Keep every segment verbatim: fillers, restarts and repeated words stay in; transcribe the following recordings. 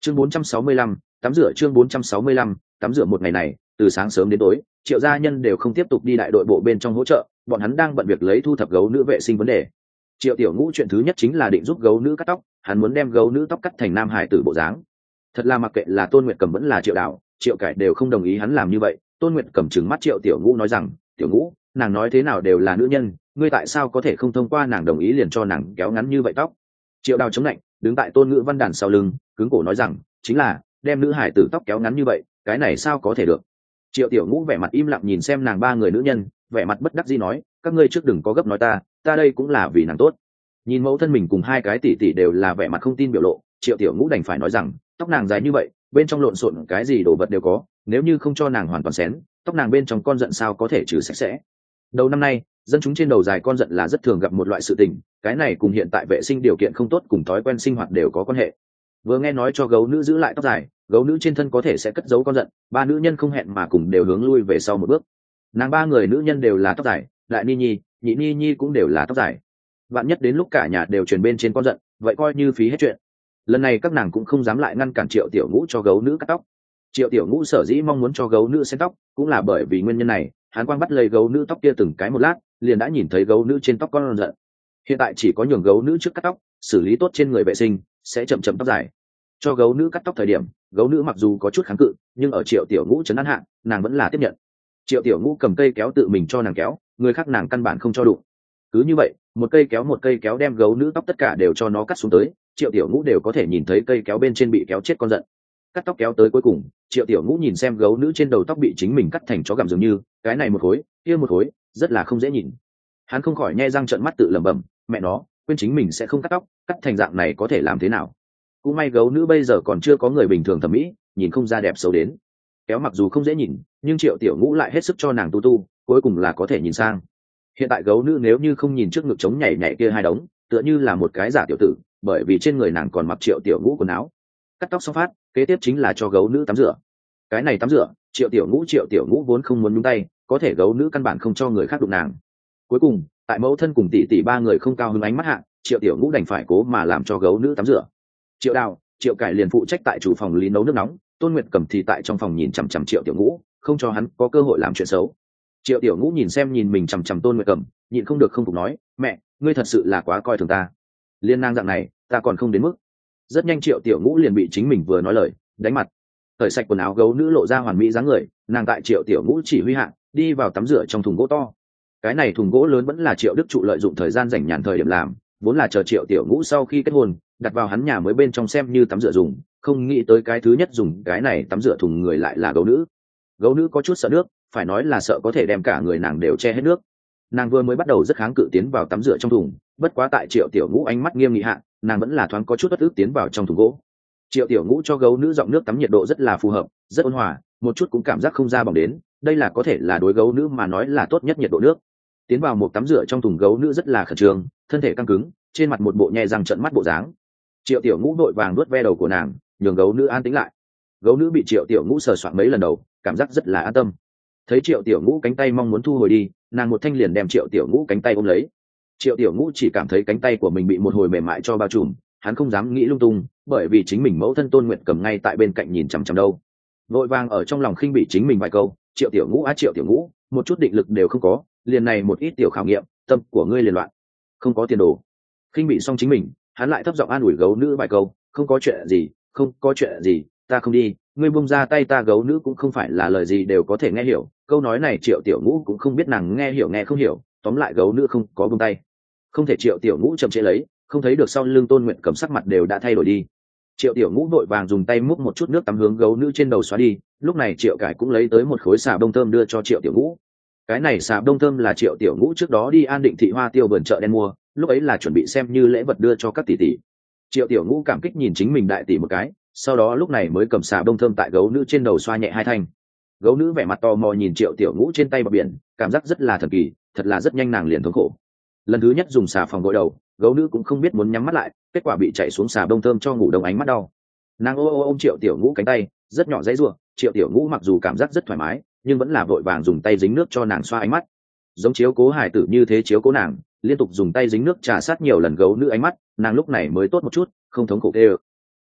chương bốn trăm sáu mươi lăm, tắm rửa chương bốn trăm sáu mươi lăm, tắm rửa một ngày này từ sáng sớm đến tối Triệu gia nhân đều không tiếp tục đi đại đội bộ bên trong hỗ trợ, bọn hắn đang bận việc lấy thu thập gấu nữ vệ sinh vấn đề. Triệu Tiểu Ngũ chuyện thứ nhất chính là định giúp gấu nữ cắt tóc, hắn muốn đem gấu nữ tóc cắt thành nam hải tử bộ dáng. Thật là mặc kệ là Tôn Nguyệt Cầm vẫn là Triệu Đào, Triệu Cải đều không đồng ý hắn làm như vậy. Tôn Nguyệt Cầm trừng mắt Triệu Tiểu Ngũ nói rằng, Tiểu Ngũ, nàng nói thế nào đều là nữ nhân, ngươi tại sao có thể không thông qua nàng đồng ý liền cho nàng kéo ngắn như vậy tóc? Triệu Đào chống lạnh, đứng tại Tôn Ngữ Văn đàn sau lưng, cứng cổ nói rằng, chính là đem nữ hải tử tóc kéo ngắn như vậy, cái này sao có thể được? Triệu Tiểu Ngũ vẻ mặt im lặng nhìn xem nàng ba người nữ nhân, vẻ mặt bất đắc dĩ nói, các ngươi trước đừng có gấp nói ta, ta đây cũng là vì nàng tốt. Nhìn mẫu thân mình cùng hai cái tỷ tỷ đều là vẻ mặt không tin biểu lộ, Triệu Tiểu Ngũ đành phải nói rằng, tóc nàng dài như vậy, bên trong lộn xộn cái gì đồ vật đều có, nếu như không cho nàng hoàn toàn xén, tóc nàng bên trong con giận sao có thể trừ sạch sẽ. Đầu năm nay, dân chúng trên đầu dài con giận là rất thường gặp một loại sự tình, cái này cùng hiện tại vệ sinh điều kiện không tốt cùng thói quen sinh hoạt đều có quan hệ. Vừa nghe nói cho gấu nữ giữ lại tóc dài, gấu nữ trên thân có thể sẽ cất giấu con giận, ba nữ nhân không hẹn mà cùng đều hướng lui về sau một bước. Nàng ba người nữ nhân đều là tóc dài, đại ni nhi, nhị ni nhi cũng đều là tóc dài. Vạn nhất đến lúc cả nhà đều truyền bên trên con giận, vậy coi như phí hết chuyện. Lần này các nàng cũng không dám lại ngăn cản Triệu Tiểu Ngũ cho gấu nữ cắt tóc. Triệu Tiểu Ngũ sở dĩ mong muốn cho gấu nữ xén tóc, cũng là bởi vì nguyên nhân này, hắn quang bắt lấy gấu nữ tóc kia từng cái một lát, liền đã nhìn thấy gấu nữ trên tóc con giận. Hiện tại chỉ có nhường gấu nữ trước cắt tóc, xử lý tốt trên người vệ sinh, sẽ chậm chậm tóc dài. Cho gấu nữ cắt tóc thời điểm, gấu nữ mặc dù có chút kháng cự, nhưng ở Triệu Tiểu Ngũ trấn an hạ, nàng vẫn là tiếp nhận. Triệu Tiểu Ngũ cầm cây kéo tự mình cho nàng kéo, người khác nàng căn bản không cho đụng. Cứ như vậy, một cây kéo một cây kéo đem gấu nữ tóc tất cả đều cho nó cắt xuống tới, Triệu Tiểu Ngũ đều có thể nhìn thấy cây kéo bên trên bị kéo chết con giận. Cắt tóc kéo tới cuối cùng, Triệu Tiểu Ngũ nhìn xem gấu nữ trên đầu tóc bị chính mình cắt thành chó gặm dường như, cái này một khối, kia một khối, rất là không dễ nhìn. Hắn không khỏi nhe răng trợn mắt tự lẩm bẩm, mẹ nó, quên chính mình sẽ không cắt tóc, cắt thành dạng này có thể làm thế nào? Cũng may gấu nữ bây giờ còn chưa có người bình thường thẩm mỹ, nhìn không ra đẹp xấu đến. Kéo mặc dù không dễ nhìn, nhưng Triệu Tiểu Ngũ lại hết sức cho nàng tu tu, cuối cùng là có thể nhìn sang. Hiện tại gấu nữ nếu như không nhìn trước ngực trống nhảy nhảy kia hai đống, tựa như là một cái giả tiểu tử, bởi vì trên người nàng còn mặc Triệu Tiểu Ngũ quần áo. Cắt tóc xong phát, kế tiếp chính là cho gấu nữ tắm rửa. Cái này tắm rửa, Triệu Tiểu Ngũ Triệu Tiểu Ngũ vốn không muốn nhúng tay, có thể gấu nữ căn bản không cho người khác đụng nàng. Cuối cùng, tại mẫu thân cùng tỷ tỷ ba người không cao hứng ánh mắt hạ, Triệu Tiểu Ngũ đành phải cố mà làm cho gấu nữ tắm rửa. Triệu Đào, Triệu Cải liền phụ trách tại chủ phòng lý nấu nước nóng, Tôn Nguyệt Cầm thì tại trong phòng nhìn chằm chằm Triệu Tiểu Ngũ, không cho hắn có cơ hội làm chuyện xấu. Triệu Tiểu Ngũ nhìn xem nhìn mình chằm chằm Tôn Nguyệt Cầm, nhịn không được không phục nói, mẹ, ngươi thật sự là quá coi thường ta. Liên nang dạng này, ta còn không đến mức. Rất nhanh Triệu Tiểu Ngũ liền bị chính mình vừa nói lời đánh mặt. Cởi sạch quần áo gấu nữ lộ ra hoàn mỹ dáng người, nàng tại Triệu Tiểu Ngũ chỉ huy hạ, đi vào tắm rửa trong thùng gỗ to. Cái này thùng gỗ lớn vẫn là Triệu Đức Trụ lợi dụng thời gian rảnh nhàn thời điểm làm, vốn là chờ Triệu Tiểu Ngũ sau khi kết hôn, đặt vào hắn nhà mới bên trong xem như tắm rửa dùng, không nghĩ tới cái thứ nhất dùng cái này tắm rửa thùng người lại là gấu nữ. Gấu nữ có chút sợ nước, phải nói là sợ có thể đem cả người nàng đều che hết nước. Nàng vừa mới bắt đầu rất kháng cự tiến vào tắm rửa trong thùng, bất quá tại Triệu Tiểu Ngũ ánh mắt nghiêm nghị hạ, nàng vẫn là thoáng có chút bất ức tiến vào trong thùng gỗ. Triệu Tiểu Ngũ cho gấu nữ giọng nước tắm nhiệt độ rất là phù hợp, rất ôn hòa, một chút cũng cảm giác không ra bỏng đến, đây là có thể là đối gấu nữ mà nói là tốt nhất nhiệt độ nước. Tiến vào một tắm rửa trong thùng gấu nữ rất là khẩn trương, thân thể căng cứng, trên mặt một bộ nhẹ răng trợn mắt bộ dáng. Triệu Tiểu Ngũ vội vàng nuốt ve đầu của nàng, nhường gấu nữ an tĩnh lại. Gấu nữ bị Triệu Tiểu Ngũ sờ soạn mấy lần đầu, cảm giác rất là an tâm. Thấy Triệu Tiểu Ngũ cánh tay mong muốn thu hồi đi, nàng một thanh liền đem Triệu Tiểu Ngũ cánh tay ôm lấy. Triệu Tiểu Ngũ chỉ cảm thấy cánh tay của mình bị một hồi mềm mại cho bao trùm, hắn không dám nghĩ lung tung, bởi vì chính mình mẫu thân Tôn Nguyệt Cầm ngay tại bên cạnh nhìn chằm chằm đâu. Vội vàng ở trong lòng khinh bỉ chính mình vài câu, Triệu Tiểu Ngũ á Triệu Tiểu Ngũ, một chút định lực đều không có, liền này một ít tiểu khảo nghiệm, tâm của ngươi liền loạn, không có tiền đồ. Khinh bỉ xong chính mình, hắn lại thấp giọng an ủi gấu nữ vài câu, không có chuyện gì, không có chuyện gì, ta không đi, ngươi buông ra tay ta. Gấu nữ cũng không phải là lời gì đều có thể nghe hiểu, câu nói này Triệu Tiểu Ngũ cũng không biết nàng nghe hiểu nghe không hiểu, tóm lại gấu nữ không có buông tay. Không thể Triệu Tiểu Ngũ chậm trễ lấy, không thấy được sau lưng Tôn Nguyệt Cầm sắc mặt đều đã thay đổi đi. Triệu Tiểu Ngũ vội vàng dùng tay múc một chút nước tắm hướng gấu nữ trên đầu xóa đi, lúc này Triệu Cải cũng lấy tới một khối xà bông thơm đưa cho Triệu Tiểu Ngũ. Cái này xà bông thơm là Triệu Tiểu Ngũ trước đó đi An Định thị hoa tiêu vườn chợ đen mua, lúc ấy là chuẩn bị xem như lễ vật đưa cho các tỷ tỷ. Triệu Tiểu Ngũ cảm kích nhìn chính mình đại tỷ một cái, sau đó lúc này mới cầm xà bông thơm tại gấu nữ trên đầu xoa nhẹ hai thanh. Gấu nữ vẻ mặt tò mò nhìn Triệu Tiểu Ngũ trên tay bờ biển, cảm giác rất là thần kỳ, thật là rất nhanh nàng liền thống khổ. Lần thứ nhất dùng xà phòng gội đầu, gấu nữ cũng không biết muốn nhắm mắt lại, kết quả bị chạy xuống xà bông thơm cho ngủ đông ánh mắt đau. Nàng ô ô ôm Triệu Tiểu Ngũ cánh tay, rất nhỏ dãy ruộng. Triệu Tiểu Ngũ mặc dù cảm giác rất thoải mái, nhưng vẫn là vội vàng dùng tay dính nước cho nàng xoa ánh mắt, giống chiếu cố hài tử như thế chiếu cố nàng, liên tục dùng tay dính nước trà sát nhiều lần gấu nữ ánh mắt, nàng lúc này mới tốt một chút, không thống khổ tê ơ.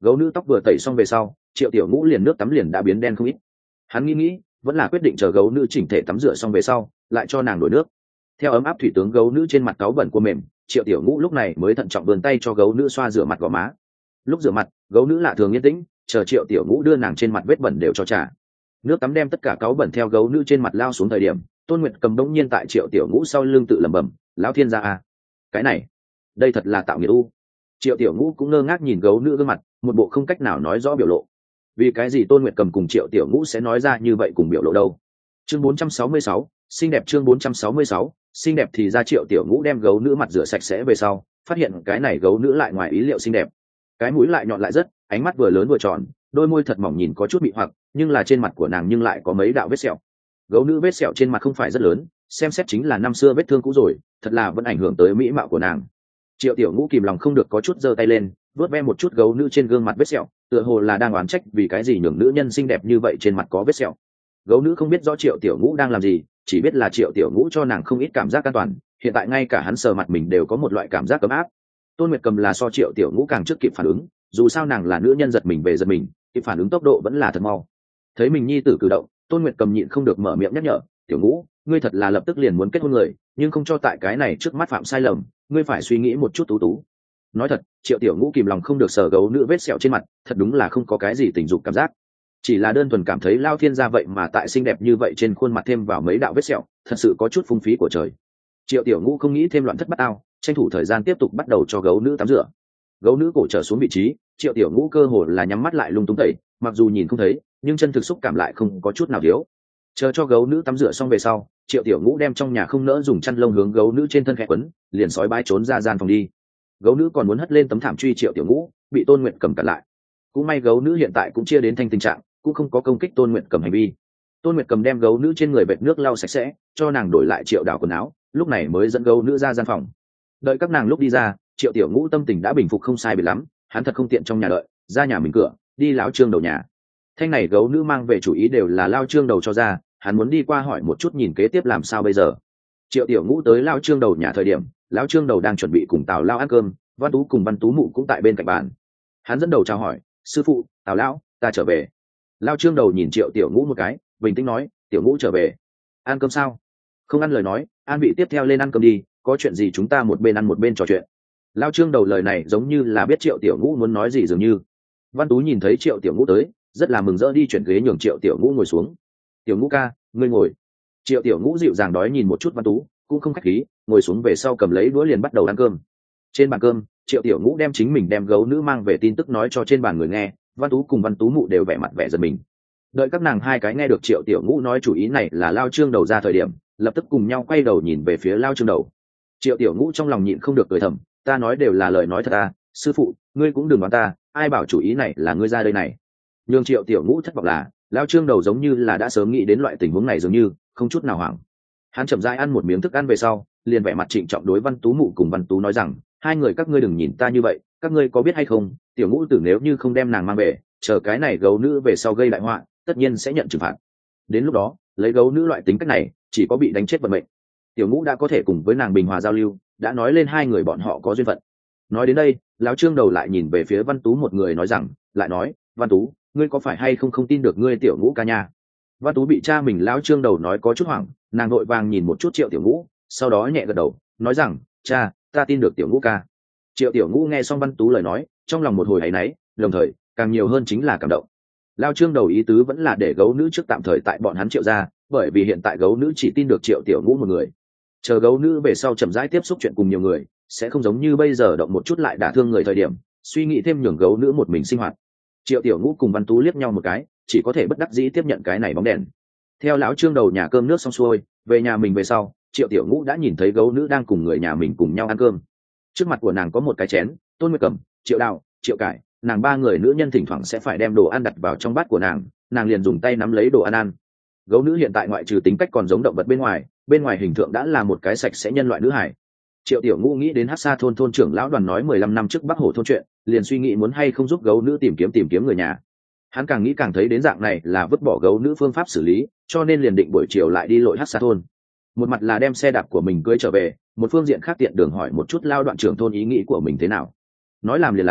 Gấu nữ tóc vừa tẩy xong về sau, Triệu Tiểu Ngũ liền nước tắm liền đã biến đen không ít. Hắn nghĩ nghĩ, vẫn là quyết định chờ gấu nữ chỉnh thể tắm rửa xong về sau, lại cho nàng đổi nước. Theo ấm áp thủy tướng gấu nữ trên mặt cáu bẩn của mềm, Triệu Tiểu Ngũ lúc này mới thận trọng vươn tay cho gấu nữ xoa rửa mặt gò má. Lúc rửa mặt, gấu nữ lạ thường yên tĩnh, chờ Triệu Tiểu Ngũ đưa nàng trên mặt vết bẩn đều cho trả. Nước tắm đem tất cả cáu bẩn theo gấu nữ trên mặt lao xuống thời điểm, Tôn Nguyệt Cầm đống nhiên tại Triệu Tiểu Ngũ sau lưng tự lẩm bẩm, lão thiên gia a, cái này, đây thật là tạo nghiệt u. Triệu Tiểu Ngũ cũng ngơ ngác nhìn gấu nữ gương mặt, một bộ không cách nào nói rõ biểu lộ. Vì cái gì Tôn Nguyệt Cầm cùng Triệu Tiểu Ngũ sẽ nói ra như vậy cùng biểu lộ đâu? Chương bốn trăm sáu mươi sáu, xinh đẹp chương bốn trăm sáu mươi sáu, xinh đẹp thì ra Triệu Tiểu Ngũ đem gấu nữ mặt rửa sạch sẽ về sau, phát hiện cái này gấu nữ lại ngoài ý liệu xinh đẹp. Cái mũi lại nhọn lại rất, ánh mắt vừa lớn vừa tròn, đôi môi thật mỏng nhìn có chút bị hoặc, nhưng là trên mặt của nàng nhưng lại có mấy đạo vết sẹo. Gấu nữ vết sẹo trên mặt không phải rất lớn, xem xét chính là năm xưa vết thương cũ rồi, thật là vẫn ảnh hưởng tới mỹ mạo của nàng. Triệu Tiểu Ngũ kìm lòng không được có chút giơ tay lên, vuốt ve một chút gấu nữ trên gương mặt vết sẹo, tựa hồ là đang oán trách vì cái gì nhường nữ nhân xinh đẹp như vậy trên mặt có vết sẹo. Gấu nữ không biết rõ Triệu Tiểu Ngũ đang làm gì, chỉ biết là Triệu Tiểu Ngũ cho nàng không ít cảm giác an toàn, hiện tại ngay cả hắn sờ mặt mình đều có một loại cảm giác ấm áp. Tôn Nguyệt Cầm là so Triệu Tiểu Ngũ càng trước kịp phản ứng, dù sao nàng là nữ nhân giật mình về giật mình, kịp phản ứng tốc độ vẫn là thật mau. Thấy mình nhi tử cử động, Tôn Nguyệt Cầm nhịn không được mở miệng nhắc nhở, "Tiểu Ngũ, ngươi thật là lập tức liền muốn kết hôn người, nhưng không cho tại cái này trước mắt phạm sai lầm, ngươi phải suy nghĩ một chút tú tú." Nói thật, Triệu Tiểu Ngũ kìm lòng không được sờ gấu nữ vết sẹo trên mặt, thật đúng là không có cái gì tình dục cảm giác, chỉ là đơn thuần cảm thấy lao thiên gia vậy mà tại xinh đẹp như vậy trên khuôn mặt thêm vào mấy đạo vết sẹo, thật sự có chút phung phí của trời. Triệu Tiểu Ngũ không nghĩ thêm loạn thất bát ao, tranh thủ thời gian tiếp tục bắt đầu cho gấu nữ tắm rửa. Gấu nữ cổ trở xuống vị trí, Triệu Tiểu Ngũ cơ hồ là nhắm mắt lại lung tung tẩy, mặc dù nhìn không thấy, nhưng chân thực xúc cảm lại không có chút nào thiếu. Chờ cho gấu nữ tắm rửa xong về sau, Triệu Tiểu Ngũ đem trong nhà không nỡ dùng chăn lông hướng gấu nữ trên thân khẽ quấn, liền sói bái trốn ra gian phòng đi. Gấu nữ còn muốn hất lên tấm thảm truy Triệu Tiểu Ngũ, bị Tôn Nguyệt Cầm cản lại. Cũng may gấu nữ hiện tại cũng chia đến thanh tình trạng, cũng không có công kích Tôn Nguyệt Cầm hành vi. Tôn Nguyệt Cầm đem gấu nữ trên người vệt nước lau sạch sẽ, cho nàng đổi lại Triệu đảo quần áo, lúc này mới dẫn gấu nữ ra gian phòng. Đợi các nàng lúc đi ra, Triệu Tiểu Ngũ tâm tình đã bình phục không sai biệt lắm, hắn thật không tiện trong nhà đợi, ra nhà mình cửa, đi lão Trương đầu nhà. Thanh này gấu nữ mang về chủ ý đều là lao Trương đầu cho ra, hắn muốn đi qua hỏi một chút nhìn kế tiếp làm sao bây giờ. Triệu Tiểu Ngũ tới lao Trương đầu nhà thời điểm, lão Trương đầu đang chuẩn bị cùng Tào Lao ăn cơm, Văn Tú cùng Văn Tú mụ cũng tại bên cạnh bàn. Hắn dẫn đầu chào hỏi, "Sư phụ, Tào Lão, ta trở về." Lao Trương đầu nhìn Triệu Tiểu Ngũ một cái, bình tĩnh nói, "Tiểu Ngũ trở về, ăn cơm sao?" "Không ăn." Lời nói, "An vị tiếp theo lên ăn cơm đi, có chuyện gì chúng ta một bên ăn một bên trò chuyện." Lao Trương đầu lời này giống như là biết Triệu Tiểu Ngũ muốn nói gì dường như. Văn Tú nhìn thấy Triệu Tiểu Ngũ tới, rất là mừng rỡ đi chuyển ghế nhường Triệu Tiểu Ngũ ngồi xuống. "Tiểu Ngũ ca, ngươi ngồi." Triệu Tiểu Ngũ dịu dàng đói nhìn một chút Văn Tú, cũng không khách khí, ngồi xuống về sau cầm lấy đũa liền bắt đầu ăn cơm. Trên bàn cơm, Triệu Tiểu Ngũ đem chính mình đem gấu nữ mang về tin tức nói cho trên bàn người nghe, Văn Tú cùng Văn Tú mụ đều vẻ mặt vẻ giật mình. Đợi các nàng hai cái nghe được Triệu Tiểu Ngũ nói chủ ý này là Lao Trương đầu ra thời điểm, lập tức cùng nhau quay đầu nhìn về phía Lao Trương đầu. Triệu Tiểu Ngũ trong lòng nhịn không được cười thầm, "Ta nói đều là lời nói thật à, sư phụ, ngươi cũng đừng đoán ta, ai bảo chủ ý này là ngươi ra đây này." Nhưng Triệu Tiểu Ngũ thất vọng là, Lao Trương đầu giống như là đã sớm nghĩ đến loại tình huống này dường như, không chút nào hoảng. Hắn chậm rãi ăn một miếng thức ăn về sau, liền vẻ mặt trịnh trọng đối Văn Tú mụ cùng Văn Tú nói rằng, "Hai người các ngươi đừng nhìn ta như vậy, các ngươi có biết hay không, Tiểu Ngũ tử nếu như không đem nàng mang về, chờ cái này gấu nữ về sau gây đại họa, tất nhiên sẽ nhận trừng phạt. Đến lúc đó, lấy gấu nữ loại tính cách này, chỉ có bị đánh chết vận mệnh. Tiểu Ngũ đã có thể cùng với nàng bình hòa giao lưu, đã nói lên hai người bọn họ có duyên phận." Nói đến đây, lão Trương đầu lại nhìn về phía Văn Tú một người nói rằng, lại nói, "Văn Tú, ngươi có phải hay không không tin được ngươi Tiểu Ngũ ca nha?" Văn Tú bị cha mình lão Trương đầu nói có chút hoảng, nàng vội vàng nhìn một chút Triệu Tiểu Ngũ, sau đó nhẹ gật đầu, nói rằng, "Cha, ta tin được Tiểu Ngũ ca." Triệu Tiểu Ngũ nghe xong Văn Tú lời nói, trong lòng một hồi áy náy, đồng thời càng nhiều hơn chính là cảm động. Lão Trương đầu ý tứ vẫn là để gấu nữ trước tạm thời tại bọn hắn Triệu gia, bởi vì hiện tại gấu nữ chỉ tin được Triệu Tiểu Ngũ một người. Chờ gấu nữ về sau chậm rãi tiếp xúc chuyện cùng nhiều người, sẽ không giống như bây giờ động một chút lại đả thương người thời điểm, suy nghĩ thêm nhường gấu nữ một mình sinh hoạt. Triệu Tiểu Ngũ cùng Văn Tú liếc nhau một cái, chỉ có thể bất đắc dĩ tiếp nhận cái này bóng đèn. Theo lão Trương đầu nhà cơm nước xong xuôi, về nhà mình về sau, Triệu Tiểu Ngũ đã nhìn thấy gấu nữ đang cùng người nhà mình cùng nhau ăn cơm. Trước mặt của nàng có một cái chén, Tôn Nguyệt Cầm, Triệu Đào, Triệu Cải, nàng ba người nữ nhân thỉnh thoảng sẽ phải đem đồ ăn đặt vào trong bát của nàng, nàng liền dùng tay nắm lấy đồ ăn ăn. Gấu nữ hiện tại ngoại trừ tính cách còn giống động vật bên ngoài, bên ngoài hình tượng đã là một cái sạch sẽ nhân loại nữ hải. Triệu Tiểu Ngũ nghĩ đến Hắc Sa thôn thôn trưởng lão đoàn nói mười lăm năm trước Bắc Hổ thôn chuyện, liền suy nghĩ muốn hay không giúp gấu nữ tìm kiếm tìm kiếm người nhà. Hắn càng nghĩ càng thấy đến dạng này là vứt bỏ gấu nữ phương pháp xử lý, cho nên liền định buổi chiều lại đi lội Hắc Sa thôn. Một mặt là đem xe đạp của mình cưỡi trở về, một phương diện khác tiện đường hỏi một chút lao đoạn trưởng thôn ý nghĩ của mình thế nào. Nói làm liền làm,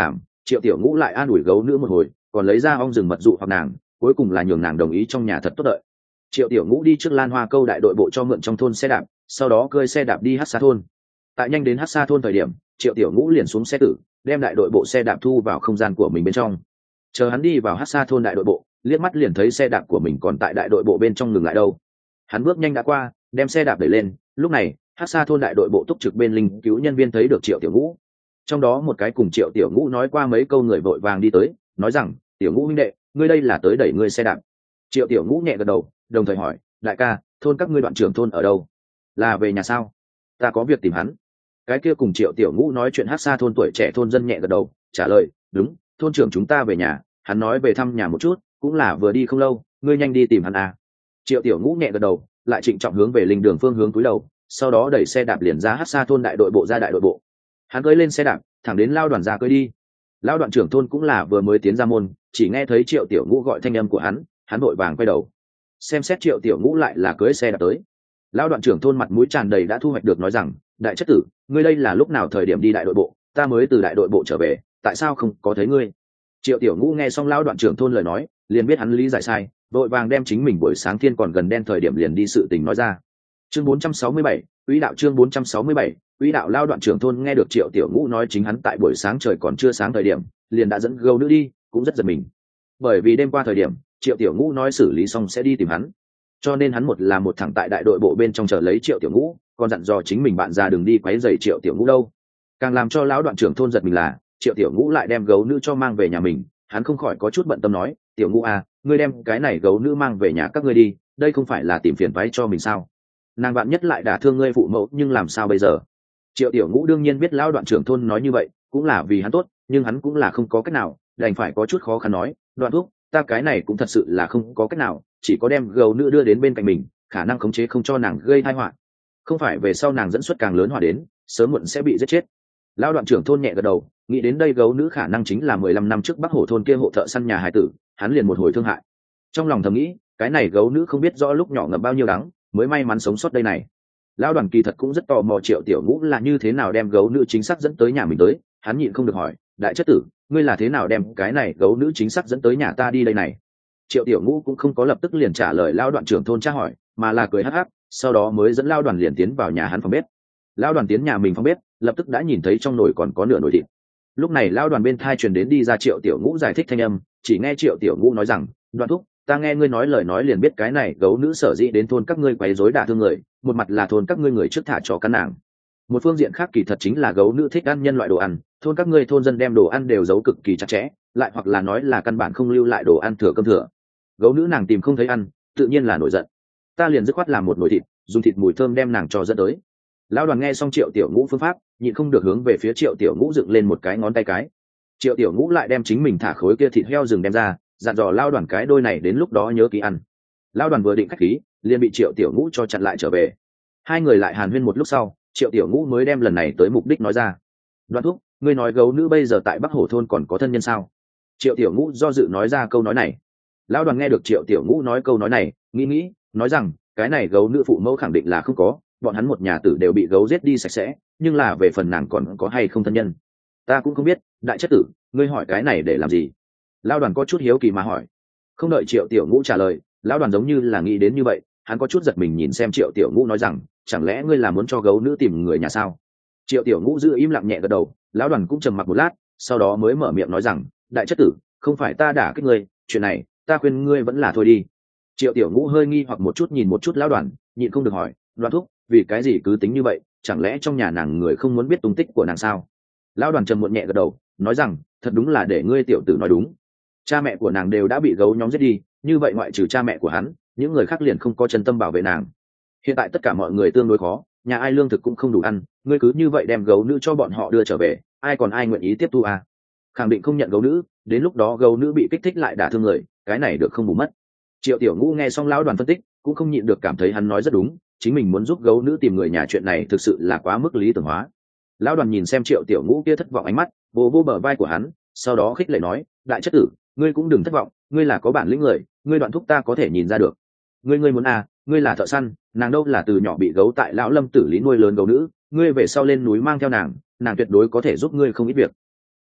Triệu Tiểu Ngũ lại an ủi gấu nữ một hồi, còn lấy ra ong rừng mật dụ hoặc nàng, cuối cùng là nhường nàng đồng ý trong nhà thật tốt đợi. Triệu Tiểu Ngũ đi trước Lan Hoa Câu đại đội bộ cho mượn trong thôn xe đạp, sau đó cơi xe đạp đi Hắc Sa thôn. Tại nhanh đến Hắc Sa thôn thời điểm, Triệu Tiểu Ngũ liền xuống xe tử, đem đại đội bộ xe đạp thu vào không gian của mình bên trong. Chờ hắn đi vào Hắc Sa thôn đại đội bộ, liếc mắt liền thấy xe đạp của mình còn tại đại đội bộ bên trong ngừng lại đâu. Hắn bước nhanh đã qua, đem xe đạp đẩy lên. Lúc này, Hắc Sa thôn đại đội bộ túc trực bên linh cứu nhân viên thấy được Triệu Tiểu Ngũ. Trong đó một cái cùng Triệu Tiểu Ngũ nói qua mấy câu người vội vàng đi tới, nói rằng: Tiểu Ngũ huynh đệ, ngươi đây là tới đẩy ngươi xe đạp. Triệu Tiểu Ngũ nhẹ gật đầu, đồng thời hỏi: đại ca, thôn các ngươi đoạn trưởng thôn ở đâu? Là về nhà sao? Ta có việc tìm hắn. Cái kia cùng Triệu Tiểu Ngũ nói chuyện Hắc Sa thôn tuổi trẻ thôn dân nhẹ gật đầu, trả lời: đúng, thôn trưởng chúng ta về nhà, hắn nói về thăm nhà một chút, cũng là vừa đi không lâu, ngươi nhanh đi tìm hắn à. Triệu Tiểu Ngũ nhẹ gật đầu, lại trịnh trọng hướng về linh đường phương hướng cúi đầu, sau đó đẩy xe đạp liền ra Hắc Sa thôn đại đội bộ ra đại đội bộ. Hắn cưỡi lên xe đạp thẳng đến lao đoàn ra cưỡi đi. Lao đoàn trưởng thôn cũng là vừa mới tiến ra môn, chỉ nghe thấy Triệu Tiểu Ngũ gọi thanh âm của hắn, hắn vội vàng quay đầu xem xét Triệu Tiểu Ngũ lại là cưỡi xe đạp tới. Lao đoàn trưởng thôn mặt mũi tràn đầy đã thu hoạch được, nói rằng: đại chất tử, ngươi đây là lúc nào thời điểm đi đại đội bộ? Ta mới từ đại đội bộ trở về, tại sao không có thấy ngươi? Triệu Tiểu Ngũ nghe xong Lao đoàn trưởng thôn lời nói, liền biết hắn lý giải sai, vội vàng đem chính mình buổi sáng thiên còn gần đen thời điểm liền đi sự tình nói ra. Chương bốn trăm sáu mươi bảy, Quỹ đạo chương bốn trăm sáu mươi bảy, Quỹ đạo. Lao đoạn trưởng thôn nghe được Triệu Tiểu Ngũ nói chính hắn tại buổi sáng trời còn chưa sáng thời điểm, liền đã dẫn gấu nữ đi, cũng rất giật mình. Bởi vì đêm qua thời điểm, Triệu Tiểu Ngũ nói xử lý xong sẽ đi tìm hắn, cho nên hắn một là một thẳng tại đại đội bộ bên trong chờ lấy Triệu Tiểu Ngũ, còn dặn dò chính mình bạn già đừng đi quấy rầy Triệu Tiểu Ngũ đâu. Càng làm cho lão đoạn trưởng thôn giật mình là, Triệu Tiểu Ngũ lại đem gấu nữ cho mang về nhà mình, hắn không khỏi có chút bận tâm nói: Tiểu Ngũ à, ngươi đem cái này gấu nữ mang về nhà các ngươi đi, đây không phải là tìm phiền toái cho mình sao? Nàng bạn nhất lại đả thương ngươi phụ mẫu, nhưng làm sao bây giờ? Triệu Tiểu Ngũ đương nhiên biết lão đoạn trưởng thôn nói như vậy cũng là vì hắn tốt, nhưng hắn cũng là không có cách nào, đành phải có chút khó khăn nói: Đoạn thúc, ta cái này cũng thật sự là không có cách nào, chỉ có đem gấu nữ đưa đến bên cạnh mình, khả năng khống chế không cho nàng gây tai họa, không phải về sau nàng dẫn xuất càng lớn họa đến, sớm muộn sẽ bị giết chết. Lão đoạn trưởng thôn nhẹ gật đầu, nghĩ đến đây gấu nữ khả năng chính là mười lăm năm trước Bắc Hổ thôn kia hộ thợ săn nhà hải tử, hắn liền một hồi thương hại. Trong lòng thầm nghĩ, cái này gấu nữ không biết rõ lúc nhỏ ngập bao nhiêu đắng, mới may mắn sống sót đây này. Lão đoàn kỳ thật cũng rất tò mò Triệu Tiểu Ngũ là như thế nào đem gấu nữ chính xác dẫn tới nhà mình tới, hắn nhịn không được hỏi: đại chất tử, ngươi là thế nào đem cái này gấu nữ chính xác dẫn tới nhà ta đi đây này? Triệu Tiểu Ngũ cũng không có lập tức liền trả lời Lão đoạn trưởng thôn tra hỏi, mà là cười hắc hắc, sau đó mới dẫn Lão đoàn liền tiến vào nhà hắn phòng bếp. Lão đoàn tiến nhà mình phòng bếp, lập tức đã nhìn thấy trong nồi còn có nửa nồi thịt. Lúc này Lão đoàn bên thai truyền đến đi ra Triệu Tiểu Ngũ giải thích thanh âm, chỉ nghe Triệu Tiểu Ngũ nói rằng: Đoạn thúc, ta nghe ngươi nói lời nói liền biết cái này gấu nữ sở dĩ đến thôn các ngươi quấy rối đả thương người, một mặt là thôn các ngươi người trước thả cho cắn nàng, một phương diện khác kỳ thật chính là gấu nữ thích ăn nhân loại đồ ăn, thôn các ngươi thôn dân đem đồ ăn đều giấu cực kỳ chặt chẽ, lại hoặc là nói là căn bản không lưu lại đồ ăn thừa cơm thừa. Gấu nữ nàng tìm không thấy ăn, tự nhiên là nổi giận, ta liền dứt khoát làm một nồi thịt, dùng thịt mùi thơm đem nàng cho dẫn tới. Lão đoàn nghe xong Triệu Tiểu Ngũ phương pháp, nhịn không được hướng về phía Triệu Tiểu Ngũ dựng lên một cái ngón tay cái. Triệu Tiểu Ngũ lại đem chính mình thả khối kia thịt heo rừng đem ra, dặn dò Lão đoàn cái đôi này đến lúc đó nhớ kỹ ăn. Lão đoàn vừa định khách khí, liền bị Triệu Tiểu Ngũ cho chặn lại trở về. Hai người lại hàn huyên một lúc sau, Triệu Tiểu Ngũ mới đem lần này tới mục đích nói ra. Đoạn thúc, ngươi nói gấu nữ bây giờ tại Bắc Hổ thôn còn có thân nhân sao? Triệu Tiểu Ngũ do dự nói ra câu nói này. Lão đoàn nghe được Triệu Tiểu Ngũ nói câu nói này, nghĩ nghĩ, nói rằng cái này gấu nữ phụ mẫu khẳng định là không có, bọn hắn một nhà tử đều bị gấu giết đi sạch sẽ, nhưng là về phần nàng còn có hay không thân nhân, ta cũng không biết. Đại chất tử, ngươi hỏi cái này để làm gì? Lão đoàn có chút hiếu kỳ mà hỏi. Không đợi Triệu Tiểu Ngũ trả lời, lão đoàn giống như là nghĩ đến như vậy, hắn có chút giật mình nhìn xem Triệu Tiểu Ngũ nói rằng: chẳng lẽ ngươi là muốn cho gấu nữ tìm người nhà sao? Triệu Tiểu Ngũ giữ im lặng nhẹ gật đầu, lão đoàn cũng trầm mặc một lát, sau đó mới mở miệng nói rằng: đại chất tử, không phải ta đả kích ngươi, chuyện này ta khuyên ngươi vẫn là thôi đi. Triệu Tiểu Ngũ hơi nghi hoặc một chút nhìn một chút lão đoàn, nhịn không được hỏi: Đoàn thúc, vì cái gì cứ tính như vậy, chẳng lẽ trong nhà nàng người không muốn biết tung tích của nàng sao? Lão đoàn trầm muộn nhẹ gật đầu, nói rằng: thật đúng là để ngươi tiểu tử nói đúng, cha mẹ của nàng đều đã bị gấu nhóm giết đi, như vậy ngoại trừ cha mẹ của hắn, những người khác liền không có chân tâm bảo vệ nàng. Hiện tại tất cả mọi người tương đối khó, nhà ai lương thực cũng không đủ ăn, ngươi cứ như vậy đem gấu nữ cho bọn họ đưa trở về, ai còn ai nguyện ý tiếp thu à? Khẳng định không nhận gấu nữ, đến lúc đó gấu nữ bị kích thích lại đả thương người, cái này được không bù mất. Triệu Tiểu Ngũ nghe xong lão đoàn phân tích, cũng không nhịn được cảm thấy hắn nói rất đúng, chính mình muốn giúp gấu nữ tìm người nhà chuyện này thực sự là quá mức lý tưởng hóa. Lão đoàn nhìn xem Triệu Tiểu Ngũ kia thất vọng ánh mắt, vô vô bờ vai của hắn, sau đó khích lệ nói: đại chất tử, ngươi cũng đừng thất vọng, ngươi là có bản lĩnh người, ngươi Đoạn thúc ta có thể nhìn ra được. Ngươi ngươi muốn à, ngươi là thợ săn, nàng đâu là từ nhỏ bị gấu tại lão Lâm tử lý nuôi lớn gấu nữ, ngươi về sau lên núi mang theo nàng, nàng tuyệt đối có thể giúp ngươi không ít việc.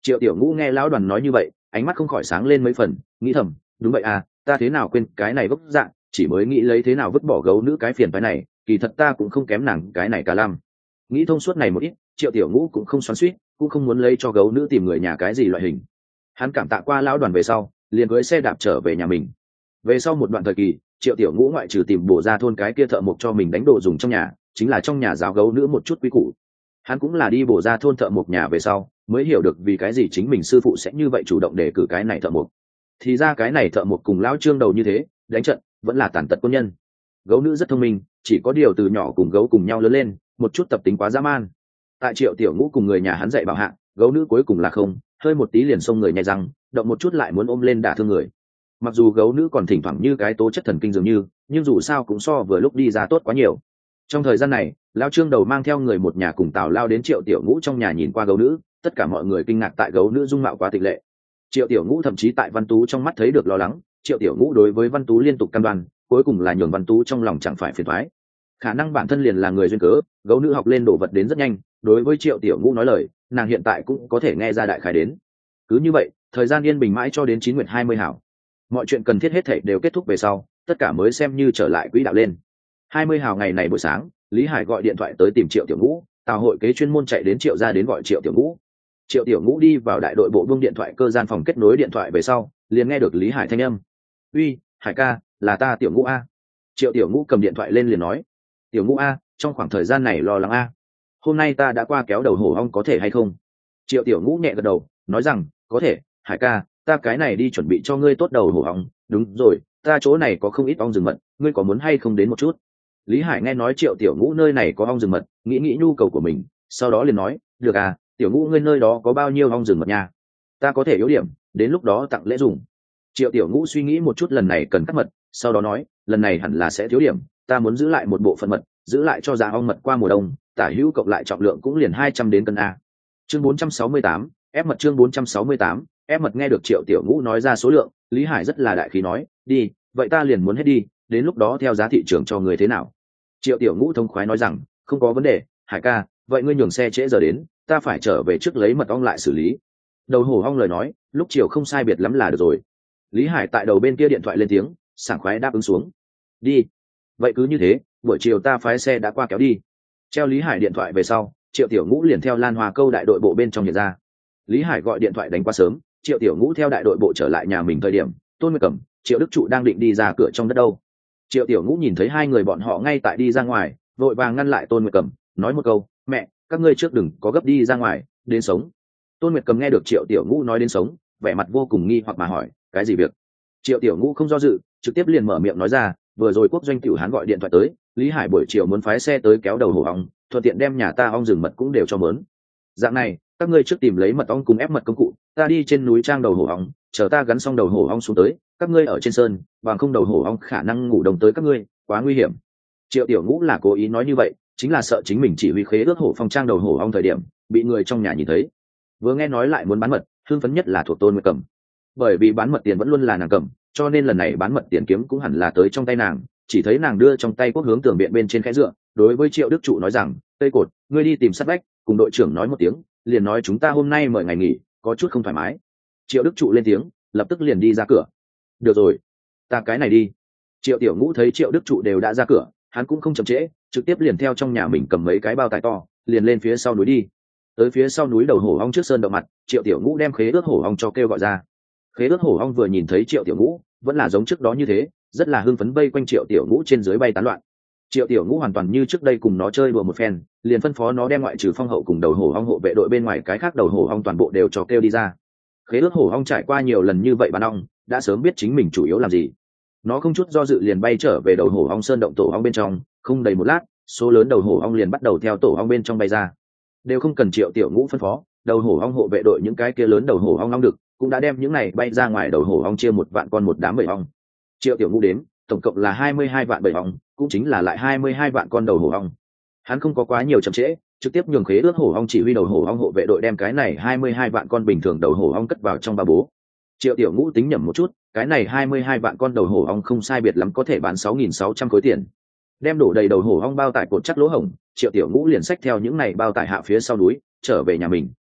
Triệu Tiểu Ngũ nghe lão đoàn nói như vậy, ánh mắt không khỏi sáng lên mấy phần, nghĩ thầm, đúng vậy à, ta thế nào quên cái này gốc dạng, chỉ mới nghĩ lấy thế nào vứt bỏ gấu nữ cái phiền phái này, kỳ thật ta cũng không kém nàng cái này cả lam. Nghĩ thông suốt này một ít, Triệu Tiểu Ngũ cũng không xoắn xuýt, cũng không muốn lấy cho gấu nữ tìm người nhà cái gì loại hình. Hắn cảm tạ qua lão đoàn về sau, liền cưỡi xe đạp trở về nhà mình. Về sau một đoạn thời kỳ, Triệu Tiểu Ngũ ngoại trừ tìm bổ ra thôn cái kia thợ mộc cho mình đánh đồ dùng trong nhà, chính là trong nhà giáo gấu nữ một chút quý củ. Hắn cũng là đi bổ ra thôn thợ mộc nhà về sau, mới hiểu được vì cái gì chính mình sư phụ sẽ như vậy chủ động để cử cái này thợ mộc. Thì ra cái này thợ mộc cùng lão Trương đầu như thế, đánh trận vẫn là tàn tật quân nhân. Gấu nữ rất thông minh, chỉ có điều từ nhỏ cùng gấu cùng nhau lớn lên, một chút tập tính quá dã man. Tại Triệu Tiểu Ngũ cùng người nhà hắn dạy bảo hạ, gấu nữ cuối cùng là không, hơi một tí liền xông người nhai răng, động một chút lại muốn ôm lên đả thương người. Mặc dù gấu nữ còn thỉnh thoảng như cái tố chất thần kinh dường như, nhưng dù sao cũng so vừa lúc đi ra tốt quá nhiều. Trong thời gian này, lão Trương đầu mang theo người một nhà cùng Tào lao đến Triệu Tiểu Ngũ trong nhà nhìn qua gấu nữ, tất cả mọi người kinh ngạc tại gấu nữ dung mạo quá tịch lệ. Triệu Tiểu Ngũ thậm chí tại Văn Tú trong mắt thấy được lo lắng, Triệu Tiểu Ngũ đối với Văn Tú liên tục cam đoan, cuối cùng là nhường Văn Tú trong lòng chẳng phải phiền toái. Khả năng bản thân liền là người duyên cớ, gấu nữ học lên đồ vật đến rất nhanh, đối với Triệu Tiểu Ngũ nói lời, nàng hiện tại cũng có thể nghe ra đại khái đến. Cứ như vậy, thời gian yên bình mãi cho đến chín nguyệt hai mươi hảo. Mọi chuyện cần thiết hết thảy đều kết thúc về sau, tất cả mới xem như trở lại quỹ đạo lên. hai mươi hào ngày này buổi sáng, Lý Hải gọi điện thoại tới tìm Triệu Tiểu Ngũ, Tào hội kế chuyên môn chạy đến Triệu gia đến gọi Triệu Tiểu Ngũ. Triệu Tiểu Ngũ đi vào đại đội bộ vương điện thoại cơ gian phòng kết nối điện thoại về sau, liền nghe được Lý Hải thanh âm. "Uy, Hải ca, là ta Tiểu Ngũ a." Triệu Tiểu Ngũ cầm điện thoại lên liền nói. "Tiểu Ngũ a, trong khoảng thời gian này lo lắng a. Hôm nay ta đã qua kéo đầu hổ ong có thể hay không?" Triệu Tiểu Ngũ nhẹ gật đầu, nói rằng, "Có thể, Hải ca, ta cái này đi chuẩn bị cho ngươi tốt đầu hổ ong, đúng rồi, ta chỗ này có không ít ong rừng mật, ngươi có muốn hay không đến một chút?" Lý Hải nghe nói Triệu Tiểu Ngũ nơi này có ong rừng mật, nghĩ nghĩ nhu cầu của mình, sau đó liền nói, "Được à, Tiểu Ngũ ngươi nơi đó có bao nhiêu ong rừng mật nha? Ta có thể yếu điểm, đến lúc đó tặng lễ dùng." Triệu Tiểu Ngũ suy nghĩ một chút lần này cần cắt mật, sau đó nói, "Lần này hẳn là sẽ thiếu điểm, ta muốn giữ lại một bộ phận mật, giữ lại cho giá ong mật qua mùa đông, tả hữu cộng lại trọng lượng cũng liền hai trăm đến cân a." Chương bốn trăm sáu mươi tám, ép mật chương bốn trăm sáu mươi tám, ép mật nghe được Triệu Tiểu Ngũ nói ra số lượng, Lý Hải rất là đại khí nói, "Đi, vậy ta liền muốn hết đi, đến lúc đó theo giá thị trường cho người thế nào?" Triệu Tiểu Ngũ thông khoái nói rằng, "Không có vấn đề, Hải ca, vậy ngươi nhường xe trễ giờ đến, ta phải trở về trước lấy mật ong lại xử lý." Đầu hổ ong lời nói, lúc chiều không sai biệt lắm là được rồi. Lý Hải tại đầu bên kia điện thoại lên tiếng, sảng khoái đáp ứng xuống. "Đi, vậy cứ như thế, buổi chiều ta phái xe đã qua kéo đi." Treo Lý Hải điện thoại về sau, Triệu Tiểu Ngũ liền theo Lan Hoa câu đại đội bộ bên trong nhận ra. Lý Hải gọi điện thoại đánh qua sớm, Triệu Tiểu Ngũ theo đại đội bộ trở lại nhà mình thời điểm, Tôn Nguyệt Cẩm, Triệu Đức Trụ đang định đi ra cửa trong đất đâu. Triệu Tiểu Ngũ nhìn thấy hai người bọn họ ngay tại đi ra ngoài, vội vàng ngăn lại Tôn Nguyệt Cẩm, nói một câu, "Mẹ, các ngươi trước đừng có gấp đi ra ngoài, đến sống." Tôn Nguyệt Cẩm nghe được Triệu Tiểu Ngũ nói đến sống, vẻ mặt vô cùng nghi hoặc mà hỏi, "Cái gì việc?" Triệu Tiểu Ngũ không do dự, trực tiếp liền mở miệng nói ra, "Vừa rồi Quốc Doanh tiểu Hán gọi điện thoại tới, Lý Hải buổi chiều muốn phái xe tới kéo đầu hổ ong, thuận tiện đem nhà ta ong rừng mật cũng đều cho mớn. Dạng này, các ngươi trước tìm lấy mật ong cùng ép mật công cụ, ta đi trên núi trang đầu hổ ong, chờ ta gắn xong đầu hổ ong xuống tới, các ngươi ở trên sơn, bằng không đầu hổ ong khả năng ngủ đồng tới các ngươi, quá nguy hiểm." Triệu Tiểu Ngũ là cố ý nói như vậy, chính là sợ chính mình chỉ huy khế ước hổ phong trang đầu hổ ong thời điểm bị người trong nhà nhìn thấy. Vừa nghe nói lại muốn bán mật, hưng phấn nhất là thuộc Tôn Nguyệt Cẩm. Bởi vì bán mật tiền vẫn luôn là nàng cầm, cho nên lần này bán mật tiền kiếm cũng hẳn là tới trong tay nàng. Chỉ thấy nàng đưa trong tay quốc hướng tường biện bên trên khẽ dựa, đối với Triệu Đức Trụ nói rằng, "Tây cột, ngươi đi tìm sát bách, cùng đội trưởng nói một tiếng, liền nói chúng ta hôm nay mời ngày nghỉ, có chút không thoải mái." Triệu Đức Trụ lên tiếng, lập tức liền đi ra cửa. "Được rồi, ta cái này đi." Triệu Tiểu Ngũ thấy Triệu Đức Trụ đều đã ra cửa, hắn cũng không chậm trễ, trực tiếp liền theo trong nhà mình cầm mấy cái bao tải to, liền lên phía sau núi đi. Tới phía sau núi đầu hổ ong trước sơn động mặt, Triệu Tiểu Ngũ đem khế ước hổ ong cho kêu gọi ra. Khế ước hổ ong vừa nhìn thấy Triệu Tiểu Ngũ, vẫn là giống trước đó như thế, rất là hưng phấn vây quanh Triệu Tiểu Ngũ trên dưới bay tán loạn. Triệu Tiểu Ngũ hoàn toàn như trước đây cùng nó chơi đùa một phen, liền phân phó nó đem ngoại trừ Phong Hậu cùng đầu hổ ong hộ vệ đội bên ngoài cái khác đầu hổ ong toàn bộ đều cho kêu đi ra. Khế ước hổ ong trải qua nhiều lần như vậy bán ong, đã sớm biết chính mình chủ yếu làm gì. Nó không chút do dự liền bay trở về đầu hổ ong sơn động tổ ong bên trong, không đầy một lát, số lớn đầu hổ ong liền bắt đầu theo tổ ong bên trong bay ra. Đều không cần Triệu Tiểu Ngũ phân phó, đầu hổ ong hộ vệ đội những cái kia lớn đầu hổ ong ong đực cũng đã đem những này bay ra ngoài đầu hổ ong chia một vạn con một đám bầy ong. Triệu Tiểu Ngũ đếm, tổng cộng là hai mươi hai vạn bầy ong, cũng chính là lại hai mươi hai vạn con đầu hổ ong. Hắn không có quá nhiều chậm trễ, trực tiếp nhường khế ước hổ ong chỉ huy đầu hổ ong hộ vệ đội đem cái này hai mươi hai vạn con bình thường đầu hổ ong cất vào trong ba bố. Triệu Tiểu Ngũ tính nhẩm một chút, cái này hai mươi hai vạn con đầu hổ ong không sai biệt lắm có thể bán sáu nghìn sáu trăm khối tiền. Đem đổ đầy đầu hổ ong bao tải cột chắc lỗ hổng, Triệu Tiểu Ngũ liền xách theo những này bao tải hạ phía sau núi, trở về nhà mình.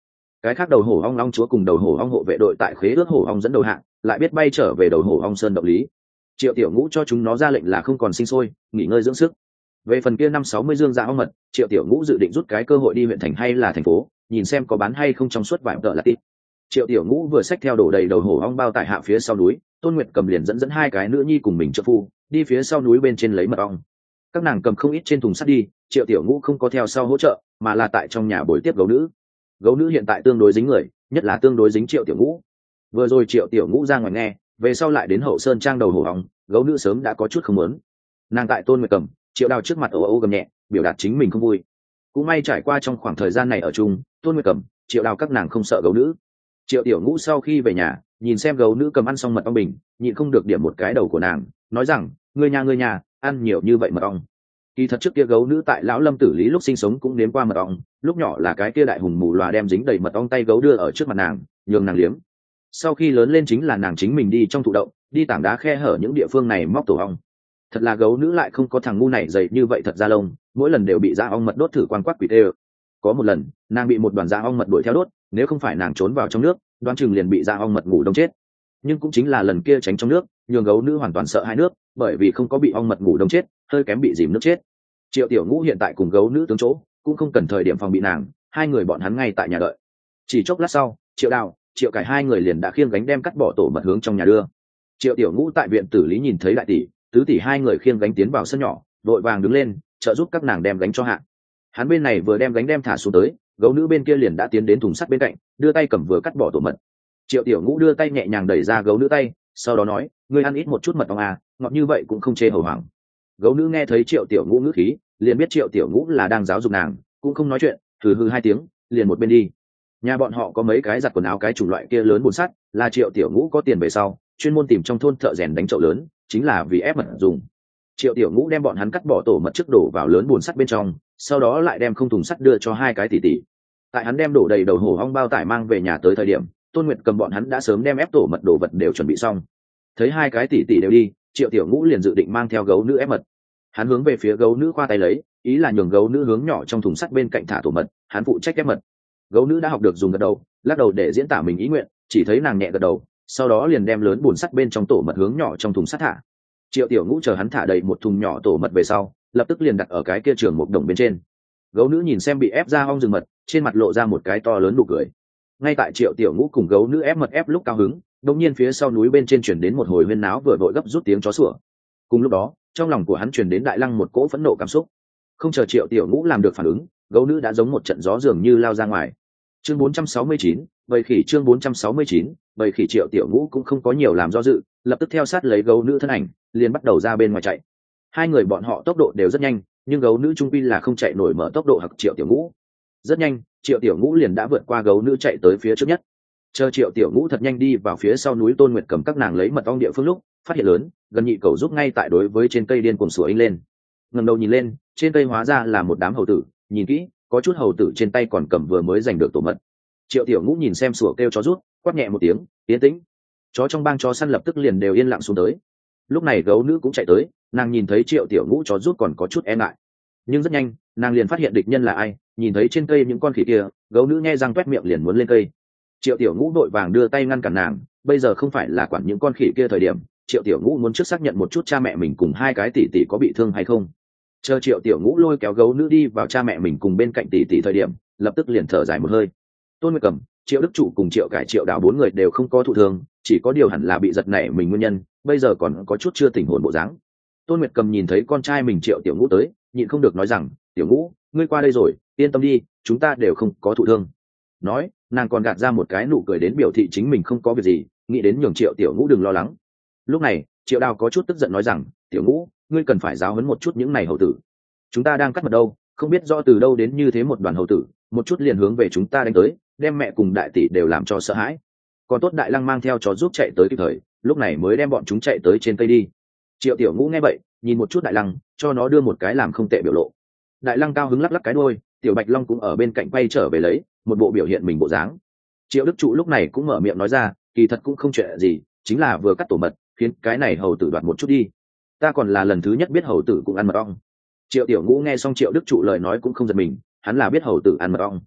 Cái khác đầu hổ ong long chúa cùng đầu hổ ong hộ vệ đội tại khế ước hổ ong dẫn đầu hạng lại biết bay trở về đầu hổ ong sơn động lý. Triệu Tiểu Ngũ cho chúng nó ra lệnh là không còn sinh sôi, nghỉ ngơi dưỡng sức. Về phần kia năm sáu mươi dương dạ ong mật, Triệu Tiểu Ngũ dự định rút cái cơ hội đi huyện thành hay là thành phố, nhìn xem có bán hay không trong suốt vài tờ là tít. Triệu Tiểu Ngũ vừa xách theo đổ đầy đầu hổ ong bao tải hạ phía sau núi, Tôn Nguyệt cầm liền dẫn dẫn hai cái nữ nhi cùng mình trợ phu đi phía sau núi bên trên lấy mật ong. Các nàng cầm không ít trên thùng sắt đi, Triệu Tiểu Ngũ không có theo sau hỗ trợ, mà là tại trong nhà bồi tiếp gấu nữ. Gấu nữ hiện tại tương đối dính người, nhất là tương đối dính Triệu Tiểu Ngũ. Vừa rồi Triệu Tiểu Ngũ ra ngoài nghe, về sau lại đến hậu sơn trang đầu hổ ong, gấu nữ sớm đã có chút không muốn. Nàng tại Tôn Nguyệt cầm, Triệu Đào trước mặt ồ ồ gầm nhẹ, biểu đạt chính mình không vui. Cũng may trải qua trong khoảng thời gian này ở chung, Tôn Nguyệt cầm, Triệu Đào các nàng không sợ gấu nữ. Triệu Tiểu Ngũ sau khi về nhà, nhìn xem gấu nữ cầm ăn xong mật ong bình, nhịn không được điểm một cái đầu của nàng, nói rằng, ngươi nhà ngươi nhà, ăn nhiều như vậy mật ong. Kỳ thật trước kia gấu nữ tại lão Lâm Tử Lý lúc sinh sống cũng nếm qua mật ong, lúc nhỏ là cái kia đại hùng mù lòa đem dính đầy mật ong tay gấu đưa ở trước mặt nàng, nhường nàng liếm. Sau khi lớn lên chính là nàng chính mình đi trong thụ động, đi tảng đá khe hở những địa phương này móc tổ ong. Thật là gấu nữ lại không có thằng ngu này dày như vậy thật ra lông, mỗi lần đều bị da ong mật đốt thử quan quắc quỷ tê. Có một lần, nàng bị một đoàn da ong mật đuổi theo đốt, nếu không phải nàng trốn vào trong nước, đoán chừng liền bị da ong mật ngủ đông chết. Nhưng cũng chính là lần kia tránh trong nước, nhường gấu nữ hoàn toàn sợ hai nước, bởi vì không có bị ong mật ngủ đông chết, hơi kém bị dìm nước chết. Triệu Tiểu Ngũ hiện tại cùng gấu nữ tướng chỗ, cũng không cần thời điểm phòng bị nàng, hai người bọn hắn ngay tại nhà đợi. Chỉ chốc lát sau, Triệu Đào, Triệu Cải hai người liền đã khiêng gánh đem cắt bỏ tổ mật hướng trong nhà đưa. Triệu Tiểu Ngũ tại viện tử lý nhìn thấy đại tỷ, tứ tỷ hai người khiêng gánh tiến vào sân nhỏ, đội vàng đứng lên, trợ giúp các nàng đem gánh cho hạ. Hắn bên này vừa đem gánh đem thả xuống tới, gấu nữ bên kia liền đã tiến đến thùng sắt bên cạnh, đưa tay cầm vừa cắt bỏ tổ mật. Triệu Tiểu Ngũ đưa tay nhẹ nhàng đẩy ra gấu nữ tay, sau đó nói, ngươi ăn ít một chút mật ong à, ngọt như vậy cũng không chê hầu hoảng. Gấu nữ nghe thấy Triệu Tiểu Ngũ ngữ khí, liền biết Triệu Tiểu Ngũ là đang giáo dục nàng, cũng không nói chuyện, thử hư hai tiếng, liền một bên đi. Nhà bọn họ có mấy cái giặt quần áo cái chủng loại kia lớn bồn sắt, là Triệu Tiểu Ngũ có tiền về sau, chuyên môn tìm trong thôn thợ rèn đánh chậu lớn, chính là vì ép mật dùng. Triệu Tiểu Ngũ đem bọn hắn cắt bỏ tổ mật trước đổ vào lớn bồn sắt bên trong, sau đó lại đem không thùng sắt đưa cho hai cái tỷ tỷ. Tại hắn đem đổ đầy đầu hổ ong bao tải mang về nhà tới thời điểm, Tôn Nguyệt cầm bọn hắn đã sớm đem ép tổ mật đồ vật đều chuẩn bị xong. Thấy hai cái tỷ tỷ đều đi, Triệu Tiểu Ngũ liền dự định mang theo gấu nữ ép mật. Hắn hướng về phía gấu nữ khoa tay lấy, ý là nhường gấu nữ hướng nhỏ trong thùng sắt bên cạnh thả tổ mật, hắn phụ trách ép mật. Gấu nữ đã học được dùng gật đầu, lắc đầu để diễn tả mình ý nguyện, chỉ thấy nàng nhẹ gật đầu, sau đó liền đem lớn bùn sắt bên trong tổ mật hướng nhỏ trong thùng sắt thả. Triệu Tiểu Ngũ chờ hắn thả đầy một thùng nhỏ tổ mật về sau, lập tức liền đặt ở cái kia trường một đồng bên trên. Gấu nữ nhìn xem bị ép ra ong rừng mật, trên mặt lộ ra một cái to lớn nụ cười. Ngay tại Triệu Tiểu Ngũ cùng gấu nữ ép mật ép lúc cao hứng, đột nhiên phía sau núi bên trên truyền đến một hồi huyên náo vừa vội gấp rút tiếng chó sủa. Cùng lúc đó, trong lòng của hắn truyền đến đại lăng một cỗ phẫn nộ cảm xúc. Không chờ Triệu Tiểu Ngũ làm được phản ứng, gấu nữ đã giống một trận gió dường như lao ra ngoài. Chương bốn trăm sáu mươi chín, bầy khỉ chương bốn trăm sáu mươi chín, bầy khỉ. Triệu Tiểu Ngũ cũng không có nhiều làm do dự, lập tức theo sát lấy gấu nữ thân ảnh, liền bắt đầu ra bên ngoài chạy. Hai người bọn họ tốc độ đều rất nhanh, nhưng gấu nữ trung quy là không chạy nổi mở tốc độ hoặc Triệu Tiểu Ngũ. Rất nhanh, Triệu Tiểu Ngũ liền đã vượt qua gấu nữ chạy tới phía trước nhất. Chờ Triệu Tiểu Ngũ thật nhanh đi vào phía sau núi Tôn Nguyệt cầm các nàng lấy mật ong địa phương lúc, phát hiện lớn, gần nhị cầu giúp ngay tại đối với trên cây điên cuồng sủa inh lên. Ngẩng đầu nhìn lên, trên cây hóa ra là một đám hầu tử, nhìn kỹ, có chút hầu tử trên tay còn cầm vừa mới giành được tổ mật. Triệu Tiểu Ngũ nhìn xem sủa kêu chó rút, quát nhẹ một tiếng, yên tĩnh. Chó trong bang chó săn lập tức liền đều yên lặng xuống tới. Lúc này gấu nữ cũng chạy tới, nàng nhìn thấy Triệu Tiểu Ngũ chó rút còn có chút e ngại, nhưng rất nhanh, nàng liền phát hiện địch nhân là ai. Nhìn thấy trên cây những con khỉ kia, gấu nữ nhe răng toét miệng liền muốn lên cây. Triệu Tiểu Ngũ vội vàng đưa tay ngăn cản nàng, bây giờ không phải là quản những con khỉ kia thời điểm. Triệu Tiểu Ngũ muốn trước xác nhận một chút cha mẹ mình cùng hai cái tỷ tỷ có bị thương hay không. Chờ Triệu Tiểu Ngũ lôi kéo gấu nữ đi vào cha mẹ mình cùng bên cạnh tỷ tỷ thời điểm, lập tức liền thở dài một hơi. Tôn Nguyệt Cầm, Triệu Đức Trụ cùng Triệu Cải, Triệu Đào bốn người đều không có thụ thương, chỉ có điều hẳn là bị giật nảy mình nguyên nhân, bây giờ còn có chút chưa tỉnh hồn bộ dáng. Tôn Nguyệt Cầm nhìn thấy con trai mình Triệu Tiểu Ngũ tới, nhịn không được nói rằng, Tiểu Ngũ, ngươi qua đây rồi, yên tâm đi, chúng ta đều không có thụ thương. Nói, nàng còn gạt ra một cái nụ cười đến biểu thị chính mình không có việc gì, nghĩ đến nhường Triệu Tiểu Ngũ đừng lo lắng. Lúc này, Triệu Đào có chút tức giận nói rằng, Tiểu Ngũ, ngươi cần phải giáo huấn một chút những này hầu tử. Chúng ta đang cắt mật đâu, không biết do từ đâu đến như thế một đoàn hầu tử, một chút liền hướng về chúng ta đánh tới, đem mẹ cùng đại tỷ đều làm cho sợ hãi. Còn tốt Đại Lăng mang theo chó giúp chạy tới kịp thời, lúc này mới đem bọn chúng chạy tới trên cây đi. Triệu Tiểu Ngũ nghe vậy, nhìn một chút Đại Lăng, cho nó đưa một cái làm không tệ biểu lộ. Đại Lăng cao hứng lắc lắc cái đuôi, Tiểu Bạch Long cũng ở bên cạnh quay trở về lấy một bộ biểu hiện mình bộ dáng. Triệu Đức Trụ lúc này cũng mở miệng nói ra, kỳ thật cũng không chuyện gì, chính là vừa cắt tổ mật, khiến cái này hầu tử đoạt một chút đi. Ta còn là lần thứ nhất biết hầu tử cũng ăn mật ong. Triệu Tiểu Ngũ nghe xong Triệu Đức Trụ lời nói cũng không giật mình, hắn là biết hầu tử ăn mật ong.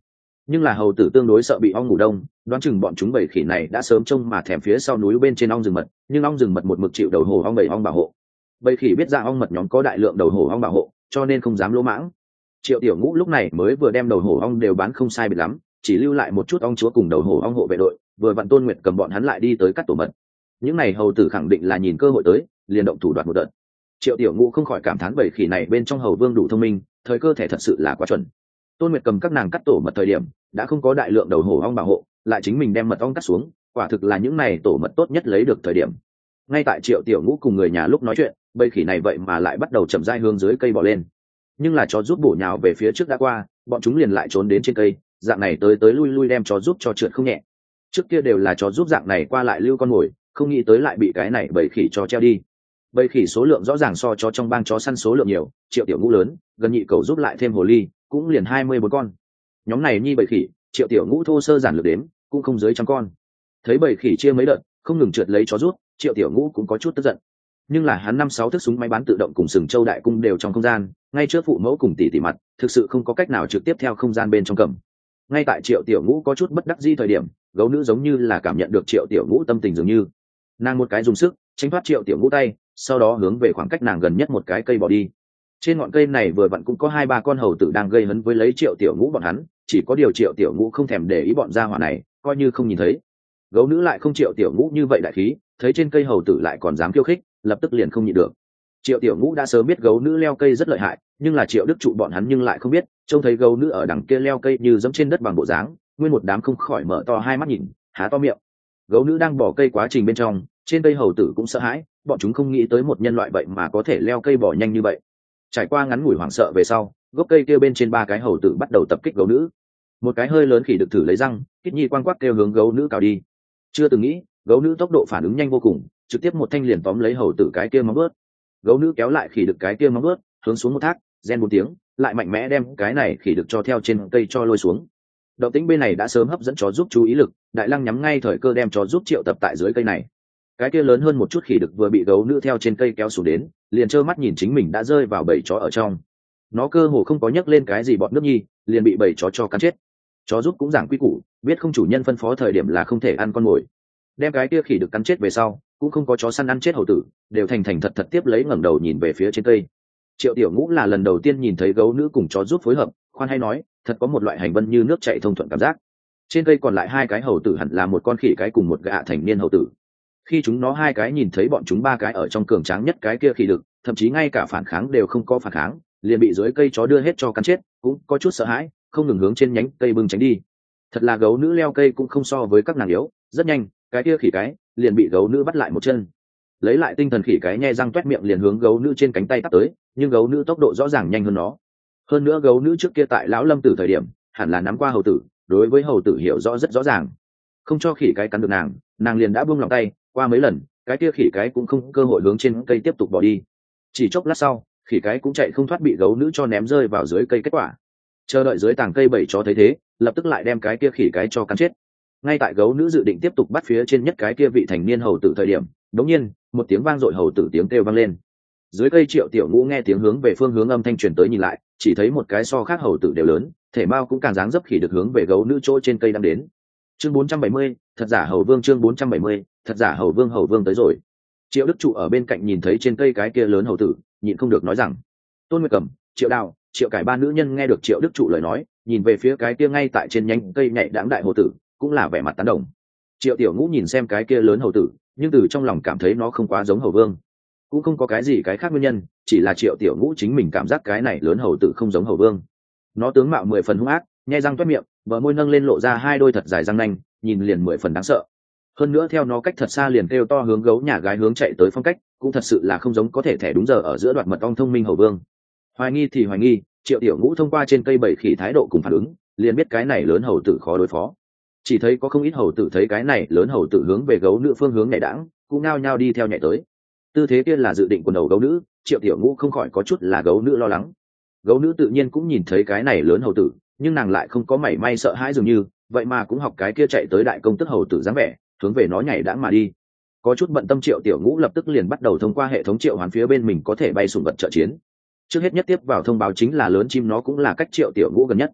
nhưng là hầu tử tương đối sợ bị ong ngủ đông, đoán chừng bọn chúng bầy khỉ này đã sớm trông mà thèm phía sau núi bên trên ong rừng mật, nhưng ong rừng mật một mực chịu đầu hổ ong bầy ong bảo hộ. Bầy khỉ biết ra ong mật nhóm có đại lượng đầu hổ ong bảo hộ, cho nên không dám lỗ mãng. Triệu Tiểu Ngũ lúc này mới vừa đem đầu hổ ong đều bán không sai biệt lắm, chỉ lưu lại một chút ong chúa cùng đầu hổ ong hộ vệ đội, vừa vặn Tôn Nguyệt cầm bọn hắn lại đi tới cắt tổ mật. Những này hầu tử khẳng định là nhìn cơ hội tới, liền động thủ đoạt một đợt. Triệu Tiểu Ngũ không khỏi cảm thán bầy khỉ này bên trong hầu vương đủ thông minh, thời cơ thể thật sự là quá chuẩn. Tôn Nguyệt cầm các nàng cắt tổ mật thời điểm đã không có đại lượng đầu hổ ong bảo hộ, lại chính mình đem mật ong cắt xuống, quả thực là những này tổ mật tốt nhất lấy được thời điểm. Ngay tại Triệu Tiểu Ngũ cùng người nhà lúc nói chuyện, bầy khỉ này vậy mà lại bắt đầu chậm rãi hướng dưới cây bò lên. Nhưng là chó giúp bổ nhào về phía trước đã qua, bọn chúng liền lại trốn đến trên cây, dạng này tới tới lui lui đem chó giúp cho trượt không nhẹ. Trước kia đều là chó giúp dạng này qua lại lưu con mồi, không nghĩ tới lại bị cái này bầy khỉ cho treo đi. Bầy khỉ số lượng rõ ràng so chó trong bang chó săn số lượng nhiều, Triệu Tiểu Ngũ lớn, gần nhị cầu giúp lại thêm hồ ly, cũng liền hai mươi bốn con. Nhóm này nhi bầy khỉ, Triệu Tiểu Ngũ thô sơ giản lược đếm, cũng không dưới trăm con. Thấy bầy khỉ chia mấy đợt, không ngừng trượt lấy chó rút, Triệu Tiểu Ngũ cũng có chút tức giận. Nhưng là hắn năm sáu thước súng máy bán tự động cùng sừng châu đại cung đều trong không gian, ngay trước phụ mẫu cùng tỷ tỷ mặt, thực sự không có cách nào trực tiếp theo không gian bên trong cầm. Ngay tại Triệu Tiểu Ngũ có chút bất đắc dĩ thời điểm, gấu nữ giống như là cảm nhận được Triệu Tiểu Ngũ tâm tình dường như, nàng một cái dùng sức tránh thoát Triệu Tiểu Ngũ tay, sau đó hướng về khoảng cách nàng gần nhất một cái cây bỏ đi. Trên ngọn cây này vừa vặn cũng có hai ba con hầu tử đang gây hấn với lấy Triệu Tiểu Ngũ bọn hắn, chỉ có điều Triệu Tiểu Ngũ không thèm để ý bọn gia hỏa này, coi như không nhìn thấy. Gấu nữ lại không Triệu Tiểu Ngũ như vậy đại khí, thấy trên cây hầu tử lại còn dám khiêu khích, lập tức liền không nhịn được. Triệu Tiểu Ngũ đã sớm biết gấu nữ leo cây rất lợi hại, nhưng là Triệu Đức Trụ bọn hắn nhưng lại không biết, trông thấy gấu nữ ở đằng kia leo cây như giẫm trên đất bằng bộ dáng, nguyên một đám không khỏi mở to hai mắt nhìn, há to miệng. Gấu nữ đang bỏ cây quá trình bên trong, trên cây hầu tử cũng sợ hãi, bọn chúng không nghĩ tới một nhân loại vậy mà có thể leo cây bỏ nhanh như vậy. Trải qua ngắn ngủi hoảng sợ về sau, gốc cây kia bên trên ba cái hầu tử bắt đầu tập kích gấu nữ. Một cái hơi lớn khỉ được thử lấy răng, kít nhi quang quắc kêu hướng gấu nữ cào đi. Chưa từng nghĩ, gấu nữ tốc độ phản ứng nhanh vô cùng, trực tiếp một thanh liền tóm lấy hầu tử cái kia móng vuốt. Gấu nữ kéo lại khỉ được cái kia móng vuốt, hướng xuống một thác, rên một tiếng, lại mạnh mẽ đem cái này khỉ được cho theo trên cây cho lôi xuống. Động tĩnh bên này đã sớm hấp dẫn chó giúp chú ý lực, Đại Lăng nhắm ngay thời cơ đem chó giúp triệu tập tại dưới cây này. Cái kia lớn hơn một chút khỉ được vừa bị gấu nữ theo trên cây kéo xuống đến, liền trơ mắt nhìn chính mình đã rơi vào bầy chó ở trong. Nó cơ hồ không có nhấc lên cái gì bọt nước nhi, liền bị bầy chó cho cắn chết. Chó giúp cũng giảng quy củ, biết không chủ nhân phân phó thời điểm là không thể ăn con mồi. Đem cái kia khỉ được cắn chết về sau, cũng không có chó săn ăn chết hầu tử, đều thành thành thật thật tiếp lấy ngẩng đầu nhìn về phía trên cây. Triệu Tiểu Ngũ là lần đầu tiên nhìn thấy gấu nữ cùng chó giúp phối hợp, khoan hay nói, thật có một loại hành vân như nước chảy thông thuận cảm giác. Trên cây còn lại hai cái hầu tử hẳn là một con khỉ cái cùng một gã thành niên hầu tử. Khi chúng nó hai cái nhìn thấy bọn chúng ba cái ở trong cường tráng nhất cái kia khỉ được, thậm chí ngay cả phản kháng đều không có phản kháng, liền bị dưới cây chó đưa hết cho cắn chết, cũng có chút sợ hãi, không ngừng hướng trên nhánh cây bưng tránh đi. Thật là gấu nữ leo cây cũng không so với các nàng yếu, rất nhanh, cái kia khỉ cái liền bị gấu nữ bắt lại một chân. Lấy lại tinh thần khỉ cái nhe răng toét miệng liền hướng gấu nữ trên cánh tay tắt tới, nhưng gấu nữ tốc độ rõ ràng nhanh hơn nó. Hơn nữa gấu nữ trước kia tại lão lâm tử thời điểm, hẳn là nắm qua hầu tử, đối với hầu tử hiểu rõ rất rõ ràng. Không cho khỉ cái cắn được nàng, nàng liền đã buông lòng tay, qua mấy lần, cái kia khỉ cái cũng không cơ hội hướng trên cây tiếp tục bỏ đi. Chỉ chốc lát sau, khỉ cái cũng chạy không thoát bị gấu nữ cho ném rơi vào dưới cây kết quả. Chờ đợi dưới tàng cây bảy chó thấy thế, lập tức lại đem cái kia khỉ cái cho cắn chết. Ngay tại gấu nữ dự định tiếp tục bắt phía trên nhất cái kia vị thành niên hầu tử thời điểm, đống nhiên một tiếng vang dội hầu tử tiếng kêu vang lên. Dưới cây Triệu Tiểu Ngũ nghe tiếng hướng về phương hướng âm thanh truyền tới nhìn lại, chỉ thấy một cái so khác hầu tử đều lớn, thể mao cũng càng dáng dấp khỉ được hướng về gấu nữ chỗ trên cây đang đến. Chương bốn trăm bảy mươi, thật giả hầu vương. Chương bốn trăm bảy mươi, thật giả hầu vương. Hầu vương tới rồi. Triệu Đức Trụ ở bên cạnh nhìn thấy trên cây cái kia lớn hầu tử, nhịn không được nói rằng: Tôn Nguyệt Cầm, Triệu Đào, Triệu Cải ba nữ nhân nghe được Triệu Đức Trụ lời nói, nhìn về phía cái kia ngay tại trên nhánh cây nhảy đãng đại hầu tử, cũng là vẻ mặt tán đồng. Triệu Tiểu Ngũ nhìn xem cái kia lớn hầu tử, nhưng từ trong lòng cảm thấy nó không quá giống hầu vương, cũng không có cái gì cái khác nguyên nhân, chỉ là Triệu Tiểu Ngũ chính mình cảm giác cái này lớn hầu tử không giống hầu vương. Nó tướng mạo mười phần hung ác, nhe răng toét miệng, bờ môi nâng lên lộ ra hai đôi thật dài răng nanh, nhìn liền mười phần đáng sợ. Hơn nữa theo nó cách thật xa liền kêu to hướng gấu nhà gái hướng chạy tới phong cách, cũng thật sự là không giống có thể thẻ đúng giờ ở giữa đoạt mật ong thông minh hầu vương. Hoài nghi thì hoài nghi, Triệu Tiểu Ngũ thông qua trên cây bảy khỉ thái độ cùng phản ứng, liền biết cái này lớn hầu tử khó đối phó. Chỉ thấy có không ít hầu tử thấy cái này lớn hầu tử hướng về gấu nữ phương hướng nhảy đãng, cũng nao nhao đi theo nhảy tới. Tư thế kia là dự định của đầu gấu nữ, Triệu Tiểu Ngũ không khỏi có chút là gấu nữ lo lắng. Gấu nữ tự nhiên cũng nhìn thấy cái này lớn hầu tử, nhưng nàng lại không có mảy may sợ hãi dường như, vậy mà cũng học cái kia chạy tới đại công tức hầu tử dáng vẻ, hướng về nó nhảy đãng mà đi. Có chút bận tâm Triệu Tiểu Ngũ lập tức liền bắt đầu thông qua hệ thống triệu hoán phía bên mình có thể bay sủng vật trợ chiến. Trước hết nhất tiếp vào thông báo chính là lớn chim nó cũng là cách Triệu Tiểu Ngũ gần nhất.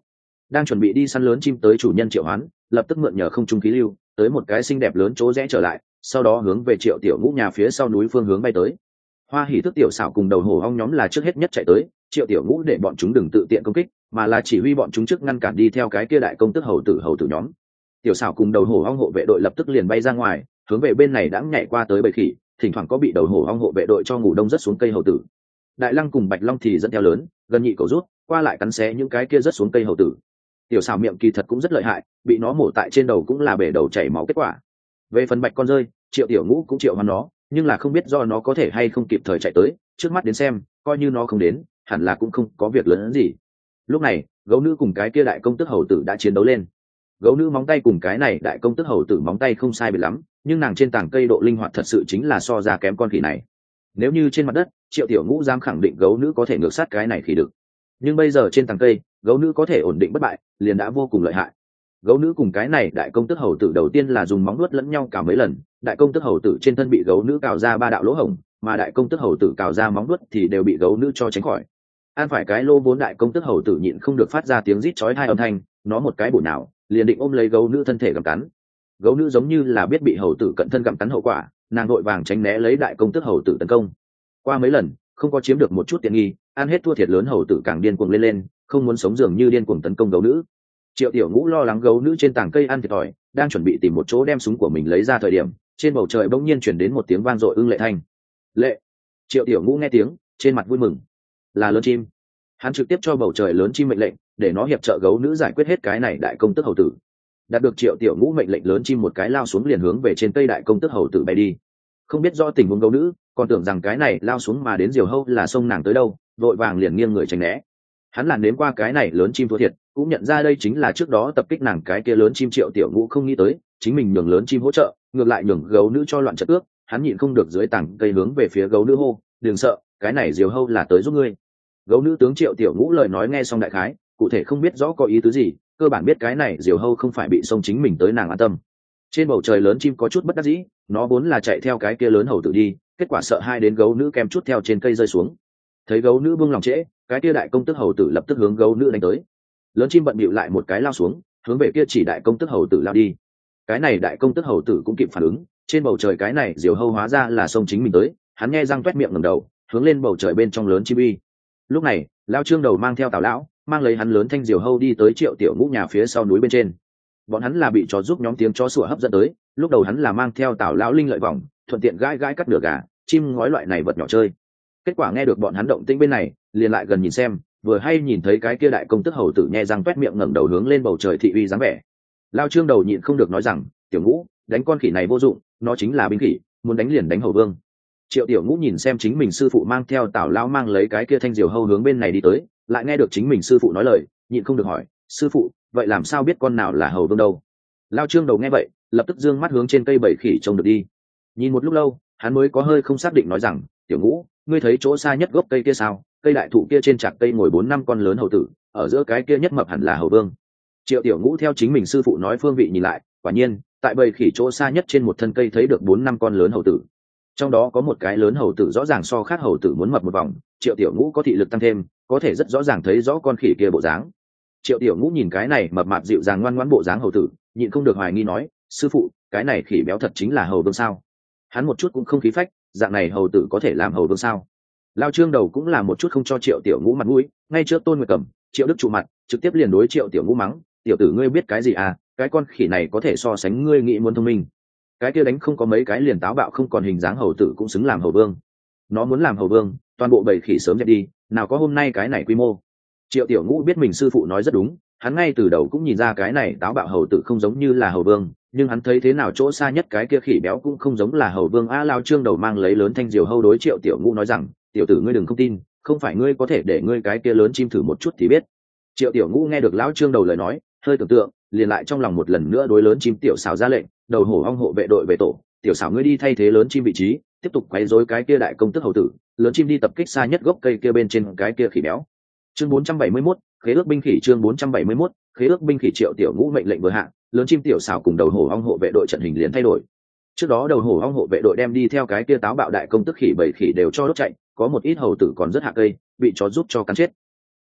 đang chuẩn bị đi săn lớn chim tới chủ nhân Triệu Hoán lập tức mượn nhờ không trung khí lưu tới một cái xinh đẹp lớn chỗ rẽ trở lại, sau đó hướng về Triệu Tiểu Ngũ nhà phía sau núi phương hướng bay tới. Hoa Hỉ Thức Tiểu Xảo cùng đầu hổ ong nhóm là trước hết nhất chạy tới, Triệu Tiểu Ngũ để bọn chúng đừng tự tiện công kích, mà là chỉ huy bọn chúng trước ngăn cản đi theo cái kia đại công tức hầu tử hầu tử nhóm. Tiểu Xảo cùng đầu hổ ong hộ vệ đội lập tức liền bay ra ngoài, hướng về bên này đã nhảy qua tới bầy khỉ, thỉnh thoảng có bị đầu hổ ong hộ vệ đội cho ngủ đông rất xuống cây hầu tử. Đại Lăng cùng Bạch Long thì dẫn theo lớn, gần nhị cầu rút, qua lại cắn xé những cái kia rất xuống cây hầu tử. Tiểu Xảo miệng kỳ thật cũng rất lợi hại, bị nó mổ tại trên đầu cũng là bể đầu chảy máu kết quả. Về phần Bạch con rơi, Triệu Tiểu Ngũ cũng triệu hoán nó, nhưng là không biết do nó có thể hay không kịp thời chạy tới, trước mắt đến xem, coi như nó không đến, hẳn là cũng không có việc lớn hơn gì. Lúc này, gấu nữ cùng cái kia đại công tức hầu tử đã chiến đấu lên. Gấu nữ móng tay cùng cái này đại công tức hầu tử móng tay không sai biệt lắm, nhưng nàng trên tảng cây độ linh hoạt thật sự chính là so ra kém con khỉ này. Nếu như trên mặt đất, Triệu Tiểu Ngũ dám khẳng định gấu nữ có thể ngược sát cái này khỉ được, nhưng bây giờ trên tảng cây, gấu nữ có thể ổn định bất bại, liền đã vô cùng lợi hại. Gấu nữ cùng cái này đại công tức hầu tử đầu tiên là dùng móng vuốt lẫn nhau cào mấy lần, đại công tức hầu tử trên thân bị gấu nữ cào ra ba đạo lỗ hổng, mà đại công tức hầu tử cào ra móng vuốt thì đều bị gấu nữ cho tránh khỏi. An phải cái lô vốn đại công tức hầu tử nhịn không được phát ra tiếng rít chói tai âm thanh, nó một cái bổ nào, liền định ôm lấy gấu nữ thân thể gặm cắn. Gấu nữ giống như là biết bị hầu tử cận thân gặm cắn hậu quả, nàng vội vàng tránh né lấy đại công tức hầu tử tấn công. Qua mấy lần, không có chiếm được một chút tiện nghi, ăn hết thua thiệt lớn hầu tử càng điên cuồng lên lên, không muốn sống dường như điên cuồng tấn công gấu nữ. Triệu Tiểu Ngũ lo lắng gấu nữ trên tảng cây ăn thiệt thòi, đang chuẩn bị tìm một chỗ đem súng của mình lấy ra thời điểm, trên bầu trời bỗng nhiên chuyển đến một tiếng vang dội ưng lệ thanh. Lệ! Triệu Tiểu Ngũ nghe tiếng, trên mặt vui mừng. Là lớn chim. Hắn trực tiếp cho bầu trời lớn chim mệnh lệnh, để nó hiệp trợ gấu nữ giải quyết hết cái này đại công tức hầu tử. Đạt được Triệu Tiểu Ngũ mệnh lệnh, lớn chim một cái lao xuống liền hướng về trên cây đại công tức hầu tử bay đi. Không biết rõ tình huống gấu nữ, còn tưởng rằng cái này lao xuống mà đến diều hâu là xông nàng tới đâu, vội vàng liền nghiêng người tránh né. Hắn là nếm qua cái này lớn chim thua thiệt, cũng nhận ra đây chính là trước đó tập kích nàng cái kia lớn chim. Triệu Tiểu Ngũ không nghĩ tới, chính mình nhường lớn chim hỗ trợ, ngược lại nhường gấu nữ cho loạn trận ước. Hắn nhịn không được dưới tảng cây hướng về phía gấu nữ hô, đừng sợ, cái này diều hâu là tới giúp ngươi. Gấu nữ tướng Triệu Tiểu Ngũ lời nói nghe xong đại khái, cụ thể không biết rõ có ý tứ gì, cơ bản biết cái này diều hâu không phải bị xông chính mình tới nàng an tâm. Trên bầu trời lớn chim có chút bất đắc dĩ, nó vốn là chạy theo cái kia lớn hầu tử đi, kết quả sợ hai đến gấu nữ kem chút theo trên cây rơi xuống. Thấy gấu nữ buông lòng trễ, cái kia đại công tức hầu tử lập tức hướng gấu nữ đánh tới. Lớn chim bận bịu lại một cái lao xuống, hướng về kia chỉ đại công tức hầu tử lao đi. Cái này đại công tức hầu tử cũng kịp phản ứng, trên bầu trời cái này diều hâu hóa ra là xông chính mình tới, hắn nghe răng toét miệng ngẩng đầu, hướng lên bầu trời bên trong lớn chim uy. Lúc này, Lao Trương Đầu mang theo Tào lão, mang lấy hắn lớn thanh diều hâu đi tới Triệu Tiểu Ngũ nhà phía sau núi bên trên. Bọn hắn là bị chó giúp nhóm tiếng chó sủa hấp dẫn tới, lúc đầu hắn là mang theo Tào lão linh lợi vòng, thuận tiện gãi gãi cắt nửa gà, chim ngói loại này vật nhỏ chơi. Kết quả nghe được bọn hắn động tĩnh bên này, liền lại gần nhìn xem, vừa hay nhìn thấy cái kia đại công tức hầu tử nhe răng toét miệng ngẩng đầu hướng lên bầu trời thị uy dáng vẻ. Lao Trương Đầu nhịn không được nói rằng, Tiểu Ngũ, đánh con khỉ này vô dụng, nó chính là binh khỉ, muốn đánh liền đánh hầu vương. Triệu Tiểu Ngũ nhìn xem chính mình sư phụ mang theo Tào lão mang lấy cái kia thanh diều hâu hướng bên này đi tới, lại nghe được chính mình sư phụ nói lời, nhịn không được hỏi, sư phụ, vậy làm sao biết con nào là hầu vương đâu? Lao Trương Đầu nghe vậy, lập tức dương mắt hướng trên cây bảy khỉ trông được đi. Nhìn một lúc lâu, hắn mới có hơi không xác định nói rằng, Tiểu Ngũ, ngươi thấy chỗ xa nhất gốc cây kia sao? Cây đại thụ kia trên trạc cây ngồi bốn năm con lớn hầu tử, ở giữa cái kia nhất mập hẳn là hầu vương. Triệu Tiểu Ngũ theo chính mình sư phụ nói phương vị nhìn lại, quả nhiên, tại bầy khỉ chỗ xa nhất trên một thân cây thấy được bốn năm con lớn hầu tử. Trong đó có một cái lớn hầu tử rõ ràng so khác hầu tử muốn mập một vòng. Triệu Tiểu Ngũ có thị lực tăng thêm, có thể rất rõ ràng thấy rõ con khỉ kia bộ dáng. Triệu Tiểu Ngũ nhìn cái này mập mạp dịu dàng ngoan ngoãn bộ dáng hầu tử, nhịn không được hoài nghi nói, sư phụ, cái này khỉ béo thật chính là hầu vương sao? Hắn một chút cũng không khí phách, dạng này hầu tử có thể làm hầu vương sao? Lao Trương Đầu cũng là một chút không cho Triệu Tiểu Ngũ mặt mũi, ngay trước Tôn Nguyệt Cẩm, Triệu Đức trụ mặt, trực tiếp liền đối Triệu Tiểu Ngũ mắng, tiểu tử ngươi biết cái gì à? Cái con khỉ này có thể so sánh ngươi nghĩ muốn thông minh. Cái kia đánh không có mấy cái liền táo bạo không còn hình dáng hầu tử cũng xứng làm hầu vương. Nó muốn làm hầu vương, toàn bộ bầy khỉ sớm dẹp đi, nào có hôm nay cái này quy mô. Triệu Tiểu Ngũ biết mình sư phụ nói rất đúng, hắn ngay từ đầu cũng nhìn ra cái này táo bạo hầu tử không giống như là hầu vương, nhưng hắn thấy thế nào chỗ xa nhất cái kia khỉ béo cũng không giống là hầu vương. A Lao Trương Đầu mang lấy lớn thanh diều hâu đối Triệu Tiểu Ngũ nói rằng, tiểu tử ngươi đừng không tin, không phải ngươi có thể để ngươi cái kia lớn chim thử một chút thì biết. Triệu Tiểu Ngũ nghe được Lão Trương Đầu lời nói, hơi tưởng tượng, liền lại trong lòng một lần nữa đối lớn chim Tiểu Xảo ra lệnh, đầu hổ ong hộ vệ đội về tổ, Tiểu Xảo ngươi đi thay thế lớn chim vị trí, tiếp tục quấy rối cái kia đại công tức hầu tử, lớn chim đi tập kích xa nhất gốc cây kia bên trên cái kia khỉ béo. Chương bốn trăm bảy mươi mốt, khế ước binh khỉ. Chương bốn trăm bảy mươi mốt, khế ước binh khỉ. Triệu Tiểu Ngũ mệnh lệnh vừa hạ, lớn chim Tiểu Xảo cùng đầu hổ ong hộ vệ đội trận hình liền thay đổi. Trước đó đầu hổ ong hộ vệ đội đem đi theo cái kia táo bạo đại công tức khỉ bảy khỉ đều cho đốt chạy, có một ít hầu tử còn rất hạ cây, bị chó giúp cho cắn chết.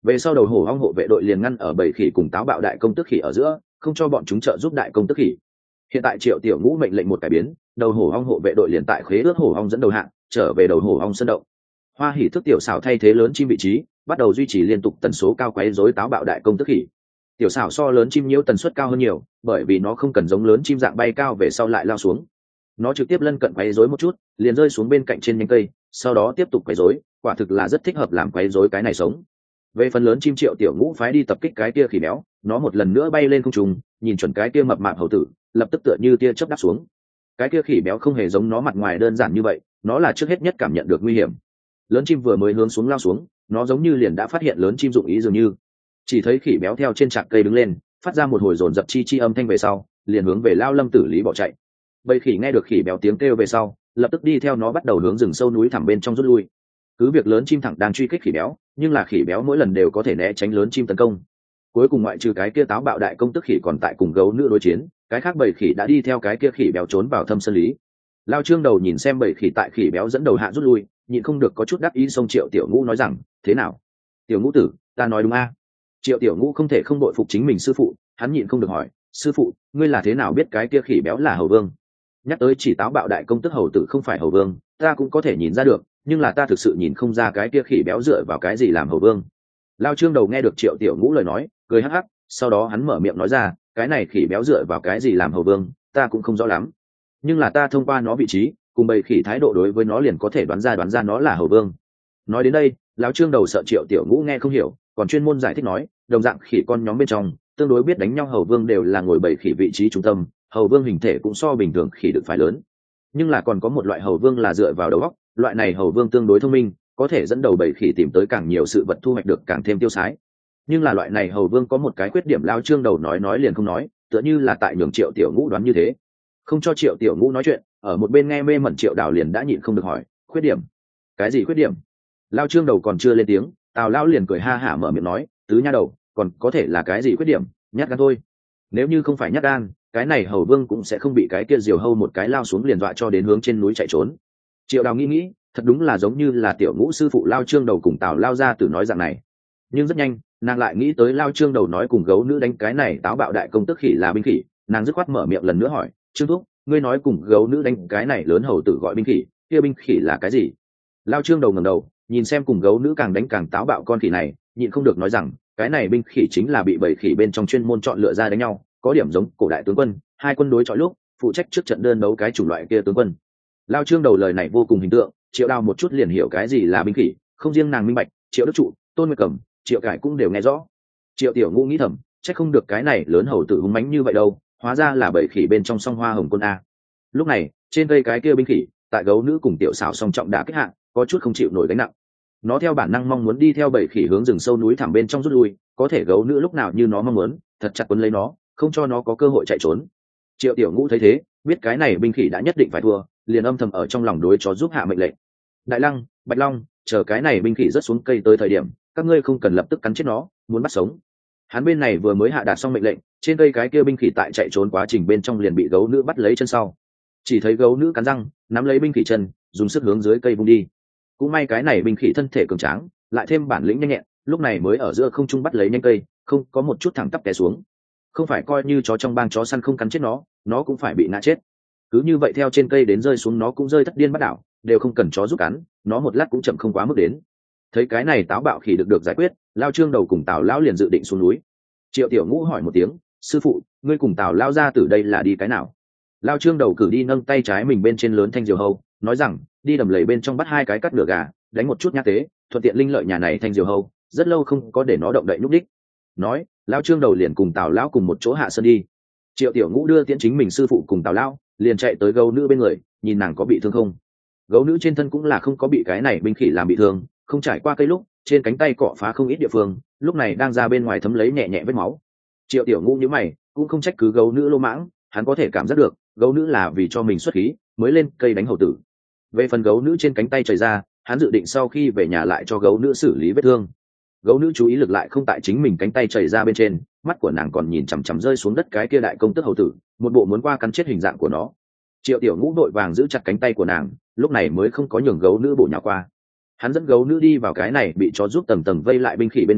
Về sau đầu hổ ong hộ vệ đội liền ngăn ở bầy khỉ cùng táo bạo đại công tức khỉ ở giữa, không cho bọn chúng trợ giúp đại công tức khỉ. Hiện tại Triệu Tiểu Ngũ mệnh lệnh một cải biến, đầu hổ ong hộ vệ đội liền tại khế ước hổ ong dẫn đầu hạng trở về đầu hổ ong sân động. Hoa Hỉ thức tiểu xảo thay thế lớn chim vị trí, bắt đầu duy trì liên tục tần số cao quấy rối táo bạo đại công tức khỉ. Tiểu xảo so lớn chim nhiễu tần suất cao hơn nhiều, bởi vì nó không cần giống lớn chim dạng bay cao về sau lại lao xuống. Nó trực tiếp lân cận quấy rối một chút, liền rơi xuống bên cạnh trên nhánh cây, sau đó tiếp tục quấy rối, quả thực là rất thích hợp làm quấy rối cái này sống. Về phần lớn chim Triệu Tiểu Ngũ phái đi tập kích cái kia khỉ béo, nó một lần nữa bay lên không trung, nhìn chuẩn cái kia mập mạp hầu tử, lập tức tựa như tia chớp đáp xuống. Cái kia khỉ béo không hề giống nó mặt ngoài đơn giản như vậy, nó là trước hết nhất cảm nhận được nguy hiểm. Lớn chim vừa mới hướng xuống lao xuống, nó giống như liền đã phát hiện lớn chim dụng ý dường như. Chỉ thấy khỉ béo theo trên trạc cây đứng lên, phát ra một hồi dồn dập chi chi âm thanh về sau, liền hướng về Lao Lâm Tử Lý bỏ chạy. Bầy khỉ nghe được khỉ béo tiếng kêu về sau, lập tức đi theo nó bắt đầu hướng rừng sâu núi thẳm bên trong rút lui. Cứ việc lớn chim thẳng đang truy kích khỉ béo, nhưng là khỉ béo mỗi lần đều có thể né tránh lớn chim tấn công. Cuối cùng ngoại trừ cái kia táo bạo đại công tức khỉ còn tại cùng gấu nữ đối chiến, cái khác bầy khỉ đã đi theo cái kia khỉ béo trốn vào thâm sơn lý. Lao Trương đầu nhìn xem bầy khỉ tại khỉ béo dẫn đầu hạ rút lui, nhịn không được có chút đắc ý xông Triệu Tiểu Ngũ nói rằng, thế nào Tiểu Ngũ tử, ta nói đúng a? Triệu Tiểu Ngũ không thể không đội phục chính mình sư phụ, hắn nhịn không được hỏi, sư phụ, ngươi là thế nào biết cái kia khỉ béo là hầu vương? Nhắc tới chỉ táo bạo đại công tức hầu tử không phải hầu vương, ta cũng có thể nhìn ra được, nhưng là ta thực sự nhìn không ra cái kia khỉ béo dựa vào cái gì làm hầu vương. Lao Trương đầu nghe được Triệu Tiểu Ngũ lời nói, cười hắc hắc, sau đó hắn mở miệng nói ra, cái này khỉ béo dựa vào cái gì làm hầu vương, ta cũng không rõ lắm, nhưng là ta thông qua nó vị trí cùng bầy khỉ thái độ đối với nó liền có thể đoán ra đoán ra nó là hầu vương. Nói đến đây, lão Trương đầu sợ Triệu Tiểu Ngũ nghe không hiểu, còn chuyên môn giải thích nói, đồng dạng khỉ con nhóm bên trong tương đối biết đánh nhau hầu vương đều là ngồi bầy khỉ vị trí trung tâm, hầu vương hình thể cũng so bình thường khỉ được phải lớn, nhưng là còn có một loại hầu vương là dựa vào đầu óc, loại này hầu vương tương đối thông minh, có thể dẫn đầu bầy khỉ tìm tới càng nhiều sự vật, thu hoạch được càng thêm tiêu sái. Nhưng là loại này hầu vương có một cái khuyết điểm, lão Trương đầu nói nói liền không nói, tựa như là tại nhường Triệu Tiểu Ngũ đoán như thế. Không cho Triệu Tiểu Ngũ nói chuyện, ở một bên nghe mê mẩn Triệu Đào liền đã nhịn không được hỏi, khuyết điểm? Cái gì khuyết điểm? Lao Trương đầu còn chưa lên tiếng, Tào Lão liền cười ha hả mở miệng nói, tứ nha đầu, còn có thể là cái gì khuyết điểm? Nhát gan thôi. Nếu như không phải nhát gan, cái này hầu vương cũng sẽ không bị cái kia diều hâu một cái lao xuống liền dọa cho đến hướng trên núi chạy trốn. Triệu Đào nghĩ nghĩ, thật đúng là giống như là Tiểu Ngũ sư phụ Lao Trương đầu cùng Tào Lao ra từ nói dạng này. Nhưng rất nhanh, nàng lại nghĩ tới Lao Trương đầu nói cùng gấu nữ đánh cái này táo bạo đại công tức khỉ là binh khỉ, nàng dứt khoát mở miệng lần nữa hỏi, Trương thúc, ngươi nói cùng gấu nữ đánh cái này lớn hầu tử gọi binh khỉ, kia binh khỉ là cái gì? Lao Trương đầu ngẩng đầu nhìn xem cùng gấu nữ càng đánh càng táo bạo con khỉ này, nhịn không được nói rằng, cái này binh khỉ chính là bị bầy khỉ bên trong chuyên môn chọn lựa ra đánh nhau, có điểm giống cổ đại tướng quân, hai quân đối chọi lúc phụ trách trước trận đơn đấu cái chủng loại kia tướng quân. Lao Trương đầu lời này vô cùng hình tượng, Triệu Đào một chút liền hiểu cái gì là binh khỉ, không riêng nàng minh bạch, Triệu Đức Trụ, Tôn Nguyệt Cẩm, Triệu Cải cũng đều nghe rõ. Triệu Tiểu Ngũ nghĩ thầm, chắc không được cái này lớn hầu tử hung mãnh như vậy đâu, hóa ra là bầy khỉ bên trong song hoa hồng quân a. Lúc này trên cây cái kia binh khỉ tại gấu nữ cùng Tiểu Xảo song trọng đã kích hạng, có chút không chịu nổi gánh nặng. Nó theo bản năng mong muốn đi theo bầy khỉ hướng rừng sâu núi thẳm bên trong rút lui, có thể gấu nữ lúc nào như nó mong muốn, thật chặt quấn lấy nó, không cho nó có cơ hội chạy trốn. Triệu Tiểu Ngũ thấy thế, biết cái này binh khỉ đã nhất định phải thua, liền âm thầm ở trong lòng đối chó giúp hạ mệnh lệnh. Đại Lăng, Bạch Long, chờ cái này binh khỉ rớt xuống cây tới thời điểm, các ngươi không cần lập tức cắn chết nó, muốn bắt sống. Hắn bên này vừa mới hạ đạt xong mệnh lệnh, trên cây cái kia binh khỉ tại chạy trốn quá trình bên trong liền bị gấu nữ bắt lấy chân sau. Chỉ thấy gấu nữ cắn răng, nắm lấy binh khỉ chân, dùng sức hướng dưới cây vung đi. Cũng may cái này binh khỉ thân thể cường tráng, lại thêm bản lĩnh nhanh nhẹn, lúc này mới ở giữa không trung bắt lấy nhanh cây, không có một chút thẳng tắp té xuống. Không phải coi như chó trong bang chó săn không cắn chết nó, nó cũng phải bị ngã chết. Cứ như vậy theo trên cây đến rơi xuống nó cũng rơi thất điên bắt đảo, đều không cần chó giúp cắn, nó một lát cũng chậm không quá mức đến. Thấy cái này táo bạo khỉ được được giải quyết, Lao Trương đầu cùng Tào Lão liền dự định xuống núi. Triệu Tiểu Ngũ hỏi một tiếng, sư phụ, ngươi cùng Tào Lao ra từ đây là đi cái nào? Lao Trương đầu cử đi nâng tay trái mình bên trên lớn thanh diều hâu, nói rằng, đi đầm lầy bên trong bắt hai cái cắt nửa gà, đánh một chút nhát tế, thuận tiện linh lợi nhà này thanh diều hâu, rất lâu không có để nó động đậy núp đích. Nói, Lao Trương đầu liền cùng Tào Lão cùng một chỗ hạ sơn đi. Triệu Tiểu Ngũ đưa tiễn chính mình sư phụ cùng Tào Lão, liền chạy tới gấu nữ bên người, nhìn nàng có bị thương không. Gấu nữ trên thân cũng là không có bị cái này binh khỉ làm bị thương, không trải qua cây lúc trên cánh tay cọ phá không ít địa phương, lúc này đang ra bên ngoài thấm lấy nhẹ nhẹ vết máu. Triệu Tiểu Ngũ nhíu mày, cũng không trách cứ gấu nữ lô mãng, hắn có thể cảm giác được gấu nữ là vì cho mình xuất khí mới lên cây đánh hầu tử. Về phần gấu nữ trên cánh tay chảy ra, hắn dự định sau khi về nhà lại cho gấu nữ xử lý vết thương. Gấu nữ chú ý lực lại không tại chính mình cánh tay chảy ra bên trên, mắt của nàng còn nhìn chằm chằm rơi xuống đất cái kia đại công tức hầu tử, một bộ muốn qua cắn chết hình dạng của nó. Triệu Tiểu Ngũ vội vàng giữ chặt cánh tay của nàng, lúc này mới không có nhường gấu nữ bổ nhào qua. Hắn dẫn gấu nữ đi vào cái này bị chó giúp tầng tầng vây lại binh khỉ bên người,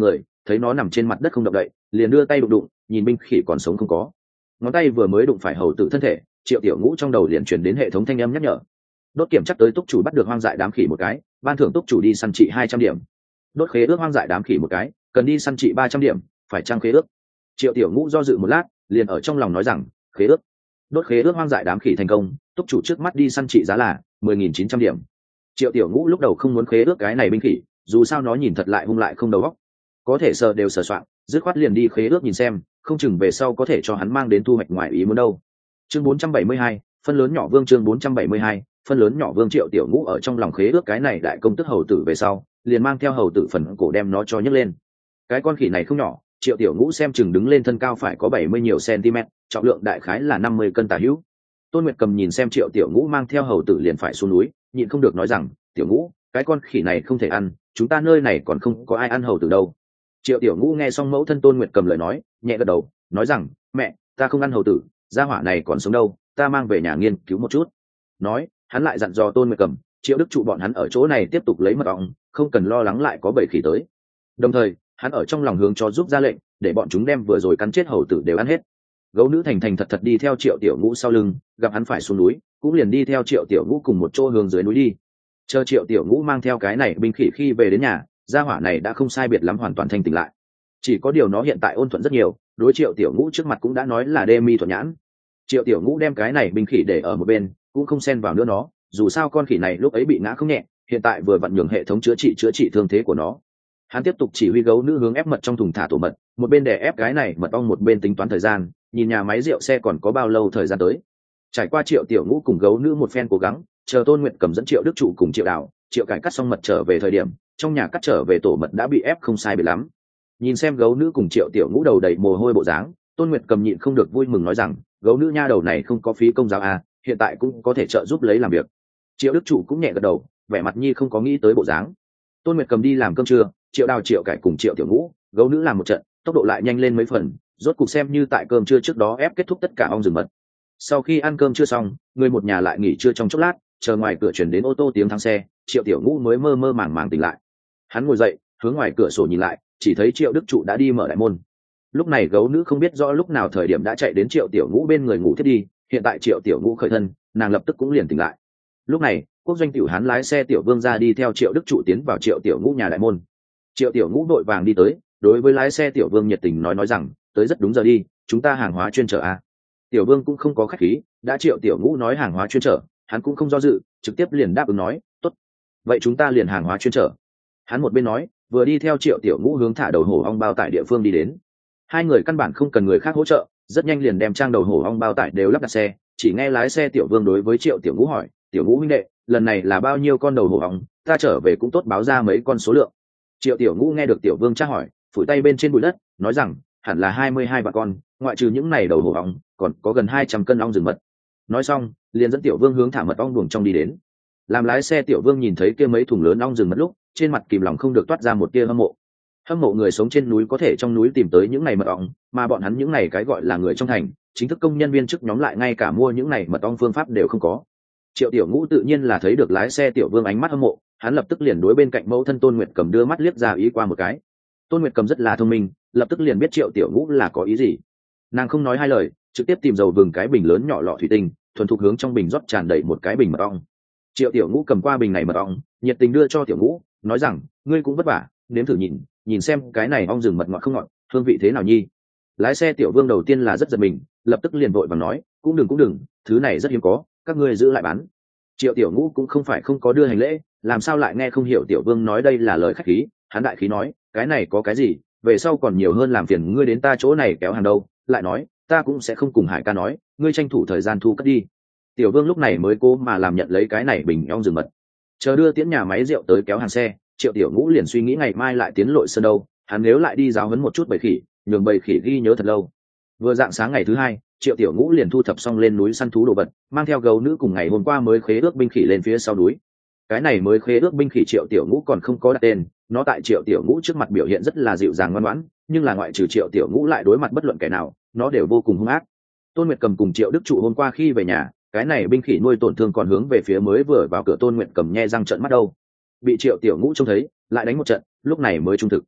thấy nó nằm trên mặt đất không động đậy, liền đưa tay đụng đụng, nhìn binh khỉ còn sống không có. Ngón tay vừa mới đụng phải hầu tử thân thể, Triệu Tiểu Ngũ trong đầu liền truyền đến hệ thống thanh âm nhắc nhở. Đốt kiểm chắc tới túc chủ bắt được hoang dại đám khỉ một cái, ban thưởng túc chủ đi săn trị hai trăm điểm. Đốt khế ước hoang dại đám khỉ một cái, cần đi săn trị ba trăm điểm, phải trang khế ước. Triệu Tiểu Ngũ do dự một lát, liền ở trong lòng nói rằng, khế ước. Đốt khế ước hoang dại đám khỉ thành công, túc chủ trước mắt đi săn trị giá là mười nghìn chín trăm điểm. Triệu Tiểu Ngũ lúc đầu không muốn khế ước cái này binh khỉ, dù sao nó nhìn thật lại hung lại không đầu óc, có thể sờ đều sờ soạn, dứt khoát liền đi khế ước nhìn xem, không chừng về sau có thể cho hắn mang đến thu hoạch ngoài ý muốn đâu. Chương bốn trăm bảy mươi hai, phân lớn nhỏ vương chương bốn trăm bảy mươi hai, phân lớn nhỏ vương. Triệu Tiểu Ngũ ở trong lòng khế ước cái này đại công tức hầu tử về sau, liền mang theo hầu tử phần cổ đem nó cho nhấc lên. Cái con khỉ này không nhỏ, Triệu Tiểu Ngũ xem chừng đứng lên thân cao phải có bảy mươi nhiều cm, trọng lượng đại khái là năm mươi cân tả hữu. Tôn Nguyệt Cầm nhìn xem Triệu Tiểu Ngũ mang theo hầu tử liền phải xuống núi, nhịn không được nói rằng, Tiểu Ngũ, cái con khỉ này không thể ăn, chúng ta nơi này còn không có ai ăn hầu tử đâu. Triệu Tiểu Ngũ nghe xong mẫu thân Tôn Nguyệt Cầm lời nói, nhẹ gật đầu, nói rằng, mẹ, ta không ăn hầu tử, gia hỏa này còn sống đâu, ta mang về nhà nghiên cứu một chút. Nói, hắn lại dặn dò Tôn Nguyệt Cầm, Triệu Đức Trụ bọn hắn ở chỗ này tiếp tục lấy mật ong, không cần lo lắng lại có bầy khỉ tới. Đồng thời, hắn ở trong lòng hướng cho giúp ra lệnh, để bọn chúng đem vừa rồi cắn chết hầu tử đều ăn hết. Gấu nữ thành thành thật thật đi theo Triệu Tiểu Ngũ sau lưng, gặp hắn phải xuống núi, cũng liền đi theo Triệu Tiểu Ngũ cùng một chỗ hướng dưới núi đi. Chờ Triệu Tiểu Ngũ mang theo cái này binh khỉ khi về đến nhà, gia hỏa này đã không sai biệt lắm hoàn toàn thanh tỉnh lại. Chỉ có điều nó hiện tại ôn thuận rất nhiều, đối Triệu Tiểu Ngũ trước mặt cũng đã nói là đê mi thuận nhãn. Triệu Tiểu Ngũ đem cái này binh khỉ để ở một bên, cũng không xen vào nữa nó, dù sao con khỉ này lúc ấy bị ngã không nhẹ, hiện tại vừa vặn nhường hệ thống chữa trị chữa trị thương thế của nó. Hắn tiếp tục chỉ huy gấu nữ hướng ép mật trong thùng thả tổ mật, một bên để ép cái này mật ong, một bên tính toán thời gian, nhìn nhà máy rượu xe còn có bao lâu thời gian tới. Trải qua Triệu Tiểu Ngũ cùng gấu nữ một phen cố gắng, chờ Tôn Nguyện Cầm dẫn Triệu Đức Trụ cùng Triệu Đào, Triệu Cải cắt xong mật trở về thời điểm, trong nhà cắt trở về tổ mật đã bị ép không sai biệt lắm. Nhìn xem gấu nữ cùng Triệu Tiểu Ngũ đầu đầy mồ hôi bộ dáng, Tôn Nguyệt Cầm nhịn không được vui mừng nói rằng, gấu nữ nha đầu này không có phí công giáo à, hiện tại cũng có thể trợ giúp lấy làm việc. Triệu Đức Trụ cũng nhẹ gật đầu, vẻ mặt nhi không có nghĩ tới bộ dáng. Tôn Nguyệt Cầm đi làm cơm trưa, Triệu Đào, Triệu Cải cùng Triệu Tiểu Ngũ, gấu nữ làm một trận, tốc độ lại nhanh lên mấy phần, rốt cục xem như tại cơm trưa trước đó ép kết thúc tất cả ong rừng mật. Sau khi ăn cơm trưa xong, người một nhà lại nghỉ trưa trong chốc lát, chờ ngoài cửa chuyển đến ô tô tiếng thắng xe, Triệu Tiểu Ngũ mới mơ mơ màng màng tỉnh lại. Hắn ngồi dậy, hướng ngoài cửa sổ nhìn lại, chỉ thấy Triệu Đức Trụ đã đi mở đại môn. Lúc này gấu nữ không biết rõ lúc nào thời điểm đã chạy đến Triệu Tiểu Ngũ bên người ngủ thiết đi, hiện tại Triệu Tiểu Ngũ khởi thân, nàng lập tức cũng liền tỉnh lại. Lúc này, quốc doanh tiểu hán lái xe Tiểu Vương ra đi theo Triệu Đức Trụ tiến vào Triệu Tiểu Ngũ nhà đại môn. Triệu Tiểu Ngũ vội vàng đi tới, đối với lái xe Tiểu Vương nhiệt tình nói nói rằng, tới rất đúng giờ đi, chúng ta hàng hóa chuyên chở a. Tiểu Vương cũng không có khách khí, đã Triệu Tiểu Ngũ nói hàng hóa chuyên chở, hắn cũng không do dự, trực tiếp liền đáp ứng nói, tốt, vậy chúng ta liền hàng hóa chuyên chở. Hắn một bên nói, vừa đi theo Triệu Tiểu Ngũ hướng thả đầu hổ ong bao tải địa phương đi đến. Hai người căn bản không cần người khác hỗ trợ, rất nhanh liền đem trang đầu hổ ong bao tải đều lắp đặt xe. Chỉ nghe lái xe Tiểu Vương đối với Triệu Tiểu Ngũ hỏi, Tiểu Ngũ huynh đệ, lần này là bao nhiêu con đầu hổ ong, ta trở về cũng tốt báo ra mấy con số lượng. Triệu Tiểu Ngũ nghe được Tiểu Vương tra hỏi, phủi tay bên trên bụi đất, nói rằng, hẳn là hai mươi hai vạn con, ngoại trừ những này đầu hổ ong, còn có gần hai trăm cân ong rừng mật. Nói xong, liền dẫn Tiểu Vương hướng thả mật ong buồng trong đi đến. Làm lái xe Tiểu Vương nhìn thấy kia mấy thùng lớn ong rừng mật lúc, trên mặt kìm lòng không được toát ra một tia hâm mộ. Hâm mộ người sống trên núi có thể trong núi tìm tới những này mật ong, mà bọn hắn những này cái gọi là người trong thành, chính thức công nhân viên chức nhóm lại ngay cả mua những này mật ong phương pháp đều không có. Triệu Tiểu Ngũ tự nhiên là thấy được lái xe Tiểu Vương ánh mắt hâm mộ, hắn lập tức liền đối bên cạnh mẫu thân Tôn Nguyệt Cầm đưa mắt liếc ra ý qua một cái. Tôn Nguyệt Cầm rất là thông minh, lập tức liền biết Triệu Tiểu Ngũ là có ý gì. Nàng không nói hai lời, trực tiếp tìm dầu vừng cái bình lớn nhỏ lọ thủy tinh, thuần thục hướng trong bình rót tràn đầy một cái bình mật ong. Triệu Tiểu Ngũ cầm qua bình này mật ong, nhiệt tình đưa cho Tiểu Ngũ, nói rằng, ngươi cũng vất vả, nếm thử nhìn, nhìn xem cái này ong rừng mật ngọt không ngọt, hương vị thế nào nhi. Lái xe Tiểu Vương đầu tiên là rất giật mình, lập tức liền vội vàng nói, cũng đừng cũng đừng, thứ này rất hiếm có, các ngươi giữ lại bán. Triệu Tiểu Ngũ cũng không phải không có đưa hành lễ, làm sao lại nghe không hiểu Tiểu Vương nói đây là lời khách khí, hắn đại khí nói, cái này có cái gì, về sau còn nhiều hơn làm phiền ngươi đến ta chỗ này kéo hàng đâu, lại nói, ta cũng sẽ không cùng Hải ca nói, ngươi tranh thủ thời gian thu cất đi. Tiểu Vương lúc này mới cố mà làm nhận lấy cái này bình ong rừng mật, chờ đưa tiễn nhà máy rượu tới kéo hàng xe. Triệu Tiểu Ngũ liền suy nghĩ ngày mai lại tiến lội sơn đâu, hắn nếu lại đi giáo huấn một chút bầy khỉ, nhường bầy khỉ ghi nhớ thật lâu. Vừa dạng sáng ngày thứ hai, Triệu Tiểu Ngũ liền thu thập xong lên núi săn thú đồ vật, mang theo gấu nữ cùng ngày hôm qua mới khế ước binh khỉ lên phía sau núi. Cái này mới khế ước binh khỉ Triệu Tiểu Ngũ còn không có đặt tên, nó tại Triệu Tiểu Ngũ trước mặt biểu hiện rất là dịu dàng ngoan ngoãn, nhưng là ngoại trừ Triệu Tiểu Ngũ lại đối mặt bất luận kẻ nào, nó đều vô cùng hung ác. Tôn Nguyệt Cầm cùng Triệu Đức Trụ hôm qua khi về nhà, cái này binh khỉ nuôi tổn thương còn hướng về phía mới vừa vào cửa Tôn Nguyệt Cầm nhe răng trợn mắt đâu. Bị Triệu Tiểu Ngũ trông thấy, lại đánh một trận, lúc này mới trung thực.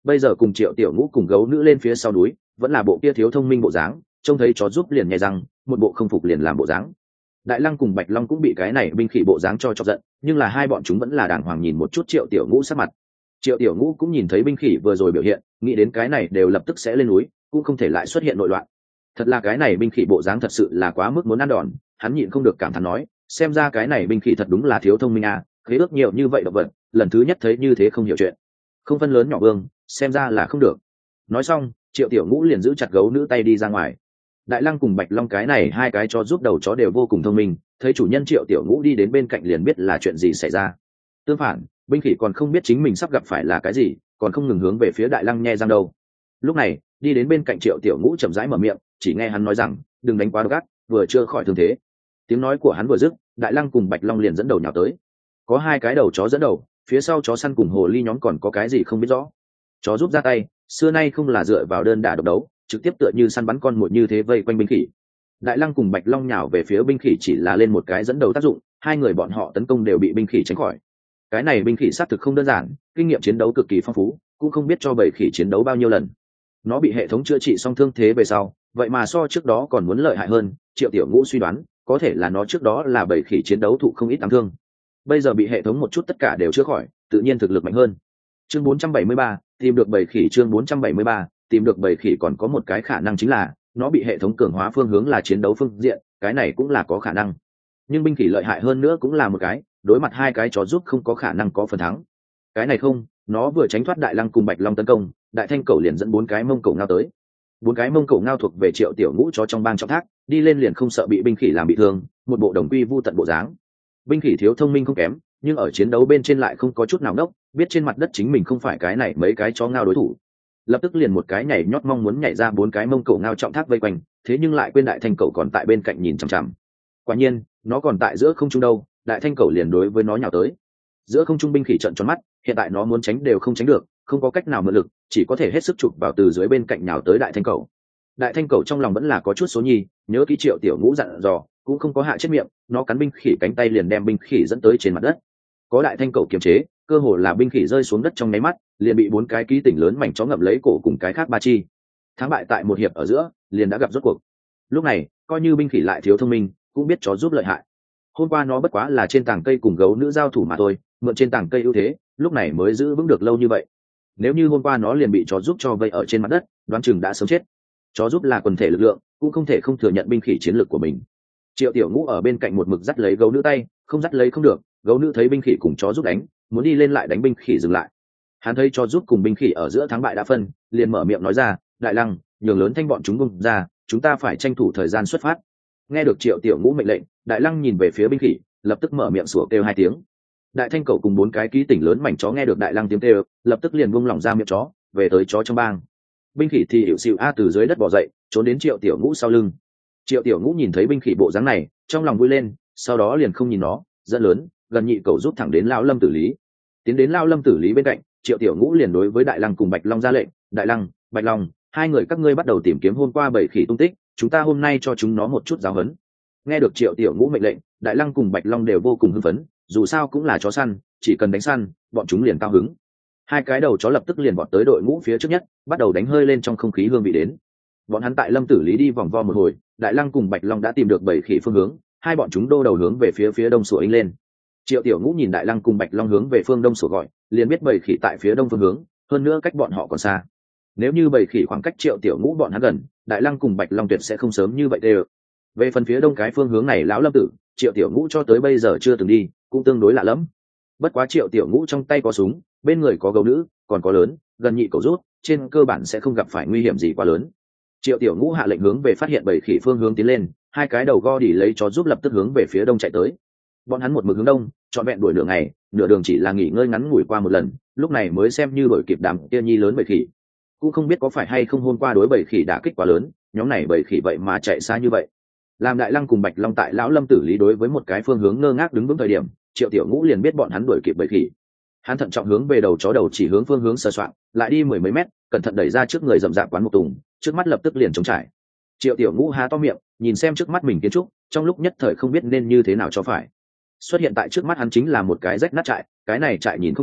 bây giờ cùng triệu tiểu ngũ cùng gấu nữ lên phía sau núi vẫn là bộ kia thiếu thông minh bộ dáng, trông thấy chó giúp liền nhai răng, một bộ không phục liền làm bộ dáng. Đại lăng cùng bạch long cũng bị cái này binh khỉ bộ dáng cho chọc giận, nhưng là hai bọn chúng vẫn là đàng hoàng nhìn một chút triệu tiểu ngũ sắc mặt. Triệu tiểu ngũ cũng nhìn thấy binh khỉ vừa rồi biểu hiện, nghĩ đến cái này đều lập tức sẽ lên núi, cũng không thể lại xuất hiện nội loạn. Thật là cái này binh khỉ bộ dáng thật sự là quá mức muốn ăn đòn, hắn nhịn không được cảm thán nói, xem ra cái này binh khỉ thật đúng là thiếu thông minh à, khế ước nhiều như vậy động vật, lần thứ nhất thấy như thế không hiểu chuyện, không phân lớn nhỏ vương, xem ra là không được. Nói xong, triệu tiểu ngũ liền giữ chặt gấu nữ tay đi ra ngoài. Đại lăng cùng bạch long cái này hai cái cho giúp đầu chó đều vô cùng thông minh, thấy chủ nhân triệu tiểu ngũ đi đến bên cạnh liền biết là chuyện gì xảy ra. Tương phản, binh khỉ còn không biết chính mình sắp gặp phải là cái gì, còn không ngừng hướng về phía đại lăng nhe răng đâu. Lúc này đi đến bên cạnh triệu tiểu ngũ chậm rãi mở miệng, chỉ nghe hắn nói rằng, đừng đánh quá gắt, vừa chưa khỏi thương thế. Tiếng nói của hắn vừa dứt, đại lăng cùng bạch long liền dẫn đầu nhào tới. Có hai cái đầu chó dẫn đầu, phía sau chó săn cùng hồ ly nhóm còn có cái gì không biết rõ. Chó giúp ra tay, xưa nay không là dựa vào đơn đả độc đấu, trực tiếp tựa như săn bắn con muỗi như thế vây quanh binh khỉ. Đại lăng cùng bạch long nhào về phía binh khỉ chỉ là lên một cái dẫn đầu tác dụng, hai người bọn họ tấn công đều bị binh khỉ tránh khỏi. Cái này binh khỉ xác thực không đơn giản, kinh nghiệm chiến đấu cực kỳ phong phú, cũng không biết cho bầy khỉ chiến đấu bao nhiêu lần. Nó bị hệ thống chữa trị xong thương thế về sau, vậy mà so trước đó còn muốn lợi hại hơn. Triệu tiểu ngũ suy đoán có thể là nó trước đó là bầy khỉ chiến đấu thụ không ít đáng thương, bây giờ bị hệ thống một chút tất cả đều chữa khỏi, tự nhiên thực lực mạnh hơn. Chương bốn trăm bảy mươi ba, tìm được bầy khỉ. Chương bốn trăm bảy mươi ba, tìm được bầy khỉ còn có một cái khả năng chính là nó bị hệ thống cường hóa phương hướng là chiến đấu phương diện, cái này cũng là có khả năng. Nhưng binh khỉ lợi hại hơn nữa cũng là một cái, đối mặt hai cái chó giúp không có khả năng có phần thắng. Cái này không, nó vừa tránh thoát đại lăng cùng bạch long tấn công, đại thanh cẩu liền dẫn bốn cái mông cẩu ngao tới. Bốn cái mông cẩu ngao thuộc về triệu tiểu ngũ chó trong bang trọng thác, đi lên liền không sợ bị binh khỉ làm bị thương, một bộ đồng quy vu tận bộ dáng. Binh khỉ thiếu thông minh không kém, nhưng ở chiến đấu bên trên lại không có chút nào ngốc, biết trên mặt đất chính mình không phải cái này mấy cái chó ngao đối thủ, lập tức liền một cái nhảy nhót mong muốn nhảy ra bốn cái mông cẩu ngao trọng thác vây quanh, thế nhưng lại quên đại thanh cẩu còn tại bên cạnh nhìn chằm chằm. Quả nhiên nó còn tại giữa không trung đâu, đại thanh cẩu liền đối với nó nhào tới. Giữa không trung binh khỉ trợn tròn mắt, hiện tại nó muốn tránh đều không tránh được, không có cách nào mượn lực, chỉ có thể hết sức chụp vào từ dưới bên cạnh nhào tới đại thanh cẩu. Đại thanh cẩu trong lòng vẫn là có chút số nhi, nhớ kỹ triệu tiểu ngũ dặn dò, cũng không có hạ chết miệng, nó cắn binh khỉ cánh tay liền đem binh khỉ dẫn tới trên mặt đất. Có đại thanh cẩu kiềm chế, cơ hồ là binh khỉ rơi xuống đất trong nháy mắt, liền bị bốn cái ký tỉnh lớn mảnh chó ngậm lấy cổ cùng cái khác ba chi. Thắng bại tại một hiệp ở giữa, liền đã gặp rốt cuộc. Lúc này, coi như binh khỉ lại thiếu thông minh, cũng biết chó giúp lợi hại. Hôm qua nó bất quá là trên tảng cây cùng gấu nữ giao thủ mà thôi, mượn trên tảng cây ưu thế, lúc này mới giữ vững được lâu như vậy. Nếu như hôm qua nó liền bị chó giúp cho vây ở trên mặt đất, đoán chừng đã sớm chết. Chó giúp là quần thể lực lượng, cũng không thể không thừa nhận binh khỉ chiến lược của mình. Triệu tiểu ngũ ở bên cạnh một mực dắt lấy gấu nữ tay, không dắt lấy không được, gấu nữ thấy binh khỉ cùng chó giúp đánh, muốn đi lên lại đánh binh khỉ dừng lại. Hắn thấy chó giúp cùng binh khỉ ở giữa thắng bại đã phân, liền mở miệng nói ra, đại lăng, nhường lớn thanh bọn chúng bung ra, chúng ta phải tranh thủ thời gian xuất phát. Nghe được triệu tiểu ngũ mệnh lệnh, đại lăng nhìn về phía binh khỉ, lập tức mở miệng sủa kêu hai tiếng. Đại thanh cẩu cùng bốn cái ký tỉnh lớn mảnh chó nghe được đại lăng tiếng kêu, lập tức liền buông lỏng ra miệng chó, về tới chó trong bang. Binh khỉ thì hiệu xịu a từ dưới đất bò dậy, trốn đến triệu tiểu ngũ sau lưng. Triệu tiểu ngũ nhìn thấy binh khỉ bộ dáng này, trong lòng vui lên, sau đó liền không nhìn nó, dẫn lớn gần nhị cẩu rút thẳng đến lão lâm tử lý. Tiến đến lão lâm tử lý bên cạnh, triệu tiểu ngũ liền đối với đại lăng cùng bạch long ra lệnh, đại lăng, bạch long, hai người các ngươi bắt đầu tìm kiếm hôm qua bảy khỉ tung tích, chúng ta hôm nay cho chúng nó một chút giáo huấn. Nghe được triệu tiểu ngũ mệnh lệnh, đại lăng cùng bạch long đều vô cùng hưng phấn, dù sao cũng là chó săn, chỉ cần đánh săn bọn chúng liền cao hứng. Hai cái đầu chó lập tức liền vọt tới đội ngũ phía trước nhất, bắt đầu đánh hơi lên trong không khí hương vị đến. Bọn hắn tại lâm tử lý đi vòng vo một hồi, đại lăng cùng bạch long đã tìm được bảy khỉ phương hướng, hai bọn chúng đô đầu hướng về phía phía đông sủa inh lên. Triệu tiểu ngũ nhìn đại lăng cùng bạch long hướng về phương đông sủa gọi, liền biết bảy khỉ tại phía đông phương hướng, hơn nữa cách bọn họ còn xa. Nếu như bảy khỉ khoảng cách triệu tiểu ngũ bọn hắn gần, đại lăng cùng bạch long tuyệt sẽ không sớm như vậy đều. Về phần phía đông cái phương hướng này lão lâm tử, triệu tiểu ngũ cho tới bây giờ chưa từng đi, cũng tương đối lạ lẫm. Bất quá triệu tiểu ngũ trong tay có súng, bên người có gấu nữ, còn có lớn gần nhị cẩu rút, trên cơ bản sẽ không gặp phải nguy hiểm gì quá lớn. Triệu tiểu ngũ hạ lệnh hướng về phát hiện bảy khỉ phương hướng tiến lên, hai cái đầu go đỉ lấy chó giúp lập tức hướng về phía đông chạy tới. Bọn hắn một mực hướng đông, trọn vẹn đuổi nửa ngày, nửa đường chỉ là nghỉ ngơi ngắn ngủi qua một lần, lúc này mới xem như đuổi kịp đám kia nhi lớn bảy khỉ. Cũng không biết có phải hay không hôm qua đối bảy khỉ đả kích quá lớn, nhóm này bảy khỉ vậy mà chạy xa như vậy. Làm đại lăng cùng bạch long tại lão lâm tử lý đối với một cái phương hướng ngơ ngác đứng vững thời điểm, triệu tiểu ngũ liền biết bọn hắn đuổi kịp bảy khỉ. Hắn thận trọng hướng về đầu chó đầu chỉ hướng phương hướng sơ soạn, lại đi mười mấy mét, cẩn thận đẩy ra trước người rậm rạp quán một tùng, trước mắt lập tức liền trống trải. Triệu tiểu ngũ há to miệng, nhìn xem trước mắt mình kiến trúc, trong lúc nhất thời không biết nên như thế nào cho phải. Xuất hiện tại trước mắt hắn chính là một cái rách nát trại, cái này trại nhìn không nhỏ,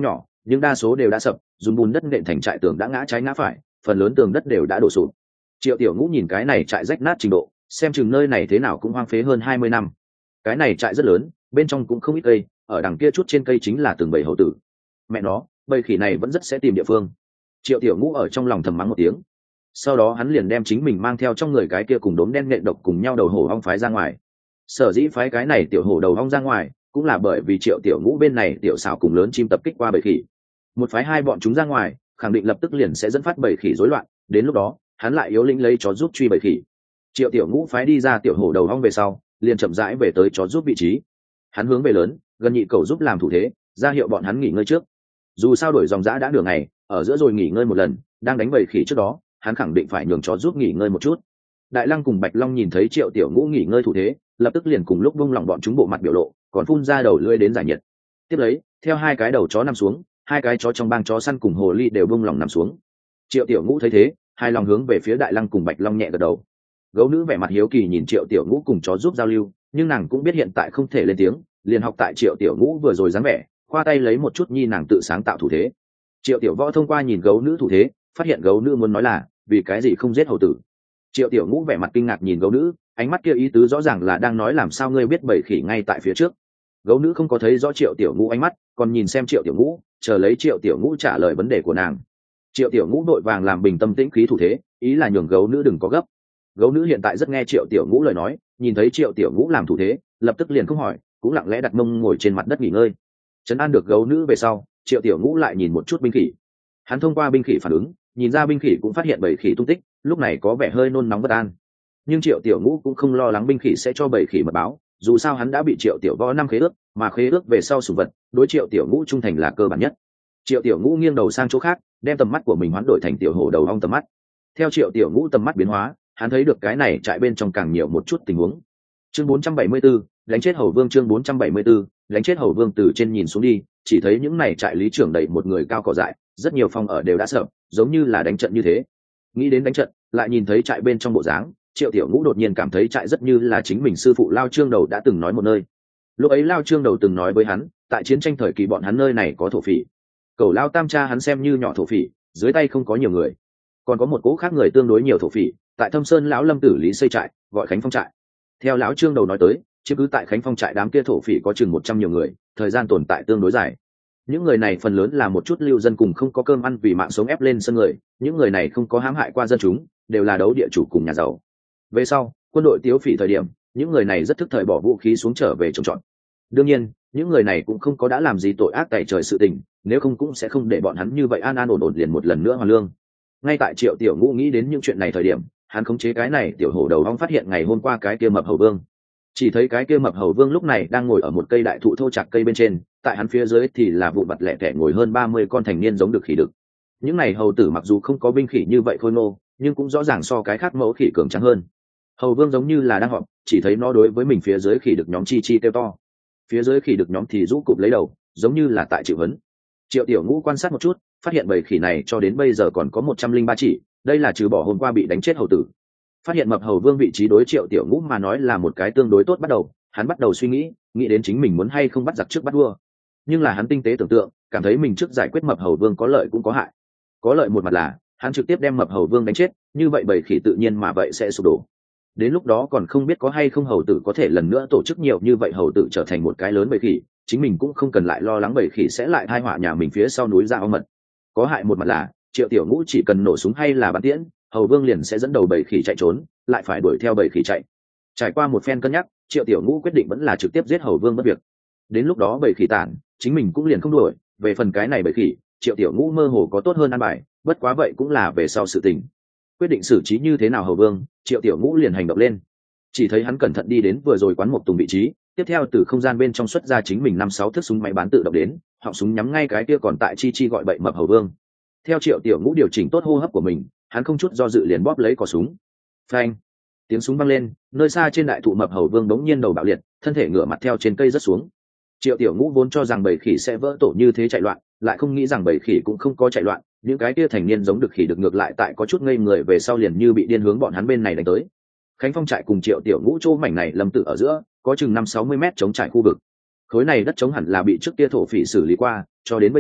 nhưng đa số đều đã sập, dùng bùn đất nện thành trại tường đã ngã trái ngã phải, phần lớn tường đất đều đã đổ sụp. Triệu Tiểu Ngũ nhìn cái này trại rách nát trình độ, xem chừng nơi này thế nào cũng hoang phế hơn hai mươi năm. Cái này trại rất lớn, bên trong cũng không ít cây, ở đằng kia chút trên cây chính là từng bầy hầu tử. Mẹ nó, bầy khỉ này vẫn rất sẽ tìm địa phương. Triệu Tiểu Ngũ ở trong lòng thầm mắng một tiếng. Sau đó hắn liền đem chính mình mang theo trong người cái kia cùng đốm đen nện độc cùng nhau đầu hổ ong phái ra ngoài. Sở dĩ phái cái này tiểu hổ đầu ong ra ngoài, cũng là bởi vì Triệu Tiểu Ngũ bên này tiểu xảo cùng lớn chim tập kích qua bầy khỉ. Một phái hai bọn chúng ra ngoài, khẳng định lập tức liền sẽ dẫn phát bầy khỉ rối loạn, đến lúc đó, hắn lại yếu lĩnh lấy chó giúp truy bầy khỉ. Triệu Tiểu Ngũ phái đi ra tiểu hổ đầu ong về sau, liền chậm rãi về tới chó giúp vị trí. Hắn hướng về lớn, gần nhị cầu giúp làm thủ thế, ra hiệu bọn hắn nghỉ ngơi trước. Dù sao đổi dòng dã đã nửa ngày, ở giữa rồi nghỉ ngơi một lần, đang đánh bầy khỉ trước đó, hắn khẳng định phải nhường chó giúp nghỉ ngơi một chút. Đại Lăng cùng Bạch Long nhìn thấy Triệu Tiểu Ngũ nghỉ ngơi thủ thế, lập tức liền cùng lúc buông lỏng bọn chúng bộ mặt biểu lộ, còn phun ra đầu lưỡi đến giải nhiệt. Tiếp lấy, theo hai cái đầu chó nằm xuống, hai cái chó trong bang chó săn cùng hồ ly đều buông lỏng nằm xuống. Triệu Tiểu Ngũ thấy thế, hai lòng hướng về phía Đại Lăng cùng Bạch Long nhẹ gật đầu. Gấu nữ vẻ mặt hiếu kỳ nhìn Triệu Tiểu Ngũ cùng chó giúp giao lưu, nhưng nàng cũng biết hiện tại không thể lên tiếng, liền học tại Triệu Tiểu Ngũ vừa rồi dáng vẻ, khoa tay lấy một chút nhi nàng tự sáng tạo thủ thế. Triệu Tiểu Võ thông qua nhìn gấu nữ thủ thế, phát hiện gấu nữ muốn nói là vì cái gì không giết hầu tử. Triệu Tiểu Ngũ vẻ mặt kinh ngạc nhìn gấu nữ, ánh mắt kia ý tứ rõ ràng là đang nói làm sao ngươi biết bầy khỉ ngay tại phía trước. Gấu nữ không có thấy rõ Triệu Tiểu Ngũ ánh mắt, còn nhìn xem Triệu Tiểu Ngũ, chờ lấy Triệu Tiểu Ngũ trả lời vấn đề của nàng. Triệu Tiểu Ngũ đội vàng làm bình tâm tĩnh khí thủ thế, ý là nhường gấu nữ đừng có gấp. Gấu nữ hiện tại rất nghe Triệu Tiểu Ngũ lời nói, nhìn thấy Triệu Tiểu Ngũ làm thủ thế, lập tức liền không hỏi, cũng lặng lẽ đặt mông ngồi trên mặt đất nghỉ ngơi. Trấn an được gấu nữ về sau, Triệu Tiểu Ngũ lại nhìn một chút binh khỉ. Hắn thông qua binh khỉ phản ứng, nhìn ra binh khỉ cũng phát hiện bầy khỉ tung tích, lúc này có vẻ hơi nôn nóng bất an. Nhưng Triệu Tiểu Ngũ cũng không lo lắng binh khỉ sẽ cho bầy khỉ mật báo, dù sao hắn đã bị Triệu Tiểu Võ năm khế ước, mà khế ước về sau sủng vật, đối Triệu Tiểu Ngũ trung thành là cơ bản nhất. Triệu Tiểu Ngũ nghiêng đầu sang chỗ khác, đem tầm mắt của mình hoán đổi thành tiểu hổ đầu ong tầm mắt. Theo Triệu Tiểu Ngũ tầm mắt biến hóa, hắn thấy được cái này trại bên trong càng nhiều một chút tình huống. Chương bốn trăm bảy mươi 4, đánh chết hầu vương. Chương bốn trăm bảy mươi 4, đánh chết hầu vương. Từ trên nhìn xuống đi, chỉ thấy những này trại lý trưởng đẩy một người cao cỏ dại, rất nhiều phòng ở đều đã sập, giống như là đánh trận như thế. Nghĩ đến đánh trận, lại nhìn thấy trại bên trong bộ dáng, Triệu Tiểu Ngũ đột nhiên cảm thấy trại rất như là chính mình sư phụ Lao Trương Đầu đã từng nói một nơi. Lúc ấy Lao Trương Đầu từng nói với hắn, tại chiến tranh thời kỳ bọn hắn nơi này có thổ phỉ. Cầu Lao Tam cha hắn xem như nhỏ thổ phỉ, dưới tay không có nhiều người, còn có một cỗ khác người tương đối nhiều thổ phỉ, tại Thâm Sơn lão Lâm tử lý xây trại, gọi Khánh Phong trại. Theo lão Trương Đầu nói tới, chứ cứ tại Khánh Phong trại đám kia thổ phỉ có chừng một trăm nhiều người, thời gian tồn tại tương đối dài. Những người này phần lớn là một chút lưu dân cùng không có cơm ăn vì mạng sống ép lên sân người, những người này không có hãm hại qua dân chúng, đều là đấu địa chủ cùng nhà giàu. Về sau, quân đội tiếu phỉ thời điểm, những người này rất thức thời bỏ vũ khí xuống trở về trồng trọt. Đương nhiên, những người này cũng không có đã làm gì tội ác tày trời sự tình, nếu không cũng sẽ không để bọn hắn như vậy an an ổn ổn liền một lần nữa hoàn lương. Ngay tại Triệu Tiểu Ngũ nghĩ đến những chuyện này thời điểm, hắn khống chế cái này tiểu hổ đầu ong phát hiện ngày hôm qua cái kia mập hầu vương. Chỉ thấy cái kia mập hầu vương lúc này đang ngồi ở một cây đại thụ thô chạc cây bên trên, tại hắn phía dưới thì là vụ vặt lẻ tẻ ngồi hơn ba mươi con thành niên giống được khỉ đực. Những này hầu tử mặc dù không có binh khỉ như vậy khôi ngô, nhưng cũng rõ ràng so cái khác mẫu khỉ cường tráng hơn. Hầu vương giống như là đang họp, chỉ thấy nó đối với mình phía dưới khỉ đực nhóm chi chi kêu to. Phía dưới khỉ đực nhóm thì rũ cụp lấy đầu, giống như là tại chịu hấn. Triệu Tiểu Ngũ quan sát một chút, phát hiện bầy khỉ này cho đến bây giờ còn có một trăm linh ba chỉ, đây là trừ bỏ hôm qua bị đánh chết hầu tử. Phát hiện mập hầu vương vị trí đối Triệu Tiểu Ngũ mà nói là một cái tương đối tốt bắt đầu, hắn bắt đầu suy nghĩ, nghĩ đến chính mình muốn hay không bắt giặc trước bắt vua. Nhưng là hắn tinh tế tưởng tượng, cảm thấy mình trước giải quyết mập hầu vương có lợi cũng có hại. Có lợi một mặt là, hắn trực tiếp đem mập hầu vương đánh chết, như vậy bầy khỉ tự nhiên mà vậy sẽ sụp đổ. Đến lúc đó còn không biết có hay không hầu tử có thể lần nữa tổ chức nhiều như vậy hầu tử trở thành một cái lớn bầy khỉ, chính mình cũng không cần lại lo lắng bầy khỉ sẽ lại tai họa nhà mình phía sau núi Dạ Ong Mật. Có hại một mặt là, Triệu Tiểu Ngũ chỉ cần nổ súng hay là bắn tiễn, hầu vương liền sẽ dẫn đầu bầy khỉ chạy trốn, lại phải đuổi theo bầy khỉ chạy. Trải qua một phen cân nhắc, Triệu Tiểu Ngũ quyết định vẫn là trực tiếp giết hầu vương bất việc. Đến lúc đó bầy khỉ tản, chính mình cũng liền không đuổi. Về phần cái này bầy khỉ, Triệu Tiểu Ngũ mơ hồ có tốt hơn ăn bài, bất quá vậy cũng là về sau sự tình. Quyết định xử trí như thế nào hầu vương, Triệu Tiểu Ngũ liền hành động lên. Chỉ thấy hắn cẩn thận đi đến vừa rồi quán một tùng vị trí, tiếp theo từ không gian bên trong xuất ra chính mình năm sáu thước súng máy bán tự động đến, họng súng nhắm ngay cái kia còn tại chi chi gọi bậy mập hầu vương. Theo Triệu Tiểu Ngũ điều chỉnh tốt hô hấp của mình, hắn không chút do dự liền bóp lấy cò súng. Phanh! Tiếng súng vang lên, nơi xa trên đại thụ mập hầu vương đống nhiên đầu bạo liệt, thân thể ngửa mặt theo trên cây rớt xuống. Triệu Tiểu Ngũ vốn cho rằng bầy khỉ sẽ vỡ tổ như thế chạy loạn, lại không nghĩ rằng bầy khỉ cũng không có chạy loạn, những cái kia thành niên giống được khỉ được ngược lại tại có chút ngây người về sau liền như bị điên hướng bọn hắn bên này đánh tới. Khánh Phong trại cùng Triệu Tiểu Ngũ chỗ mảnh này lâm tự ở giữa, có chừng năm sáu mươi mét chống trải khu vực. Khối này đất chống hẳn là bị trước kia thổ phỉ xử lý qua, cho đến bây giờ,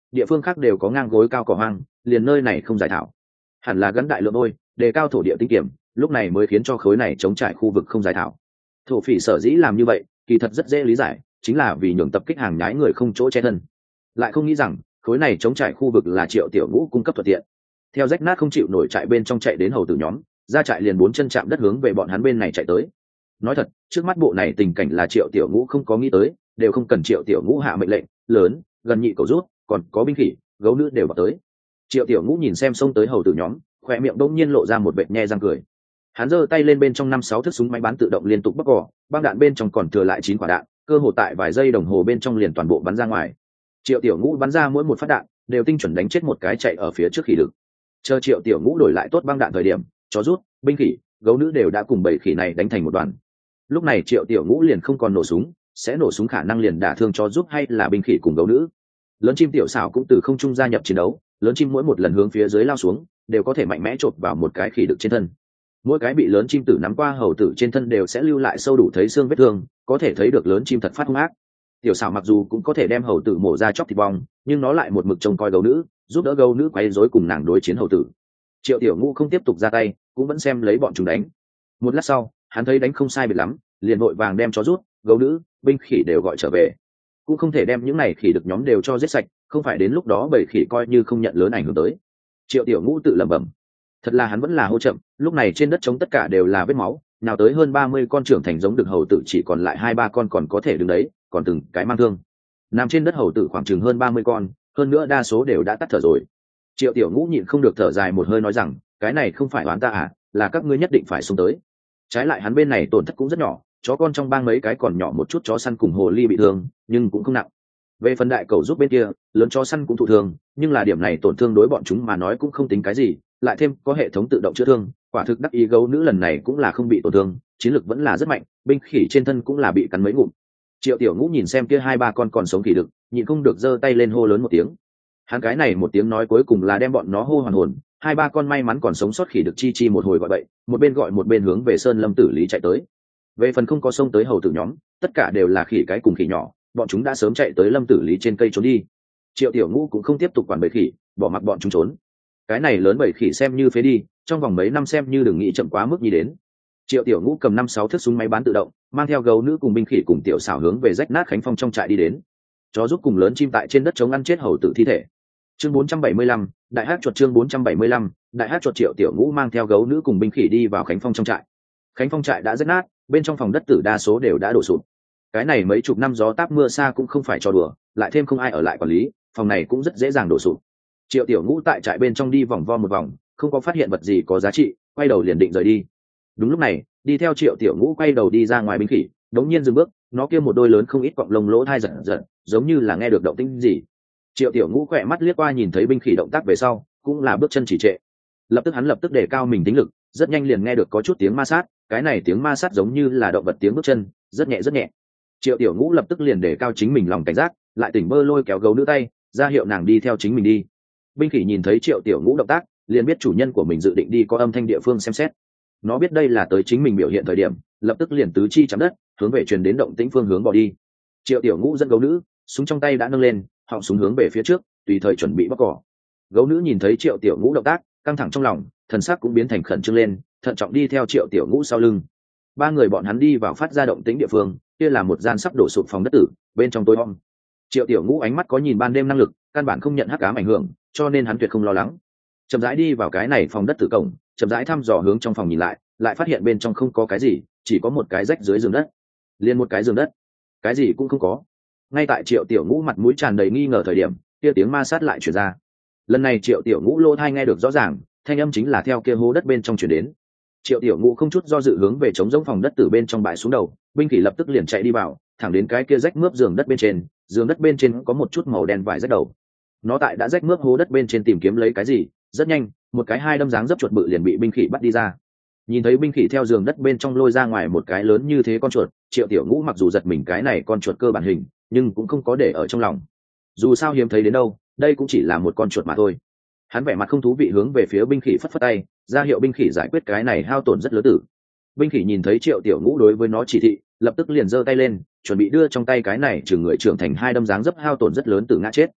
địa phương khác đều có ngang gối cao cỏ hoang, liền nơi này không giải thảo, hẳn là gắn đại lượng đôi đề cao thổ địa tinh kiểm, lúc này mới khiến cho khối này chống trải khu vực không giải thảo. Thổ phỉ sở dĩ làm như vậy kỳ thật rất dễ lý giải, chính là vì nhường tập kích hàng nhái người không chỗ che thân, lại không nghĩ rằng khối này chống trải khu vực là Triệu Tiểu Ngũ cung cấp thuận tiện. Theo rách nát không chịu nổi trại bên trong chạy đến hầu tử nhóm, ra trại liền bốn chân chạm đất hướng về bọn hắn bên này chạy tới. Nói thật, trước mắt bộ này tình cảnh là Triệu Tiểu Ngũ không có nghĩ tới, đều không cần Triệu Tiểu Ngũ hạ mệnh lệnh, lớn gần nhị cầu rút, còn có binh khỉ gấu nữ đều vào tới. Triệu Tiểu Ngũ nhìn xem xông tới hầu tử nhóm, khỏe miệng đông nhiên lộ ra một vệt nhe răng cười. Hắn giơ tay lên, bên trong năm sáu thước súng máy bắn tự động liên tục bóc cò, băng đạn bên trong còn thừa lại chín quả đạn, cơ hồ tại vài giây đồng hồ bên trong liền toàn bộ bắn ra ngoài. Triệu Tiểu Ngũ bắn ra mỗi một phát đạn đều tinh chuẩn đánh chết một cái chạy ở phía trước khỉ đực. Chờ Triệu Tiểu Ngũ đổi lại tốt băng đạn thời điểm, chó rút, binh khỉ gấu nữ đều đã cùng bầy khỉ này đánh thành một đoàn. Lúc này Triệu Tiểu Ngũ liền không còn nổ súng, sẽ nổ súng khả năng liền đả thương chó rút hay là binh khỉ cùng gấu nữ. Lớn chim tiểu xảo cũng từ không trung gia nhập chiến đấu, lớn chim mỗi một lần hướng phía dưới lao xuống đều có thể mạnh mẽ chộp vào một cái khỉ đực trên thân. Mỗi cái bị lớn chim tử nắm qua hầu tử trên thân đều sẽ lưu lại sâu đủ thấy xương vết thương, có thể thấy được lớn chim thật phát hung ác. Tiểu xảo mặc dù cũng có thể đem hầu tử mổ ra chóc thịt bong, nhưng nó lại một mực trông coi gấu nữ, giúp đỡ gấu nữ quấy rối cùng nàng đối chiến hầu tử. Triệu Tiểu Ngũ không tiếp tục ra tay, cũng vẫn xem lấy bọn chúng đánh. Một lát sau, hắn thấy đánh không sai biệt lắm, liền vội vàng đem chó rút, gấu nữ, binh khỉ đều gọi trở về. Cũng không thể đem những này khỉ được nhóm đều cho giết sạch, không phải đến lúc đó bầy khỉ coi như không nhận lớn ảnh hưởng tới. Triệu Tiểu Ngũ tự lẩm bẩm, thật là hắn vẫn là hô chậm, lúc này trên đất trống tất cả đều là vết máu, nào tới hơn ba mươi con trưởng thành giống được hầu tử chỉ còn lại hai ba con còn có thể đứng đấy, còn từng cái mang thương. Nằm trên đất hầu tử khoảng chừng hơn ba mươi con, hơn nữa đa số đều đã tắt thở rồi. Triệu Tiểu Ngũ nhịn không được thở dài một hơi nói rằng, cái này không phải oán ta à, là các ngươi nhất định phải xuống tới. Trái lại hắn bên này tổn thất cũng rất nhỏ, chó con trong bang mấy cái còn nhỏ một chút chó săn cùng hồ ly bị thương, nhưng cũng không nặng. Về phần đại cầu giúp bên kia, lớn chó săn cũng thụ thương, nhưng là điểm này tổn thương đối bọn chúng mà nói cũng không tính cái gì, lại thêm có hệ thống tự động chữa thương, quả thực đắc ý gấu nữ lần này cũng là không bị tổn thương, chiến lực vẫn là rất mạnh, binh khỉ trên thân cũng là bị cắn mấy ngụm. Triệu Tiểu Ngũ nhìn xem kia hai ba con còn sống khỉ đực, nhịn không được giơ tay lên hô lớn một tiếng. Hắn cái này một tiếng nói cuối cùng là đem bọn nó hô hoàn hồn, hai ba con may mắn còn sống sót khỉ đực chi chi một hồi gọi bậy, một bên gọi một bên hướng về Sơn Lâm Tử Lý chạy tới. Về phần không có xông tới hầu tử nhóm, tất cả đều là khỉ cái cùng khỉ nhỏ, bọn chúng đã sớm chạy tới Lâm Tử Lý trên cây trốn đi. Triệu Tiểu Ngũ cũng không tiếp tục quản bầy khỉ, bỏ mặc bọn chúng trốn. Cái này lớn bầy khỉ xem như phế đi, trong vòng mấy năm xem như đừng nghĩ chậm quá mức gì đến. Triệu Tiểu Ngũ cầm năm sáu thước súng máy bán tự động, mang theo gấu nữ cùng binh khỉ cùng tiểu xảo hướng về rách nát Khánh Phong trong trại đi đến. Chó giúp cùng lớn chim tại trên đất trống ăn chết hầu tử thi thể. Chương bốn trăm bảy mươi lăm, đại hát chuột chương bốn trăm bảy mươi lăm, đại hát chuột. Triệu Tiểu Ngũ mang theo gấu nữ cùng binh khỉ đi vào Khánh Phong trong trại. Khánh Phong trại đã rách nát, bên trong phòng đất tử đa số đều đã đổ sụp. Cái này mấy chục năm gió táp mưa xa cũng không phải cho đùa, lại thêm không ai ở lại quản lý, phòng này cũng rất dễ dàng đổ sụp. Triệu Tiểu Ngũ tại trại bên trong đi vòng vo một vòng, không có phát hiện vật gì có giá trị, quay đầu liền định rời đi. Đúng lúc này, đi theo Triệu Tiểu Ngũ quay đầu đi ra ngoài binh khỉ, đống nhiên dừng bước, nó kia một đôi lớn không ít cọng lông lỗ thai giật giật, giống như là nghe được động tĩnh gì. Triệu Tiểu Ngũ khỏe mắt liếc qua nhìn thấy binh khỉ động tác về sau, cũng là bước chân chỉ trệ. Lập tức hắn lập tức đề cao mình tính lực, rất nhanh liền nghe được có chút tiếng ma sát, cái này tiếng ma sát giống như là động vật tiếng bước chân, rất nhẹ rất nhẹ. Triệu Tiểu Ngũ lập tức liền đề cao chính mình lòng cảnh giác, lại tỉnh bơ lôi kéo gấu nữ tay, ra hiệu nàng đi theo chính mình đi. Binh khỉ nhìn thấy Triệu Tiểu Ngũ động tác, liền biết chủ nhân của mình dự định đi có âm thanh địa phương xem xét. Nó biết đây là tới chính mình biểu hiện thời điểm, lập tức liền tứ chi chạm đất, hướng về truyền đến động tĩnh phương hướng bỏ đi. Triệu Tiểu Ngũ dẫn gấu nữ, súng trong tay đã nâng lên, họng súng hướng về phía trước, tùy thời chuẩn bị bóc cỏ. Gấu nữ nhìn thấy Triệu Tiểu Ngũ động tác, căng thẳng trong lòng, thần sắc cũng biến thành khẩn trương lên, thận trọng đi theo Triệu Tiểu Ngũ sau lưng. Ba người bọn hắn đi vào phát ra động tĩnh địa phương, kia là một gian sắp đổ sụp phòng đất tử, bên trong tối om. Triệu Tiểu Ngũ ánh mắt có nhìn ban đêm năng lực, căn bản không nhận hắc ám ảnh hưởng, cho nên hắn tuyệt không lo lắng. Chậm rãi đi vào cái này phòng đất tử cổng, chậm rãi thăm dò hướng trong phòng nhìn lại, lại phát hiện bên trong không có cái gì, chỉ có một cái rách dưới giường đất, liền một cái giường đất, cái gì cũng không có. Ngay tại Triệu Tiểu Ngũ mặt mũi tràn đầy nghi ngờ thời điểm, kia tiếng ma sát lại truyền ra. Lần này Triệu Tiểu Ngũ lỗ tai nghe được rõ ràng, thanh âm chính là theo kia hố đất bên trong truyền đến. Triệu Tiểu Ngũ không chút do dự hướng về trống rỗng phòng đất từ bên trong bãi xuống đầu, binh khỉ lập tức liền chạy đi vào, thẳng đến cái kia rách mướp giường đất bên trên, giường đất bên trên có một chút màu đen vải rách đầu. Nó tại đã rách mướp hố đất bên trên tìm kiếm lấy cái gì, rất nhanh, một cái hai đâm dáng dấp chuột bự liền bị binh khỉ bắt đi ra. Nhìn thấy binh khỉ theo giường đất bên trong lôi ra ngoài một cái lớn như thế con chuột, Triệu Tiểu Ngũ mặc dù giật mình cái này con chuột cơ bản hình, nhưng cũng không có để ở trong lòng. Dù sao hiếm thấy đến đâu, đây cũng chỉ là một con chuột mà thôi. Hắn vẻ mặt không thú vị hướng về phía binh khỉ phất phất tay, ra hiệu binh khỉ giải quyết cái này hao tổn rất lớn tử. Binh khỉ nhìn thấy Triệu Tiểu Ngũ đối với nó chỉ thị, lập tức liền giơ tay lên, chuẩn bị đưa trong tay cái này chừng người trưởng thành hai đâm dáng dấp hao tổn rất lớn tử ngã chết.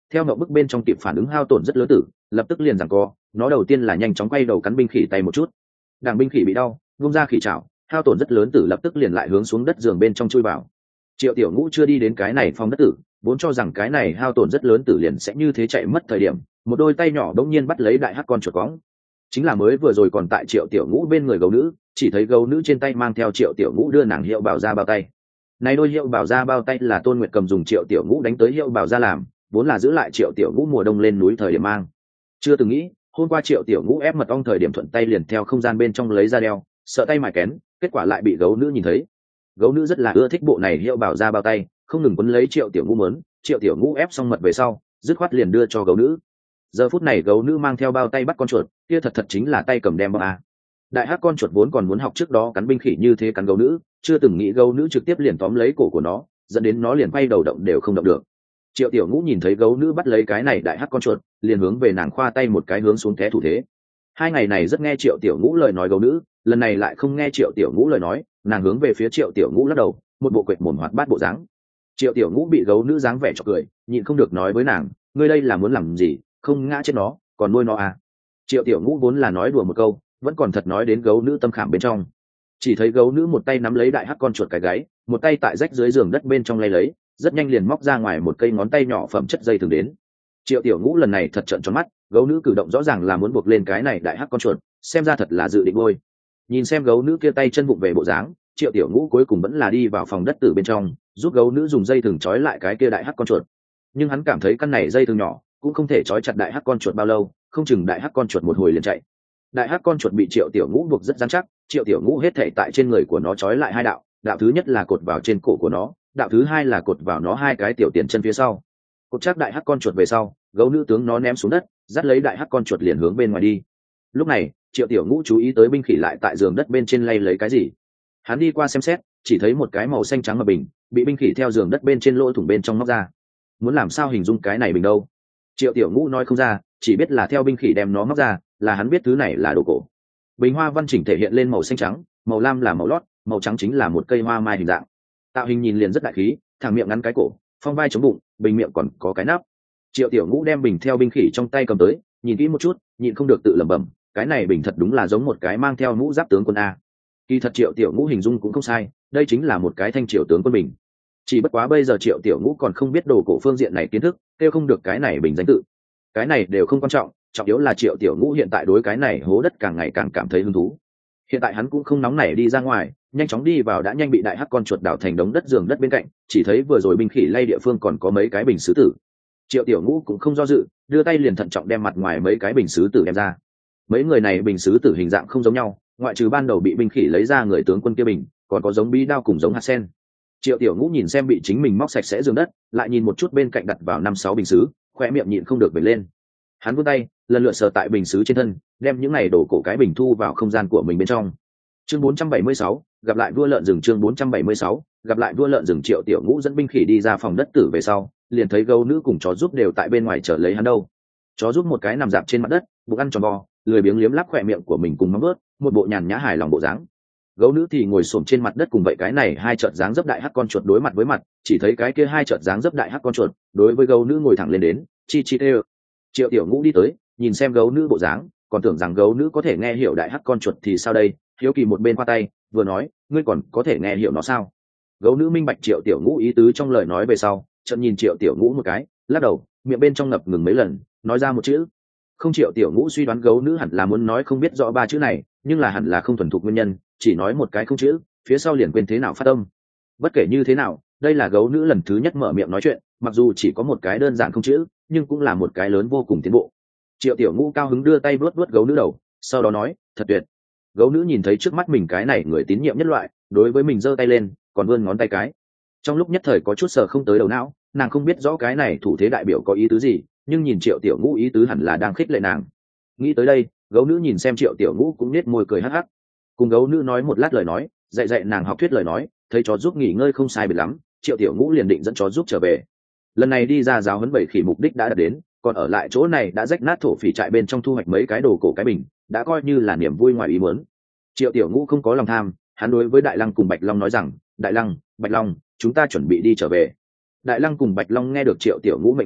Theo ngậu bức bên trong kịp phản ứng hao tổn rất lớn tử, lập tức liền giằng co, nó đầu tiên là nhanh chóng quay đầu cắn binh khỉ tay một chút. Đảng binh khỉ bị đau, vung ra khỉ chảo, hao tổn rất lớn tử lập tức liền lại hướng xuống đất giường bên trong chui vào. Triệu Tiểu Ngũ chưa đi đến cái này phong đất tử, vốn cho rằng cái này hao tổn rất lớn tử liền sẽ như thế chạy mất thời điểm, một đôi tay nhỏ đống nhiên bắt lấy đại hắc con chuột cóng. Chính là mới vừa rồi còn tại Triệu Tiểu Ngũ bên người gấu nữ, chỉ thấy gấu nữ trên tay mang theo Triệu Tiểu Ngũ đưa nàng hiệu bảo ra bao tay. Này đôi hiệu bảo ra bao tay là Tôn Nguyệt cầm dùng Triệu Tiểu Ngũ đánh tới hiệu bảo ra làm, vốn là giữ lại Triệu Tiểu Ngũ mùa đông lên núi thời điểm mang. Chưa từng nghĩ, hôm qua Triệu Tiểu Ngũ ép mật ong thời điểm thuận tay liền theo không gian bên trong lấy ra đeo, sợ tay mài kén, kết quả lại bị gấu nữ nhìn thấy. Gấu nữ rất là ưa thích bộ này hiệu bảo ra bao tay, không ngừng quấn lấy Triệu Tiểu Ngũ mớn, Triệu Tiểu Ngũ ép xong mật về sau, dứt khoát liền đưa cho gấu nữ. Giờ phút này gấu nữ mang theo bao tay bắt con chuột, kia thật thật chính là tay cầm đem bao a. Đại hắc con chuột vốn còn muốn học trước đó cắn binh khỉ như thế cắn gấu nữ, chưa từng nghĩ gấu nữ trực tiếp liền tóm lấy cổ của nó, dẫn đến nó liền quay đầu động đều không động được. Triệu Tiểu Ngũ nhìn thấy gấu nữ bắt lấy cái này đại hắc con chuột, liền hướng về nàng khoa tay một cái hướng xuống té thủ thế. Hai ngày này rất nghe Triệu Tiểu Ngũ lời nói gấu nữ, lần này lại không nghe Triệu Tiểu Ngũ lời nói, nàng hướng về phía Triệu Tiểu Ngũ lắc đầu, một bộ quệt mồm hoạt bát bộ dáng. Triệu Tiểu Ngũ bị gấu nữ dáng vẻ chọc cười, nhịn không được nói với nàng, ngươi đây là muốn làm gì, không ngã chết nó, còn nuôi nó à? Triệu Tiểu Ngũ vốn là nói đùa một câu, vẫn còn thật nói đến gấu nữ tâm khảm bên trong. Chỉ thấy gấu nữ một tay nắm lấy đại hắc con chuột cái gáy, một tay tại rách dưới giường đất bên trong lay lấy, rất nhanh liền móc ra ngoài một cây ngón tay nhỏ phẩm chất dây thừng đến. Triệu Tiểu Ngũ lần này thật trợn tròn mắt, gấu nữ cử động rõ ràng là muốn buộc lên cái này đại hắc con chuột, xem ra thật là dự định bôi. Nhìn xem gấu nữ kia tay chân vụng về bộ dáng, Triệu Tiểu Ngũ cuối cùng vẫn là đi vào phòng đất tử bên trong, giúp gấu nữ dùng dây thừng trói lại cái kia đại hắc con chuột. Nhưng hắn cảm thấy căn này dây thừng nhỏ cũng không thể trói chặt đại hắc con chuột bao lâu, không chừng đại hắc con chuột một hồi liền chạy. Đại hắc con chuột bị Triệu Tiểu Ngũ buộc rất rắn chắc, Triệu Tiểu Ngũ hết thảy tại trên người của nó trói lại hai đạo, đạo thứ nhất là cột vào trên cổ của nó, đạo thứ hai là cột vào nó hai cái tiểu tiền chân phía sau. Cột chắc đại hắc con chuột về sau, gấu nữ tướng nó ném xuống đất, dắt lấy đại hắc con chuột liền hướng bên ngoài đi. Lúc này, Triệu Tiểu Ngũ chú ý tới binh khỉ lại tại giường đất bên trên lay lấy cái gì. Hắn đi qua xem xét, chỉ thấy một cái màu xanh trắng ở bình, bị binh khỉ theo giường đất bên trên lỗ thủng bên trong móc ra. Muốn làm sao hình dung cái này bình đâu? Triệu Tiểu Ngũ nói không ra, chỉ biết là theo binh khỉ đem nó móc ra, là hắn biết thứ này là đồ cổ. Bình hoa văn chỉnh thể hiện lên màu xanh trắng, màu lam là màu lót, màu trắng chính là một cây hoa mai hình dạng. Tạo hình nhìn liền rất đại khí, thẳng miệng ngắn cái cổ, phong vai chống bụng, bình miệng còn có cái nắp. Triệu Tiểu Ngũ đem bình theo binh khỉ trong tay cầm tới, nhìn kỹ một chút, nhịn không được tự lẩm bẩm, cái này bình thật đúng là giống một cái mang theo mũ giáp tướng quân a. Kỳ thật Triệu Tiểu Ngũ hình dung cũng không sai, đây chính là một cái thanh triều tướng quân bình. Chỉ bất quá bây giờ Triệu Tiểu Ngũ còn không biết đồ cổ phương diện này kiến thức, kêu không được cái này bình danh tự. Cái này đều không quan trọng, trọng yếu là Triệu Tiểu Ngũ hiện tại đối cái này hố đất càng ngày càng cảm thấy hứng thú. Hiện tại hắn cũng không nóng nảy đi ra ngoài, nhanh chóng đi vào đã nhanh bị đại hắc con chuột đảo thành đống đất giường đất bên cạnh, chỉ thấy vừa rồi binh khỉ lay địa phương còn có mấy cái bình sứ tử. Triệu Tiểu Ngũ cũng không do dự, đưa tay liền thận trọng đem mặt ngoài mấy cái bình sứ tử đem ra. Mấy người này bình sứ tử hình dạng không giống nhau, ngoại trừ ban đầu bị binh khỉ lấy ra người tướng quân kia bình, còn có giống bí đao cùng giống hạt sen. Triệu Tiểu Ngũ nhìn xem bị chính mình móc sạch sẽ giường đất, lại nhìn một chút bên cạnh đặt vào năm sáu bình sứ, khoe miệng nhịn không được bật lên. Hắn vươn tay, lần lượt sờ tại bình sứ trên thân, đem những này đổ cổ cái bình thu vào không gian của mình bên trong. Chương bốn trăm bảy mươi sáu, gặp lại vua lợn rừng. Chương bốn trăm bảy mươi sáu, gặp lại vua lợn rừng. Triệu Tiểu Ngũ dẫn binh khỉ đi ra phòng đất tử về sau, liền thấy gấu nữ cùng chó giúp đều tại bên ngoài chờ lấy hắn đâu. Chó giúp một cái nằm dạp trên mặt đất, bụng ăn tròn vo, lười biếng liếm láp khỏe miệng của mình cùng móng vuốt, một bộ nhàn nhã hài lòng bộ dáng. Gấu nữ thì ngồi xổm trên mặt đất cùng vậy cái này hai trợt dáng dấp đại hắc con chuột đối mặt với mặt, chỉ thấy cái kia hai trợt dáng dấp đại hắc con chuột đối với gấu nữ ngồi thẳng lên đến, chi chi tê. Triệu Tiểu Ngũ đi tới, nhìn xem gấu nữ bộ dáng, còn tưởng rằng gấu nữ có thể nghe hiểu đại hắc con chuột thì sao đây, hiếu kỳ một bên qua tay, vừa nói, ngươi còn có thể nghe hiểu nó sao? Gấu nữ minh bạch Triệu Tiểu Ngũ ý tứ trong lời nói về sau, chợt nhìn Triệu Tiểu Ngũ một cái, lắc đầu, miệng bên trong ngập ngừng mấy lần, nói ra một chữ. Không. Triệu Tiểu Ngũ suy đoán gấu nữ hẳn là muốn nói không biết rõ ba chữ này, nhưng là hẳn là không thuần thục nguyên nhân, chỉ nói một cái không chữ, phía sau liền quên thế nào phát âm. Bất kể như thế nào, đây là gấu nữ lần thứ nhất mở miệng nói chuyện, mặc dù chỉ có một cái đơn giản không chữ, nhưng cũng là một cái lớn vô cùng tiến bộ. Triệu Tiểu Ngũ cao hứng đưa tay vuốt vuốt gấu nữ đầu, sau đó nói, thật tuyệt. Gấu nữ nhìn thấy trước mắt mình cái này người tín nhiệm nhất loại, đối với mình giơ tay lên, còn vươn ngón tay cái. Trong lúc nhất thời có chút sờ không tới đầu não, nàng không biết rõ cái này thủ thế đại biểu có ý tứ gì, nhưng nhìn Triệu Tiểu Ngũ ý tứ hẳn là đang khích lệ nàng. Nghĩ tới đây, gấu nữ nhìn xem Triệu Tiểu Ngũ cũng nết môi cười hắc hắc. Cùng gấu nữ nói một lát lời nói, dạy dạy nàng học thuyết lời nói, thấy chó giúp nghỉ ngơi không sai biệt lắm, Triệu Tiểu Ngũ liền định dẫn chó giúp trở về. Lần này đi ra giáo huấn bảy khỉ mục đích đã đạt đến, còn ở lại chỗ này đã rách nát thổ phỉ trại bên trong thu hoạch mấy cái đồ cổ cái bình, đã coi như là niềm vui ngoài ý muốn. Triệu Tiểu Ngũ không có lòng tham, hắn đối với Đại Lăng cùng Bạch Long nói rằng, Đại Lăng, Bạch Long, chúng ta chuẩn bị đi trở về. Đại Lăng cùng Bạch Long nghe được Triệu Tiểu Ngũ mệnh lệnh,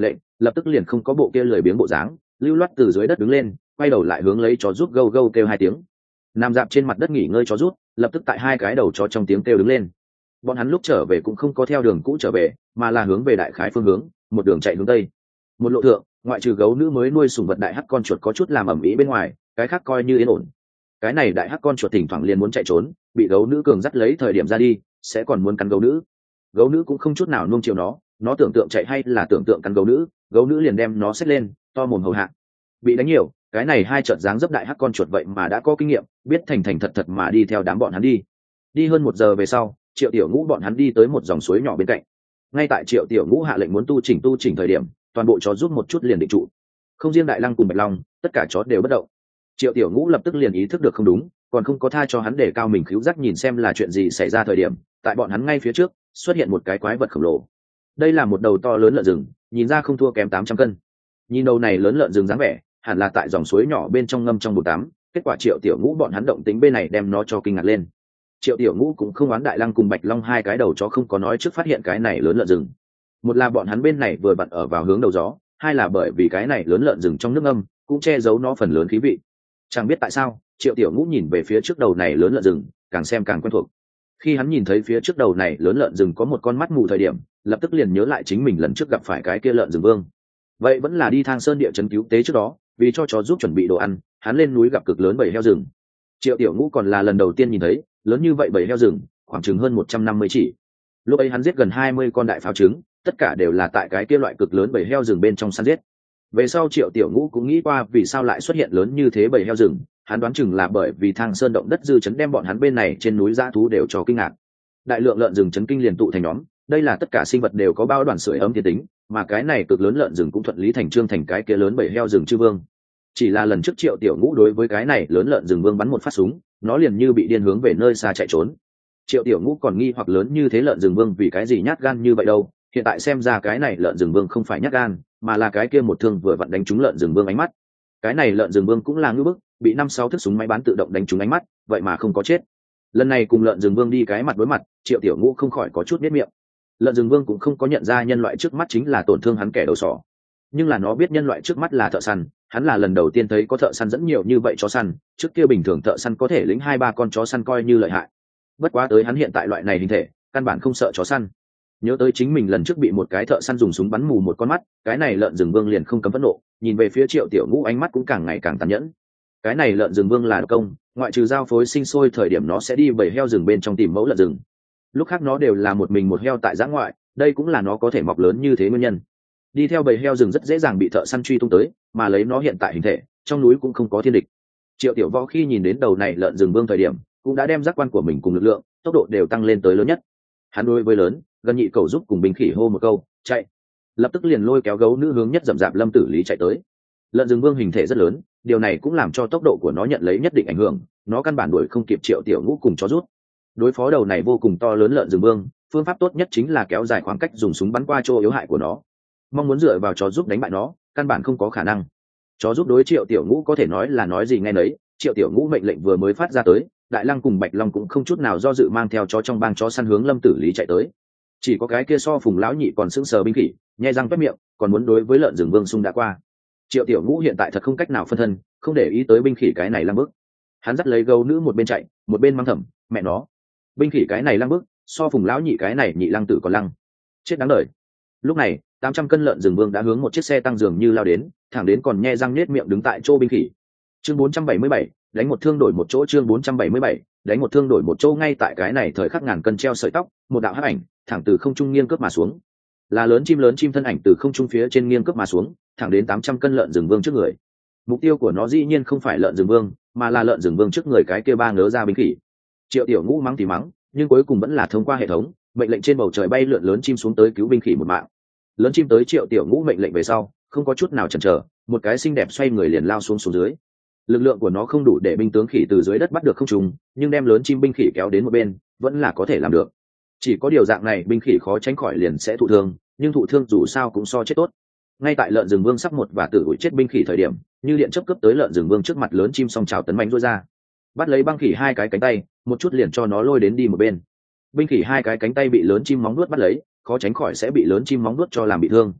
lập tức liền không có bộ kia lười biếng bộ dáng, lưu loát từ dưới đất đứng lên, quay đầu lại hướng lấy chó rút gâu gâu kêu hai tiếng. Nằm dạp trên mặt đất nghỉ ngơi chó rút lập tức tại hai cái đầu chó trong tiếng kêu đứng lên. Bọn hắn lúc trở về cũng không có theo đường cũ trở về, mà là hướng về đại khái phương hướng, một đường chạy hướng tây. Một lộ thượng, ngoại trừ gấu nữ mới nuôi sủng vật đại hắc con chuột có chút làm ẩm ĩ bên ngoài, cái khác coi như yên ổn. Cái này đại hắc con chuột thỉnh thoảng liền muốn chạy trốn, bị gấu nữ cường dắt lấy thời điểm ra đi, sẽ còn muốn cắn gấu nữ. Gấu nữ cũng không chút nào nuông chiều nó, nó tưởng tượng chạy hay là tưởng tượng cắn gấu nữ, gấu nữ liền đem nó xách lên, to mồm hầu hạ. Bị đánh nhiều, cái này hai trận dáng dấp đại hắc con chuột vậy mà đã có kinh nghiệm, biết thành thành thật thật mà đi theo đám bọn hắn đi. Đi hơn một giờ về sau, Triệu Tiểu Ngũ bọn hắn đi tới một dòng suối nhỏ bên cạnh. Ngay tại Triệu Tiểu Ngũ hạ lệnh muốn tu chỉnh tu chỉnh thời điểm, toàn bộ chó rút một chút liền định trụ. Không riêng Đại Lăng cùng Bạch Long, tất cả chó đều bất động. Triệu Tiểu Ngũ lập tức liền ý thức được không đúng, còn không có tha cho hắn để cao mình khíu giác nhìn xem là chuyện gì xảy ra thời điểm, tại bọn hắn ngay phía trước xuất hiện một cái quái vật khổng lồ. Đây là một đầu to lớn lợn rừng, nhìn ra không thua kém tám trăm cân. Nhìn đầu này lớn lợn rừng dáng vẻ, hẳn là tại dòng suối nhỏ bên trong ngâm trong bồn tắm. Kết quả Triệu Tiểu Ngũ bọn hắn động tính bên này đem nó cho kinh ngạc lên. Triệu Tiểu Ngũ cũng không oán Đại Lăng cùng Bạch Long hai cái đầu chó không có nói trước phát hiện cái này lớn lợn rừng. Một là bọn hắn bên này vừa vặn ở vào hướng đầu gió, hai là bởi vì cái này lớn lợn rừng trong nước ngâm cũng che giấu nó phần lớn khí vị. Chẳng biết tại sao, Triệu Tiểu Ngũ nhìn về phía trước đầu này lớn lợn rừng, càng xem càng quen thuộc. Khi hắn nhìn thấy phía trước đầu này lớn lợn rừng có một con mắt mù thời điểm, lập tức liền nhớ lại chính mình lần trước gặp phải cái kia lợn rừng vương. Vậy vẫn là đi Thang Sơn địa trấn cứu tế trước đó, vì cho chó giúp chuẩn bị đồ ăn, hắn lên núi gặp cực lớn bầy heo rừng. Triệu Tiểu Ngũ còn là lần đầu tiên nhìn thấy lớn như vậy bầy heo rừng, khoảng chừng hơn một trăm năm mươi chỉ. Lúc ấy hắn giết gần hai mươi con đại pháo trứng, tất cả đều là tại cái kia loại cực lớn bầy heo rừng bên trong săn giết. Về sau Triệu Tiểu Ngũ cũng nghĩ qua vì sao lại xuất hiện lớn như thế bầy heo rừng, hắn đoán chừng là bởi vì Thang Sơn động đất dư chấn đem bọn hắn bên này trên núi dã thú đều cho kinh ngạc. Đại lượng lợn rừng chấn kinh liền tụ thành nhóm, đây là tất cả sinh vật đều có bao đoàn sưởi ấm thiên tính, mà cái này cực lớn lợn rừng cũng thuận lý thành trương thành cái kia lớn bầy heo rừng chư vương. Chỉ là lần trước Triệu Tiểu Ngũ đối với cái này lớn lợn rừng vương bắn một phát súng, nó liền như bị điên hướng về nơi xa chạy trốn. Triệu Tiểu Ngũ còn nghi hoặc lớn như thế lợn rừng vương vì cái gì nhát gan như vậy đâu, hiện tại xem ra cái này lợn rừng vương không phải nhát gan, mà là cái kia một thương vừa vặn đánh trúng lợn rừng vương ánh mắt. Cái này lợn rừng vương cũng là ngưỡng bức, bị năm sáu thức súng máy bán tự động đánh trúng ánh mắt, vậy mà không có chết. Lần này cùng lợn rừng vương đi cái mặt đối mặt, Triệu Tiểu Ngũ không khỏi có chút biết miệng. Lợn rừng vương cũng không có nhận ra nhân loại trước mắt chính là tổn thương hắn kẻ đầu sỏ, nhưng là nó biết nhân loại trước mắt là thợ săn, hắn là lần đầu tiên thấy có thợ săn dẫn nhiều như vậy chó săn, trước kia bình thường thợ săn có thể lĩnh hai ba con chó săn coi như lợi hại. Bất quá tới hắn hiện tại loại này hình thể, căn bản không sợ chó săn. Nhớ tới chính mình lần trước bị một cái thợ săn dùng súng bắn mù một con mắt, cái này lợn rừng vương liền không cấm phẫn nộ, nhìn về phía Triệu Tiểu Ngũ ánh mắt cũng càng ngày càng tàn nhẫn. Cái này lợn rừng vương là độc công, ngoại trừ giao phối sinh sôi thời điểm nó sẽ đi bầy heo rừng bên trong tìm mẫu lợn rừng. Lúc khác nó đều là một mình một heo tại giã ngoại, đây cũng là nó có thể mọc lớn như thế nguyên nhân. Đi theo bầy heo rừng rất dễ dàng bị thợ săn truy tung tới, mà lấy nó hiện tại hình thể, trong núi cũng không có thiên địch. Triệu Tiểu Võ khi nhìn đến đầu này lợn rừng vương thời điểm, cũng đã đem giác quan của mình cùng lực lượng, tốc độ đều tăng lên tới lớn nhất. Hắn đối với lớn, gần nhị cầu giúp cùng binh khỉ hô một câu, chạy. Lập tức liền lôi kéo gấu nữ hướng nhất dậm dạp Lâm Tử Lý chạy tới. Lợn rừng vương hình thể rất lớn, điều này cũng làm cho tốc độ của nó nhận lấy nhất định ảnh hưởng, nó căn bản đuổi không kịp Triệu Tiểu Ngũ cùng chó rút. Đối phó đầu này vô cùng to lớn lợn rừng vương, phương pháp tốt nhất chính là kéo dài khoảng cách dùng súng bắn qua chỗ yếu hại của nó. Mong muốn dựa vào chó giúp đánh bại nó, căn bản không có khả năng. Chó giúp đối Triệu Tiểu Ngũ có thể nói là nói gì nghe nấy, Triệu Tiểu Ngũ mệnh lệnh vừa mới phát ra tới, Đại Lăng cùng Bạch Long cũng không chút nào do dự mang theo chó trong bang chó săn hướng Lâm Tử Lý chạy tới. Chỉ có cái kia so Phùng lão nhị còn sững sờ binh khỉ, nhai răng toét miệng, còn muốn đối với lợn rừng vương xung đã qua. Triệu Tiểu Ngũ hiện tại thật không cách nào phân thân, không để ý tới binh khỉ cái này lăng bước. Hắn dắt lấy gấu nữ một bên chạy, một bên mang thầm, mẹ nó, binh khỉ cái này lăng bước, so Phùng lão nhị cái này nhị lăng tử còn lăng. Chết đáng đời. Lúc này, tám trăm cân lợn rừng vương đã hướng một chiếc xe tăng dường như lao đến, thẳng đến còn nhe răng nết miệng đứng tại chỗ binh khỉ. Chương bốn trăm bảy mươi bảy, đánh một thương đổi một chỗ. Chương bốn trăm bảy mươi bảy, đánh một thương đổi một chỗ. Ngay tại cái này thời khắc ngàn cân treo sợi tóc, một đạo hắc ảnh thẳng từ không trung nghiêng cướp mà xuống. Là lớn chim lớn chim thân ảnh từ không trung phía trên nghiêng cướp mà xuống, thẳng đến tám trăm cân lợn rừng vương trước người. Mục tiêu của nó dĩ nhiên không phải lợn rừng vương, mà là lợn rừng vương trước người cái kia ba ngớ ra binh khỉ. Triệu Tiểu Ngũ mắng thì mắng, nhưng cuối cùng vẫn là thông qua hệ thống, mệnh lệnh trên bầu trời bay lượn lớn chim xuống tới cứu binh khỉ một mạng. Lớn chim tới Triệu Tiểu Ngũ mệnh lệnh về sau, không có chút nào chần chờ, một cái xinh đẹp xoay người liền lao xuống xuống dưới. Lực lượng của nó không đủ để binh tướng khỉ từ dưới đất bắt được không trùng, nhưng đem lớn chim binh khỉ kéo đến một bên, vẫn là có thể làm được. Chỉ có điều dạng này binh khỉ khó tránh khỏi liền sẽ thụ thương, nhưng thụ thương dù sao cũng so chết tốt. Ngay tại lợn rừng vương sắp một và tử ủi chết binh khỉ thời điểm, như điện chớp cướp tới lợn rừng vương trước mặt lớn chim song trào tấn mạnh rối ra, bắt lấy băng khỉ hai cái cánh tay, một chút liền cho nó lôi đến đi một bên. Binh khỉ hai cái cánh tay bị lớn chim móng nuốt bắt lấy, khó tránh khỏi sẽ bị lớn chim móng nuốt cho làm bị thương.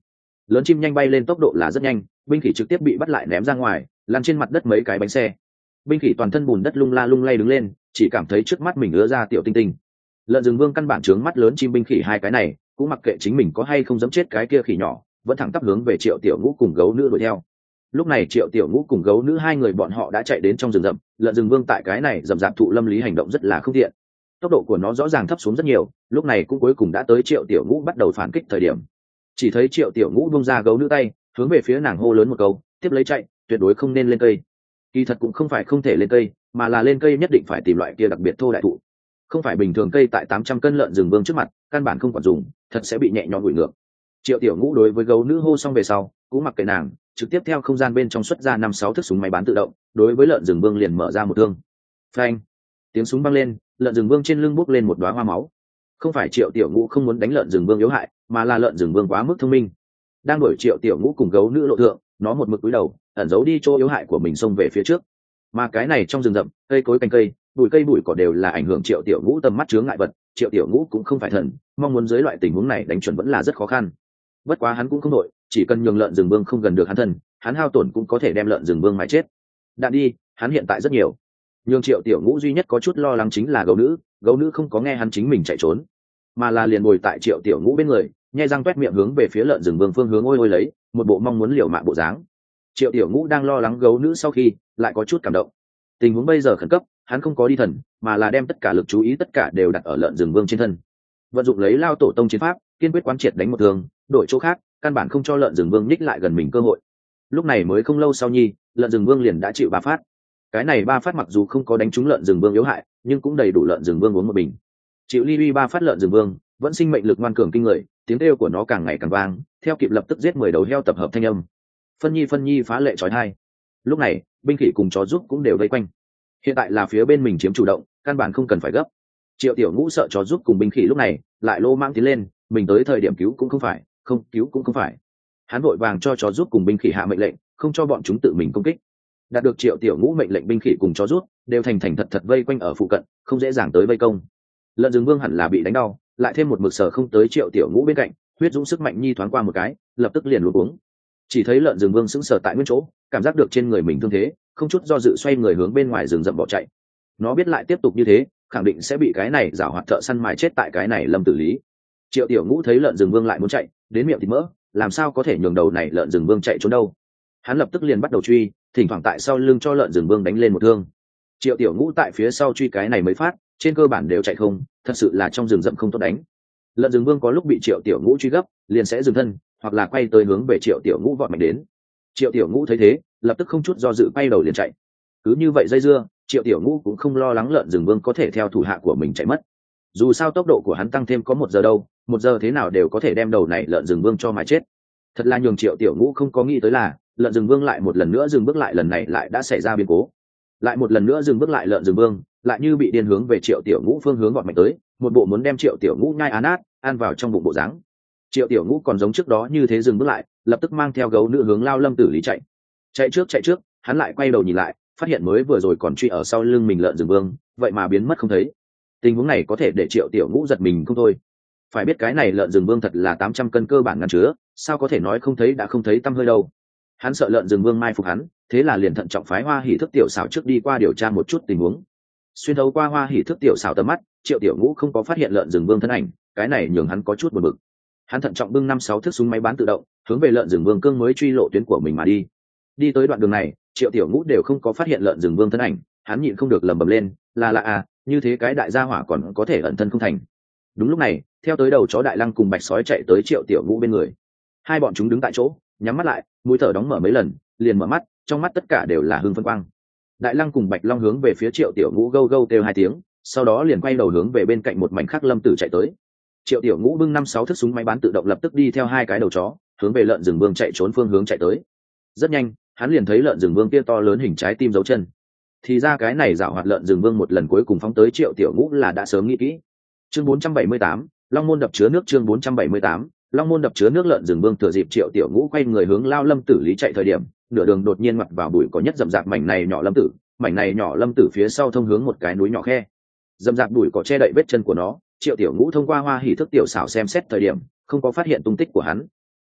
lớn chim nhanh bay lên tốc độ là rất nhanh, binh khỉ trực tiếp bị bắt lại ném ra ngoài, lăn trên mặt đất mấy cái bánh xe. Binh khỉ toàn thân bùn đất lung la lung lay đứng lên, chỉ cảm thấy trước mắt mình ứa ra tiểu tinh tinh. Lợn rừng vương căn bản trướng mắt lớn chim binh khỉ hai cái này, cũng mặc kệ chính mình có hay không giẫm chết cái kia khỉ nhỏ, vẫn thẳng tắp hướng về Triệu Tiểu Ngũ cùng gấu nữ đuổi theo. Lúc này Triệu Tiểu Ngũ cùng gấu nữ hai người bọn họ đã chạy đến trong rừng rậm, lợn rừng vương tại cái này rậm rạp thụ lâm lý hành động rất là không tiện. Tốc độ của nó rõ ràng thấp xuống rất nhiều, lúc này cũng cuối cùng đã tới Triệu Tiểu Ngũ bắt đầu phản kích thời điểm. Chỉ thấy Triệu Tiểu Ngũ buông ra gấu nữ tay, hướng về phía nàng hô lớn một câu, tiếp lấy chạy, tuyệt đối không nên lên cây. Kỳ thật cũng không phải không thể lên cây, mà là lên cây nhất định phải tìm loại kia đặc biệt thô đại thụ. Không phải bình thường cây tại tám trăm cân lợn rừng vương trước mặt, căn bản không quản dùng, thật sẽ bị nhẹ nhõm đuổi ngược. Triệu Tiểu Ngũ đối với gấu nữ hô xong về sau, cũng mặc kệ nàng, trực tiếp theo không gian bên trong xuất ra năm sáu thước súng máy bán tự động, đối với lợn rừng vương liền mở ra một thương. Phanh! Tiếng súng vang lên, lợn rừng vương trên lưng bốc lên một đóa hoa máu. Không phải Triệu Tiểu Ngũ không muốn đánh lợn rừng vương yếu hại, mà là lợn rừng vương quá mức thông minh. Đang đuổi Triệu Tiểu Ngũ cùng gấu nữ lộ thượng, nó một mực cúi đầu, ẩn giấu đi chỗ yếu hại của mình xông về phía trước. Mà cái này trong rừng rậm, cây cối cành cây, bụi cây bụi cỏ đều là ảnh hưởng Triệu Tiểu Ngũ tầm mắt chướng ngại vật. Triệu Tiểu Ngũ cũng không phải thần, mong muốn dưới loại tình huống này đánh chuẩn vẫn là rất khó khăn. Bất quá hắn cũng không đội, chỉ cần nhường lợn rừng vương không gần được hắn thân, hắn hao tổn cũng có thể đem lợn rừng vương mài chết. Đạn đi, hắn hiện tại rất nhiều. Nhưng Triệu Tiểu Ngũ duy nhất có chút lo lắng chính là gấu nữ, gấu nữ không có nghe hắn chính mình chạy trốn, mà là liền ngồi tại Triệu Tiểu Ngũ bên người, nhai răng toét miệng hướng về phía lợn rừng vương phương hướng ôi ôi lấy, một bộ mong muốn liều mạng bộ dáng. Triệu Tiểu Ngũ đang lo lắng gấu nữ sau khi, lại có chút cảm động. Tình huống bây giờ khẩn cấp, hắn không có đi thần, mà là đem tất cả lực chú ý tất cả đều đặt ở lợn rừng vương trên thân. Vận dụng lấy lao tổ tông chiến pháp, kiên quyết quán triệt đánh một thường, đổi chỗ khác, căn bản không cho lợn rừng vương nhích lại gần mình cơ hội. Lúc này mới không lâu sau nhi, lợn rừng vương liền đã chịu ba phát. Cái này ba phát mặc dù không có đánh trúng lợn rừng vương yếu hại, nhưng cũng đầy đủ lợn rừng vương uống một bình. Chịu ly uy ba phát lợn rừng vương, vẫn sinh mệnh lực ngoan cường kinh người, tiếng kêu của nó càng ngày càng vang, theo kịp lập tức giết mười đầu heo tập hợp thanh âm. Phân nhi phân nhi phá lệ chói tai. Lúc này, binh khỉ cùng chó giúp cũng đều vây quanh. Hiện tại là phía bên mình chiếm chủ động, căn bản không cần phải gấp. Triệu Tiểu Ngũ sợ chó giúp cùng binh khỉ lúc này lại lô mang tiến lên, mình tới thời điểm cứu cũng không phải, không cứu cũng không phải. Hắn vội vàng cho chó giúp cùng binh khỉ hạ mệnh lệnh, không cho bọn chúng tự mình công kích. Đạt được Triệu Tiểu Ngũ mệnh lệnh, binh khỉ cùng chó giúp đều thành thành thật thật vây quanh ở phụ cận, không dễ dàng tới vây công. Lợn rừng vương hẳn là bị đánh đau, lại thêm một mực sở không tới Triệu Tiểu Ngũ bên cạnh, huyết dũng sức mạnh nhi thoáng qua một cái, lập tức liền luống cuống. Chỉ thấy lợn rừng vương sững sờ tại nguyên chỗ, cảm giác được trên người mình thương thế, không chút do dự xoay người hướng bên ngoài rừng rậm bỏ chạy. Nó biết lại tiếp tục như thế, khẳng định sẽ bị cái này giảo hoạt thợ săn mài chết tại cái này lâm tử lý. Triệu Tiểu Ngũ thấy lợn rừng vương lại muốn chạy, đến miệng thịt mỡ, làm sao có thể nhường đầu này lợn rừng vương chạy trốn đâu. Hắn lập tức liền bắt đầu truy, thỉnh thoảng tại sau lưng cho lợn rừng vương đánh lên một thương. Triệu Tiểu Ngũ tại phía sau truy cái này mới phát, trên cơ bản đều chạy không, thật sự là trong rừng rậm không tốt đánh. Lợn rừng vương có lúc bị Triệu Tiểu Ngũ truy gấp, liền sẽ dừng thân, hoặc là quay tới hướng về Triệu Tiểu Ngũ vọt mạnh đến. Triệu Tiểu Ngũ thấy thế, lập tức không chút do dự quay đầu liền chạy. Cứ như vậy dây dưa, Triệu Tiểu Ngũ cũng không lo lắng lợn rừng vương có thể theo thủ hạ của mình chạy mất. Dù sao tốc độ của hắn tăng thêm có một giờ đâu, một giờ thế nào đều có thể đem đầu này lợn rừng vương cho mài chết. Thật là nhường Triệu Tiểu Ngũ không có nghĩ tới là, lợn rừng vương lại một lần nữa dừng bước lại, lần này lại đã xảy ra biến cố. Lại một lần nữa dừng bước lại, lợn rừng vương lại như bị điên hướng về Triệu Tiểu Ngũ phương hướng vọt mạnh tới, một bộ muốn đem Triệu Tiểu Ngũ nhai án át, ăn vào trong bụng bộ dáng. Triệu Tiểu Ngũ còn giống trước đó như thế dừng bước lại, lập tức mang theo gấu nữ hướng lao lâm tử lý chạy. Chạy trước chạy trước, hắn lại quay đầu nhìn lại, phát hiện mới vừa rồi còn truy ở sau lưng mình lợn rừng vương, vậy mà biến mất không thấy. Tình huống này có thể để Triệu Tiểu Ngũ giật mình không thôi. Phải biết cái này lợn rừng vương thật là tám trăm cân cơ bản ngăn chứa, sao có thể nói không thấy đã không thấy tăm hơi đâu. Hắn sợ lợn rừng vương mai phục hắn, thế là liền thận trọng phái Hoa Hỉ Thức tiểu xảo trước đi qua điều tra một chút tình huống. Xuyên thấu qua Hoa Hỉ Thức tiểu xảo tầm mắt, Triệu Tiểu Ngũ không có phát hiện lợn rừng vương thân ảnh, cái này nhường hắn có chút buồn bực. Hắn thận trọng bưng năm sáu thước súng máy bán tự động, hướng về lợn rừng vương cương mới truy lộ tuyến của mình mà đi. Đi tới đoạn đường này, Triệu Tiểu Ngũ đều không có phát hiện lợn rừng vương thân ảnh, hắn nhịn không được lẩm bẩm lên, là lạ à, như thế cái đại gia hỏa còn có thể ẩn thân không thành. Đúng lúc này, theo tới đầu chó Đại Lăng cùng Bạch Sói chạy tới Triệu Tiểu Ngũ bên người. Hai bọn chúng đứng tại chỗ, nhắm mắt lại, mũi thở đóng mở mấy lần, liền mở mắt, trong mắt tất cả đều là hưng phấn quang. Đại Lăng cùng Bạch Long hướng về phía Triệu Tiểu Ngũ gâu gâu kêu hai tiếng, sau đó liền quay đầu hướng về bên cạnh một mảnh khác lâm tử chạy tới. Triệu Tiểu Ngũ bưng năm sáu thước súng máy bán tự động lập tức đi theo hai cái đầu chó, hướng về lợn rừng vương chạy trốn phương hướng chạy tới. Rất nhanh, hắn liền thấy lợn rừng vương kia to lớn hình trái tim dấu chân. Thì ra cái này dạo hoạt lợn rừng vương một lần cuối cùng phóng tới Triệu Tiểu Ngũ là đã sớm nghĩ kỹ. Chương bốn trăm bảy mươi tám, Long môn đập chứa nước. Chương bốn trăm bảy mươi tám, Long môn đập chứa nước. Lợn rừng vương thừa dịp Triệu Tiểu Ngũ quay người hướng lao lâm tử lý chạy thời điểm, nửa đường đột nhiên mặt vào bụi có nhất rậm rạp mảnh này nhỏ lâm tử, mảnh này nhỏ lâm tử phía sau thông hướng một cái núi nhỏ khe. Rậm rạp bụi có che đậy vết chân của nó, Triệu Tiểu Ngũ thông qua Hoa Hỉ Thức tiểu xảo xem xét thời điểm, không có phát hiện tung tích của hắn.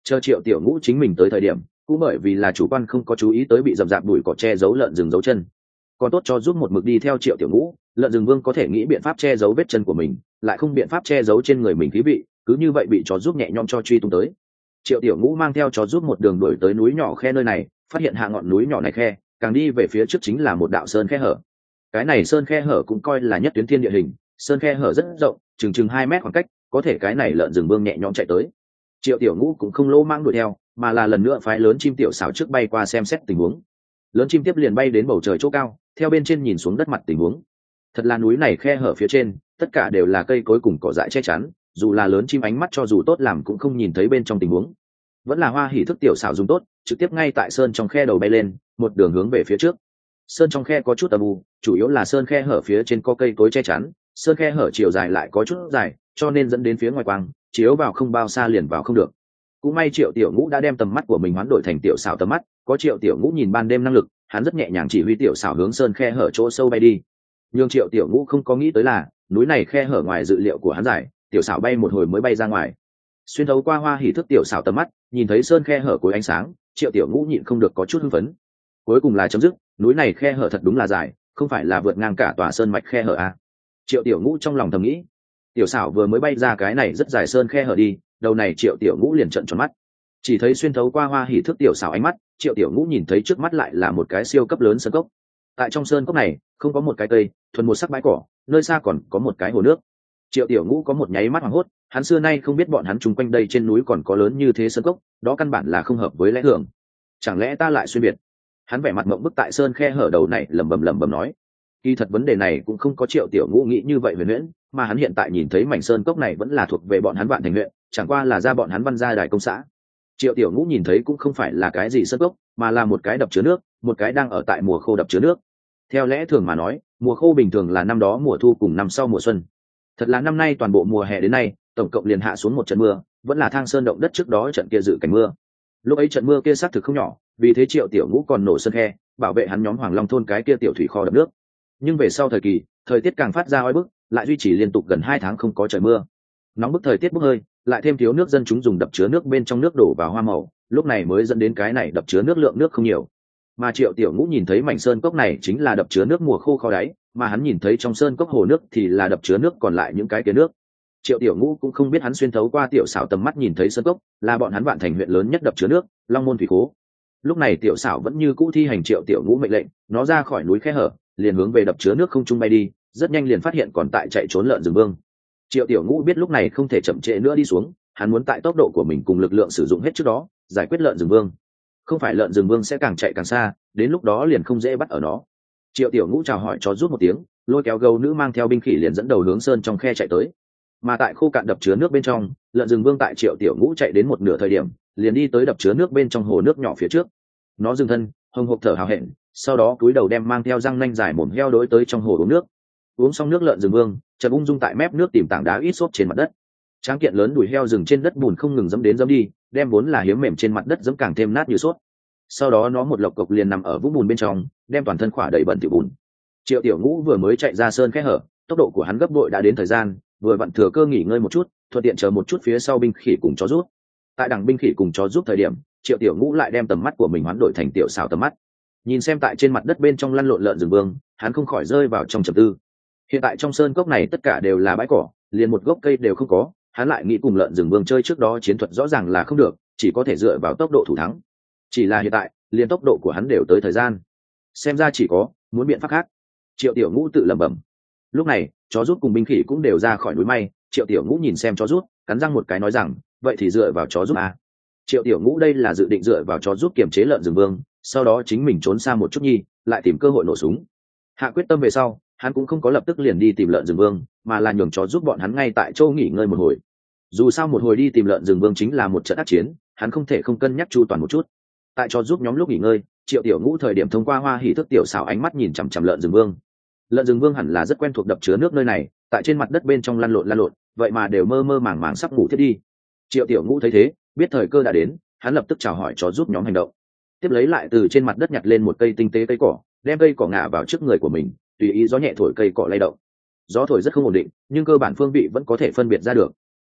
Chờ Triệu Tiểu Ngũ chính mình tới thời điểm, cũng bởi vì là chủ quan không có chú ý tới bị rậm rạp bụi cỏ che giấu lợn rừng dấu chân. Còn tốt cho giúp một mực đi theo Triệu Tiểu Ngũ, lợn rừng vương có thể nghĩ biện pháp che giấu vết chân của mình, lại không biện pháp che giấu trên người mình khí vị, cứ như vậy bị chó giúp nhẹ nhõm cho truy tung tới. Triệu Tiểu Ngũ mang theo chó giúp một đường đuổi tới núi nhỏ khe nơi này, phát hiện hạ ngọn núi nhỏ này khe, càng đi về phía trước chính là một đạo sơn khe hở. Cái này sơn khe hở cũng coi là nhất tuyến thiên địa hình, sơn khe hở rất rộng, chừng chừng hai mét khoảng cách, có thể cái này lợn rừng vương nhẹ nhõm chạy tới. Triệu Tiểu Ngũ cũng không lỗ mãng đuổi theo, mà là lần nữa phái lớn chim tiểu xảo trước bay qua xem xét tình huống. Lớn chim tiếp liền bay đến bầu trời chỗ cao, theo bên trên nhìn xuống đất mặt tình huống. Thật là núi này khe hở phía trên, tất cả đều là cây cối cùng cỏ dại che chắn, dù là lớn chim ánh mắt cho dù tốt làm cũng không nhìn thấy bên trong tình huống. Vẫn là Hoa Hỉ thức tiểu xảo dùng tốt, trực tiếp ngay tại sơn trong khe đầu bay lên, một đường hướng về phía trước. Sơn trong khe có chút âm u, chủ yếu là sơn khe hở phía trên có cây cối che chắn, sơn khe hở chiều dài lại có chút dài, cho nên dẫn đến phía ngoài quang, chiếu vào không bao xa liền vào không được. Cũng may Triệu Tiểu Ngũ đã đem tầm mắt của mình hoán đổi thành tiểu xảo tầm mắt, có Triệu Tiểu Ngũ nhìn ban đêm năng lực, hắn rất nhẹ nhàng chỉ huy tiểu xảo hướng sơn khe hở chỗ sâu bay đi. Nhưng Triệu Tiểu Ngũ không có nghĩ tới là, núi này khe hở ngoài dự liệu của hắn dài, tiểu xảo bay một hồi mới bay ra ngoài. Xuyên thấu qua Hoa Hỉ thức tiểu xảo tầm mắt, nhìn thấy sơn khe hở cuối ánh sáng, Triệu Tiểu Ngũ nhịn không được có chút hưng phấn. Cuối cùng là chấm dứt, núi này khe hở thật đúng là dài, không phải là vượt ngang cả tòa sơn mạch khe hở à? Triệu Tiểu Ngũ trong lòng thầm nghĩ. Tiểu xảo vừa mới bay ra cái này rất dài sơn khe hở đi, đầu này Triệu Tiểu Ngũ liền trợn tròn mắt. Chỉ thấy xuyên thấu qua Hoa Hỉ thức tiểu xảo ánh mắt, Triệu Tiểu Ngũ nhìn thấy trước mắt lại là một cái siêu cấp lớn sơn cốc. Tại trong sơn cốc này, không có một cái cây, thuần một sắc bãi cỏ, nơi xa còn có một cái hồ nước. Triệu Tiểu Ngũ có một nháy mắt hoảng hốt, hắn xưa nay không biết bọn hắn chung quanh đây trên núi còn có lớn như thế sơn cốc, đó căn bản là không hợp với lẽ thường. Chẳng lẽ ta lại xuyên biệt? Hắn vẻ mặt mộng bức tại sơn khe hở đầu này lẩm bẩm lẩm bẩm nói. Kỳ thật vấn đề này cũng không có Triệu Tiểu Ngũ nghĩ như vậy huyền huyễn, mà hắn hiện tại nhìn thấy mảnh sơn cốc này vẫn là thuộc về bọn hắn Vạn Thành huyện, chẳng qua là ra bọn hắn Văn Gia Đài công xã. Triệu Tiểu Ngũ nhìn thấy cũng không phải là cái gì sơn cốc, mà là một cái đập chứa nước, một cái đang ở tại mùa khô đập chứa nước. Theo lẽ thường mà nói, mùa khô bình thường là năm đó mùa thu cùng năm sau mùa xuân. Thật là năm nay toàn bộ mùa hè đến nay, tổng cộng liền hạ xuống một trận mưa, vẫn là thang sơn động đất trước đó trận kia dự cảnh mưa. Lúc ấy trận mưa kia xác thực không nhỏ, vì thế Triệu Tiểu Ngũ còn nổ sơn khe, bảo vệ hắn nhóm Hoàng Long thôn cái kia tiểu thủy kho đập nước. Nhưng về sau thời kỳ, thời tiết càng phát ra oi bức, lại duy trì liên tục gần hai tháng không có trời mưa. Nóng bức thời tiết bốc hơi, lại thêm thiếu nước, dân chúng dùng đập chứa nước bên trong nước đổ vào hoa màu, lúc này mới dẫn đến cái này đập chứa nước lượng nước không nhiều. Mà Triệu Tiểu Ngũ nhìn thấy mảnh sơn cốc này chính là đập chứa nước mùa khô kho đáy, mà hắn nhìn thấy trong sơn cốc hồ nước thì là đập chứa nước còn lại những cái kia nước. Triệu Tiểu Ngũ cũng không biết hắn xuyên thấu qua tiểu xảo tầm mắt nhìn thấy sơn cốc là bọn hắn Vạn Thành huyện lớn nhất đập chứa nước, Long Môn thủy khố. Lúc này tiểu xảo vẫn như cũ thi hành Triệu Tiểu Ngũ mệnh lệnh, nó ra khỏi núi khe hở, liền hướng về đập chứa nước không trung bay đi, rất nhanh liền phát hiện còn tại chạy trốn lợn rừng vương. Triệu Tiểu Ngũ biết lúc này không thể chậm trễ nữa đi xuống, hắn muốn tại tốc độ của mình cùng lực lượng sử dụng hết trước đó, giải quyết lợn rừng vương. Không phải lợn rừng vương sẽ càng chạy càng xa, đến lúc đó liền không dễ bắt ở nó. Triệu Tiểu Ngũ chào hỏi chó rút một tiếng, lôi kéo gấu nữ mang theo binh khí liền dẫn đầu hướng sơn trong khe chạy tới. Mà tại khô cạn đập chứa nước bên trong, lợn rừng vương tại Triệu Tiểu Ngũ chạy đến một nửa thời điểm, liền đi tới đập chứa nước bên trong hồ nước nhỏ phía trước. Nó dừng thân, hồng hộc thở hào hẹn, sau đó cúi đầu đem mang theo răng nanh dài mồm heo đối tới trong hồ uống nước. Uống xong nước, lợn rừng vương chợt ung dung tại mép nước tìm tảng đá ít xốp trên mặt đất. Tráng kiện lớn đùi heo rừng trên đất bùn không ngừng dẫm đến dẫm đi, đem vốn là hiếm mềm trên mặt đất dẫm càng thêm nát như sốt. Sau đó nó một lộc cộc liền nằm ở vũng bùn bên trong, đem toàn thân khỏa đầy bẩn thỉu bùn. Triệu Tiểu Ngũ vừa mới chạy ra sơn kẽ hở, tốc độ của hắn gấp bội đã đến thời gian, vừa vặn thừa cơ nghỉ ngơi một chút, thuận tiện chờ một chút phía sau binh khỉ cùng chó rút. Tại đằng binh khỉ cùng chó rút thời điểm, Triệu Tiểu Ngũ lại đem tầm mắt của mình hoán đổi thành tiểu xảo tầm mắt, nhìn xem tại trên mặt đất bên trong lăn lộn lợn rừng vương, hắn không khỏi rơi vào trong trầm tư. Hiện tại trong sơn cốc này tất cả đều là bãi cỏ, liền một gốc cây đều không có, hắn lại nghĩ cùng lợn rừng vương chơi trước đó chiến thuật rõ ràng là không được, chỉ có thể dựa vào tốc độ thủ thắng. Chỉ là hiện tại liền tốc độ của hắn đều tới thời gian, xem ra chỉ có muốn biện pháp khác. Triệu Tiểu Ngũ tự lẩm bẩm. Lúc này chó rút cùng binh khỉ cũng đều ra khỏi núi may. Triệu Tiểu Ngũ nhìn xem chó rút, cắn răng một cái nói rằng, vậy thì dựa vào chó rút à. Triệu Tiểu Ngũ đây là dự định dựa vào chó rút kiềm chế lợn rừng vương, sau đó chính mình trốn xa một chút nhi, lại tìm cơ hội nổ súng. Hạ quyết tâm về sau, hắn cũng không có lập tức liền đi tìm lợn rừng vương, mà là nhường chó giúp bọn hắn ngay tại chỗ nghỉ ngơi một hồi. Dù sao một hồi đi tìm lợn rừng vương chính là một trận ác chiến, hắn không thể không cân nhắc chu toàn một chút. Tại chó giúp nhóm lúc nghỉ ngơi, Triệu Tiểu Ngũ thời điểm thông qua Hoa Hỉ thức tiểu xảo ánh mắt nhìn chằm chằm lợn rừng vương. Lợn rừng vương hẳn là rất quen thuộc đập chứa nước nơi này, tại trên mặt đất bên trong lăn lộn lăn lộn, vậy mà đều mơ mơ màng màng sắp ngủ thiết đi. Triệu Tiểu Ngũ thấy thế, biết thời cơ đã đến, hắn lập tức chào hỏi chó giúp nhóm hành động. Tiếp lấy lại từ trên mặt đất nhặt lên một cây tinh tế cây cỏ, đem cây cỏ ngả vào trước người của mình, tùy ý gió nhẹ thổi cây cỏ lay động. Gió thổi rất không ổn định, nhưng cơ bản phương vị vẫn có thể phân biệt ra được.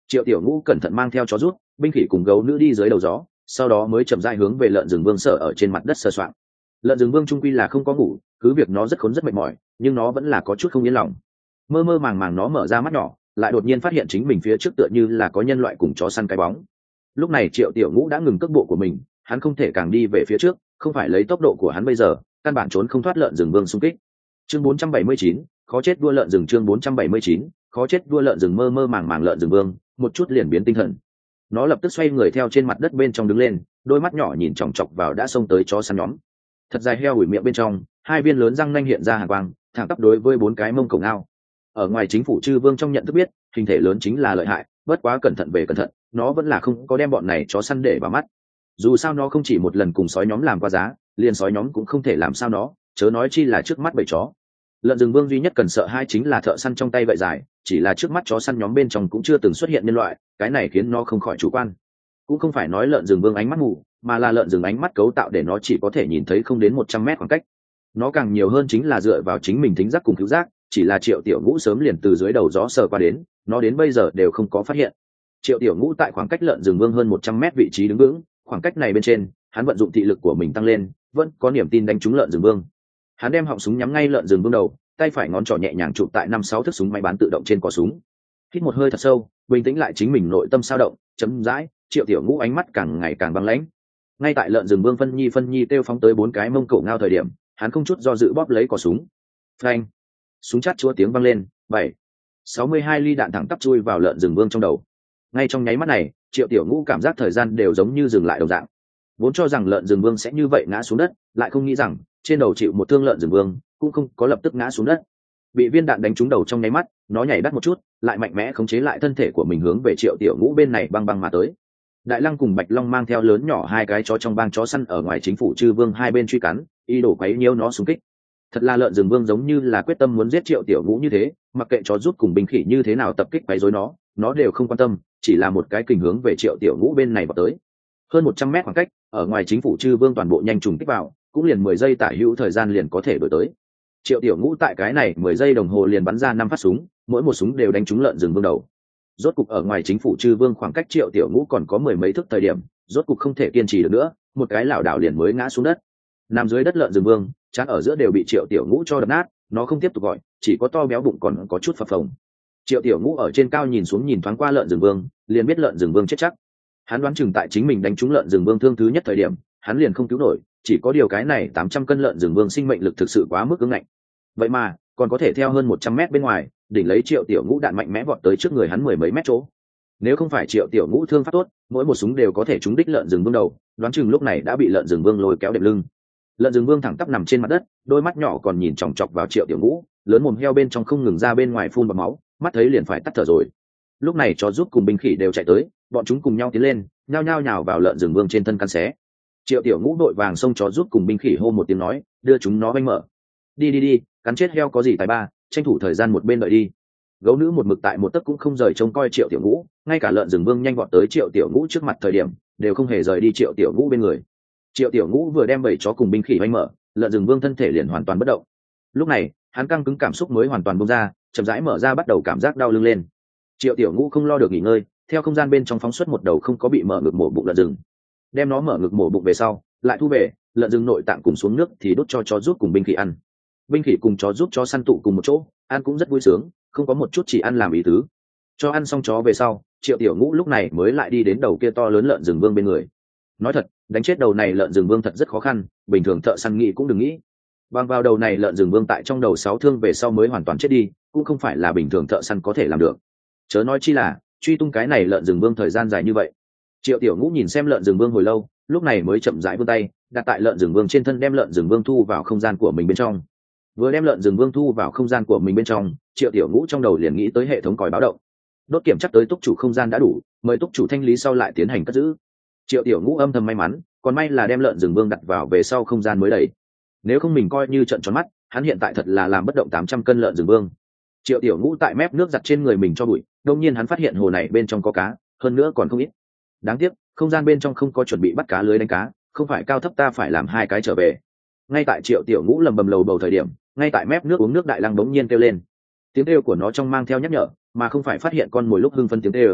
Triệu Tiểu Ngũ cẩn thận mang theo chó rút, binh khỉ cùng gấu nữ đi dưới đầu gió, sau đó mới chậm rãi hướng về lợn rừng vương sở ở trên mặt đất sờ soạng. Lợn rừng vương trung quy là không có ngủ, cứ việc nó rất khốn rất mệt mỏi, nhưng nó vẫn là có chút không yên lòng. Mơ mơ màng màng nó mở ra mắt nhỏ, lại đột nhiên phát hiện chính mình phía trước tựa như là có nhân loại cùng chó săn cái bóng. Lúc này Triệu Tiểu Ngũ đã ngừng cước bộ của mình, hắn không thể càng đi về phía trước, không phải lấy tốc độ của hắn bây giờ, căn bản trốn không thoát lợn rừng vương xung kích. Chương bốn trăm bảy mươi chín, khó chết đua lợn rừng. Chương bốn trăm bảy mươi chín, khó chết đua lợn rừng. Mơ mơ màng màng lợn rừng vương một chút liền biến tinh thần. Nó lập tức xoay người theo trên mặt đất bên trong đứng lên, đôi mắt nhỏ nhìn chòng chọc vào đã xông tới chó săn nhóm. Thật dài heo ủi miệng bên trong, hai viên lớn răng nanh hiện ra hàn quang, thẳng tắp đối với bốn cái mông cổng ao. Ở ngoài chính phủ chư vương trong nhận thức biết, hình thể lớn chính là lợi hại, bất quá cẩn thận về cẩn thận, nó vẫn là không có đem bọn này chó săn để vào mắt. Dù sao nó không chỉ một lần cùng sói nhóm làm qua giá, liền sói nhóm cũng không thể làm sao nó, chớ nói chi là trước mắt bầy chó. Lợn rừng vương duy nhất cần sợ hai chính là thợ săn trong tay gậy dài, chỉ là trước mắt chó săn nhóm bên trong cũng chưa từng xuất hiện nhân loại, cái này khiến nó không khỏi chủ quan. Cũng không phải nói lợn rừng vương ánh mắt mù, mà là lợn rừng ánh mắt cấu tạo để nó chỉ có thể nhìn thấy không đến một trăm mét khoảng cách. Nó càng nhiều hơn chính là dựa vào chính mình thính giác cùng cứu giác, chỉ là Triệu Tiểu Ngũ sớm liền từ dưới đầu gió sờ qua đến, nó đến bây giờ đều không có phát hiện. Triệu Tiểu Ngũ tại khoảng cách lợn rừng vương hơn một trăm mét vị trí đứng vững, khoảng cách này bên trên, hắn vận dụng thị lực của mình tăng lên, vẫn có niềm tin đánh trúng lợn rừng vương. Hắn đem họng súng nhắm ngay lợn rừng vương đầu, tay phải ngón trỏ nhẹ nhàng chụp tại năm sáu thước súng máy bán tự động trên cò súng. Hít một hơi thật sâu, bình tĩnh lại chính mình nội tâm sao động, chấm dãi, Triệu Tiểu Ngũ ánh mắt càng ngày càng băng lãnh. Ngay tại lợn rừng vương phân nhi phân nhi kêu phóng tới bốn cái mông cổ ngao thời điểm, hắn không chút do dự bóp lấy cò súng. Phanh! Súng chát chúa tiếng vang lên, bảy, sáu mươi hai ly đạn thẳng tắp chui vào lợn rừng vương trong đầu. Ngay trong nháy mắt này, Triệu Tiểu Ngũ cảm giác thời gian đều giống như dừng lại đồng dạng. Vốn cho rằng lợn rừng vương sẽ như vậy ngã xuống đất, lại không nghĩ rằng trên đầu chịu một thương lợn rừng vương cũng không có lập tức ngã xuống đất. Bị viên đạn đánh trúng đầu trong nháy mắt, nó nhảy đắt một chút, lại mạnh mẽ khống chế lại thân thể của mình hướng về Triệu Tiểu Ngũ bên này băng băng mà tới. Đại Lăng cùng Bạch Long mang theo lớn nhỏ hai cái chó trong bang chó săn ở ngoài chính phủ chư vương hai bên truy cắn, ý đồ quấy nhiễu nó xung kích. Thật là lợn rừng vương giống như là quyết tâm muốn giết Triệu Tiểu Ngũ như thế, mặc kệ chó rút cùng binh khỉ như thế nào tập kích quấy rối nó, nó đều không quan tâm, chỉ là một cái kình hướng về Triệu Tiểu Ngũ bên này vào tới. Hơn một trăm mét khoảng cách, ở ngoài chính phủ chư vương toàn bộ nhanh trùng kích vào, cũng liền mười giây tả hữu thời gian liền có thể đổi tới. Triệu Tiểu Ngũ tại cái này mười giây đồng hồ liền bắn ra năm phát súng, mỗi một súng đều đánh trúng lợn rừng vương đầu. Rốt cục ở ngoài chính phủ chư vương khoảng cách Triệu Tiểu Ngũ còn có mười mấy thước thời điểm, rốt cục không thể kiên trì được nữa, một cái lảo đảo liền mới ngã xuống đất. Nằm dưới đất lợn rừng vương, trán ở giữa đều bị Triệu Tiểu Ngũ cho đập nát, nó không tiếp tục gọi, chỉ có to béo bụng còn có chút phập phồng. Triệu Tiểu Ngũ ở trên cao nhìn xuống nhìn thoáng qua lợn rừng vương, liền biết lợn rừng vương chết chắc. Hắn đoán chừng tại chính mình đánh trúng lợn rừng vương thương thứ nhất thời điểm, hắn liền không cứu nổi, chỉ có điều cái này tám trăm cân lợn rừng vương sinh mệnh lực thực sự quá mức cứng ngạnh. Vậy mà, còn có thể theo hơn một trăm mét bên ngoài, đỉnh lấy Triệu Tiểu Ngũ đạn mạnh mẽ vọt tới trước người hắn mười mấy mét chỗ. Nếu không phải Triệu Tiểu Ngũ thương pháp tốt, mỗi một súng đều có thể trúng đích lợn rừng vương đầu, đoán chừng lúc này đã bị lợn rừng vương lôi kéo đệm lưng. Lợn rừng vương thẳng tắp nằm trên mặt đất, đôi mắt nhỏ còn nhìn chòng chọc vào Triệu Tiểu Ngũ, lớn mồm heo bên trong không ngừng ra bên ngoài phun bọt máu, mắt thấy liền phải tắt thở rồi. Lúc này chó giúp cùng binh khỉ đều chạy tới, bọn chúng cùng nhau tiến lên, nhao nhao nhào vào lợn rừng vương trên thân cắn xé. Triệu Tiểu Ngũ đội vàng xông chó giúp cùng binh khỉ hô một tiếng nói, đưa chúng nó banh mở. Đi đi đi, cắn chết heo có gì tài ba, tranh thủ thời gian một bên đợi đi. Gấu nữ một mực tại một tấc cũng không rời trông coi Triệu Tiểu Ngũ, ngay cả lợn rừng vương nhanh vọt tới Triệu Tiểu Ngũ trước mặt thời điểm, đều không hề rời đi Triệu Tiểu Ngũ bên người. Triệu Tiểu Ngũ vừa đem bầy chó cùng binh khỉ banh mở, lợn rừng vương thân thể liền hoàn toàn bất động. Lúc này, hắn căng cứng cảm xúc mới hoàn toàn bung ra, chậm rãi mở ra bắt đầu cảm giác đau lưng lên. Triệu Tiểu Ngũ không lo được nghỉ ngơi, theo không gian bên trong phóng xuất một đầu không có bị mở ngực mổ bụng lợn rừng, đem nó mở ngực mổ bụng về sau, lại thu về, lợn rừng nội tạng cùng xuống nước thì đút cho chó giúp cùng binh khỉ ăn. Binh khỉ cùng chó giúp chó săn tụ cùng một chỗ, ăn cũng rất vui sướng, không có một chút chỉ ăn làm ý tứ. Cho ăn xong chó về sau, Triệu Tiểu Ngũ lúc này mới lại đi đến đầu kia to lớn lợn rừng vương bên người. Nói thật, đánh chết đầu này lợn rừng vương thật rất khó khăn, bình thường thợ săn nghĩ cũng đừng nghĩ. Bằng vào đầu này lợn rừng vương tại trong đầu sáu thương về sau mới hoàn toàn chết đi, cũng không phải là bình thường thợ săn có thể làm được. Chớ nói chi là truy tung cái này lợn rừng vương thời gian dài như vậy. Triệu Tiểu Ngũ nhìn xem lợn rừng vương hồi lâu, lúc này mới chậm rãi vươn tay, đặt tại lợn rừng vương trên thân, đem lợn rừng vương thu vào không gian của mình bên trong. Vừa đem lợn rừng vương thu vào không gian của mình bên trong, Triệu Tiểu Ngũ trong đầu liền nghĩ tới hệ thống còi báo động. Đốt kiểm chắc tới túc chủ không gian đã đủ, mời túc chủ thanh lý sau lại tiến hành cất giữ. Triệu Tiểu Ngũ âm thầm may mắn, còn may là đem lợn rừng vương đặt vào về sau không gian mới đầy. Nếu không mình coi như trận tròn mắt, hắn hiện tại thật là làm bất động tám trăm cân lợn rừng vương. Triệu Tiểu Ngũ tại mép nước giặt trên người mình cho bụi, đột nhiên hắn phát hiện hồ này bên trong có cá, hơn nữa còn không ít. Đáng tiếc, không gian bên trong không có chuẩn bị bắt cá lưới đánh cá, không phải cao thấp ta phải làm hai cái trở về. Ngay tại Triệu Tiểu Ngũ lầm bầm lầu bầu thời điểm, ngay tại mép nước uống nước Đại Lăng bỗng nhiên kêu lên. Tiếng kêu của nó trong mang theo nhắc nhở, mà không phải phát hiện con mồi lúc hưng phấn tiếng kêu.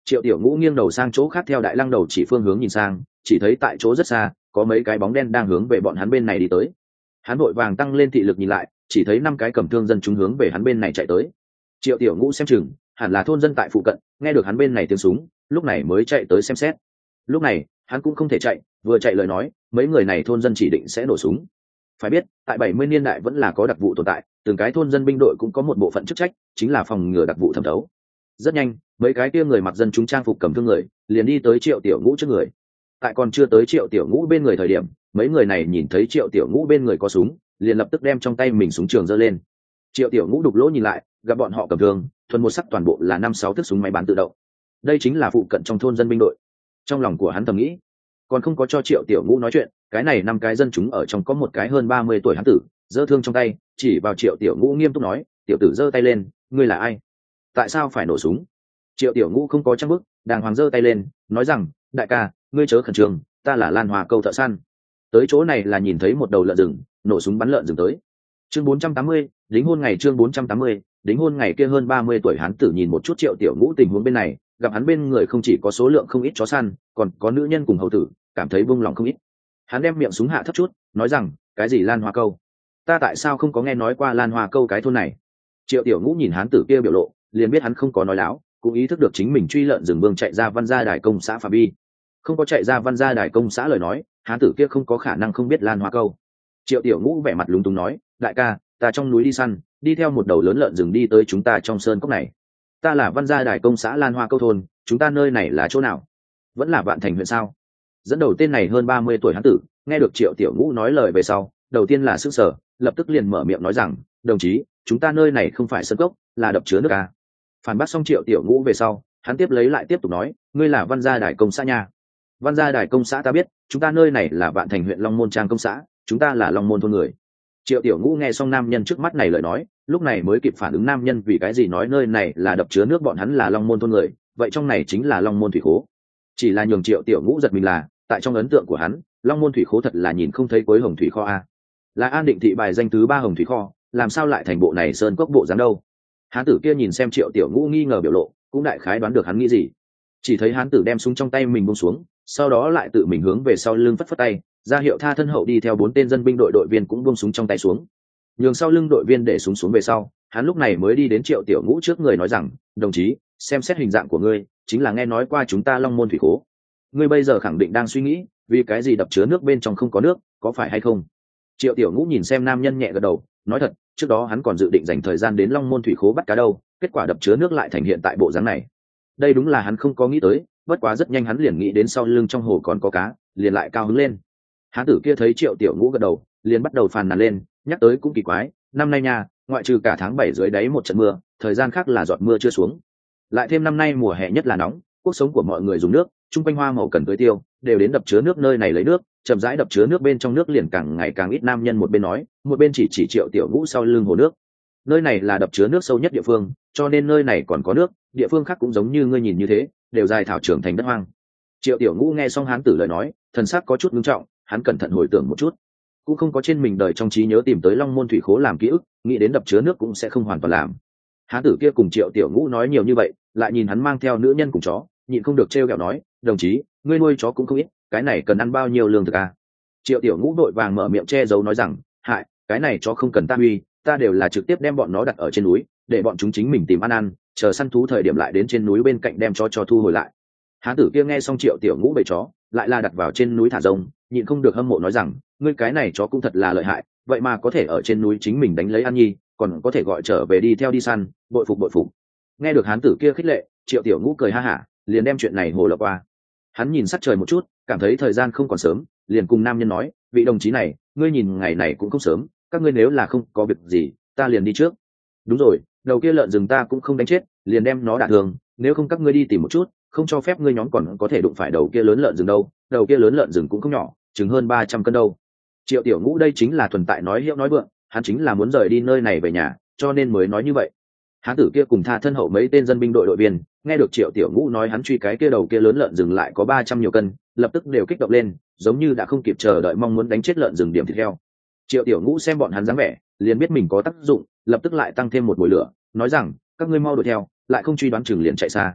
Triệu Tiểu Ngũ nghiêng đầu sang chỗ khác, theo Đại Lăng đầu chỉ phương hướng nhìn sang, chỉ thấy tại chỗ rất xa có mấy cái bóng đen đang hướng về bọn hắn bên này đi tới. Hắn vội vàng tăng lên thị lực nhìn lại, chỉ thấy năm cái cầm thương dân chúng hướng về hắn bên này chạy tới. Triệu Tiểu Ngũ xem chừng hẳn là thôn dân tại phụ cận, nghe được hắn bên này tiếng súng, lúc này mới chạy tới xem xét. Lúc này hắn cũng không thể chạy, vừa chạy lời nói mấy người này thôn dân chỉ định sẽ nổ súng. Phải biết tại bảy mươi niên đại vẫn là có đặc vụ tồn tại, từng cái thôn dân binh đội cũng có một bộ phận chức trách, chính là phòng ngừa đặc vụ thẩm thấu. Rất nhanh mấy cái kia người mặc dân chúng trang phục cầm thương người liền đi tới Triệu Tiểu Ngũ trước người. Tại còn chưa tới Triệu Tiểu Ngũ bên người thời điểm, mấy người này nhìn thấy Triệu Tiểu Ngũ bên người có súng, liền lập tức đem trong tay mình súng trường giơ lên. Triệu Tiểu Ngũ đục lỗ nhìn lại, gặp bọn họ cầm thương thuần một sắc toàn bộ là năm sáu thước súng máy bán tự động. Đây chính là phụ cận trong thôn dân binh đội. Trong lòng của hắn thầm nghĩ, còn không có cho Triệu Tiểu Ngũ nói chuyện, cái này năm cái dân chúng ở trong có một cái hơn ba mươi tuổi hán tử giơ thương trong tay, chỉ vào Triệu Tiểu Ngũ nghiêm túc nói: "Tiểu tử giơ tay lên, ngươi là ai? Tại sao phải nổ súng?" Triệu Tiểu Ngũ không có trang bức, đàng hoàng giơ tay lên nói rằng: "Đại ca, ngươi chớ khẩn trương, ta là Lan Hoa Câu thợ săn. Tới chỗ này là nhìn thấy một đầu lợn rừng, nổ súng bắn lợn rừng tới." Chương bốn trăm tám mươi, đính hôn ngày. Chương bốn trăm tám mươi, đính hôn ngày. Kia hơn ba mươi tuổi hán tử nhìn một chút Triệu Tiểu Ngũ tình huống bên này, gặp hắn bên người không chỉ có số lượng không ít chó săn, còn có nữ nhân cùng hầu tử, cảm thấy buông lòng không ít. Hắn đem miệng súng hạ thấp chút, nói rằng: "Cái gì Lan Hoa Câu? Ta tại sao không có nghe nói qua Lan Hoa Câu cái thôn này?" Triệu Tiểu Ngũ nhìn hán tử kia biểu lộ, liền biết hắn không có nói láo, cũng ý thức được chính mình truy lợn rừng vương chạy ra Văn Gia Đài Công xã Phạm Vi. Không có chạy ra Văn Gia Đài Công xã lời nói, hán tử kia không có khả năng không biết Lan Hoa Câu. Triệu Tiểu Ngũ vẻ mặt lúng túng nói: "Đại ca, ta trong núi đi săn, đi theo một đầu lớn lợn rừng đi tới chúng ta trong sơn cốc này. Ta là Văn Gia Đài Công xã Lan Hoa Câu thôn, chúng ta nơi này là chỗ nào? Vẫn là Vạn Thành huyện sao?" Dẫn đầu tên này hơn ba mươi tuổi hán tử nghe được Triệu Tiểu Ngũ nói lời về sau, đầu tiên là sững sờ, lập tức liền mở miệng nói rằng: "Đồng chí, chúng ta nơi này không phải sơn cốc, là đập chứa nước à?" Phản bác xong Triệu Tiểu Ngũ về sau, hắn tiếp lấy lại tiếp tục nói: "Ngươi là Văn Gia Đài Công xã nha." "Văn Gia Đài Công xã ta biết, chúng ta nơi này là Vạn Thành huyện Long Môn Trang Công xã, chúng ta là Long Môn thôn người." Triệu Tiểu Ngũ nghe xong nam nhân trước mắt này lời nói, lúc này mới kịp phản ứng nam nhân vì cái gì nói nơi này là đập chứa nước bọn hắn là Long Môn thôn người, vậy trong này chính là Long Môn thủy khố. Chỉ là nhường Triệu Tiểu Ngũ giật mình là, tại trong ấn tượng của hắn, Long Môn thủy khố thật là nhìn không thấy cuối hồng thủy kho a. Là An Định thị bài danh thứ ba hồng thủy kho, làm sao lại thành bộ này sơn cốc bộ dáng đâu? Hán tử kia nhìn xem Triệu Tiểu Ngũ nghi ngờ biểu lộ, cũng đại khái đoán được hắn nghĩ gì. Chỉ thấy hán tử đem súng trong tay mình buông xuống, sau đó lại tự mình hướng về sau lưng phất phất tay, ra hiệu tha thân hậu đi theo bốn tên dân binh đội đội viên cũng buông súng trong tay xuống. Nhường sau lưng đội viên để súng xuống về sau, hắn lúc này mới đi đến Triệu Tiểu Ngũ trước người nói rằng: "Đồng chí, xem xét hình dạng của ngươi, chính là nghe nói qua chúng ta Long Môn thủy khố. Ngươi bây giờ khẳng định đang suy nghĩ, vì cái gì đập chứa nước bên trong không có nước, có phải hay không?" Triệu Tiểu Ngũ nhìn xem nam nhân nhẹ gật đầu, nói thật, trước đó hắn còn dự định dành thời gian đến Long Môn thủy khố bắt cá đâu, kết quả đập chứa nước lại thành hiện tại bộ dáng này. Đây đúng là hắn không có nghĩ tới, bất quá rất nhanh hắn liền nghĩ đến sau lưng trong hồ còn có cá, liền lại cao hứng lên. Hán tử kia thấy Triệu Tiểu Ngũ gật đầu, liền bắt đầu phàn nàn lên, nhắc tới cũng kỳ quái, năm nay nha, ngoại trừ cả tháng bảy dưới đáy một trận mưa, thời gian khác là giọt mưa chưa xuống. Lại thêm năm nay mùa hè nhất là nóng, cuộc sống của mọi người dùng nước, chung quanh hoa màu cần tưới tiêu, đều đến đập chứa nước nơi này lấy nước, chậm rãi đập chứa nước bên trong nước liền càng ngày càng ít. Nam nhân một bên nói, một bên chỉ chỉ Triệu Tiểu Ngũ sau lưng hồ nước. Nơi này là đập chứa nước sâu nhất địa phương, cho nên nơi này còn có nước, địa phương khác cũng giống như ngươi nhìn như thế, đều dài thảo trưởng thành đất hoang. Triệu Tiểu Ngũ nghe xong hán tử lời nói, thần sắc có chút nghiêm trọng, hắn cẩn thận hồi tưởng một chút, cũng không có trên mình đời trong trí nhớ tìm tới Long Môn thủy khố làm ký ức, nghĩ đến đập chứa nước cũng sẽ không hoàn toàn làm. Hán tử kia cùng Triệu Tiểu Ngũ nói nhiều như vậy, lại nhìn hắn mang theo nữ nhân cùng chó, nhịn không được trêu ghẹo nói: "Đồng chí, ngươi nuôi chó cũng không ít, cái này cần ăn bao nhiêu lương thực à?" Triệu Tiểu Ngũ đội vàng mở miệng che giấu nói rằng: "Hại, cái này chó không cần ta huy, ta đều là trực tiếp đem bọn nó đặt ở trên núi, để bọn chúng chính mình tìm ăn ăn, chờ săn thú thời điểm lại đến trên núi bên cạnh đem chó cho thu hồi lại." Hán tử kia nghe xong Triệu Tiểu Ngũ bày chó, lại là đặt vào trên núi thả rông, nhịn không được hâm mộ nói rằng: "Ngươi cái này chó cũng thật là lợi hại, vậy mà có thể ở trên núi chính mình đánh lấy ăn nhi, còn có thể gọi trở về đi theo đi săn, bội phục bội phục." Nghe được hán tử kia khích lệ, Triệu Tiểu Ngũ cười ha hả, liền đem chuyện này hồ lộng qua. Hắn nhìn sắc trời một chút, cảm thấy thời gian không còn sớm, liền cùng nam nhân nói: "Vị đồng chí này, ngươi nhìn ngày này cũng không sớm, các ngươi nếu là không có việc gì, ta liền đi trước." "Đúng rồi, đầu kia lợn rừng ta cũng không đánh chết, liền đem nó đả thương, nếu không các ngươi đi tìm một chút, không cho phép ngươi nhóm còn có thể đụng phải đầu kia lớn lợn rừng đâu, đầu kia lớn lợn rừng cũng không nhỏ, chừng hơn ba trăm cân đâu." Triệu Tiểu Ngũ đây chính là thuần tại nói hiệu nói vượng, hắn chính là muốn rời đi nơi này về nhà, cho nên mới nói như vậy. Hán tử kia cùng tha thân hậu mấy tên dân binh đội đội viên, nghe được Triệu Tiểu Ngũ nói hắn truy cái kia đầu kia lớn lợn rừng lại có ba trăm nhiều cân, lập tức đều kích động lên, giống như đã không kịp chờ đợi mong muốn đánh chết lợn rừng điểm thịt heo. Triệu Tiểu Ngũ xem bọn hắn dáng vẻ, liền biết mình có tác dụng, lập tức lại tăng thêm một mồi lửa, nói rằng: "Các ngươi mau đuổi theo, lại không truy đoán chừng liền chạy xa."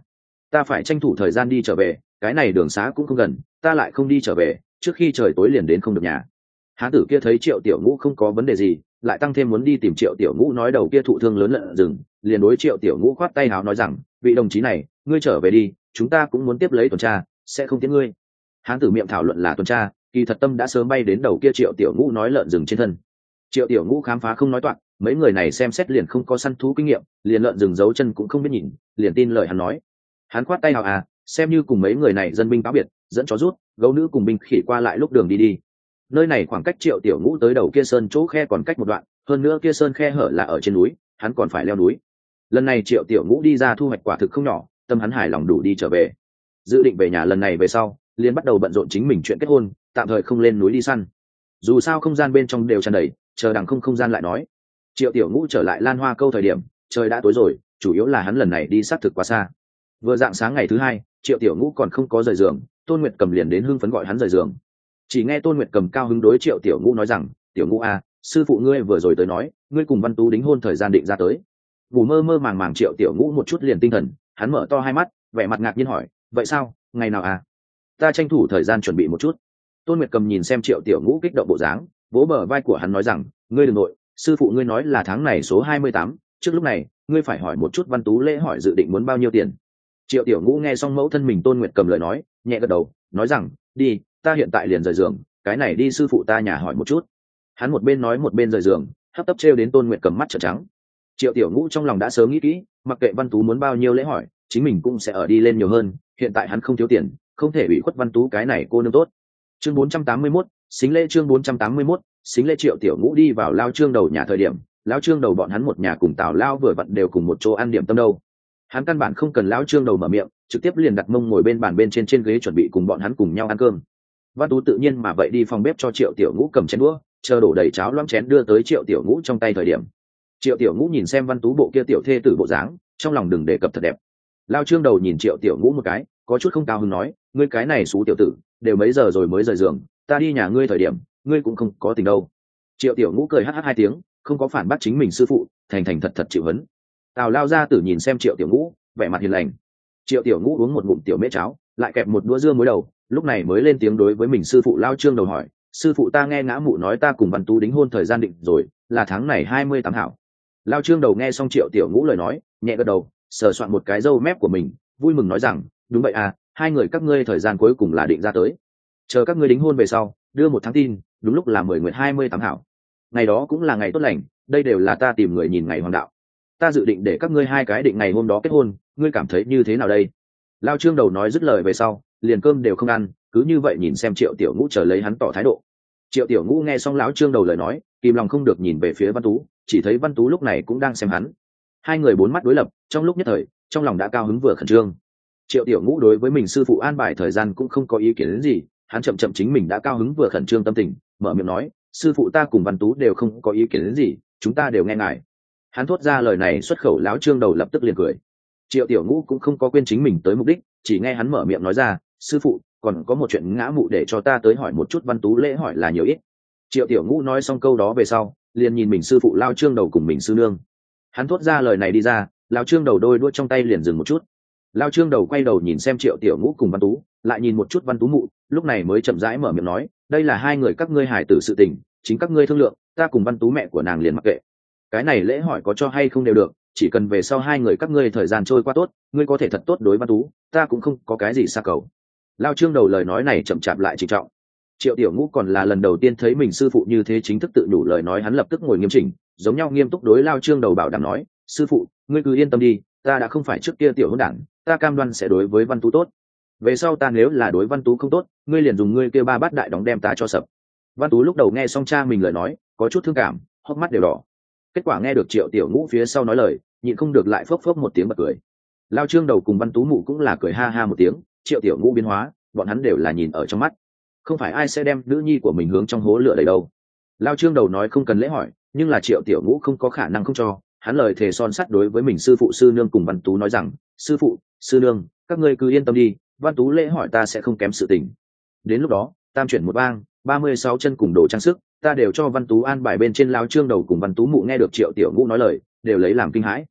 ta phải tranh thủ thời gian đi trở về, cái này đường xá cũng không gần, ta lại không đi trở về, trước khi trời tối liền đến không được nhà. Hán tử kia thấy Triệu Tiểu Ngũ không có vấn đề gì, lại tăng thêm muốn đi tìm Triệu Tiểu Ngũ nói đầu kia thụ thương lớn lợn rừng, liền đối Triệu Tiểu Ngũ khoát tay háo nói rằng, vị đồng chí này, ngươi trở về đi, chúng ta cũng muốn tiếp lấy tuần tra, sẽ không tiễn ngươi. Hán tử miệng thảo luận là tuần tra, kỳ thật tâm đã sớm bay đến đầu kia Triệu Tiểu Ngũ nói lợn rừng trên thân. Triệu Tiểu Ngũ khám phá không nói toạc, mấy người này xem xét liền không có săn thú kinh nghiệm, liền lợn rừng giấu chân cũng không biết nhìn, liền tin lời hắn nói. Hắn khoát tay hào à, xem như cùng mấy người này dân binh cáo biệt, dẫn chó rút, gấu nữ cùng binh khỉ qua lại lúc đường đi đi. Nơi này khoảng cách Triệu Tiểu Ngũ tới đầu kia sơn chỗ khe còn cách một đoạn, hơn nữa kia sơn khe hở là ở trên núi, hắn còn phải leo núi. Lần này Triệu Tiểu Ngũ đi ra thu hoạch quả thực không nhỏ, tâm hắn hài lòng đủ đi trở về. Dự định về nhà lần này về sau, liền bắt đầu bận rộn chính mình chuyện kết hôn, tạm thời không lên núi đi săn. Dù sao không gian bên trong đều tràn đầy, chờ đằng không không gian lại nói. Triệu Tiểu Ngũ trở lại Lan Hoa Câu thời điểm, trời đã tối rồi, chủ yếu là hắn lần này đi xác thực quá xa. Vừa dạng sáng ngày thứ hai, Triệu Tiểu Ngũ còn không có rời giường, Tôn Nguyệt Cầm liền đến hưng phấn gọi hắn rời giường. Chỉ nghe Tôn Nguyệt Cầm cao hứng đối Triệu Tiểu Ngũ nói rằng, Tiểu Ngũ à, sư phụ ngươi vừa rồi tới nói, ngươi cùng Văn Tú đính hôn thời gian định ra tới. Ngủ mơ mơ màng màng Triệu Tiểu Ngũ một chút liền tinh thần, hắn mở to hai mắt, vẻ mặt ngạc nhiên hỏi, vậy sao, ngày nào à? Ta tranh thủ thời gian chuẩn bị một chút. Tôn Nguyệt Cầm nhìn xem Triệu Tiểu Ngũ kích động bộ dáng, vỗ bờ vai của hắn nói rằng, ngươi đừng nội, sư phụ ngươi nói là tháng này số hai mươi tám, trước lúc này, ngươi phải hỏi một chút Văn Tú lễ hỏi dự định muốn bao nhiêu tiền. Triệu Tiểu Ngũ nghe xong mẫu thân mình Tôn Nguyệt Cầm lời nói, nhẹ gật đầu, nói rằng, đi, ta hiện tại liền rời giường, cái này đi sư phụ ta nhà hỏi một chút. Hắn một bên nói một bên rời giường, hấp tấp trêu đến Tôn Nguyệt Cầm mắt trợn trắng. Triệu Tiểu Ngũ trong lòng đã sớm nghĩ kỹ, mặc kệ Văn Tú muốn bao nhiêu lễ hỏi, chính mình cũng sẽ ở đi lên nhiều hơn, hiện tại hắn không thiếu tiền, không thể bị khuất Văn Tú cái này cô nương tốt. Chương bốn trăm tám mươi mốt, xính lễ chương bốn trăm tám mươi mốt, xính lễ. Triệu Tiểu Ngũ đi vào Lao Trương đầu nhà thời điểm, Lão Trương đầu bọn hắn một nhà cùng Tào Lao vừa vặn đều cùng một chỗ ăn điểm tâm đâu. Hắn căn bản không cần Lão Trương đầu mở miệng, trực tiếp liền đặt mông ngồi bên bàn bên trên trên ghế chuẩn bị cùng bọn hắn cùng nhau ăn cơm. Văn Tú tự nhiên mà vậy đi phòng bếp cho Triệu Tiểu Ngũ cầm chén đũa, chờ đổ đầy cháo loãng chén đưa tới Triệu Tiểu Ngũ trong tay thời điểm. Triệu Tiểu Ngũ nhìn xem Văn Tú bộ kia tiểu thê tử bộ dáng, trong lòng đừng đề cập thật đẹp. Lão Trương đầu nhìn Triệu Tiểu Ngũ một cái, có chút không cao hứng nói, ngươi cái này xú tiểu tử, đều mấy giờ rồi mới rời giường, ta đi nhà ngươi thời điểm, ngươi cũng không có tình đâu. Triệu Tiểu Ngũ cười hắt hắt hai tiếng, không có phản bác chính mình sư phụ, thành thành thật thật chịu hấn. Tào Lao gia tử nhìn xem Triệu Tiểu Ngũ, vẻ mặt hiền lành. Triệu Tiểu Ngũ uống một ngụm tiểu mễ cháo, lại kẹp một đũa dưa muối đầu, lúc này mới lên tiếng đối với mình sư phụ Lao Trương đầu hỏi, sư phụ ta nghe ngã mụ nói ta cùng Văn Tú đính hôn thời gian định rồi, là tháng này hai mươi tám hảo. Lao Trương đầu nghe xong Triệu Tiểu Ngũ lời nói, nhẹ gật đầu, sờ soạn một cái râu mép của mình, vui mừng nói rằng, đúng vậy à, hai người các ngươi thời gian cuối cùng là định ra tới. Chờ các ngươi đính hôn về sau, đưa một tháng tin, đúng lúc là mười nguyệt hai mươi tám hảo. Ngày đó cũng là ngày tốt lành, đây đều là ta tìm người nhìn ngày hoàng đạo. Ta dự định để các ngươi hai cái định ngày hôm đó kết hôn, ngươi cảm thấy như thế nào đây? Lao Trương đầu nói dứt lời về sau, liền cơm đều không ăn, cứ như vậy nhìn xem Triệu Tiểu Ngũ chờ lấy hắn tỏ thái độ. Triệu Tiểu Ngũ nghe xong lão Trương đầu lời nói, kìm lòng không được nhìn về phía Văn Tú, chỉ thấy Văn Tú lúc này cũng đang xem hắn. Hai người bốn mắt đối lập, trong lúc nhất thời, trong lòng đã cao hứng vừa khẩn trương. Triệu Tiểu Ngũ đối với mình sư phụ an bài thời gian cũng không có ý kiến đến gì, hắn chậm chậm chính mình đã cao hứng vừa khẩn trương tâm tình, mở miệng nói, sư phụ ta cùng Văn Tú đều không có ý kiến đến gì, chúng ta đều nghe ngài. Hắn thốt ra lời này xuất khẩu, lão Trương đầu lập tức liền cười. Triệu Tiểu Ngũ cũng không có quên chính mình tới mục đích, chỉ nghe hắn mở miệng nói ra, sư phụ, còn có một chuyện ngã mụ để cho ta tới hỏi một chút Văn Tú lễ hỏi là nhiều ít. Triệu Tiểu Ngũ nói xong câu đó về sau, liền nhìn mình sư phụ Lao Trương đầu cùng mình sư nương. Hắn thốt ra lời này đi ra, Lao Trương đầu đôi đuôi trong tay liền dừng một chút. Lao Trương đầu quay đầu nhìn xem Triệu Tiểu Ngũ cùng Văn Tú, lại nhìn một chút Văn Tú mụ, lúc này mới chậm rãi mở miệng nói, đây là hai người các ngươi hài tử sự tình, chính các ngươi thương lượng, ta cùng Văn Tú mẹ của nàng liền mặc kệ. Cái này lễ hỏi có cho hay không đều được, chỉ cần về sau hai người các ngươi thời gian trôi qua tốt, ngươi có thể thật tốt đối Văn Tú, ta cũng không có cái gì xa cầu. Lao Trương đầu lời nói này chậm chạp lại trịnh trọng. Triệu Tiểu Ngũ còn là lần đầu tiên thấy mình sư phụ như thế chính thức tự đủ lời nói, hắn lập tức ngồi nghiêm chỉnh, giống nhau nghiêm túc đối Lao Trương đầu bảo đảm nói, sư phụ, ngươi cứ yên tâm đi, ta đã không phải trước kia tiểu hỗn đản, ta cam đoan sẽ đối với Văn Tú tốt. Về sau ta nếu là đối Văn Tú không tốt, ngươi liền dùng ngươi kêu ba bát đại đóng đem ta cho sập. Văn Tú lúc đầu nghe xong cha mình lời nói, có chút thương cảm, hốc mắt đều đỏ. Kết quả nghe được Triệu Tiểu Ngũ phía sau nói lời, nhịn không được lại phốc phốc một tiếng bật cười. Lao Trương đầu cùng Văn Tú mụ cũng là cười ha ha một tiếng, Triệu Tiểu Ngũ biến hóa, bọn hắn đều là nhìn ở trong mắt. Không phải ai sẽ đem nữ nhi của mình hướng trong hố lửa đầy đâu. Lao Trương đầu nói không cần lễ hỏi, nhưng là Triệu Tiểu Ngũ không có khả năng không cho, hắn lời thề son sắt đối với mình sư phụ sư nương cùng Văn Tú nói rằng, sư phụ, sư nương, các ngươi cứ yên tâm đi, Văn Tú lễ hỏi ta sẽ không kém sự tình. Đến lúc đó, tam chuyển một bang, ba mươi sáu chân cùng đồ trang sức, ta đều cho Văn Tú an bài bên trên. Lao Trương đầu cùng Văn Tú mụ nghe được Triệu Tiểu Ngũ nói lời, đều lấy làm kinh hãi.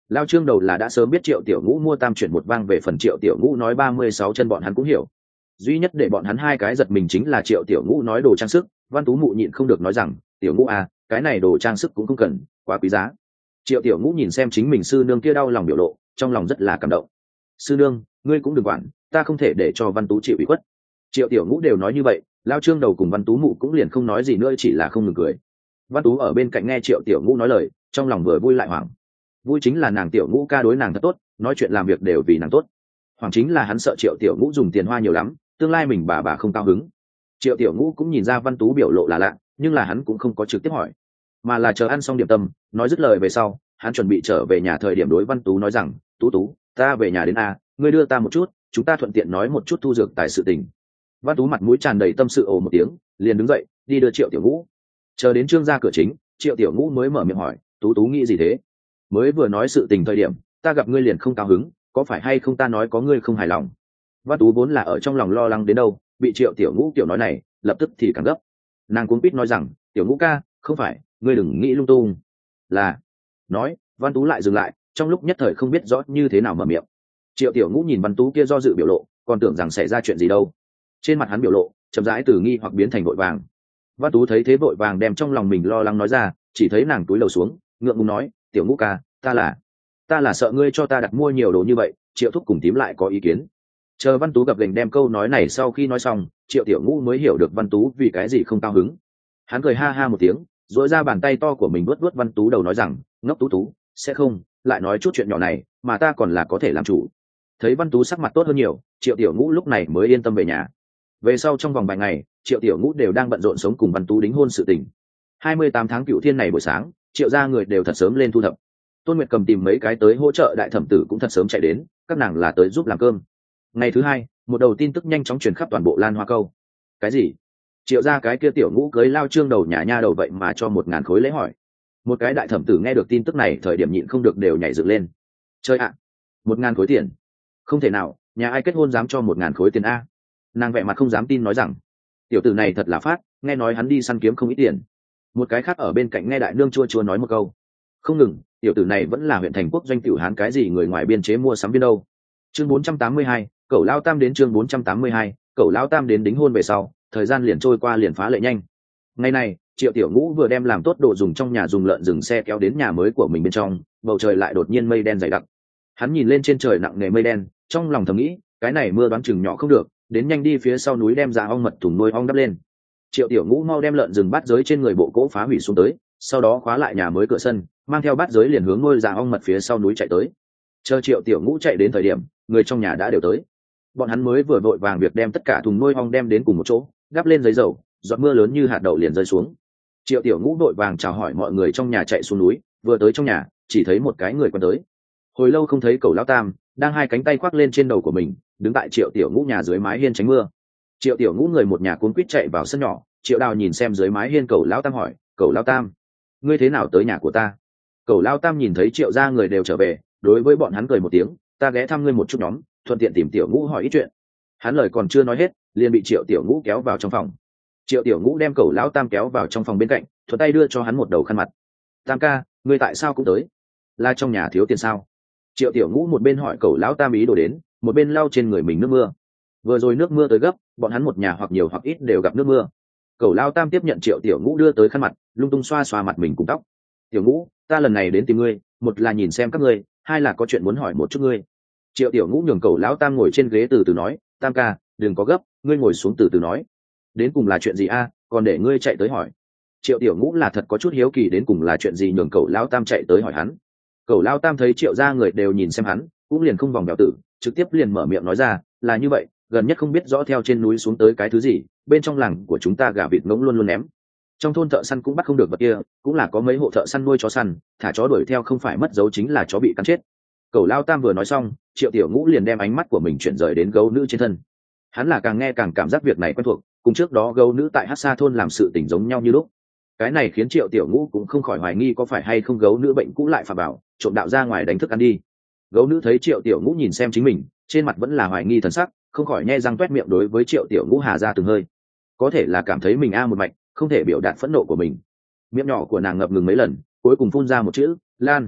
Lao Trương đầu là đã sớm biết Triệu Tiểu Ngũ mua tam chuyển một vang về phần Triệu Tiểu Ngũ nói ba mươi sáu chân bọn hắn cũng hiểu. Duy nhất để bọn hắn hai cái giật mình chính là Triệu Tiểu Ngũ nói đồ trang sức, Văn Tú Mụ nhịn không được nói rằng, Tiểu Ngũ à, cái này đồ trang sức cũng không cần, quá quý giá. Triệu Tiểu Ngũ nhìn xem chính mình sư nương kia đau lòng biểu lộ, trong lòng rất là cảm động. Sư nương, ngươi cũng đừng quản, ta không thể để cho Văn Tú chịu ủy khuất. Triệu Tiểu Ngũ đều nói như vậy, Lao Trương đầu cùng Văn Tú Mụ cũng liền không nói gì nữa, chỉ là không ngừng cười. Văn Tú ở bên cạnh nghe Triệu Tiểu Ngũ nói lời, trong lòng vừa vui lại hoảng. Vui chính là nàng Tiểu Ngũ ca đối nàng thật tốt, nói chuyện làm việc đều vì nàng tốt. Hoảng chính là hắn sợ Triệu Tiểu Ngũ dùng tiền hoa nhiều lắm, tương lai mình bà bà không cao hứng. Triệu Tiểu Ngũ cũng nhìn ra Văn Tú biểu lộ là lạ, nhưng là hắn cũng không có trực tiếp hỏi, mà là chờ ăn xong điểm tâm, nói dứt lời về sau, hắn chuẩn bị trở về nhà thời điểm đối Văn Tú nói rằng, Tú Tú, ta về nhà đến a, ngươi đưa ta một chút, chúng ta thuận tiện nói một chút thu dược tại sự tình. Văn Tú mặt mũi tràn đầy tâm sự ồ một tiếng, liền đứng dậy đi đưa Triệu Tiểu Ngũ. Chờ đến Trương gia cửa chính, Triệu Tiểu Ngũ mới mở miệng hỏi, Tú Tú nghĩ gì thế? Mới vừa nói sự tình thời điểm, ta gặp ngươi liền không cao hứng, có phải hay không ta nói có ngươi không hài lòng? Văn Tú vốn là ở trong lòng lo lắng đến đâu, bị Triệu Tiểu Ngũ kiểu nói này, lập tức thì càng gấp. Nàng cuống quýt nói rằng, Tiểu Ngũ ca, không phải, ngươi đừng nghĩ lung tung. Là, nói, Văn Tú lại dừng lại, trong lúc nhất thời không biết rõ như thế nào mở miệng. Triệu Tiểu Ngũ nhìn Văn Tú kia do dự biểu lộ, còn tưởng rằng xảy ra chuyện gì đâu. Trên mặt hắn biểu lộ chậm rãi từ nghi hoặc biến thành vội vàng. Văn Tú thấy thế vội vàng đem trong lòng mình lo lắng nói ra, chỉ thấy nàng túi lầu xuống, ngượng ngùng nói, Tiểu Ngũ ca, ta là ta là sợ ngươi cho ta đặt mua nhiều đồ như vậy. Triệu thúc cùng tím lại có ý kiến. Chờ Văn Tú gặp gành đem câu nói này sau khi nói xong, Triệu Tiểu Ngũ mới hiểu được Văn Tú vì cái gì không cao hứng. Hắn cười ha ha một tiếng, duỗi ra bàn tay to của mình vuốt vuốt Văn Tú đầu nói rằng, ngốc Tú Tú, sẽ không lại nói chút chuyện nhỏ này mà ta còn là có thể làm chủ. Thấy Văn Tú sắc mặt tốt hơn nhiều, Triệu Tiểu Ngũ lúc này mới yên tâm về nhà. Về sau trong vòng vài ngày, Triệu Tiểu Ngũ đều đang bận rộn sống cùng Văn Tú đính hôn sự tình. hai mươi tám tháng Cửu Thiên này buổi sáng, Triệu gia người đều thật sớm lên thu thập. Tôn Nguyệt cầm tìm mấy cái tới hỗ trợ đại thẩm tử cũng thật sớm chạy đến, các nàng là tới giúp làm cơm. Ngày thứ hai, một đầu tin tức nhanh chóng truyền khắp toàn bộ Lan Hoa Câu. Cái gì? Triệu gia cái kia Tiểu Ngũ cưới Lao Trương đầu nhà nha đầu vậy mà cho một ngàn khối lễ hỏi. Một cái đại thẩm tử nghe được tin tức này thời điểm nhịn không được đều nhảy dựng lên. Chơi ạ, một ngàn khối tiền? Không thể nào, nhà ai kết hôn dám cho một ngàn khối tiền a? Nàng vẻ mặt không dám tin nói rằng, tiểu tử này thật là phát, nghe nói hắn đi săn kiếm không ít tiền. Một cái khác ở bên cạnh nghe đại nương chua chua nói một câu, không ngừng, tiểu tử này vẫn là huyện thành quốc doanh tiểu hán cái gì người ngoài biên chế mua sắm viên đâu. Chương bốn trăm tám mươi hai, cậu Lao Tam đến chương bốn trăm tám mươi hai, cậu Lao Tam đến đính hôn về sau, thời gian liền trôi qua liền phá lệ nhanh. Ngày này, Triệu Tiểu Ngũ vừa đem làm tốt đồ dùng trong nhà dùng lợn dừng xe kéo đến nhà mới của mình bên trong, bầu trời lại đột nhiên mây đen dày đặc. Hắn nhìn lên trên trời nặng nề mây đen, trong lòng thầm nghĩ, cái này mưa đoán chừng nhỏ không được, đến nhanh đi phía sau núi đem ra ong mật thùng nuôi ong đắp lên. Triệu Tiểu Ngũ mau đem lợn rừng bát giới trên người bộ cỗ phá hủy xuống tới, sau đó khóa lại nhà mới cửa sân, mang theo bát giới liền hướng nuôi ra ong mật phía sau núi chạy tới. Chờ Triệu Tiểu Ngũ chạy đến thời điểm, người trong nhà đã đều tới. Bọn hắn mới vừa vội vàng việc đem tất cả thùng nuôi ong đem đến cùng một chỗ, đắp lên giấy dầu, giọt mưa lớn như hạt đậu liền rơi xuống. Triệu Tiểu Ngũ vội vàng chào hỏi mọi người trong nhà chạy xuống núi, vừa tới trong nhà, chỉ thấy một cái người quen tới. Hồi lâu không thấy cậu Lão Tam, đang hai cánh tay khoác lên trên đầu của mình, đứng tại Triệu Tiểu Ngũ nhà dưới mái hiên tránh mưa. Triệu Tiểu Ngũ người một nhà cuốn quýt chạy vào sân nhỏ, Triệu Đào nhìn xem dưới mái hiên cậu Lão Tam hỏi, cậu Lão Tam, ngươi thế nào tới nhà của ta? Cậu Lão Tam nhìn thấy Triệu gia người đều trở về, đối với bọn hắn cười một tiếng, ta ghé thăm ngươi một chút nhóm, thuận tiện tìm Tiểu Ngũ hỏi ít chuyện. Hắn lời còn chưa nói hết, liền bị Triệu Tiểu Ngũ kéo vào trong phòng. Triệu Tiểu Ngũ đem cậu Lão Tam kéo vào trong phòng bên cạnh, thuận tay đưa cho hắn một đầu khăn mặt. Tam ca, ngươi tại sao cũng tới? Là trong nhà thiếu tiền sao? Triệu Tiểu Ngũ một bên hỏi cậu Lão Tam ý đồ đến, một bên lau trên người mình nước mưa. Vừa rồi nước mưa tới gấp, bọn hắn một nhà hoặc nhiều hoặc ít đều gặp nước mưa. Cậu Lão Tam tiếp nhận Triệu Tiểu Ngũ đưa tới khăn mặt, lung tung xoa xoa mặt mình cùng tóc. Tiểu Ngũ, ta lần này đến tìm ngươi, một là nhìn xem các ngươi, hai là có chuyện muốn hỏi một chút ngươi. Triệu Tiểu Ngũ nhường cậu Lão Tam ngồi trên ghế từ từ nói, Tam ca, đừng có gấp, ngươi ngồi xuống từ từ nói. Đến cùng là chuyện gì a? Còn để ngươi chạy tới hỏi. Triệu Tiểu Ngũ là thật có chút hiếu kỳ đến cùng là chuyện gì nhường cậu Lão Tam chạy tới hỏi hắn. Cậu Lão Tam thấy Triệu gia người đều nhìn xem hắn, cũng liền không vòng vèo tử, trực tiếp liền mở miệng nói ra, là như vậy, gần nhất không biết rõ theo trên núi xuống tới cái thứ gì, bên trong làng của chúng ta gà vịt ngỗng luôn luôn ném. Trong thôn thợ săn cũng bắt không được vật kia, cũng là có mấy hộ thợ săn nuôi chó săn, thả chó đuổi theo không phải mất dấu chính là chó bị cắn chết. Cậu Lão Tam vừa nói xong, Triệu Tiểu Ngũ liền đem ánh mắt của mình chuyển rời đến gấu nữ trên thân. Hắn là càng nghe càng cảm giác việc này quen thuộc, cùng trước đó gấu nữ tại Hát Sa thôn làm sự tình giống nhau như lúc. Cái này khiến Triệu Tiểu Ngũ cũng không khỏi hoài nghi có phải hay không gấu nữ bệnh cũ lại phà bảo, trộm đạo ra ngoài đánh thức ăn đi. Gấu nữ thấy Triệu Tiểu Ngũ nhìn xem chính mình, trên mặt vẫn là hoài nghi thần sắc, không khỏi nhe răng toét miệng đối với Triệu Tiểu Ngũ hà ra từng hơi. Có thể là cảm thấy mình a một mạch, không thể biểu đạt phẫn nộ của mình. Miệng nhỏ của nàng ngập ngừng mấy lần, cuối cùng phun ra một chữ, Lan.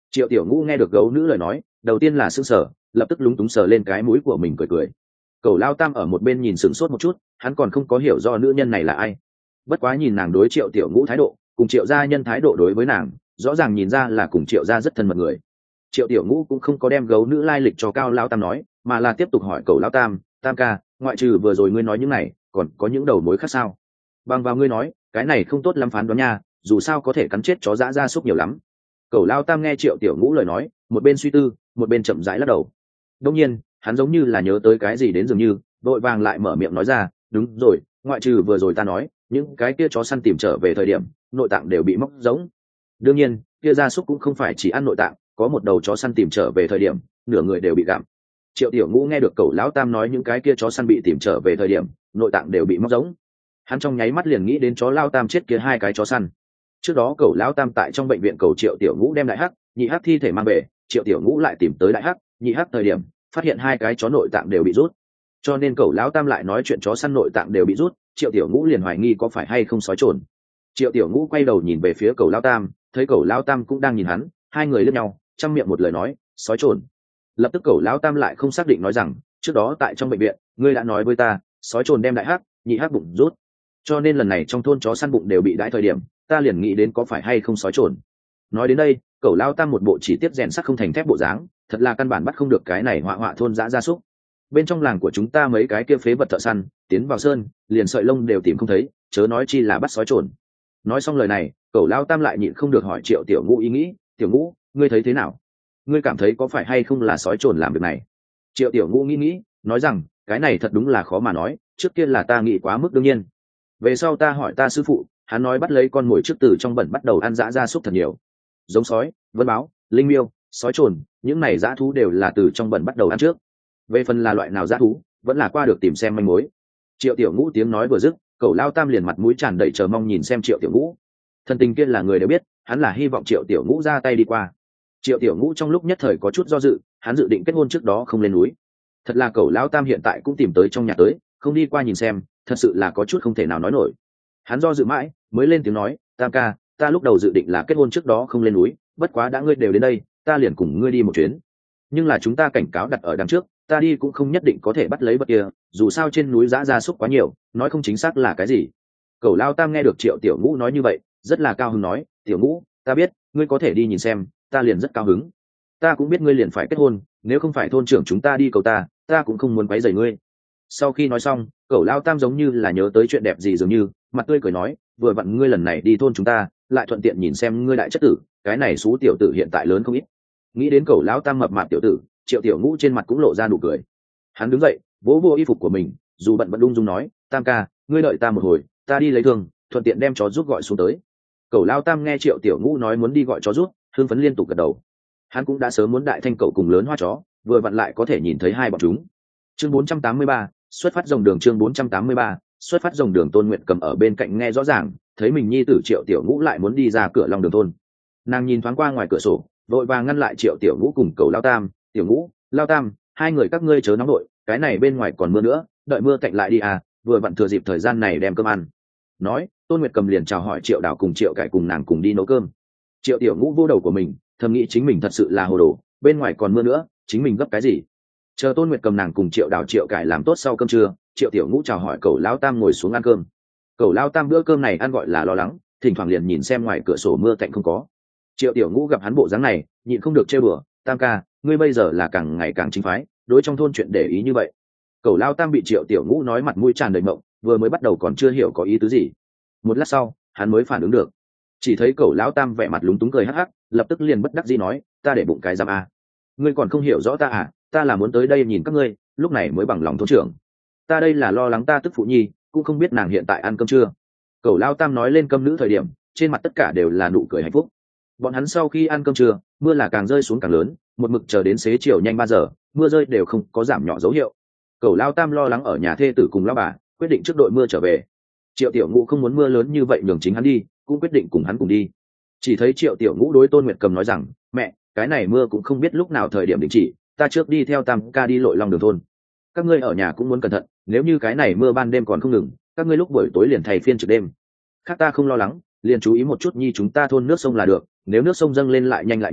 Triệu tiểu ngũ nghe được gấu nữ lời nói, đầu tiên là sững sờ, lập tức lúng túng sờ lên cái mũi của mình cười cười. Cẩu Lao Tam ở một bên nhìn sửng sốt một chút, hắn còn không có hiểu do nữ nhân này là ai. Bất quá nhìn nàng đối Triệu tiểu ngũ thái độ, cùng Triệu gia nhân thái độ đối với nàng, rõ ràng nhìn ra là cùng Triệu gia rất thân mật người. Triệu tiểu ngũ cũng không có đem gấu nữ lai lịch cho Cao Lao Tam nói, mà là tiếp tục hỏi Cẩu Lao Tam, Tam ca, ngoại trừ vừa rồi ngươi nói những này, còn có những đầu mối khác sao? Bằng vào ngươi nói, cái này không tốt lắm phán đoán nha, dù sao có thể cắn chết chó dã gia súc nhiều lắm. Cẩu Lao Tam nghe Triệu tiểu ngũ lời nói, một bên suy tư, một bên chậm rãi lắc đầu. Đương nhiên, hắn giống như là nhớ tới cái gì đến dường như, vội vàng lại mở miệng nói ra, đúng rồi, ngoại trừ vừa rồi ta nói, những cái kia chó săn tìm trở về thời điểm, nội tạng đều bị móc giống. Đương nhiên, kia gia súc cũng không phải chỉ ăn nội tạng, có một đầu chó săn tìm trở về thời điểm, nửa người đều bị gặm. Triệu tiểu ngũ nghe được Cẩu Lão Tam nói những cái kia chó săn bị tìm trở về thời điểm, nội tạng đều bị móc giống. Hắn trong nháy mắt liền nghĩ đến chó Lao Tam chết kia hai cái chó săn. Trước đó Cẩu Lão Tam tại trong bệnh viện cầu Triệu tiểu ngũ đem đại hắc, nhị hắc thi thể mang về, Triệu tiểu ngũ lại tìm tới đại hắc, nhị hắc thời điểm, phát hiện hai cái chó nội tạng đều bị rút. Cho nên Cẩu Lão Tam lại nói chuyện chó săn nội tạng đều bị rút, Triệu tiểu ngũ liền hoài nghi có phải hay không sói trồn. Triệu tiểu ngũ quay đầu nhìn về phía Cẩu Lão Tam, thấy Cẩu Lão Tam cũng đang nhìn hắn, hai người liếc nhau, trăm miệng một lời nói, sói trồn. Lập tức Cẩu Lão Tam lại không xác định nói rằng, trước đó tại trong bệnh viện, ngươi đã nói với ta, sói trồn đem đại hắc, nhị hắc bụng rút. Cho nên lần này trong thôn chó săn bụng đều bị đãi thời điểm, ta liền nghĩ đến có phải hay không sói trồn. Nói đến đây, Cẩu Lão Tam một bộ chỉ tiếp rèn sắt không thành thép bộ dáng, thật là căn bản bắt không được cái này họa họa thôn dã gia súc. Bên trong làng của chúng ta mấy cái kia phế vật thợ săn, tiến vào sơn, liền sợi lông đều tìm không thấy, chớ nói chi là bắt sói trồn. Nói xong lời này, Cẩu Lão Tam lại nhịn không được hỏi Triệu tiểu ngũ ý nghĩ, tiểu ngũ, ngươi thấy thế nào? Ngươi cảm thấy có phải hay không là sói trồn làm việc này? Triệu tiểu ngũ nghĩ nghĩ, nói rằng, cái này thật đúng là khó mà nói, trước kia là ta nghĩ quá mức đương nhiên. Về sau ta hỏi ta sư phụ, hắn nói bắt lấy con mồi trước từ trong bẩn bắt đầu ăn dã gia súc thật nhiều, giống sói, vân báo, linh miêu, sói trồn, những này dã thú đều là từ trong bẩn bắt đầu ăn trước. Về phần là loại nào dã thú, vẫn là qua được tìm xem manh mối. Triệu tiểu ngũ tiếng nói vừa dứt, Cẩu Lao Tam liền mặt mũi tràn đầy chờ mong nhìn xem Triệu tiểu ngũ. Thần tình kia là người đều biết, hắn là hy vọng Triệu tiểu ngũ ra tay đi qua. Triệu tiểu ngũ trong lúc nhất thời có chút do dự, hắn dự định kết hôn trước đó không lên núi. Thật là Cẩu Lao Tam hiện tại cũng tìm tới trong nhà tới, không đi qua nhìn xem, thật sự là có chút không thể nào nói nổi. Hắn do dự mãi, mới lên tiếng nói, Tam ca, ta lúc đầu dự định là kết hôn trước đó không lên núi, bất quá đã ngươi đều đến đây, ta liền cùng ngươi đi một chuyến. Nhưng là chúng ta cảnh cáo đặt ở đằng trước, ta đi cũng không nhất định có thể bắt lấy bất kia, dù sao trên núi dã gia súc quá nhiều, nói không chính xác là cái gì. Cẩu Lao Tam nghe được Triệu tiểu ngũ nói như vậy, rất là cao hứng nói, tiểu ngũ, ta biết, ngươi có thể đi nhìn xem, ta liền rất cao hứng. Ta cũng biết ngươi liền phải kết hôn, nếu không phải thôn trưởng chúng ta đi cầu ta, ta cũng không muốn quấy rầy ngươi. Sau khi nói xong, Cẩu Lao Tam giống như là nhớ tới chuyện đẹp gì dường như, mặt tươi cười nói, vừa vặn ngươi lần này đi thôn chúng ta, lại thuận tiện nhìn xem ngươi đại chất tử, cái này xú tiểu tử hiện tại lớn không ít. Nghĩ đến Cẩu Lão Tam mập mạp tiểu tử, Triệu tiểu ngũ trên mặt cũng lộ ra nụ cười. Hắn đứng dậy, vỗ vô y phục của mình, dù bận bận ung dung nói, Tam ca, ngươi đợi ta một hồi, ta đi lấy thương, thuận tiện đem chó giúp gọi xuống tới. Cẩu Lao Tam nghe Triệu tiểu ngũ nói muốn đi gọi chó giúp, hưng phấn liên tục gật đầu. Hắn cũng đã sớm muốn đại thanh cậu cùng lớn hoa chó, vừa vặn lại có thể nhìn thấy hai bọn chúng. Chương bốn trăm tám mươi ba, xuất phát rồng đường. Chương bốn trăm tám mươi ba, xuất phát rồng đường. Tôn Nguyệt cầm ở bên cạnh nghe rõ ràng, thấy mình nhi tử Triệu tiểu ngũ lại muốn đi ra cửa Long Đường thôn. Nàng nhìn thoáng qua ngoài cửa sổ, vội vàng ngăn lại Triệu tiểu ngũ cùng Cẩu Lao Tam, tiểu ngũ, Lao Tam, hai người các ngươi chớ nóng đội, cái này bên ngoài còn mưa nữa, đợi mưa cạnh lại đi à, vừa vặn thừa dịp thời gian này đem cơm ăn. Nói, Tôn Nguyệt cầm liền chào hỏi Triệu Đào cùng Triệu Cải cùng nàng cùng đi nấu cơm. Triệu tiểu ngũ vô đầu của mình, thầm nghĩ chính mình thật sự là hồ đồ, bên ngoài còn mưa nữa, chính mình gấp cái gì? Chờ Tôn Nguyệt cầm nàng cùng Triệu Đào Triệu Cải làm tốt sau cơm trưa, Triệu tiểu ngũ chào hỏi Cẩu Lao Tam ngồi xuống ăn cơm. Cẩu Lao Tam bữa cơm này ăn gọi là lo lắng, thỉnh thoảng liền nhìn xem ngoài cửa sổ mưa cạnh không có. Triệu tiểu ngũ gặp hắn bộ dáng này, nhịn không được trêu bừa, Tam ca, ngươi bây giờ là càng ngày càng chính phái, đối trong thôn chuyện để ý như vậy. Cẩu Lao Tam bị Triệu tiểu ngũ nói mặt mũi tràn đầy mộng, vừa mới bắt đầu còn chưa hiểu có ý tứ gì. Một lát sau, hắn mới phản ứng được, chỉ thấy Cẩu Lão Tam vẻ mặt lúng túng cười hắc hắc, lập tức liền bất đắc dĩ nói, ta để bụng cái giam a, ngươi còn không hiểu rõ ta à, ta là muốn tới đây nhìn các ngươi, lúc này mới bằng lòng thôn trưởng. Ta đây là lo lắng ta tức phụ nhi, cũng không biết nàng hiện tại ăn cơm chưa. Cẩu Lao Tam nói lên cơm nữ thời điểm, trên mặt tất cả đều là nụ cười hạnh phúc. Bọn hắn sau khi ăn cơm trưa, mưa là càng rơi xuống càng lớn, một mực chờ đến xế chiều nhanh ba giờ, mưa rơi đều không có giảm nhỏ dấu hiệu. Cẩu Lao Tam lo lắng ở nhà thê tử cùng lão bà, quyết định trước đội mưa trở về. Triệu tiểu ngũ không muốn mưa lớn như vậy nhường chính hắn đi, cũng quyết định cùng hắn cùng đi. Chỉ thấy Triệu tiểu ngũ đối Tôn Nguyệt cầm nói rằng, mẹ, cái này mưa cũng không biết lúc nào thời điểm đình chỉ, ta trước đi theo Tam ca đi lội Long Đường thôn. Các ngươi ở nhà cũng muốn cẩn thận, nếu như cái này mưa ban đêm còn không ngừng, các ngươi lúc buổi tối liền thay phiên trực đêm. Khác ta không lo lắng, liền chú ý một chút nhi chúng ta thôn nước sông là được, nếu nước sông dâng lên lại nhanh lại nhiều,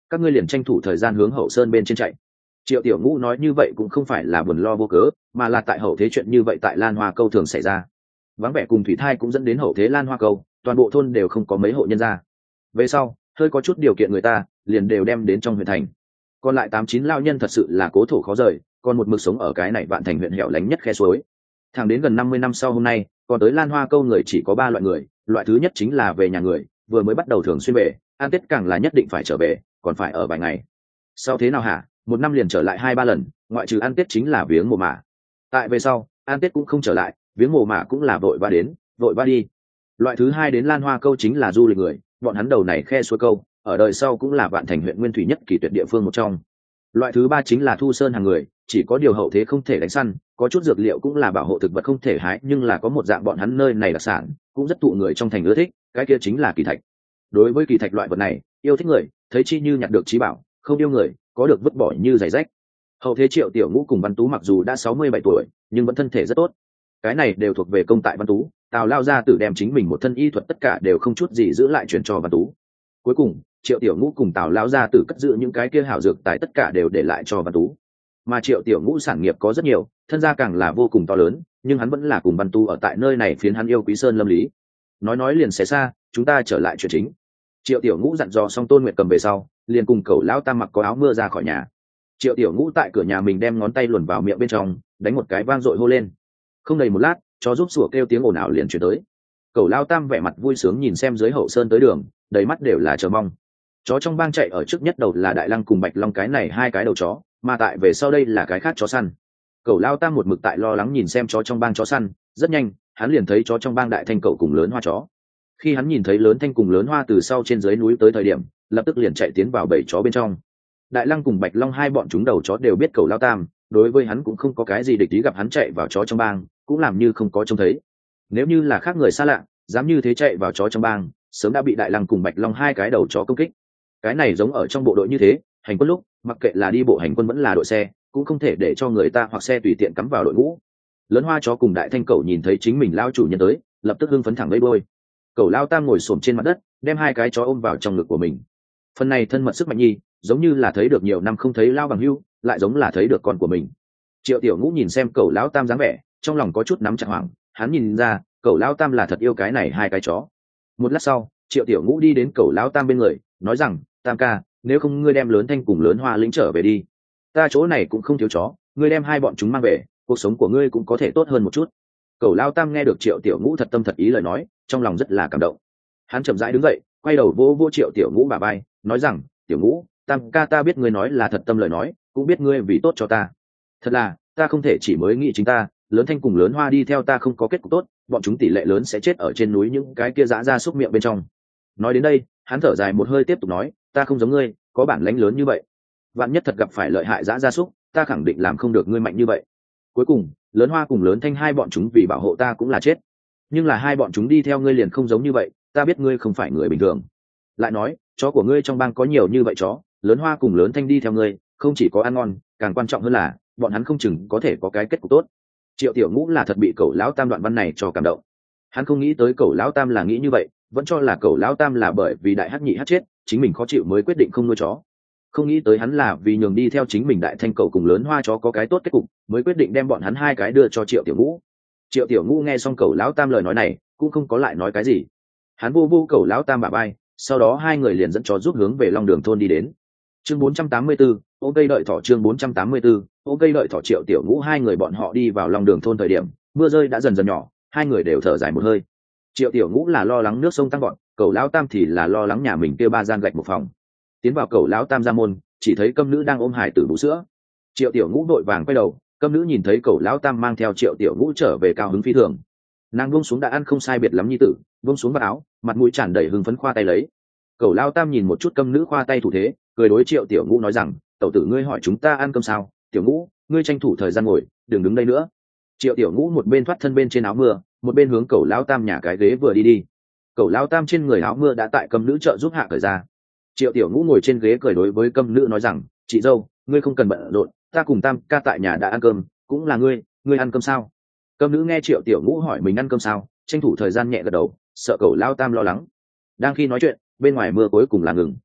các ngươi liền tranh thủ thời gian hướng hậu sơn bên trên chạy. Triệu Tiểu Ngũ nói như vậy cũng không phải là buồn lo vô cớ, mà là tại hậu thế chuyện như vậy tại Lan Hoa Câu thường xảy ra. Vắng vẻ cùng thủy thai cũng dẫn đến hậu thế Lan Hoa Câu, toàn bộ thôn đều không có mấy hộ nhân gia. Về sau, hơi có chút điều kiện người ta, liền đều đem đến trong huyện thành. Còn lại tám chín lao nhân thật sự là cố thổ khó rời, còn một mực sống ở cái này Vạn Thành huyện hẻo lánh nhất khe suối. Thẳng đến gần năm mươi năm sau hôm nay, còn tới Lan Hoa Câu người chỉ có ba loại người, loại thứ nhất chính là về nhà người, vừa mới bắt đầu thường xuyên về, ăn Tết càng là nhất định phải trở về, còn phải ở vài ngày. Sau thế nào hả? Một năm liền trở lại hai ba lần, ngoại trừ ăn Tết chính là viếng mồ mả. Tại về sau, ăn Tết cũng không trở lại, viếng mồ mả cũng là vội va đến, vội va đi. Loại thứ hai đến Lan Hoa Câu chính là du lịch người, bọn hắn đầu này khe suối câu, ở đời sau cũng là Vạn Thành huyện nguyên thủy nhất kỳ tuyệt địa phương một trong. Loại thứ ba chính là thu sơn hàng người, chỉ có điều hậu thế không thể đánh săn, có chút dược liệu cũng là bảo hộ thực vật không thể hái, nhưng là có một dạng bọn hắn nơi này đặc sản, cũng rất thụ người trong thành ưa thích, cái kia chính là kỳ thạch. Đối với kỳ thạch loại vật này, yêu thích người, thấy chi như nhặt được trí bảo, không yêu người, có được vứt bỏ như giày rách. Hậu thế Triệu Tiểu Ngũ cùng Văn Tú mặc dù đã sáu mươi bảy tuổi, nhưng vẫn thân thể rất tốt. Cái này đều thuộc về công tại Văn Tú, Tào lao ra tử đem chính mình một thân y thuật tất cả đều không chút gì giữ lại truyền cho Văn Tú. Cuối cùng, Triệu Tiểu Ngũ cùng Tào lao ra tử cất giữ những cái kia hảo dược tài tất cả đều để lại cho Văn Tú. Mà Triệu Tiểu Ngũ sản nghiệp có rất nhiều, thân gia càng là vô cùng to lớn, nhưng hắn vẫn là cùng Văn Tú ở tại nơi này phiến hắn yêu quý sơn lâm lý. Nói nói liền xé xa, chúng ta trở lại chuyện chính. Triệu Tiểu Ngũ dặn dò xong Tôn Nguyệt cầm về sau, liền cùng cậu lão tam mặc có áo mưa ra khỏi nhà. Triệu Tiểu Ngũ tại cửa nhà mình đem ngón tay luồn vào miệng bên trong, đánh một cái vang dội hô lên. Không đầy một lát, chó giúp sủa kêu tiếng ồn ào liền chuyển tới. Cậu lão tam vẻ mặt vui sướng nhìn xem dưới hậu sơn tới đường, đầy mắt đều là chờ mong. Chó trong bang chạy ở trước nhất đầu là Đại Lăng cùng Bạch Long, cái này hai cái đầu chó, mà tại về sau đây là cái khác chó săn. Cậu lão tam một mực tại lo lắng nhìn xem chó trong bang chó săn, rất nhanh, hắn liền thấy chó trong bang Đại Thanh cậu cùng Lớn Hoa chó. Khi hắn nhìn thấy Lớn Thanh cùng Lớn Hoa từ sau trên dưới núi tới thời điểm, lập tức liền chạy tiến vào bầy chó bên trong. Đại Lăng cùng Bạch Long hai bọn chúng đầu chó đều biết cậu lão tam, đối với hắn cũng không có cái gì địch ý, gặp hắn chạy vào chó trong bang, cũng làm như không có trông thấy. Nếu như là khác người xa lạ, dám như thế chạy vào chó trong bang, sớm đã bị Đại Lăng cùng Bạch Long hai cái đầu chó công kích. Cái này giống ở trong bộ đội như thế, hành quân lúc, mặc kệ là đi bộ hành quân vẫn là đội xe, cũng không thể để cho người ta hoặc xe tùy tiện cắm vào đội ngũ. Lớn Hoa chó cùng Đại Thanh cẩu nhìn thấy chính mình lao chủ nhân tới, lập tức hưng phấn thẳng lấy đôi. Cẩu lao tam ngồi xổm trên mặt đất, đem hai cái chó ôm vào trong ngực của mình. Phần này thân mật sức mạnh nhi, giống như là thấy được nhiều năm không thấy lao bằng hưu, lại giống là thấy được con của mình. Triệu Tiểu Ngũ nhìn xem cẩu lão tam dáng vẻ, trong lòng có chút nắm chặt hoảng, hắn nhìn ra, cẩu lão tam là thật yêu cái này hai cái chó. Một lát sau, Triệu Tiểu Ngũ đi đến cẩu lão tam bên người, nói rằng, tam ca, nếu không ngươi đem Lớn Thanh cùng Lớn Hoa lĩnh trở về đi, ta chỗ này cũng không thiếu chó, ngươi đem hai bọn chúng mang về, cuộc sống của ngươi cũng có thể tốt hơn một chút. Cẩu lão tam nghe được Triệu Tiểu Ngũ thật tâm thật ý lời nói, trong lòng rất là cảm động. Hắn chậm rãi đứng dậy, quay đầu vô vô Triệu Tiểu Ngũ bả vai, nói rằng, Tiểu Ngũ, tam ca ta biết ngươi nói là thật tâm lời nói, cũng biết ngươi vì tốt cho ta. Thật là, ta không thể chỉ mới nghĩ chính ta, Lớn Thanh cùng Lớn Hoa đi theo ta không có kết cục tốt, bọn chúng tỷ lệ lớn sẽ chết ở trên núi những cái kia dã ra xúc miệng bên trong. Nói đến đây, hắn thở dài một hơi tiếp tục nói, ta không giống ngươi, có bản lãnh lớn như vậy. Vạn nhất thật gặp phải lợi hại dã gia súc, ta khẳng định làm không được ngươi mạnh như vậy. Cuối cùng, Lớn Hoa cùng Lớn Thanh hai bọn chúng vì bảo hộ ta cũng là chết. Nhưng là hai bọn chúng đi theo ngươi liền không giống như vậy, ta biết ngươi không phải người bình thường. Lại nói, chó của ngươi trong bang có nhiều như vậy chó, Lớn Hoa cùng Lớn Thanh đi theo ngươi, không chỉ có ăn ngon, càng quan trọng hơn là, bọn hắn không chừng có thể có cái kết cục tốt. Triệu Tiểu Ngũ là thật bị cẩu lão tam đoạn văn này cho cảm động. Hắn không nghĩ tới cẩu lão tam là nghĩ như vậy, vẫn cho là cẩu lão tam là bởi vì đại hắc nhị hắc chết, chính mình khó chịu mới quyết định không nuôi chó. Không nghĩ tới hắn là vì nhường đi theo chính mình Đại Thanh cẩu cùng Lớn Hoa chó có cái tốt kết cục, mới quyết định đem bọn hắn hai cái đưa cho Triệu Tiểu Ngũ. Triệu Tiểu Ngũ nghe xong cẩu lão tam lời nói này, cũng không có lại nói cái gì. Hắn vô vô cẩu lão tam bả vai, sau đó hai người liền dẫn chó giúp hướng về Long Đường thôn đi đến. Chương bốn trăm tám mươi tư, ô cây đợi thỏ chương bốn trăm tám mươi tư, ô cây đợi thỏ Triệu Tiểu Ngũ hai người bọn họ đi vào Long Đường thôn thời điểm, mưa rơi đã dần dần nhỏ, hai người đều thở dài một hơi. Triệu Tiểu Ngũ là lo lắng nước sông tăng gọn, cẩu lão tam thì là lo lắng nhà mình kia ba gian gạch một phòng. Tiến vào cẩu lão tam ra môn, chỉ thấy Câm Nữ đang ôm hải tử bú sữa. Triệu Tiểu Ngũ đội vàng quay đầu, Câm Nữ nhìn thấy cẩu lão tam mang theo Triệu Tiểu Ngũ trở về, cao hứng phi thường. Nàng buông xuống đã ăn không sai biệt lắm nhi tử, buông xuống vào áo, mặt mũi tràn đầy hưng phấn khoa tay lấy. Cẩu lão tam nhìn một chút Câm Nữ khoa tay thủ thế, cười đối Triệu Tiểu Ngũ nói rằng, tẩu tử ngươi hỏi chúng ta ăn cơm sao? Tiểu Ngũ, ngươi tranh thủ thời gian ngồi, đừng đứng đây nữa. Triệu Tiểu Ngũ một bên thoát thân bên trên áo mưa, một bên hướng cẩu lão tam nhà cái ghế vừa đi đi. Cẩu lão tam trên người áo mưa đã tại Câm Nữ trợ giúp hạ cởi ra. Triệu Tiểu Ngũ ngồi trên ghế cười đối với Câm Nữ nói rằng, chị dâu, ngươi không cần bận rộn, ta cùng tam ca tại nhà đã ăn cơm, cũng là ngươi, ngươi ăn cơm sao? Câm Nữ nghe Triệu Tiểu Ngũ hỏi mình ăn cơm sao, tranh thủ thời gian nhẹ gật đầu, sợ cẩu lão tam lo lắng. Đang khi nói chuyện, bên ngoài mưa cuối cùng là ngừng.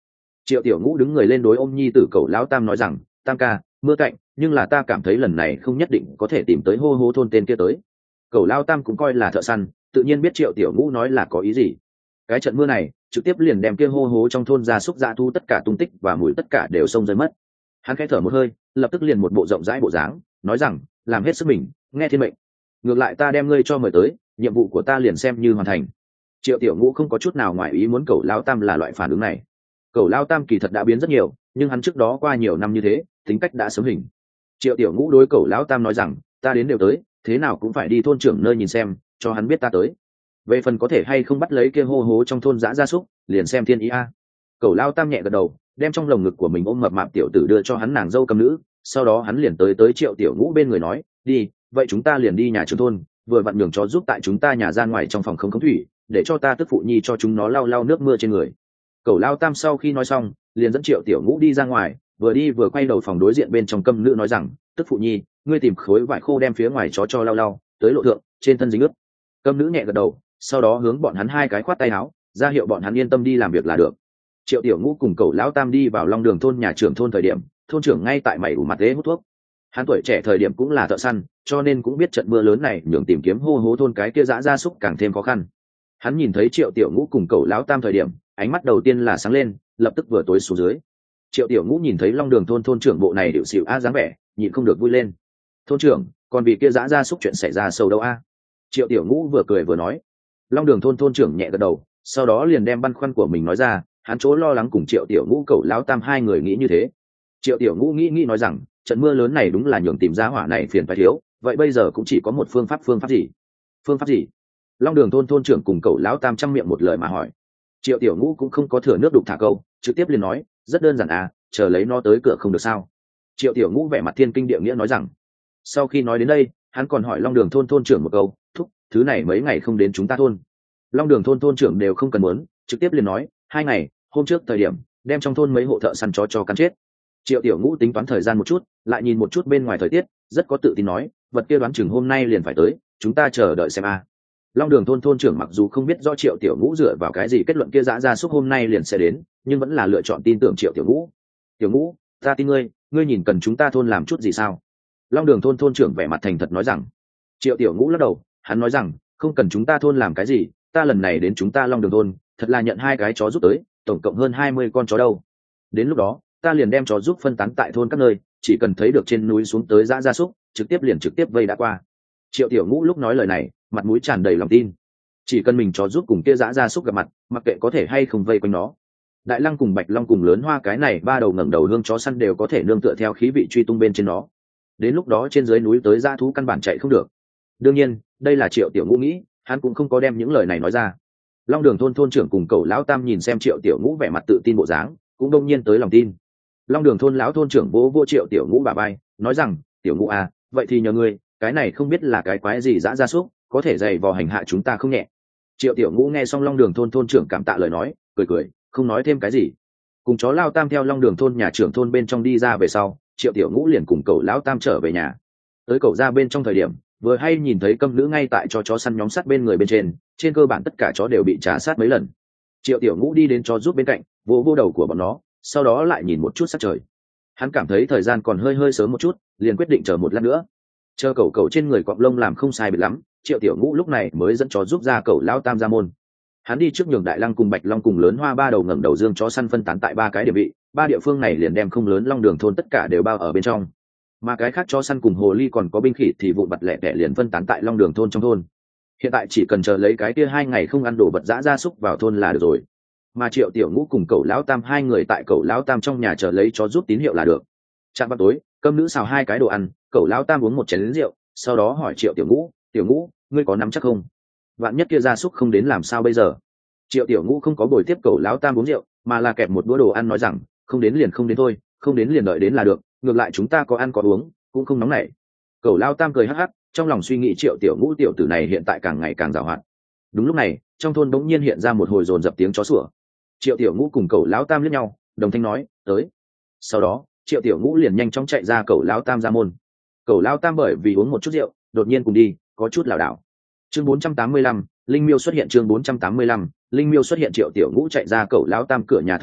Triệu tiểu ngũ đứng người lên đối ôm nhi tử cậu lão tam nói rằng, tam ca, mưa cạnh, nhưng là ta cảm thấy lần này không nhất định có thể tìm tới hô hô thôn tên kia tới. Cậu lão tam cũng coi là thợ săn, tự nhiên biết triệu tiểu ngũ nói là có ý gì. Cái trận mưa này trực tiếp liền đem kia hô hố trong thôn gia súc dã thu tất cả tung tích và mùi tất cả đều xông rơi mất. Hắn khẽ thở một hơi, lập tức liền một bộ rộng rãi bộ dáng, nói rằng, làm hết sức mình, nghe thiên mệnh. Ngược lại ta đem ngươi cho mời tới, nhiệm vụ của ta liền xem như hoàn thành. Triệu tiểu ngũ không có chút nào ngoài ý muốn cậu lão tam là loại phản ứng này. Cậu lão tam kỳ thật đã biến rất nhiều, nhưng hắn trước đó qua nhiều năm như thế, tính cách đã sớm hình. Triệu tiểu ngũ đối cậu lão tam nói rằng, ta đến đều tới, thế nào cũng phải đi thôn trưởng nơi nhìn xem, cho hắn biết ta tới. Về phần có thể hay không bắt lấy kia hô hố trong thôn dã gia súc, liền xem thiên ý a. Cậu lão tam nhẹ gật đầu, đem trong lồng ngực của mình ôm mập mạp tiểu tử đưa cho hắn nàng dâu cầm nữ, sau đó hắn liền tới tới triệu tiểu ngũ bên người nói, đi, vậy chúng ta liền đi nhà trưởng thôn, vừa vặn nhường chó giúp tại chúng ta nhà ra ngoài trong phòng không khống thủy, để cho ta tức phụ nhi cho chúng nó lau lau nước mưa trên người. Cậu lao tam sau khi nói xong liền dẫn triệu tiểu ngũ đi ra ngoài, vừa đi vừa quay đầu phòng đối diện bên trong câm nữ nói rằng, tức phụ nhi, ngươi tìm khối vải khô đem phía ngoài chó cho lau lau, tới lộ thượng trên thân dính ướt. Câm nữ nhẹ gật đầu, sau đó hướng bọn hắn hai cái khoát tay áo, ra hiệu bọn hắn yên tâm đi làm việc là được. Triệu tiểu ngũ cùng cậu lão tam đi vào long đường thôn nhà trưởng thôn thời điểm, thôn trưởng ngay tại mày ủ mặt ghế hút thuốc. Hắn tuổi trẻ thời điểm cũng là thợ săn, cho nên cũng biết trận mưa lớn này nhường tìm kiếm hô hố thôn cái kia dã gia súc càng thêm khó khăn. Hắn nhìn thấy triệu tiểu ngũ cùng cậu lão tam thời điểm, ánh mắt đầu tiên là sáng lên, lập tức vừa tối xuống dưới. Triệu tiểu ngũ nhìn thấy long đường thôn thôn trưởng bộ này điệu xịu a dáng vẻ, nhịn không được vui lên. Thôn trưởng, còn vì kia dã gia súc chuyện xảy ra sâu đâu a? Triệu tiểu ngũ vừa cười vừa nói. Long đường thôn thôn trưởng nhẹ gật đầu, sau đó liền đem băn khoăn của mình nói ra. Hắn chỗ lo lắng cùng triệu tiểu ngũ cậu lão tam hai người nghĩ như thế. Triệu tiểu ngũ nghĩ nghĩ nói rằng, trận mưa lớn này đúng là nhường tìm ra hỏa này phiền phải thiếu, vậy bây giờ cũng chỉ có một phương pháp. Phương pháp gì? Phương pháp gì? Long đường thôn thôn trưởng cùng cậu lão tam trăm miệng một lời mà hỏi. Triệu tiểu ngũ cũng không có thừa nước đục thả câu, trực tiếp liền nói, rất đơn giản à, chờ lấy nó tới cửa không được sao? Triệu tiểu ngũ vẻ mặt thiên kinh địa nghĩa nói rằng. Sau khi nói đến đây, hắn còn hỏi long đường thôn thôn trưởng một câu, thúc, thứ này mấy ngày không đến chúng ta thôn. Long đường thôn thôn trưởng đều không cần muốn, trực tiếp liền nói, hai ngày, hôm trước thời điểm đem trong thôn mấy hộ thợ săn chó cho cắn chết. Triệu tiểu ngũ tính toán thời gian một chút, lại nhìn một chút bên ngoài thời tiết, rất có tự tin nói, vật kia đoán chừng hôm nay liền phải tới, chúng ta chờ đợi xem a. Long đường thôn thôn trưởng mặc dù không biết do triệu tiểu ngũ dựa vào cái gì kết luận kia dã gia súc hôm nay liền sẽ đến, nhưng vẫn là lựa chọn tin tưởng triệu tiểu ngũ. Tiểu ngũ, ta tin ngươi, ngươi nhìn cần chúng ta thôn làm chút gì sao? Long đường thôn thôn trưởng vẻ mặt thành thật nói rằng. Triệu tiểu ngũ lắc đầu, hắn nói rằng, không cần chúng ta thôn làm cái gì, ta lần này đến chúng ta long đường thôn, thật là nhận hai cái chó giúp tới, tổng cộng hơn hai mươi con chó đâu. Đến lúc đó ta liền đem chó giúp phân tán tại thôn các nơi, chỉ cần thấy được trên núi xuống tới dã gia súc, trực tiếp liền trực tiếp vây đã qua. Triệu tiểu ngũ lúc nói lời này, mặt mũi tràn đầy lòng tin. Chỉ cần mình chó giúp cùng kia dã gia súc gặp mặt, mặc kệ có thể hay không vây quanh nó. Đại Lăng cùng Bạch Long cùng Lớn Hoa cái này ba đầu ngẩng đầu hương chó săn đều có thể nương tựa theo khí vị truy tung bên trên nó. Đến lúc đó trên dưới núi tới dã thú căn bản chạy không được. Đương nhiên, đây là Triệu tiểu ngũ nghĩ, hắn cũng không có đem những lời này nói ra. Long đường thôn thôn trưởng cùng cậu lão tam nhìn xem triệu tiểu ngũ vẻ mặt tự tin bộ dáng, cũng đông nhiên tới lòng tin. Long đường thôn lão thôn trưởng vỗ vỗ triệu tiểu ngũ bà bay, nói rằng, tiểu ngũ à, vậy thì nhờ ngươi, cái này không biết là cái quái gì dã gia súc, có thể dày vò hành hạ chúng ta không nhẹ. Triệu tiểu ngũ nghe xong long đường thôn thôn trưởng cảm tạ lời nói, cười cười, không nói thêm cái gì. Cùng chó lao tam theo long đường thôn nhà trưởng thôn bên trong đi ra về sau, triệu tiểu ngũ liền cùng cậu lão tam trở về nhà. Tới cậu ra bên trong thời điểm, vừa hay nhìn thấy câm nữ ngay tại cho chó săn nhóm sát bên người bên trên, trên cơ bản tất cả chó đều bị trả sát mấy lần. Triệu tiểu ngũ đi đến chó giúp bên cạnh, vỗ vô đầu của bọn nó, sau đó lại nhìn một chút sắc trời. Hắn cảm thấy thời gian còn hơi hơi sớm một chút, liền quyết định chờ một lát nữa. Chờ cậu cậu trên người cọp lông làm không sai biệt lắm, triệu tiểu ngũ lúc này mới dẫn chó giúp ra cậu lao tam ra môn. Hắn đi trước nhường Đại Lăng cùng Bạch Long cùng Lớn Hoa ba đầu ngẩng đầu dương chó săn phân tán tại ba cái địa vị, ba địa phương này liền đem không lớn long đường thôn tất cả đều bao ở bên trong. Mà cái khác chó săn cùng hồ ly còn có binh khỉ thì vụ bặt lẻ tẻ liền phân tán tại long đường thôn trong thôn. Hiện tại chỉ cần chờ lấy cái kia hai ngày không ăn đồ vật dã gia súc vào thôn là được rồi. Mà triệu tiểu ngũ cùng cậu lão tam hai người tại cậu lão tam trong nhà chờ lấy chó giúp tín hiệu là được. Chạm vào tối, cơm nữ xào hai cái đồ ăn, cậu lão tam uống một chén rượu, sau đó hỏi triệu tiểu ngũ, tiểu ngũ, ngươi có nắm chắc không? Vạn nhất kia gia súc không đến làm sao bây giờ? Triệu tiểu ngũ không có bồi tiếp cậu lão tam uống rượu, mà là kẹp một đũa đồ ăn nói rằng, không đến liền không đến thôi, không đến liền đợi đến là được, ngược lại chúng ta có ăn có uống, cũng không nóng nảy. Cậu lão tam cười hắc hắc, trong lòng suy nghĩ triệu tiểu ngũ tiểu tử này hiện tại càng ngày càng giàu hạn. Đúng lúc này, trong thôn bỗng nhiên hiện ra một hồi dồn dập tiếng chó sủa. Triệu tiểu ngũ cùng cậu lão tam liếc nhau, đồng thanh nói, tới. Sau đó, triệu tiểu ngũ liền nhanh chóng chạy ra cậu lão tam ra môn. Cậu lão tam bởi vì uống một chút rượu, đột nhiên cùng đi, có chút lảo đảo. Chương bốn trăm tám mươi lăm, linh miêu xuất hiện. Chương bốn trăm tám mươi lăm, linh miêu xuất hiện. Triệu tiểu ngũ chạy ra cậu lão tam cửa nhà thời điểm,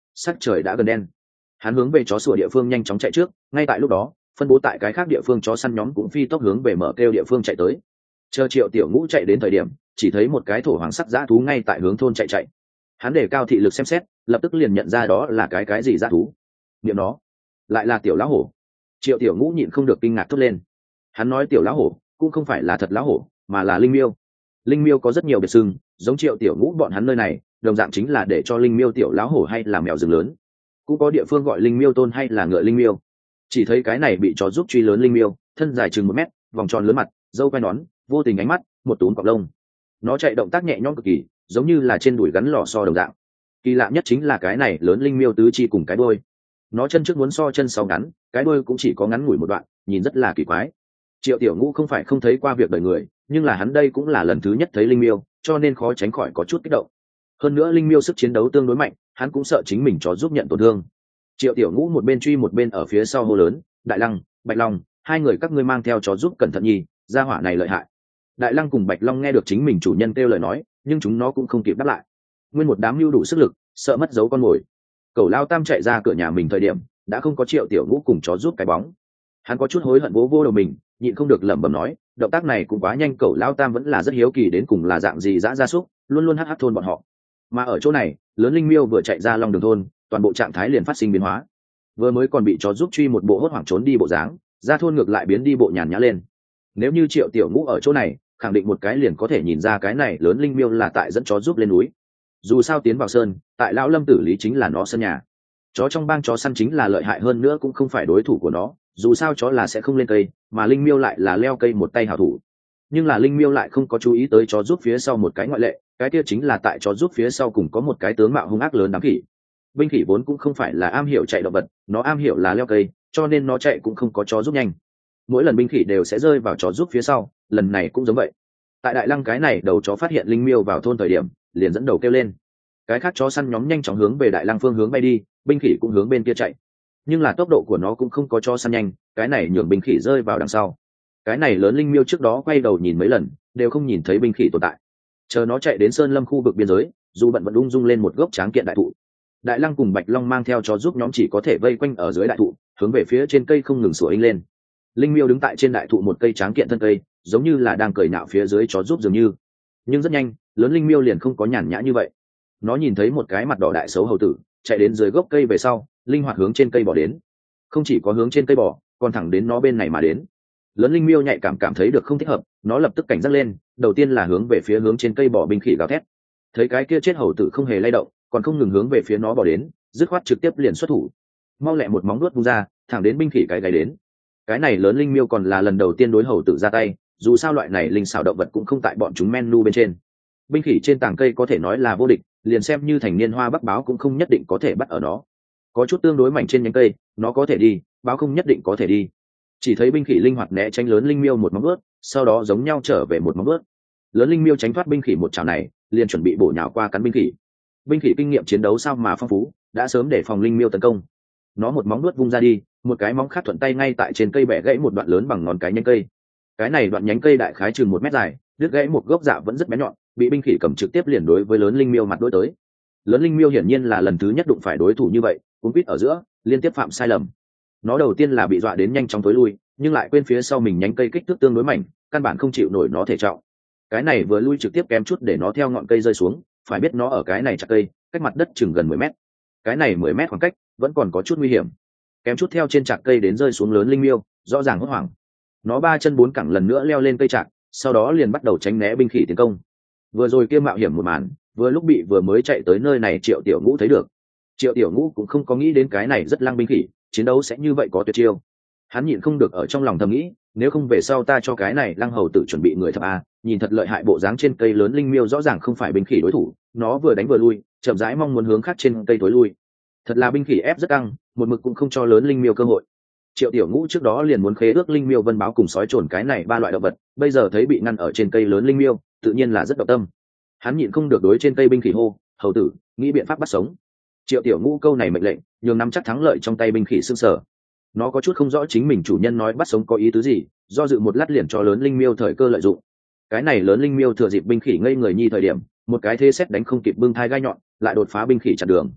sắc trời đã gần đen. Hắn hướng về chó sủa địa phương nhanh chóng chạy trước, ngay tại lúc đó phân bố tại cái khác địa phương chó săn nhóm cũng phi tốc hướng về mở kêu địa phương chạy tới. Chờ Triệu Tiểu Ngũ chạy đến thời điểm, chỉ thấy một cái thổ hoàng sắc dã thú ngay tại hướng thôn chạy chạy. Hắn để cao thị lực xem xét, lập tức liền nhận ra đó là cái cái gì dã thú. Niệm nó, lại là tiểu lão hổ. Triệu Tiểu Ngũ nhịn không được kinh ngạc thốt lên. Hắn nói tiểu lão hổ cũng không phải là thật lão hổ, mà là linh miêu. Linh miêu có rất nhiều biệt xưng, giống Triệu Tiểu Ngũ bọn hắn nơi này đồng dạng chính là để cho linh miêu tiểu lão hổ hay là mèo rừng lớn, cũng có địa phương gọi linh miêu tôn hay là ngựa linh miêu. Chỉ thấy cái này bị chó giúp truy lớn linh miêu, thân dài chừng một mét, vòng tròn lớn mặt, râu quai nón, vô tình ánh mắt, một túm cọc lông. Nó chạy động tác nhẹ nhõm cực kỳ, giống như là trên đùi gắn lò xo đồng dạng. Kỳ lạ nhất chính là cái này lớn linh miêu tứ chi cùng cái đuôi. Nó chân trước muốn so chân sau ngắn, cái đuôi cũng chỉ có ngắn ngủi một đoạn, nhìn rất là kỳ quái. Triệu Tiểu Ngũ không phải không thấy qua việc đời người, nhưng là hắn đây cũng là lần thứ nhất thấy linh miêu, cho nên khó tránh khỏi có chút kích động. Hơn nữa linh miêu sức chiến đấu tương đối mạnh, hắn cũng sợ chính mình chó giúp nhận tổn thương. Triệu Tiểu Ngũ một bên truy một bên ở phía sau hô lớn, Đại Lăng, Bạch Long, hai người các ngươi mang theo chó giúp cẩn thận nhi, gia hỏa này lợi hại. Đại Lăng cùng Bạch Long nghe được chính mình chủ nhân kêu lời nói, nhưng chúng nó cũng không kịp đáp lại. Nguyên một đám lưu đủ sức lực, sợ mất dấu con mồi. Cẩu Lao Tam chạy ra cửa nhà mình thời điểm, đã không có Triệu Tiểu Ngũ cùng chó giúp cái bóng. Hắn có chút hối hận vỗ vô đầu mình, nhịn không được lẩm bẩm nói, động tác này cũng quá nhanh. Cẩu Lao Tam vẫn là rất hiếu kỳ đến cùng là dạng gì dã gia súc, luôn luôn hắc hắc thôn bọn họ. Mà ở chỗ này, lớn linh miêu vừa chạy ra Long Đường thôn, toàn bộ trạng thái liền phát sinh biến hóa. Vừa mới còn bị chó giúp truy một bộ hốt hoảng trốn đi bộ dáng, ra thôn ngược lại biến đi bộ nhàn nhã lên. Nếu như Triệu Tiểu Ngũ ở chỗ này, khẳng định một cái liền có thể nhìn ra cái này lớn linh miêu là tại dẫn chó giúp lên núi. Dù sao tiến vào sơn, tại lão Lâm tử lý chính là nó sân nhà. Chó trong bang chó săn chính là lợi hại hơn nữa cũng không phải đối thủ của nó, dù sao chó là sẽ không lên cây, mà linh miêu lại là leo cây một tay hảo thủ. Nhưng là linh miêu lại không có chú ý tới chó giúp phía sau một cái ngoại lệ, cái kia chính là tại chó giúp phía sau cùng có một cái tướng mạo hung ác lớn đám khỉ. Binh khỉ vốn cũng không phải là am hiểu chạy động vật, nó am hiểu là leo cây, cho nên nó chạy cũng không có chó giúp nhanh. Mỗi lần binh khỉ đều sẽ rơi vào chó giúp phía sau, lần này cũng giống vậy. Tại Đại Lăng cái này đầu chó phát hiện linh miêu vào thôn thời điểm, liền dẫn đầu kêu lên. Cái khác chó săn nhóm nhanh chóng hướng về Đại Lăng phương hướng bay đi, binh khỉ cũng hướng bên kia chạy. Nhưng là tốc độ của nó cũng không có chó săn nhanh, cái này nhường binh khỉ rơi vào đằng sau. Cái này lớn linh miêu trước đó quay đầu nhìn mấy lần, đều không nhìn thấy binh khỉ tồn tại. Chờ nó chạy đến sơn lâm khu vực biên giới, dù bận vẫn ung dung lên một gốc tráng kiện đại thụ. Đại Lăng cùng Bạch Long mang theo chó giúp nhóm chỉ có thể vây quanh ở dưới đại thụ, hướng về phía trên cây không ngừng sủa inh lên. Linh miêu đứng tại trên đại thụ một cây tráng kiện thân cây, giống như là đang cười nhạo phía dưới chó giúp dường như. Nhưng rất nhanh, lớn linh miêu liền không có nhàn nhã như vậy. Nó nhìn thấy một cái mặt đỏ đại xấu hầu tử chạy đến dưới gốc cây về sau, linh hoạt hướng trên cây bò đến. Không chỉ có hướng trên cây bò, còn thẳng đến nó bên này mà đến. Lớn linh miêu nhạy cảm cảm thấy được không thích hợp, nó lập tức cảnh giác lên, đầu tiên là hướng về phía hướng trên cây bò binh khỉ gào thét. Thấy cái kia chết hầu tử không hề lay động, còn không ngừng hướng về phía nó bò đến, dứt khoát trực tiếp liền xuất thủ. Mau lẹ một móng nuốt vung ra, thẳng đến binh khỉ cái gáy đến. Cái này lớn linh miêu còn là lần đầu tiên đối hầu tử ra tay, dù sao loại này linh xảo động vật cũng không tại bọn chúng menu bên trên. Binh khỉ trên tảng cây có thể nói là vô địch, liền xem như thành niên hoa bắc báo cũng không nhất định có thể bắt ở nó. Có chút tương đối mảnh trên nhánh cây, nó có thể đi, báo không nhất định có thể đi. Chỉ thấy binh khỉ linh hoạt né tránh lớn linh miêu một móng vuốt, sau đó giống nhau trở về một móng vuốt. Lớn linh miêu tránh thoát binh khỉ một chảo này, liền chuẩn bị bổ nhào qua cắn binh khỉ. Binh khỉ kinh nghiệm chiến đấu sao mà phong phú, đã sớm để phòng linh miêu tấn công. Nó một móng vuốt vung ra đi, một cái móng khác thuận tay ngay tại trên cây bẻ gãy một đoạn lớn bằng ngón cái nhánh cây. Cái này đoạn nhánh cây đại khái chừng một mét dài, đứt gãy một gốc dạ vẫn rất bén nhọn, bị binh khỉ cầm trực tiếp liền đối với lớn linh miêu mặt đối tới. Lớn linh miêu hiển nhiên là lần thứ nhất đụng phải đối thủ như vậy, cũng quýt ở giữa, liên tiếp phạm sai lầm. Nó đầu tiên là bị dọa đến nhanh chóng tối lui, nhưng lại quên phía sau mình nhánh cây kích thước tương đối mạnh, căn bản không chịu nổi nó thể trọng. Cái này vừa lui trực tiếp kém chút để nó theo ngọn cây rơi xuống, phải biết nó ở cái này chặt cây, cách mặt đất chừng gần mười mét. Cái này mười mét khoảng cách, vẫn còn có chút nguy hiểm. Kém chút theo trên chặt cây đến rơi xuống lớn linh miêu, rõ ràng hốt hoảng. Nó ba chân bốn cẳng lần nữa leo lên cây chặt, sau đó liền bắt đầu tránh né binh khỉ tiến công. Vừa rồi kia mạo hiểm một màn, vừa lúc bị vừa mới chạy tới nơi này Triệu Tiểu Ngũ thấy được. Triệu Tiểu Ngũ cũng không có nghĩ đến cái này rất lăng binh khỉ, chiến đấu sẽ như vậy có tuyệt chiêu. Hắn nhịn không được ở trong lòng thầm nghĩ, nếu không về sau ta cho cái này lăng hầu tự chuẩn bị người thập a, nhìn thật lợi hại. Bộ dáng trên cây lớn linh miêu rõ ràng không phải binh khỉ đối thủ, nó vừa đánh vừa lui, chậm rãi mong muốn hướng khác trên cây tối lui. Thật là binh khỉ ép rất căng, một mực cũng không cho lớn linh miêu cơ hội. Triệu Tiểu Ngũ trước đó liền muốn khế ước linh miêu vân báo cùng sói trồn cái này ba loại động vật, bây giờ thấy bị ngăn ở trên cây lớn linh miêu, tự nhiên là rất động tâm. Hắn nhịn không được đối trên cây binh khỉ hô, hầu tử, nghĩ biện pháp bắt sống. Triệu Tiểu Ngũ câu này mệnh lệnh, nhường nắm chắc thắng lợi trong tay binh khỉ sưng sở. Nó có chút không rõ chính mình chủ nhân nói bắt sống có ý tứ gì, do dự một lát liền cho lớn linh miêu thời cơ lợi dụng. Cái này lớn linh miêu thừa dịp binh khỉ ngây người nhi thời điểm, một cái thế xét đánh không kịp bưng thai gai nhọn, lại đột phá binh khỉ chặn đường.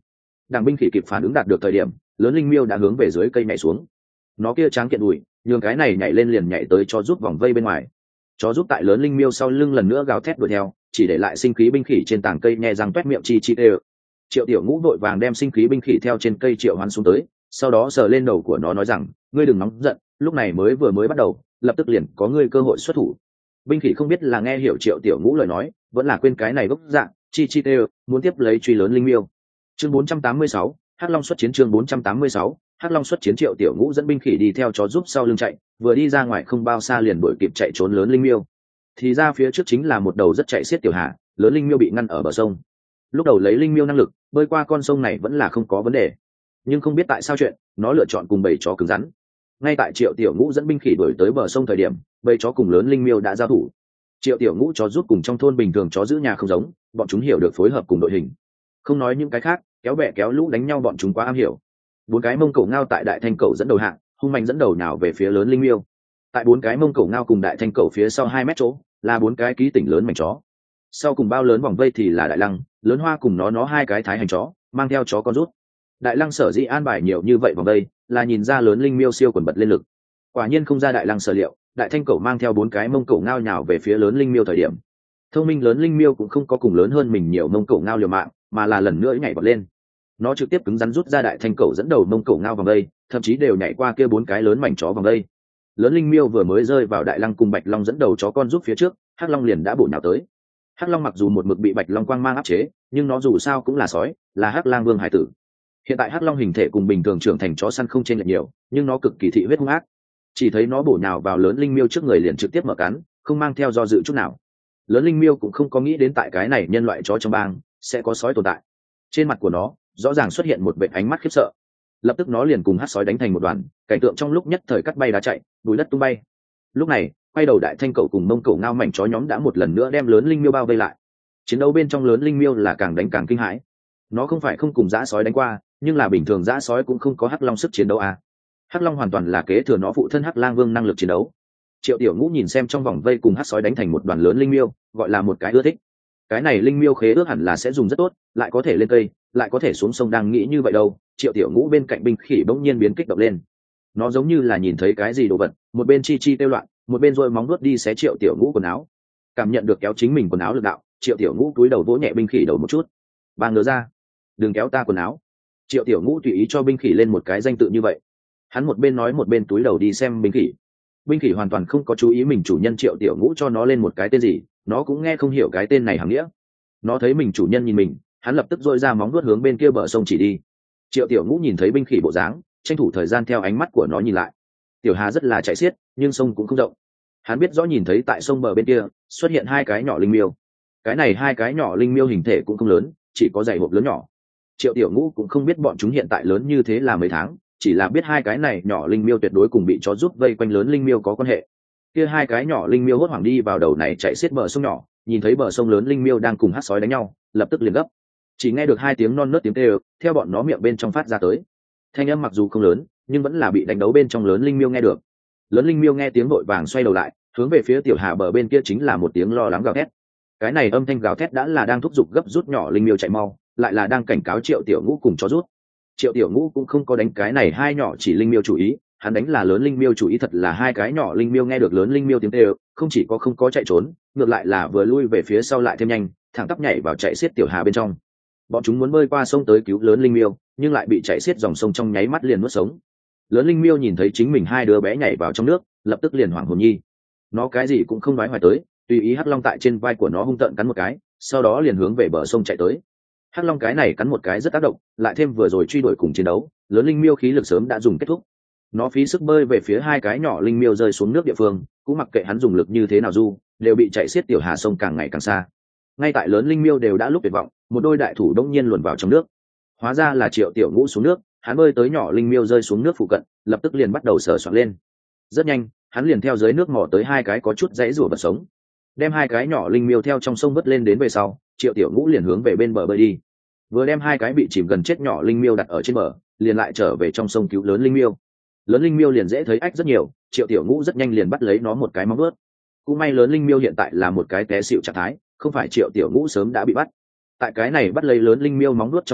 đằng binh khỉ kịp phản ứng đạt được thời điểm, lớn linh miêu đã hướng về dưới cây nhảy xuống. Nó kia tráng kiện đùi nhường cái này nhảy lên liền nhảy tới cho giúp vòng vây bên ngoài. Chó giúp tại lớn linh miêu sau lưng lần nữa gào thét đuổi theo, chỉ để lại sinh khí binh khỉ trên tảng cây nhẹ răng toét miệng chi chi đều. Triệu Tiểu Ngũ vội vàng đem sinh khí binh khỉ theo trên cây triệu hoán xuống tới, sau đó sờ lên đầu của nó nói rằng, ngươi đừng nóng giận, lúc này mới vừa mới bắt đầu, lập tức liền có ngươi cơ hội xuất thủ. Binh khỉ không biết là nghe hiểu Triệu Tiểu Ngũ lời nói, vẫn là quên cái này gốc dạng, chi chi đều muốn tiếp lấy truy lớn linh miêu. Chương bốn trăm tám mươi sáu, Hắc Long xuất chiến. Chương bốn trăm tám mươi sáu, Hắc Long xuất chiến. Triệu Tiểu Ngũ dẫn binh khỉ đi theo chó giúp sau lưng chạy, vừa đi ra ngoài không bao xa liền đuổi kịp chạy trốn lớn linh miêu. Thì ra phía trước chính là một đầu rất chạy xiết tiểu hà, lớn linh miêu bị ngăn ở bờ sông. Lúc đầu lấy linh miêu năng lực, bơi qua con sông này vẫn là không có vấn đề, nhưng không biết tại sao chuyện, nó lựa chọn cùng bầy chó cứng rắn. Ngay tại Triệu Tiểu Ngũ dẫn binh khỉ đuổi tới bờ sông thời điểm, bầy chó cùng lớn linh miêu đã giao thủ. Triệu Tiểu Ngũ chó giúp cùng trong thôn bình thường chó giữ nhà không giống, bọn chúng hiểu được phối hợp cùng đội hình. Không nói những cái khác, kéo bè kéo lũ đánh nhau bọn chúng quá am hiểu. Bốn cái mông cổ ngao tại đại thanh cẩu dẫn đầu hạng, hung mạnh dẫn đầu nào về phía lớn linh miêu. Tại bốn cái mông cổ ngao cùng đại thanh cẩu phía sau hai mét chỗ là bốn cái ký tỉnh lớn mảnh chó. Sau cùng bao lớn vòng vây thì là đại lăng, lớn hoa cùng nó nó hai cái thái hành chó mang theo chó con rút. Đại lăng sở dĩ an bài nhiều như vậy vòng vây là nhìn ra lớn linh miêu siêu quần bật lên lực. Quả nhiên không ra đại lăng sở liệu, đại thanh cẩu mang theo bốn cái mông cổ ngao nhào về phía lớn linh miêu thời điểm, thông minh lớn linh miêu cũng không có cùng lớn hơn mình nhiều mông cổ ngao liều mạng, mà là lần nữa nhảy bật lên. Nó trực tiếp cứng rắn rút ra đại thanh cẩu dẫn đầu mông cổ ngao vòng vây, thậm chí đều nhảy qua kia bốn cái lớn mảnh chó vòng vây. Lớn linh miêu vừa mới rơi vào đại lăng cùng bạch long dẫn đầu chó con giúp phía trước, hắc long liền đã bổ nhào tới. Hắc long mặc dù một mực bị bạch long quang mang áp chế, nhưng nó dù sao cũng là sói, là hắc lang vương hải tử. Hiện tại hắc long hình thể cùng bình thường trưởng thành chó săn không chênh lệch nhiều, nhưng nó cực kỳ thị huyết hung ác. Chỉ thấy nó bổ nhào vào lớn linh miêu trước người liền trực tiếp mở cắn, không mang theo do dự chút nào. Lớn linh miêu cũng không có nghĩ đến tại cái này nhân loại chó trong bang sẽ có sói tồn tại. Trên mặt của nó rõ ràng xuất hiện một vệt ánh mắt khiếp sợ. Lập tức nó liền cùng hắc sói đánh thành một đoàn, cảnh tượng trong lúc nhất thời cắt bay đá chạy, bùi đất tung bay. Lúc này quay đầu đại thanh cẩu cùng mông cẩu ngao mảnh chó nhóm đã một lần nữa đem lớn linh miêu bao vây lại. Chiến đấu bên trong lớn linh miêu là càng đánh càng kinh hãi. Nó không phải không cùng dã sói đánh qua, nhưng là bình thường dã sói cũng không có hắc long sức chiến đấu à. Hắc long hoàn toàn là kế thừa nó phụ thân hắc lang vương năng lực chiến đấu. Triệu Tiểu Ngũ nhìn xem trong vòng vây cùng hắc sói đánh thành một đoàn lớn linh miêu, gọi là một cái ưa thích. Cái này linh miêu khế ước hẳn là sẽ dùng rất tốt, lại có thể lên cây, lại có thể xuống sông, đang nghĩ như vậy đâu, Triệu Tiểu Ngũ bên cạnh binh khỉ bỗng nhiên biến kích động lên. Nó giống như là nhìn thấy cái gì đồ vật, một bên chi chi tiêu loạn, một bên roi móng vuốt đi xé Triệu Tiểu Ngũ quần áo. Cảm nhận được kéo chính mình quần áo lực đạo, Triệu Tiểu Ngũ cúi đầu vỗ nhẹ binh khỉ đầu một chút. "Ba ngứa ra, đừng kéo ta quần áo." Triệu Tiểu Ngũ tùy ý cho binh khỉ lên một cái danh tự như vậy. Hắn một bên nói một bên cúi đầu đi xem binh khỉ. Binh khỉ hoàn toàn không có chú ý mình chủ nhân Triệu Tiểu Ngũ cho nó lên một cái tên gì, nó cũng nghe không hiểu cái tên này hàm nghĩa. Nó thấy mình chủ nhân nhìn mình, hắn lập tức dội ra móng vuốt hướng bên kia bờ sông chỉ đi. Triệu Tiểu Ngũ nhìn thấy binh khỉ bộ dáng, tranh thủ thời gian theo ánh mắt của nó nhìn lại. Tiểu hà rất là chạy xiết, nhưng sông cũng không rộng. Hắn biết rõ nhìn thấy tại sông bờ bên kia xuất hiện hai cái nhỏ linh miêu. Cái này hai cái nhỏ linh miêu hình thể cũng không lớn, chỉ có dày hộp lớn nhỏ. Triệu Tiểu Ngũ cũng không biết bọn chúng hiện tại lớn như thế là mấy tháng, chỉ là biết hai cái này nhỏ linh miêu tuyệt đối cùng bị chó giúp vây quanh lớn linh miêu có quan hệ. Kia hai cái nhỏ linh miêu hốt hoảng đi vào đầu này chạy xiết bờ sông nhỏ, nhìn thấy bờ sông lớn linh miêu đang cùng hắc sói đánh nhau, lập tức liền gấp. Chỉ nghe được hai tiếng non nớt tiếng kêu theo bọn nó miệng bên trong phát ra tới. Thanh âm mặc dù không lớn, nhưng vẫn là bị đánh đấu bên trong lớn linh miêu nghe được. Lớn linh miêu nghe tiếng vội vàng xoay đầu lại, hướng về phía tiểu hà bờ bên kia chính là một tiếng lo lắng gào thét. Cái này âm thanh gào thét đã là đang thúc giục gấp rút nhỏ linh miêu chạy mau, lại là đang cảnh cáo Triệu Tiểu Ngũ cùng chó rút. Triệu Tiểu Ngũ cũng không có đánh cái này hai nhỏ chỉ linh miêu chủ ý, hắn đánh là lớn linh miêu chủ ý. Thật là hai cái nhỏ linh miêu nghe được lớn linh miêu tiếng kêu, không chỉ có không có chạy trốn, ngược lại là vừa lui về phía sau lại thêm nhanh, thẳng tắp nhảy vào chạy xiết tiểu hà bên trong. Bọn chúng muốn bơi qua sông tới cứu lớn linh miêu, nhưng lại bị chạy xiết dòng sông trong nháy mắt liền nuốt sống. Lớn linh miêu nhìn thấy chính mình hai đứa bé nhảy vào trong nước, lập tức liền hoảng hồn nhi. Nó cái gì cũng không nói hoài tới, tùy ý hắc long tại trên vai của nó hung tợn cắn một cái, sau đó liền hướng về bờ sông chạy tới. Hắc long cái này cắn một cái rất tác động, lại thêm vừa rồi truy đuổi cùng chiến đấu, lớn linh miêu khí lực sớm đã dùng kết thúc. Nó phí sức bơi về phía hai cái nhỏ linh miêu rơi xuống nước địa phương, cũng mặc kệ hắn dùng lực như thế nào du, đều bị chạy xiết tiểu hà sông càng ngày càng xa. Ngay tại lớn linh miêu đều đã lúc tuyệt vọng, một đôi đại thủ đông nhiên luồn vào trong nước. Hóa ra là Triệu Tiểu Ngũ xuống nước, hắn bơi tới nhỏ linh miêu rơi xuống nước phụ cận, lập tức liền bắt đầu sờ soạn lên. Rất nhanh, hắn liền theo dưới nước mò tới hai cái có chút dãy rủa vật sống, đem hai cái nhỏ linh miêu theo trong sông vớt lên đến về sau, Triệu Tiểu Ngũ liền hướng về bên bờ bơi đi. Vừa đem hai cái bị chìm gần chết nhỏ linh miêu đặt ở trên bờ, liền lại trở về trong sông cứu lớn linh miêu. Lớn linh miêu liền dễ thấy ách rất nhiều, Triệu Tiểu Ngũ rất nhanh liền bắt lấy nó một cái móng vớt. Cũng may lớn linh miêu hiện tại là một cái té xịu trạng thái, không phải Triệu Tiểu Ngũ sớm đã bị bắt. Tại cái này bắt lấy lớn linh miêu móng vuốt trong nháy mắt,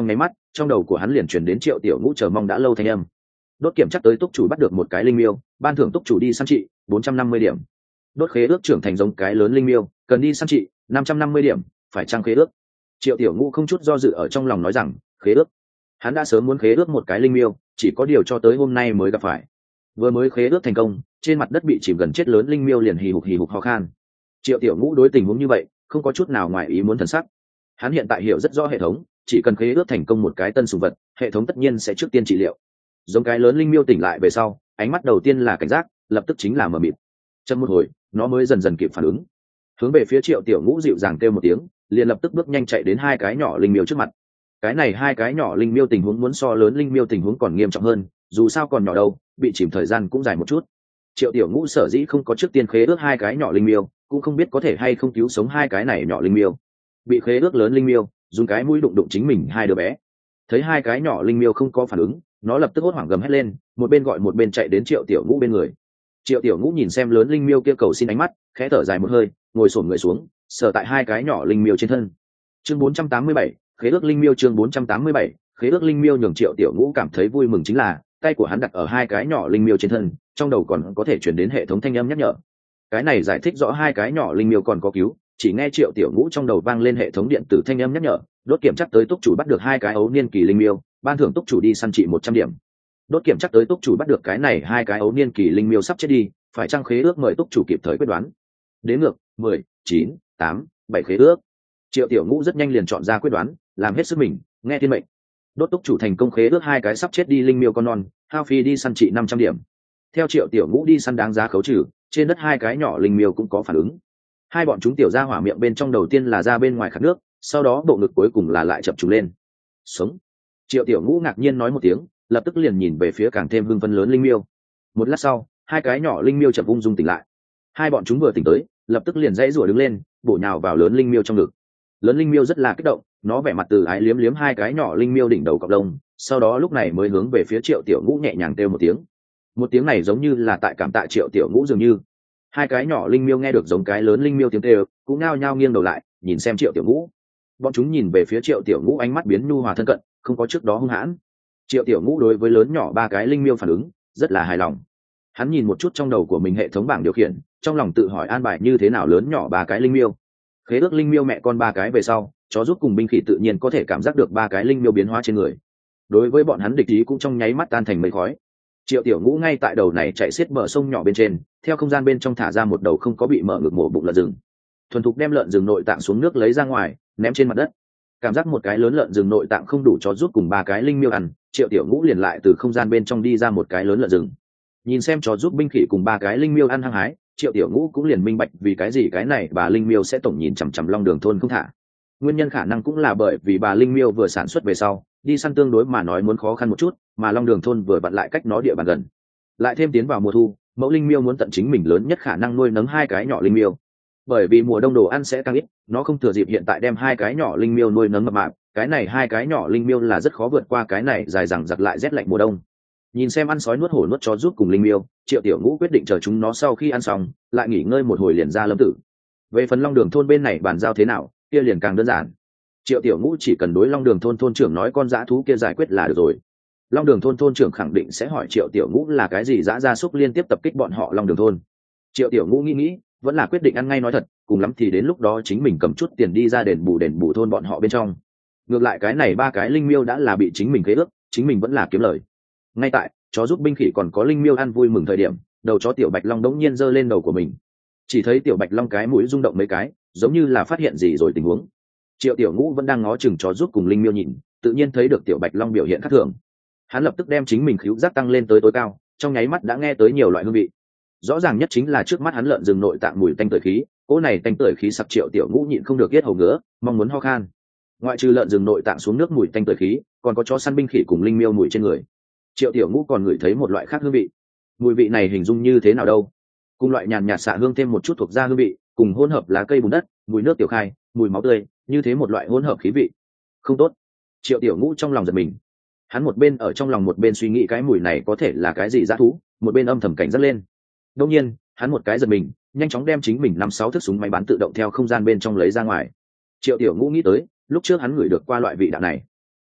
trong đầu của hắn liền chuyển đến Triệu Tiểu Ngũ chờ mong đã lâu thanh âm. Đốt kiểm chắc tới túc chủ bắt được một cái linh miêu, ban thưởng túc chủ đi săn trị bốn trăm năm mươi điểm. Đốt khế ước trưởng thành giống cái lớn linh miêu, cần đi săn trị năm trăm năm mươi điểm, phải chăng khế ước? Triệu Tiểu Ngũ không chút do dự ở trong lòng nói rằng khế ước. Hắn đã sớm muốn khế ước một cái linh miêu, chỉ có điều cho tới hôm nay mới gặp phải. Vừa mới khế ước thành công, trên mặt đất bị chìm gần chết lớn linh miêu liền hì hục hì hục ho khan. Triệu Tiểu Ngũ đối tình huống như vậy không có chút nào ngoài ý muốn thần sắc. Hắn hiện tại hiểu rất rõ hệ thống, chỉ cần khế ước thành công một cái tân sùng vật, hệ thống tất nhiên sẽ trước tiên trị liệu. Giống cái lớn linh miêu tỉnh lại về sau, ánh mắt đầu tiên là cảnh giác, lập tức chính là mờ mịt. Chậm một hồi, nó mới dần dần kịp phản ứng, hướng về phía Triệu Tiểu Ngũ dịu dàng kêu một tiếng, liền lập tức bước nhanh chạy đến hai cái nhỏ linh miêu trước mặt. Cái này hai cái nhỏ linh miêu tình huống muốn so lớn linh miêu tình huống còn nghiêm trọng hơn, dù sao còn nhỏ đâu, bị chìm thời gian cũng dài một chút. Triệu Tiểu Ngũ sở dĩ không có trước tiên khế ước hai cái nhỏ linh miêu, cũng không biết có thể hay không cứu sống hai cái này nhỏ linh miêu. Bị khế ước lớn linh miêu dùng cái mũi đụng đụng chính mình hai đứa bé, thấy hai cái nhỏ linh miêu không có phản ứng, nó lập tức hốt hoảng gầm hét lên, một bên gọi một bên chạy đến Triệu Tiểu Ngũ bên người. Triệu Tiểu Ngũ nhìn xem lớn linh miêu kia cầu xin ánh mắt, khẽ thở dài một hơi, ngồi xổm người xuống, sờ tại hai cái nhỏ linh miêu trên thân. Chương bốn trăm tám mươi bảy, khế ước linh miêu. Chương bốn trăm tám mươi bảy, khế ước linh miêu. Nhường Triệu Tiểu Ngũ cảm thấy vui mừng chính là tay của hắn đặt ở hai cái nhỏ linh miêu trên thân, trong đầu còn có thể chuyển đến hệ thống thanh âm nhắc nhở. Cái này giải thích rõ hai cái nhỏ linh miêu còn có cứu. Chỉ nghe Triệu Tiểu Ngũ trong đầu vang lên hệ thống điện tử thanh âm nhắc nhở, đốt kiểm chắc tới túc chủ bắt được hai cái ấu niên kỳ linh miêu, ban thưởng túc chủ đi săn trị một trăm điểm. Đốt kiểm chắc tới túc chủ bắt được cái này hai cái ấu niên kỳ linh miêu sắp chết đi, phải chăng khế ước mời túc chủ kịp thời quyết đoán. Đến ngược mười, chín, tám, bảy khế ước. Triệu Tiểu Ngũ rất nhanh liền chọn ra quyết đoán, làm hết sức mình, nghe thiên mệnh. Đốt túc chủ thành công khế ước hai cái sắp chết đi linh miêu con non, hao phí đi săn trị năm trăm điểm. Theo Triệu Tiểu Ngũ đi săn đáng giá khấu trừ, trên đất hai cái nhỏ linh miêu cũng có phản ứng. Hai bọn chúng tiểu ra hỏa miệng bên trong đầu tiên là ra bên ngoài khát nước, sau đó bộ ngực cuối cùng là lại chập trùng lên. Sống. Triệu Tiểu Ngũ ngạc nhiên nói một tiếng, lập tức liền nhìn về phía càng thêm hưng phấn lớn linh miêu. Một lát sau, hai cái nhỏ linh miêu chậm ung dung tỉnh lại. Hai bọn chúng vừa tỉnh tới, lập tức liền dãy rủa đứng lên, bổ nhào vào lớn linh miêu trong ngực. Lớn linh miêu rất là kích động, nó vẻ mặt từ ái liếm liếm hai cái nhỏ linh miêu đỉnh đầu cọp lông, sau đó lúc này mới hướng về phía Triệu Tiểu Ngũ nhẹ nhàng kêu một tiếng. Một tiếng này giống như là tại cảm tạ Triệu Tiểu Ngũ dường như. Hai cái nhỏ linh miêu nghe được giống cái lớn linh miêu tiếng kêu, cũng ngao nhao nghiêng đầu lại, nhìn xem Triệu Tiểu Ngũ. Bọn chúng nhìn về phía Triệu Tiểu Ngũ ánh mắt biến nhu hòa thân cận, không có trước đó hung hãn. Triệu Tiểu Ngũ đối với lớn nhỏ ba cái linh miêu phản ứng rất là hài lòng. Hắn nhìn một chút trong đầu của mình hệ thống bảng điều khiển, trong lòng tự hỏi an bài như thế nào lớn nhỏ ba cái linh miêu. Khế ước linh miêu mẹ con ba cái về sau, chó giúp cùng binh khỉ tự nhiên có thể cảm giác được ba cái linh miêu biến hóa trên người. Đối với bọn hắn địch ý cũng trong nháy mắt tan thành mây khói. Triệu Tiểu Ngũ ngay tại đầu này chạy xiết bờ sông nhỏ bên trên, theo không gian bên trong thả ra một đầu không có bị mở ngực mổ bụng lợn rừng. Thuần thục đem lợn rừng nội tạng xuống nước lấy ra ngoài, ném trên mặt đất. Cảm giác một cái lớn lợn rừng nội tạng không đủ cho giúp cùng ba cái linh miêu ăn, Triệu Tiểu Ngũ liền lại từ không gian bên trong đi ra một cái lớn lợn rừng. Nhìn xem chó giúp binh khỉ cùng ba cái linh miêu ăn hăng hái, Triệu Tiểu Ngũ cũng liền minh bạch vì cái gì cái này bà linh miêu sẽ tổng nhìn chằm chằm Long Đường thôn không thả. Nguyên nhân khả năng cũng là bởi vì bà linh miêu vừa sản xuất về sau, đi săn tương đối mà nói muốn khó khăn một chút, mà Long Đường thôn vừa vặn lại cách nó địa bàn gần. Lại thêm tiến vào mùa thu, mẫu linh miêu muốn tận chính mình lớn nhất khả năng nuôi nấng hai cái nhỏ linh miêu. Bởi vì mùa đông đồ ăn sẽ tăng ít, nó không thừa dịp hiện tại đem hai cái nhỏ linh miêu nuôi nấng mập mạp, cái này hai cái nhỏ linh miêu là rất khó vượt qua cái này dài dằng dặc lại rét lạnh mùa đông. Nhìn xem ăn sói nuốt hổ nuốt chó giúp cùng linh miêu, Triệu Tiểu Ngũ quyết định chờ chúng nó sau khi ăn xong, lại nghỉ ngơi một hồi liền ra lâm tử. Về phần Long Đường thôn bên này bàn giao thế nào, kia liền càng đơn giản. Triệu Tiểu Ngũ chỉ cần đối Long Đường thôn thôn trưởng nói con dã thú kia giải quyết là được rồi. Long Đường thôn thôn trưởng khẳng định sẽ hỏi Triệu Tiểu Ngũ là cái gì dã gia súc liên tiếp tập kích bọn họ Long Đường thôn. Triệu Tiểu Ngũ nghĩ nghĩ, vẫn là quyết định ăn ngay nói thật, cùng lắm thì đến lúc đó chính mình cầm chút tiền đi ra đền bù đền bù thôn bọn họ bên trong. Ngược lại cái này ba cái linh miêu đã là bị chính mình khế ước, chính mình vẫn là kiếm lời. Ngay tại chó giúp binh khỉ còn có linh miêu ăn vui mừng thời điểm, đầu chó Tiểu Bạch Long đống nhiên giơ lên đầu của mình. Chỉ thấy Tiểu Bạch Long cái mũi rung động mấy cái, giống như là phát hiện gì rồi tình huống. Triệu Tiểu Ngũ vẫn đang ngó chừng chó giúp cùng linh miêu nhìn, tự nhiên thấy được Tiểu Bạch Long biểu hiện khác thường. Hắn lập tức đem chính mình khứu giác tăng lên tới tối cao, trong nháy mắt đã nghe tới nhiều loại hương vị. Rõ ràng nhất chính là trước mắt hắn lợn rừng nội tạng mùi tanh tưởi khí, cỗ này tanh tưởi khí sặc Triệu Tiểu Ngũ nhịn không được yết hầu ngứa, mong muốn ho khan. Ngoại trừ lợn rừng nội tạng xuống nước mùi tanh tưởi khí, còn có chó săn binh khỉ cùng linh miêu mùi trên người. Triệu Tiểu Ngũ còn ngửi thấy một loại khác hương vị. Mùi vị này hình dung như thế nào đâu? Cùng loại nhàn nhạt xạ hương thêm một chút thuộc da hương vị, cùng hỗn hợp lá cây bùn đất, mùi nước tiểu khai, mùi máu tươi, như thế một loại hỗn hợp khí vị. Không tốt. Triệu Tiểu Ngũ trong lòng giật mình. Hắn một bên ở trong lòng một bên suy nghĩ cái mùi này có thể là cái gì dã thú, một bên âm thầm cảnh giác lên. Đột nhiên, hắn một cái giật mình, nhanh chóng đem chính mình năm sáu thước súng máy bắn tự động theo không gian bên trong lấy ra ngoài. Triệu Tiểu Ngũ nghĩ tới, lúc trước hắn ngửi được qua loại vị đạo này.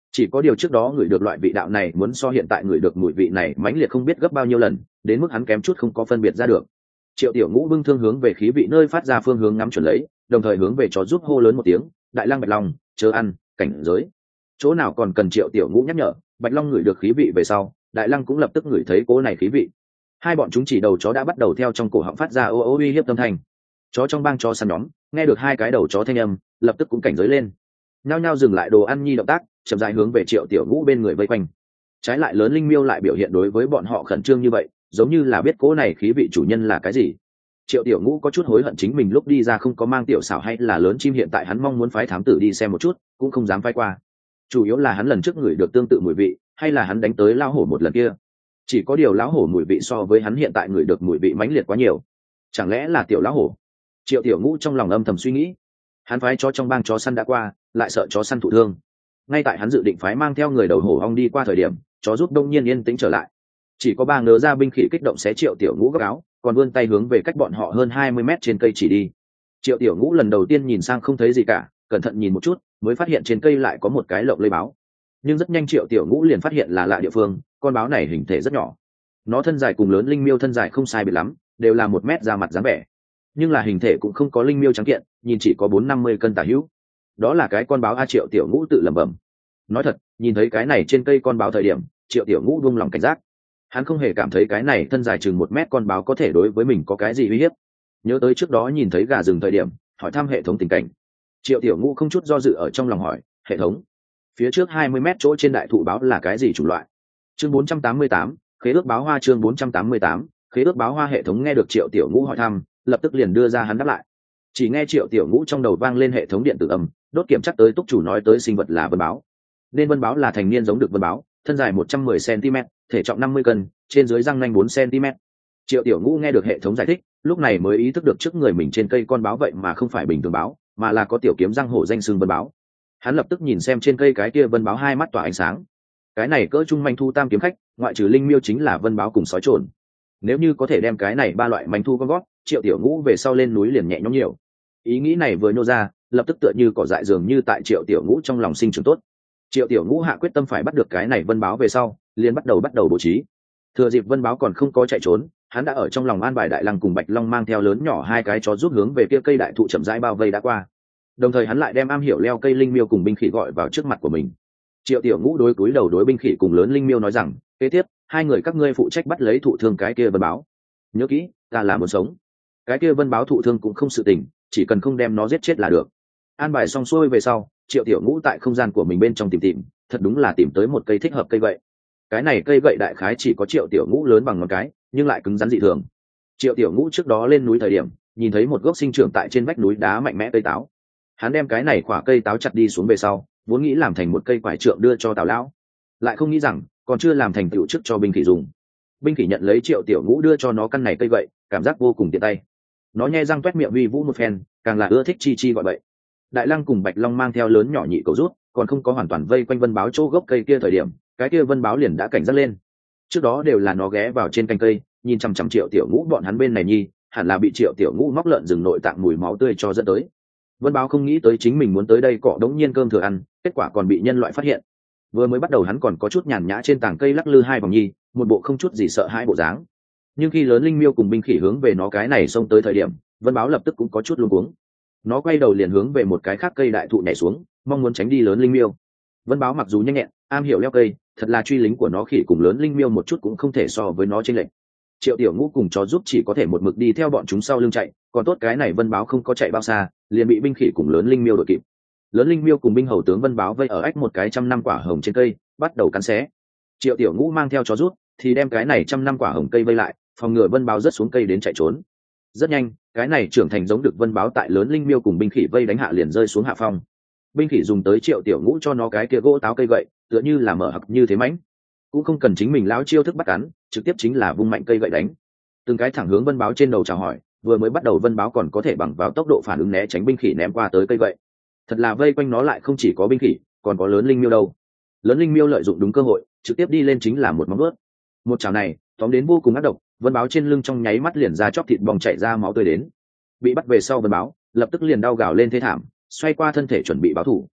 chỉ có điều trước đó người được loại vị đạo này muốn so hiện tại người được mùi vị này mãnh liệt không biết gấp bao nhiêu lần, đến mức hắn kém chút không có phân biệt ra được. Triệu Tiểu Ngũ bưng thương hướng về khí vị nơi phát ra phương hướng ngắm chuẩn lấy, đồng thời hướng về chó giúp hô lớn một tiếng, đại lang Bạch Long, chớ ăn, cảnh giới. Chỗ nào còn cần Triệu Tiểu Ngũ nhắc nhở, Bạch Long ngửi được khí vị về sau, đại lang cũng lập tức ngửi thấy cố này khí vị. Hai bọn chúng chỉ đầu chó đã bắt đầu theo trong cổ họng phát ra ô ô uy hiếp tâm thanh. Chó trong bang chó săn nhóm nghe được hai cái đầu chó thanh âm, lập tức cũng cảnh giới lên, nhao nhao dừng lại đồ ăn nhi động tác, chậm rãi hướng về Triệu Tiểu Ngũ bên người vây quanh. Trái lại lớn linh miêu lại biểu hiện đối với bọn họ khẩn trương như vậy, giống như là biết cố này khí vị chủ nhân là cái gì. Triệu Tiểu Ngũ có chút hối hận chính mình lúc đi ra không có mang tiểu xảo hay là lớn chim, hiện tại hắn mong muốn phái thám tử đi xem một chút, cũng không dám phái qua. Chủ yếu là hắn lần trước ngửi được tương tự mùi vị, hay là hắn đánh tới lão hổ một lần kia. Chỉ có điều lão hổ mùi vị so với hắn hiện tại ngửi được mùi vị mãnh liệt quá nhiều. Chẳng lẽ là tiểu lão hổ? Triệu Tiểu Ngũ trong lòng âm thầm suy nghĩ. Hắn phái chó trong bang chó săn đã qua, lại sợ chó săn thụ thương. Ngay tại hắn dự định phái mang theo người đầu hổ ong đi qua thời điểm, chó giúp đông nhiên yên tĩnh trở lại. Chỉ có ba ngớ ra binh khí kích động xé Triệu Tiểu Ngũ góc áo, còn vươn tay hướng về cách bọn họ hơn hai mươi mét trên cây chỉ đi. Triệu Tiểu Ngũ lần đầu tiên nhìn sang không thấy gì cả, cẩn thận nhìn một chút, mới phát hiện trên cây lại có một cái lộng lây báo. Nhưng rất nhanh Triệu Tiểu Ngũ liền phát hiện là lạ địa phương, con báo này hình thể rất nhỏ. Nó thân dài cùng lớn linh miêu thân dài không sai biệt lắm, đều là một mét ra mặt dáng vẻ. Nhưng là hình thể cũng không có linh miêu trắng kiện, nhìn chỉ có bốn năm mươi cân tả hữu. Đó là cái con báo a. Triệu Tiểu Ngũ tự lẩm bẩm. Nói thật, nhìn thấy cái này trên cây con báo thời điểm, Triệu Tiểu Ngũ buông lòng cảnh giác. Hắn không hề cảm thấy cái này thân dài chừng một mét con báo có thể đối với mình có cái gì uy hiếp. Nhớ tới trước đó nhìn thấy gà rừng thời điểm, hỏi thăm hệ thống tình cảnh. Triệu Tiểu Ngũ không chút do dự ở trong lòng hỏi, hệ thống, phía trước hai mươi mét chỗ trên đại thụ báo là cái gì chủng loại? Chương bốn trăm tám mươi tám, khế ước báo hoa. Chương bốn trăm tám mươi tám, khế ước báo hoa. Hệ thống nghe được Triệu Tiểu Ngũ hỏi thăm, lập tức liền đưa ra hắn đáp lại. Chỉ nghe Triệu Tiểu Ngũ trong đầu vang lên hệ thống điện tử âm, đốt kiểm chắc tới túc chủ nói tới sinh vật là vân báo. Nên vân báo là thành niên giống được vân báo, thân dài một trăm mười xăng-ti-mét, thể trọng năm mươi cân, trên dưới răng nanh bốn xăng-ti-mét. Triệu Tiểu Ngũ nghe được hệ thống giải thích, lúc này mới ý thức được trước người mình trên cây con báo vậy mà không phải bình thường báo, mà là có tiểu kiếm răng hổ danh xưng vân báo. Hắn lập tức nhìn xem trên cây cái kia vân báo, hai mắt tỏa ánh sáng. Cái này cỡ trung manh thu tam kiếm khách, ngoại trừ linh miêu chính là vân báo cùng sói trồn. Nếu như có thể đem cái này ba loại manh thu con gót, Triệu Tiểu Ngũ về sau lên núi liền nhẹ nhõm nhiều. Ý nghĩ này vừa nhô ra, lập tức tựa như cỏ dại dường như tại Triệu Tiểu Ngũ trong lòng sinh trưởng tốt. Triệu Tiểu Ngũ hạ quyết tâm phải bắt được cái này vân báo về sau, liền bắt đầu bắt đầu bố trí. Thừa dịp vân báo còn không có chạy trốn, hắn đã ở trong lòng an bài đại lăng cùng Bạch Long mang theo lớn nhỏ hai cái chó giúp hướng về kia cây đại thụ chậm rãi bao vây đã qua. Đồng thời hắn lại đem am hiểu leo cây linh miêu cùng binh khỉ gọi vào trước mặt của mình. Triệu Tiểu Ngũ đối cúi đầu đối binh khỉ cùng lớn linh miêu nói rằng, kế tiếp hai người các ngươi phụ trách bắt lấy thụ thương cái kia vân báo. Nhớ kỹ, ta là muốn sống. Cái kia vân báo thụ thương cũng không sự tình, chỉ cần không đem nó giết chết là được. An bài xong xuôi về sau, Triệu Tiểu Ngũ tại không gian của mình bên trong tìm tìm, thật đúng là tìm tới một cây thích hợp cây gậy. Cái này cây gậy đại khái chỉ có Triệu Tiểu Ngũ lớn bằng ngón cái, nhưng lại cứng rắn dị thường. Triệu Tiểu Ngũ trước đó lên núi thời điểm, nhìn thấy một gốc sinh trưởng tại trên vách núi đá mạnh mẽ cây táo. Hắn đem cái này quả cây táo chặt đi xuống về sau, vốn nghĩ làm thành một cây quải trượng đưa cho Tào lão, lại không nghĩ rằng còn chưa làm thành tựu trước cho binh khỉ dùng. Binh khỉ nhận lấy Triệu Tiểu Ngũ đưa cho nó căn này cây gậy, cảm giác vô cùng tiện tay. Nó nhe răng toét miệng vi vũ một phen, càng là ưa thích chi chi gọi bậy. Đại Lăng cùng Bạch Long mang theo lớn nhỏ nhị cầu rút, còn không có hoàn toàn vây quanh vân báo chỗ gốc cây kia thời điểm, cái kia vân báo liền đã cảnh giác lên. Trước đó đều là nó ghé vào trên cành cây, nhìn chằm chằm Triệu Tiểu Ngũ bọn hắn bên này nhi, hẳn là bị Triệu Tiểu Ngũ móc lợn rừng nội tạng mùi máu tươi cho dẫn tới. Vân báo không nghĩ tới chính mình muốn tới đây cọ đống nhiên cơm thừa ăn, kết quả còn bị nhân loại phát hiện. Vừa mới bắt đầu hắn còn có chút nhàn nhã trên tảng cây lắc lư hai vòng nhi, một bộ không chút gì sợ hãi bộ dáng. Nhưng khi lớn linh miêu cùng binh khỉ hướng về nó cái này xông tới thời điểm, vân báo lập tức cũng có chút luống cuống. Nó quay đầu liền hướng về một cái khác cây đại thụ nhảy xuống, mong muốn tránh đi lớn linh miêu. Vân báo mặc dù nhanh nhẹn, am hiểu leo cây, thật là truy lính của nó khỉ cùng lớn linh miêu một chút cũng không thể so với nó chênh lệch. Triệu Tiểu Ngũ cùng chó giúp chỉ có thể một mực đi theo bọn chúng sau lưng chạy, còn tốt cái này vân báo không có chạy bao xa, liền bị binh khỉ cùng lớn linh miêu đuổi kịp. Lớn linh miêu cùng binh hầu tướng vân báo vây ở ách một cái trăm năm quả hồng trên cây, bắt đầu cắn xé. Triệu Tiểu Ngũ mang theo chó giúp thì đem cái này trăm năm quả hồng cây vây lại, phòng ngừa vân báo rớt xuống cây đến chạy trốn. Rất nhanh, cái này trưởng thành giống được vân báo tại lớn linh miêu cùng binh khỉ vây đánh hạ liền rơi xuống hạ phong. Binh khỉ dùng tới Triệu Tiểu Ngũ cho nó cái kia gỗ táo cây gậy, tựa như là mở hặc như thế mãnh, cũng không cần chính mình lão chiêu thức bắt cắn, trực tiếp chính là vung mạnh cây gậy đánh. Từng cái thẳng hướng vân báo trên đầu chào hỏi, vừa mới bắt đầu vân báo còn có thể bằng vào tốc độ phản ứng né tránh binh khỉ ném qua tới cây gậy. Thật là vây quanh nó lại không chỉ có binh khỉ, còn có lớn linh miêu đâu. Lớn linh miêu lợi dụng đúng cơ hội, trực tiếp đi lên chính là một móng vuốt. Một chảo này, tóm đến vô cùng ác độc, vân báo trên lưng trong nháy mắt liền ra chóp thịt bong chảy ra máu tươi đến. Bị bắt về sau vân báo, lập tức liền đau gào lên thê thảm, xoay qua thân thể chuẩn bị báo thù.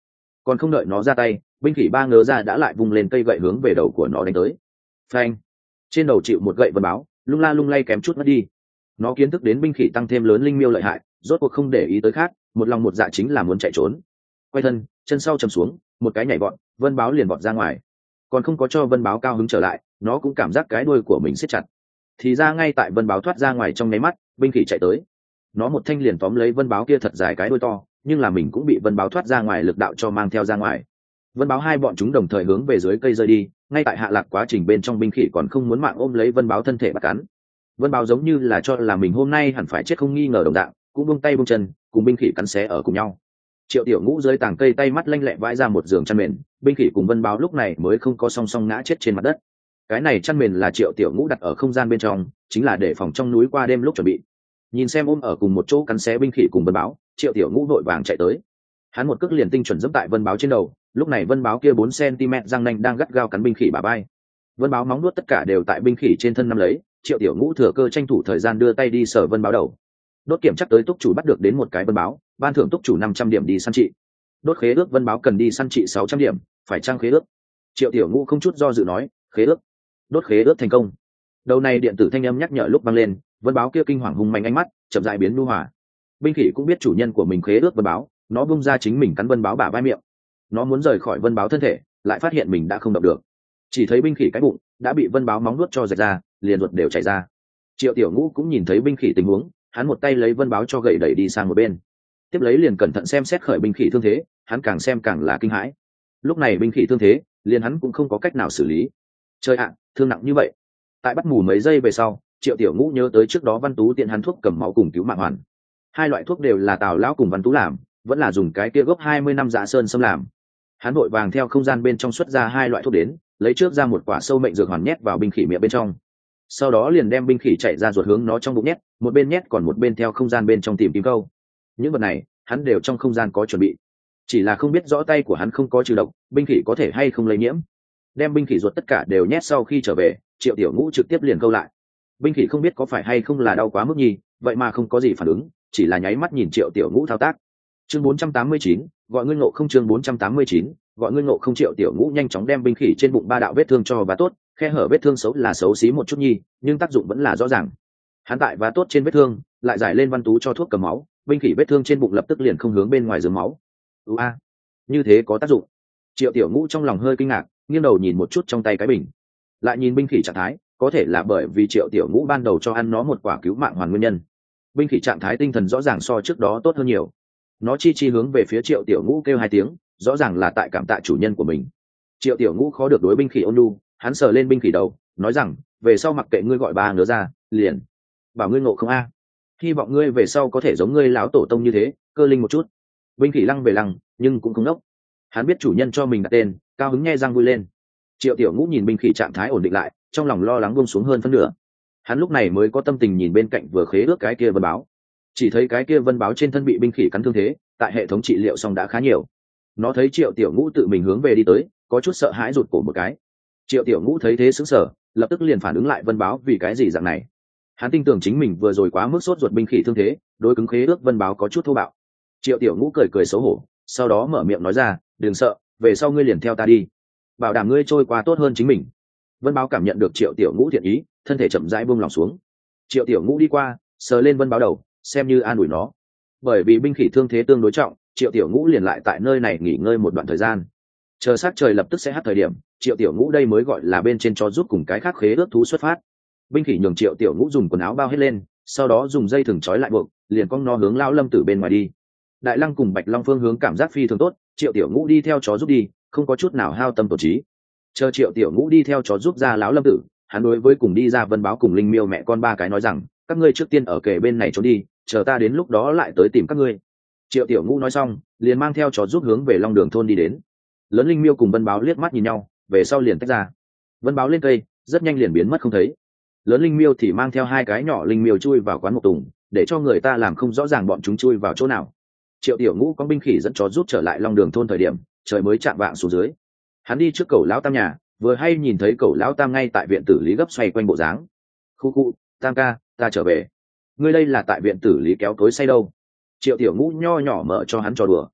còn không đợi nó ra tay, binh khỉ ba ngớ ra đã lại vung lên cây gậy hướng về đầu của nó đánh tới. Phanh! Trên đầu chịu một gậy vân báo, lung la lung lay kém chút mất đi. Nó kiến thức đến binh khỉ tăng thêm lớn linh miêu lợi hại, rốt cuộc không để ý tới khác, một lòng một dạ chính là muốn chạy trốn. Quay thân, chân sau chầm xuống, một cái nhảy vọt, vân báo liền vọt ra ngoài. Còn không có cho vân báo cao hứng trở lại, nó cũng cảm giác cái đuôi của mình siết chặt. Thì ra ngay tại vân báo thoát ra ngoài trong nháy mắt, binh khỉ chạy tới. Nó một thanh liền tóm lấy vân báo kia thật dài cái đuôi to, nhưng là mình cũng bị vân báo thoát ra ngoài lực đạo cho mang theo ra ngoài. Vân báo hai bọn chúng đồng thời hướng về dưới cây rơi đi, ngay tại hạ lạc quá trình bên trong binh khỉ còn không muốn mạng ôm lấy vân báo thân thể bắt cắn. Vân báo giống như là cho là mình hôm nay hẳn phải chết không nghi ngờ đồng dạng, cũng buông tay buông chân, cùng binh khỉ cắn xé ở cùng nhau. Triệu Tiểu Ngũ dưới tàng cây tay mắt lanh lẹ vãi ra một giường chăn mền, binh khỉ cùng vân báo lúc này mới không có song song ngã chết trên mặt đất. Cái này chăn mền là Triệu Tiểu Ngũ đặt ở không gian bên trong, chính là để phòng trong núi qua đêm lúc chuẩn bị. Nhìn xem ôm ở cùng một chỗ cắn xé binh khỉ cùng vân báo, Triệu Tiểu Ngũ vội vàng chạy tới. Hắn một cước liền tinh chuẩn dẫm tại vân báo trên đầu, lúc này vân báo kia bốn xăng-ti-mét răng nanh đang gắt gao cắn binh khỉ bả vai. Vân báo móng nuốt tất cả đều tại binh khỉ trên thân nắm lấy, Triệu Tiểu Ngũ thừa cơ tranh thủ thời gian đưa tay đi sờ vân báo đầu. Đốt kiểm chắc tới túc chủ bắt được đến một cái vân báo, ban thưởng túc chủ năm trăm điểm đi săn trị. Đốt khế ước vân báo cần đi săn trị sáu trăm điểm, phải trang khế ước. Triệu Tiểu Ngũ không chút do dự nói, khế ước. Đốt khế ước thành công. Đầu này điện tử thanh âm nhắc nhở lúc vang lên, vân báo kia kinh hoàng hùng mạnh ánh mắt, chậm rãi biến nhu hòa. Binh khỉ cũng biết chủ nhân của mình khế ước vân báo, nó bung ra chính mình cắn vân báo bả vai miệng. Nó muốn rời khỏi vân báo thân thể, lại phát hiện mình đã không động được. Chỉ thấy binh khỉ cái bụng đã bị vân báo móng nuốt cho rạch ra, liền ruột đều chảy ra. Triệu Tiểu Ngũ cũng nhìn thấy binh khỉ tình huống, hắn một tay lấy vân báo cho gậy đẩy đi sang một bên, tiếp lấy liền cẩn thận xem xét khởi binh khỉ thương thế, hắn càng xem càng là kinh hãi. Lúc này binh khỉ thương thế, liền hắn cũng không có cách nào xử lý. Trời ạ, thương nặng như vậy! Tại bắt mù mấy giây về sau, Triệu Tiểu Ngũ nhớ tới trước đó Văn Tú tiện hắn thuốc cầm máu cùng cứu mạng hoàn. Hai loại thuốc đều là Tào lão cùng Văn Tú làm, vẫn là dùng cái kia gốc hai mươi năm Dạ Sơn Sâm làm. Hắn vội vàng theo không gian bên trong xuất ra hai loại thuốc đến, lấy trước ra một quả sâu mệnh dược hoàn nhét vào binh khỉ miệng bên trong. Sau đó liền đem binh khỉ chạy ra ruột hướng nó trong bụng nhét, một bên nhét còn một bên theo không gian bên trong tìm kim câu. Những vật này, hắn đều trong không gian có chuẩn bị. Chỉ là không biết rõ tay của hắn không có trừ độc, binh khỉ có thể hay không lây nhiễm. Đem binh khỉ ruột tất cả đều nhét sau khi trở về, Triệu Tiểu Ngũ trực tiếp liền câu lại. Binh khỉ không biết có phải hay không là đau quá mức nhì, vậy mà không có gì phản ứng, chỉ là nháy mắt nhìn Triệu Tiểu Ngũ thao tác. Chương bốn trăm tám mươi chín, gọi ngươi ngộ không chương bốn trăm tám mươi chín, gọi ngươi ngộ không. Triệu Tiểu Ngũ nhanh chóng đem binh khỉ trên bụng ba đạo vết thương cho và tốt, khe hở vết thương xấu là xấu xí một chút nhi, nhưng tác dụng vẫn là rõ ràng. Hắn tại và tốt trên vết thương, lại giải lên Văn Tú cho thuốc cầm máu, binh khỉ vết thương trên bụng lập tức liền không hướng bên ngoài dướng máu. Ú a, như thế có tác dụng. Triệu Tiểu Ngũ trong lòng hơi kinh ngạc, nghiêng đầu nhìn một chút trong tay cái bình, lại nhìn binh khỉ trạng thái, có thể là bởi vì Triệu Tiểu Ngũ ban đầu cho ăn nó một quả cứu mạng hoàn nguyên nhân. Binh khỉ trạng thái tinh thần rõ ràng so trước đó tốt hơn nhiều. Nó chi chi hướng về phía Triệu Tiểu Ngũ kêu hai tiếng, rõ ràng là tại cảm tạ chủ nhân của mình. Triệu Tiểu Ngũ khó được đối binh khỉ ôn nhu, hắn sờ lên binh khỉ đầu, nói rằng, về sau mặc kệ ngươi gọi ba ngứa ra, liền bảo ngươi ngộ không a. Hy vọng ngươi về sau có thể giống ngươi lão tổ tông như thế, cơ linh một chút. Binh khỉ lăng về lăng, nhưng cũng không nốc. Hắn biết chủ nhân cho mình đặt tên, cao hứng nhe răng vui lên. Triệu Tiểu Ngũ nhìn binh khỉ trạng thái ổn định lại, trong lòng lo lắng buông xuống hơn phân nửa. Hắn lúc này mới có tâm tình nhìn bên cạnh vừa khế ước cái kia vân báo. Chỉ thấy cái kia vân báo trên thân bị binh khỉ cắn thương thế, tại hệ thống trị liệu xong đã khá nhiều. Nó thấy Triệu Tiểu Ngũ tự mình hướng về đi tới, có chút sợ hãi rụt cổ một cái. Triệu Tiểu Ngũ thấy thế sững sờ, lập tức liền phản ứng lại vân báo vì cái gì dạng này. Hắn tin tưởng chính mình vừa rồi quá mức sốt ruột binh khỉ thương thế, đối cứng khế ước vân báo có chút thô bạo. Triệu Tiểu Ngũ cười cười xấu hổ, sau đó mở miệng nói ra, đừng sợ, về sau ngươi liền theo ta đi, bảo đảm ngươi trôi qua tốt hơn chính mình. Vân báo cảm nhận được Triệu Tiểu Ngũ thiện ý, thân thể chậm rãi buông lòng xuống. Triệu Tiểu Ngũ đi qua, sờ lên vân báo đầu, xem như an ủi nó. Bởi vì binh khỉ thương thế tương đối trọng, Triệu Tiểu Ngũ liền lại tại nơi này nghỉ ngơi một đoạn thời gian. Chờ sát trời lập tức sẽ hắt thời điểm, Triệu Tiểu Ngũ đây mới gọi là bên trên cho giúp cùng cái khác khế ước thú xuất phát. Binh khỉ nhường Triệu Tiểu Ngũ dùng quần áo bao hết lên, sau đó dùng dây thừng trói lại buộc, liền cong nó hướng Lão Lâm Tử bên ngoài đi. Đại Lăng cùng Bạch Long phương hướng cảm giác phi thường tốt, Triệu Tiểu Ngũ đi theo chó giúp đi, không có chút nào hao tâm tổn trí. Chờ Triệu Tiểu Ngũ đi theo chó giúp ra Lão Lâm Tử, hắn đối với cùng đi ra Vân Báo cùng Linh Miêu mẹ con ba cái nói rằng, các ngươi trước tiên ở kề bên này trốn đi, chờ ta đến lúc đó lại tới tìm các ngươi. Triệu Tiểu Ngũ nói xong, liền mang theo chó giúp hướng về Long Đường thôn đi đến. Lớn Linh Miêu cùng Vân Báo liếc mắt nhìn nhau, về sau liền tách ra. Vân Báo lên cây, rất nhanh liền biến mất không thấy. Lớn Linh Miêu thì mang theo hai cái nhỏ Linh Miêu chui vào quán một tùng, để cho người ta làm không rõ ràng bọn chúng chui vào chỗ nào. Triệu Tiểu Ngũ có binh khỉ dẫn chó giúp trở lại Long Đường thôn thời điểm, trời mới chạm vạng xuống dưới. Hắn đi trước Cẩu Lão Tam nhà, vừa hay nhìn thấy Cẩu Lão Tam ngay tại viện tử lý gấp xoay quanh bộ dáng. Khu khu, Tam ca, ta trở về. Ngươi đây là tại viện tử lý kéo cối say đâu? Triệu Tiểu Ngũ nho nhỏ mở cho hắn trò đùa.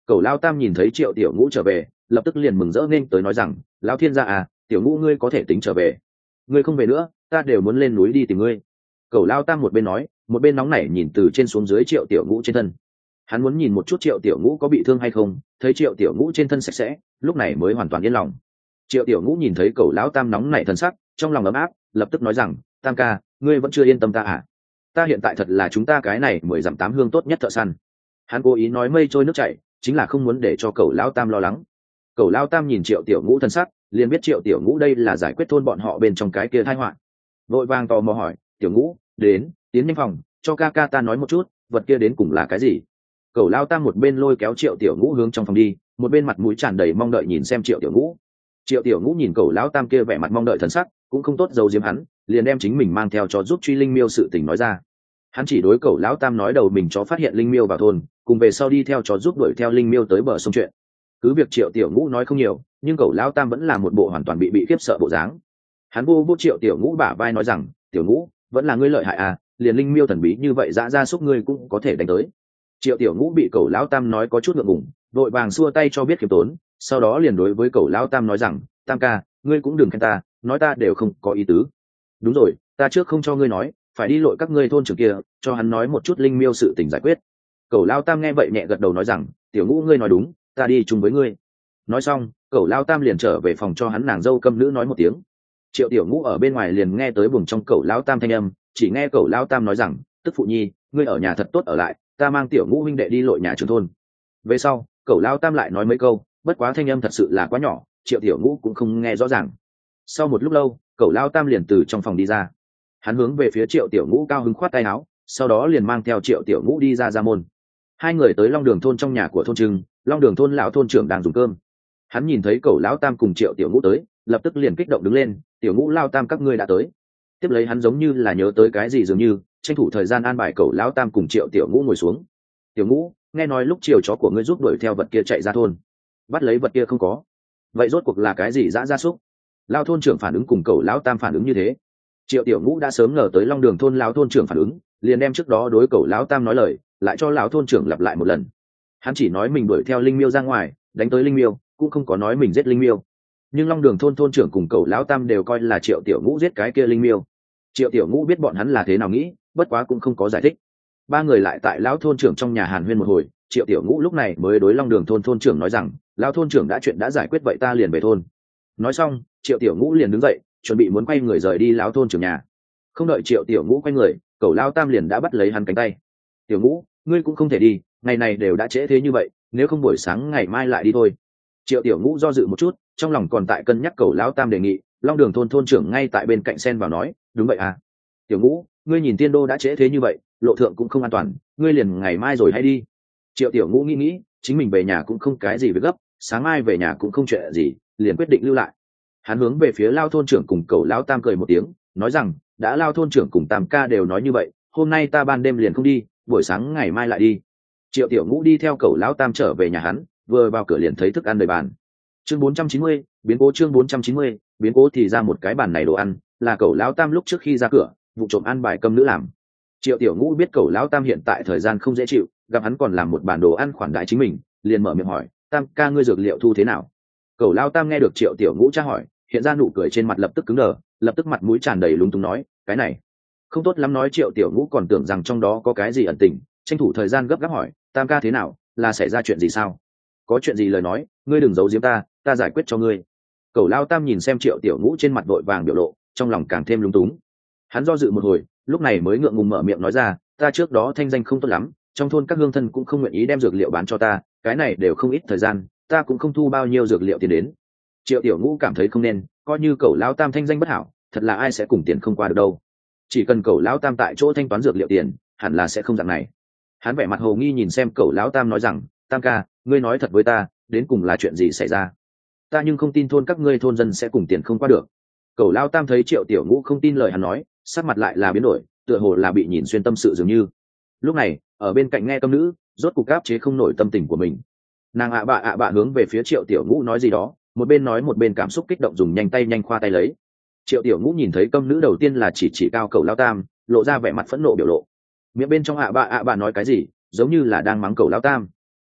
Cẩu Lao Tam nhìn thấy Triệu Tiểu Ngũ trở về, lập tức liền mừng rỡ nên tới nói rằng, lão thiên gia à, Tiểu Ngũ ngươi có thể tính trở về. Ngươi không về nữa, ta đều muốn lên núi đi tìm ngươi. Cẩu Lao Tam một bên nói, một bên nóng nảy nhìn từ trên xuống dưới Triệu Tiểu Ngũ trên thân. Hắn muốn nhìn một chút Triệu Tiểu Ngũ có bị thương hay không, thấy Triệu Tiểu Ngũ trên thân sạch sẽ, lúc này mới hoàn toàn yên lòng. Triệu Tiểu Ngũ nhìn thấy Cẩu Lão Tam nóng nảy thần sắc, trong lòng ấm áp, lập tức nói rằng, Tam ca, ngươi vẫn chưa yên tâm ta à? Ta hiện tại thật là chúng ta cái này mười dặm tám hương tốt nhất thợ săn. Hắn cố ý nói mây trôi nước chảy, chính là không muốn để cho Cẩu Lão Tam lo lắng. Cẩu Lão Tam nhìn Triệu Tiểu Ngũ thân sắc, liền biết Triệu Tiểu Ngũ đây là giải quyết thôn bọn họ bên trong cái kia tai họa. Vội vàng tò mò hỏi, Tiểu Ngũ, đến, tiến nhanh phòng, cho ca ca ta nói một chút, vật kia đến cùng là cái gì? Cẩu Lao Tam một bên lôi kéo Triệu Tiểu Ngũ hướng trong phòng đi, một bên mặt mũi tràn đầy mong đợi nhìn xem Triệu Tiểu Ngũ. Triệu Tiểu Ngũ nhìn Cẩu Lão Tam kia vẻ mặt mong đợi thần sắc, cũng không tốt giấu giếm hắn, liền đem chính mình mang theo cho giúp truy linh miêu sự tình nói ra. Hắn chỉ đối Cẩu Lão Tam nói đầu mình chó phát hiện linh miêu vào thôn, cùng về sau đi theo chó giúp đuổi theo linh miêu tới bờ sông chuyện. Cứ việc Triệu Tiểu Ngũ nói không nhiều, nhưng Cẩu Lão Tam vẫn là một bộ hoàn toàn bị bị khiếp sợ bộ dáng. Hắn vô vô Triệu Tiểu Ngũ bả vai nói rằng, Tiểu Ngũ, vẫn là ngươi lợi hại à, liền linh miêu thần bí như vậy dã ra xúc ngươi cũng có thể đánh tới. Triệu Tiểu Ngũ bị Cẩu Lão Tam nói có chút ngượng ngùng, vội vàng xua tay cho biết khiêm tốn, sau đó liền đối với Cẩu Lão Tam nói rằng, Tam ca, ngươi cũng đừng khen ta, nói ta đều không có ý tứ. Đúng rồi, ta trước không cho ngươi nói, phải đi lội các ngươi thôn trưởng kia, cho hắn nói một chút linh miêu sự tình giải quyết. Cẩu Lão Tam nghe vậy nhẹ gật đầu nói rằng, Tiểu Ngũ ngươi nói đúng, ta đi chung với ngươi. Nói xong, Cẩu Lão Tam liền trở về phòng cho hắn nàng dâu câm nữ nói một tiếng. Triệu Tiểu Ngũ ở bên ngoài liền nghe tới buồng trong Cẩu Lão Tam thanh âm, chỉ nghe Cẩu Lão Tam nói rằng, tức phụ nhi, ngươi ở nhà thật tốt ở lại, ta mang Tiểu Ngũ huynh đệ đi lội nhà trưởng thôn. Về sau, Cẩu Lão Tam lại nói mấy câu, bất quá thanh âm thật sự là quá nhỏ, Triệu Tiểu Ngũ cũng không nghe rõ ràng. Sau một lúc lâu, Cẩu Lão Tam liền từ trong phòng đi ra. Hắn hướng về phía Triệu Tiểu Ngũ cao hứng khoát tay áo, sau đó liền mang theo Triệu Tiểu Ngũ đi ra ra môn. Hai người tới Long Đường thôn trong nhà của thôn Trừng, Long Đường thôn lão thôn trưởng đang dùng cơm. Hắn nhìn thấy Cẩu Lão Tam cùng Triệu Tiểu Ngũ tới, lập tức liền kích động đứng lên, Tiểu Ngũ Lao Tam các ngươi đã tới. Tiếp lấy hắn giống như là nhớ tới cái gì dường như, tranh thủ thời gian an bài Cẩu Lão Tam cùng Triệu Tiểu Ngũ ngồi xuống. Tiểu Ngũ, nghe nói lúc chiều chó của ngươi giúp đuổi theo vật kia chạy ra thôn, bắt lấy vật kia không có, vậy rốt cuộc là cái gì dã gia súc? Lao thôn trưởng phản ứng cùng Cẩu Lão Tam phản ứng như thế. Triệu Tiểu Ngũ đã sớm ngờ tới Long Đường thôn lão thôn trưởng phản ứng, liền đem trước đó đối Cẩu Lão Tam nói lời, lại cho lão thôn trưởng lặp lại một lần. Hắn chỉ nói mình đuổi theo linh miêu ra ngoài, đánh tới linh miêu, cũng không có nói mình giết linh miêu. Nhưng Long Đường thôn thôn trưởng cùng Cẩu Lão Tam đều coi là Triệu Tiểu Ngũ giết cái kia linh miêu. Triệu Tiểu Ngũ biết bọn hắn là thế nào nghĩ, bất quá cũng không có giải thích. Ba người lại tại lão thôn trưởng trong nhà hàn huyên một hồi, Triệu Tiểu Ngũ lúc này mới đối Long Đường thôn thôn trưởng nói rằng, lão thôn trưởng đã chuyện đã giải quyết vậy ta liền về thôn. Nói xong, Triệu Tiểu Ngũ liền đứng dậy, chuẩn bị muốn quay người rời đi lão thôn trưởng nhà. Không đợi Triệu Tiểu Ngũ quay người, Cẩu Lão Tam liền đã bắt lấy hắn cánh tay. Tiểu Ngũ, ngươi cũng không thể đi, ngày này đều đã trễ thế như vậy, nếu không buổi sáng ngày mai lại đi thôi. Triệu Tiểu Ngũ do dự một chút, trong lòng còn tại cân nhắc Cẩu Lão Tam đề nghị. Long Đường thôn thôn trưởng ngay tại bên cạnh xen vào nói, đúng vậy à. Tiểu Ngũ, ngươi nhìn tiên đô đã trễ thế như vậy, lộ thượng cũng không an toàn, ngươi liền ngày mai rồi hay đi. Triệu Tiểu Ngũ nghĩ nghĩ, chính mình về nhà cũng không cái gì việc gấp, sáng mai về nhà cũng không chuyện gì, liền quyết định lưu lại. Hắn hướng về phía Lao thôn trưởng cùng Cẩu Lão Tam cười một tiếng, nói rằng, đã Lao thôn trưởng cùng Tam ca đều nói như vậy, hôm nay ta ban đêm liền không đi, buổi sáng ngày mai lại đi. Triệu Tiểu Ngũ đi theo Cẩu Lão Tam trở về nhà hắn, vừa vào cửa liền thấy thức ăn đầy bàn. Chương bốn trăm chín mươi, biến cố chương bốn trăm chín mươi, biến cố thì ra một cái bàn này đồ ăn, là Cẩu Lão Tam lúc trước khi ra cửa, vụ trộm ăn bài cơm nữ làm. Triệu Tiểu Ngũ biết Cẩu Lão Tam hiện tại thời gian không dễ chịu, gặp hắn còn làm một bản đồ ăn khoản đại chính mình, liền mở miệng hỏi, Tam ca ngươi dược liệu thu thế nào? Cẩu Lão Tam nghe được Triệu Tiểu Ngũ tra hỏi, hiện ra nụ cười trên mặt lập tức cứng đờ, lập tức mặt mũi tràn đầy lúng túng nói, cái này không tốt lắm. Nói Triệu Tiểu Ngũ còn tưởng rằng trong đó có cái gì ẩn tình, tranh thủ thời gian gấp gáp hỏi, Tam ca thế nào, là xảy ra chuyện gì sao? Có chuyện gì lời nói, ngươi đừng giấu giếm ta, ta giải quyết cho ngươi. Cẩu Lão Tam nhìn xem Triệu Tiểu Ngũ trên mặt vội vàng biểu lộ, trong lòng càng thêm lúng túng. Hắn do dự một hồi, lúc này mới ngượng ngùng mở miệng nói ra, ta trước đó thanh danh không tốt lắm, trong thôn các hương thân cũng không nguyện ý đem dược liệu bán cho ta, cái này đều không ít thời gian, ta cũng không thu bao nhiêu dược liệu tiền đến. Triệu Tiểu Ngũ cảm thấy không nên, coi như Cẩu Lão Tam thanh danh bất hảo, thật là ai sẽ cùng tiền không qua được đâu. Chỉ cần Cẩu Lão Tam tại chỗ thanh toán dược liệu tiền, hẳn là sẽ không dạng này. Hắn vẻ mặt hồ nghi nhìn xem Cẩu Lão Tam nói rằng, Tam ca, ngươi nói thật với ta, đến cùng là chuyện gì xảy ra? Ta nhưng không tin thôn các ngươi thôn dân sẽ cùng tiền không qua được. Cẩu Lão Tam thấy Triệu Tiểu Ngũ không tin lời hắn nói, sắc mặt lại là biến đổi, tựa hồ là bị nhìn xuyên tâm sự dường như. Lúc này, ở bên cạnh nghe câm nữ, rốt cục áp chế không nổi tâm tình của mình. Nàng ạ bạ ạ bạ hướng về phía Triệu Tiểu Ngũ nói gì đó, một bên nói một bên cảm xúc kích động dùng nhanh tay nhanh khoa tay lấy. Triệu Tiểu Ngũ nhìn thấy câm nữ đầu tiên là chỉ chỉ cao Cẩu Lão Tam, lộ ra vẻ mặt phẫn nộ biểu lộ. Miệng bên trong ạ bạ ạ bạ nói cái gì, giống như là đang mắng Cẩu Lão Tam.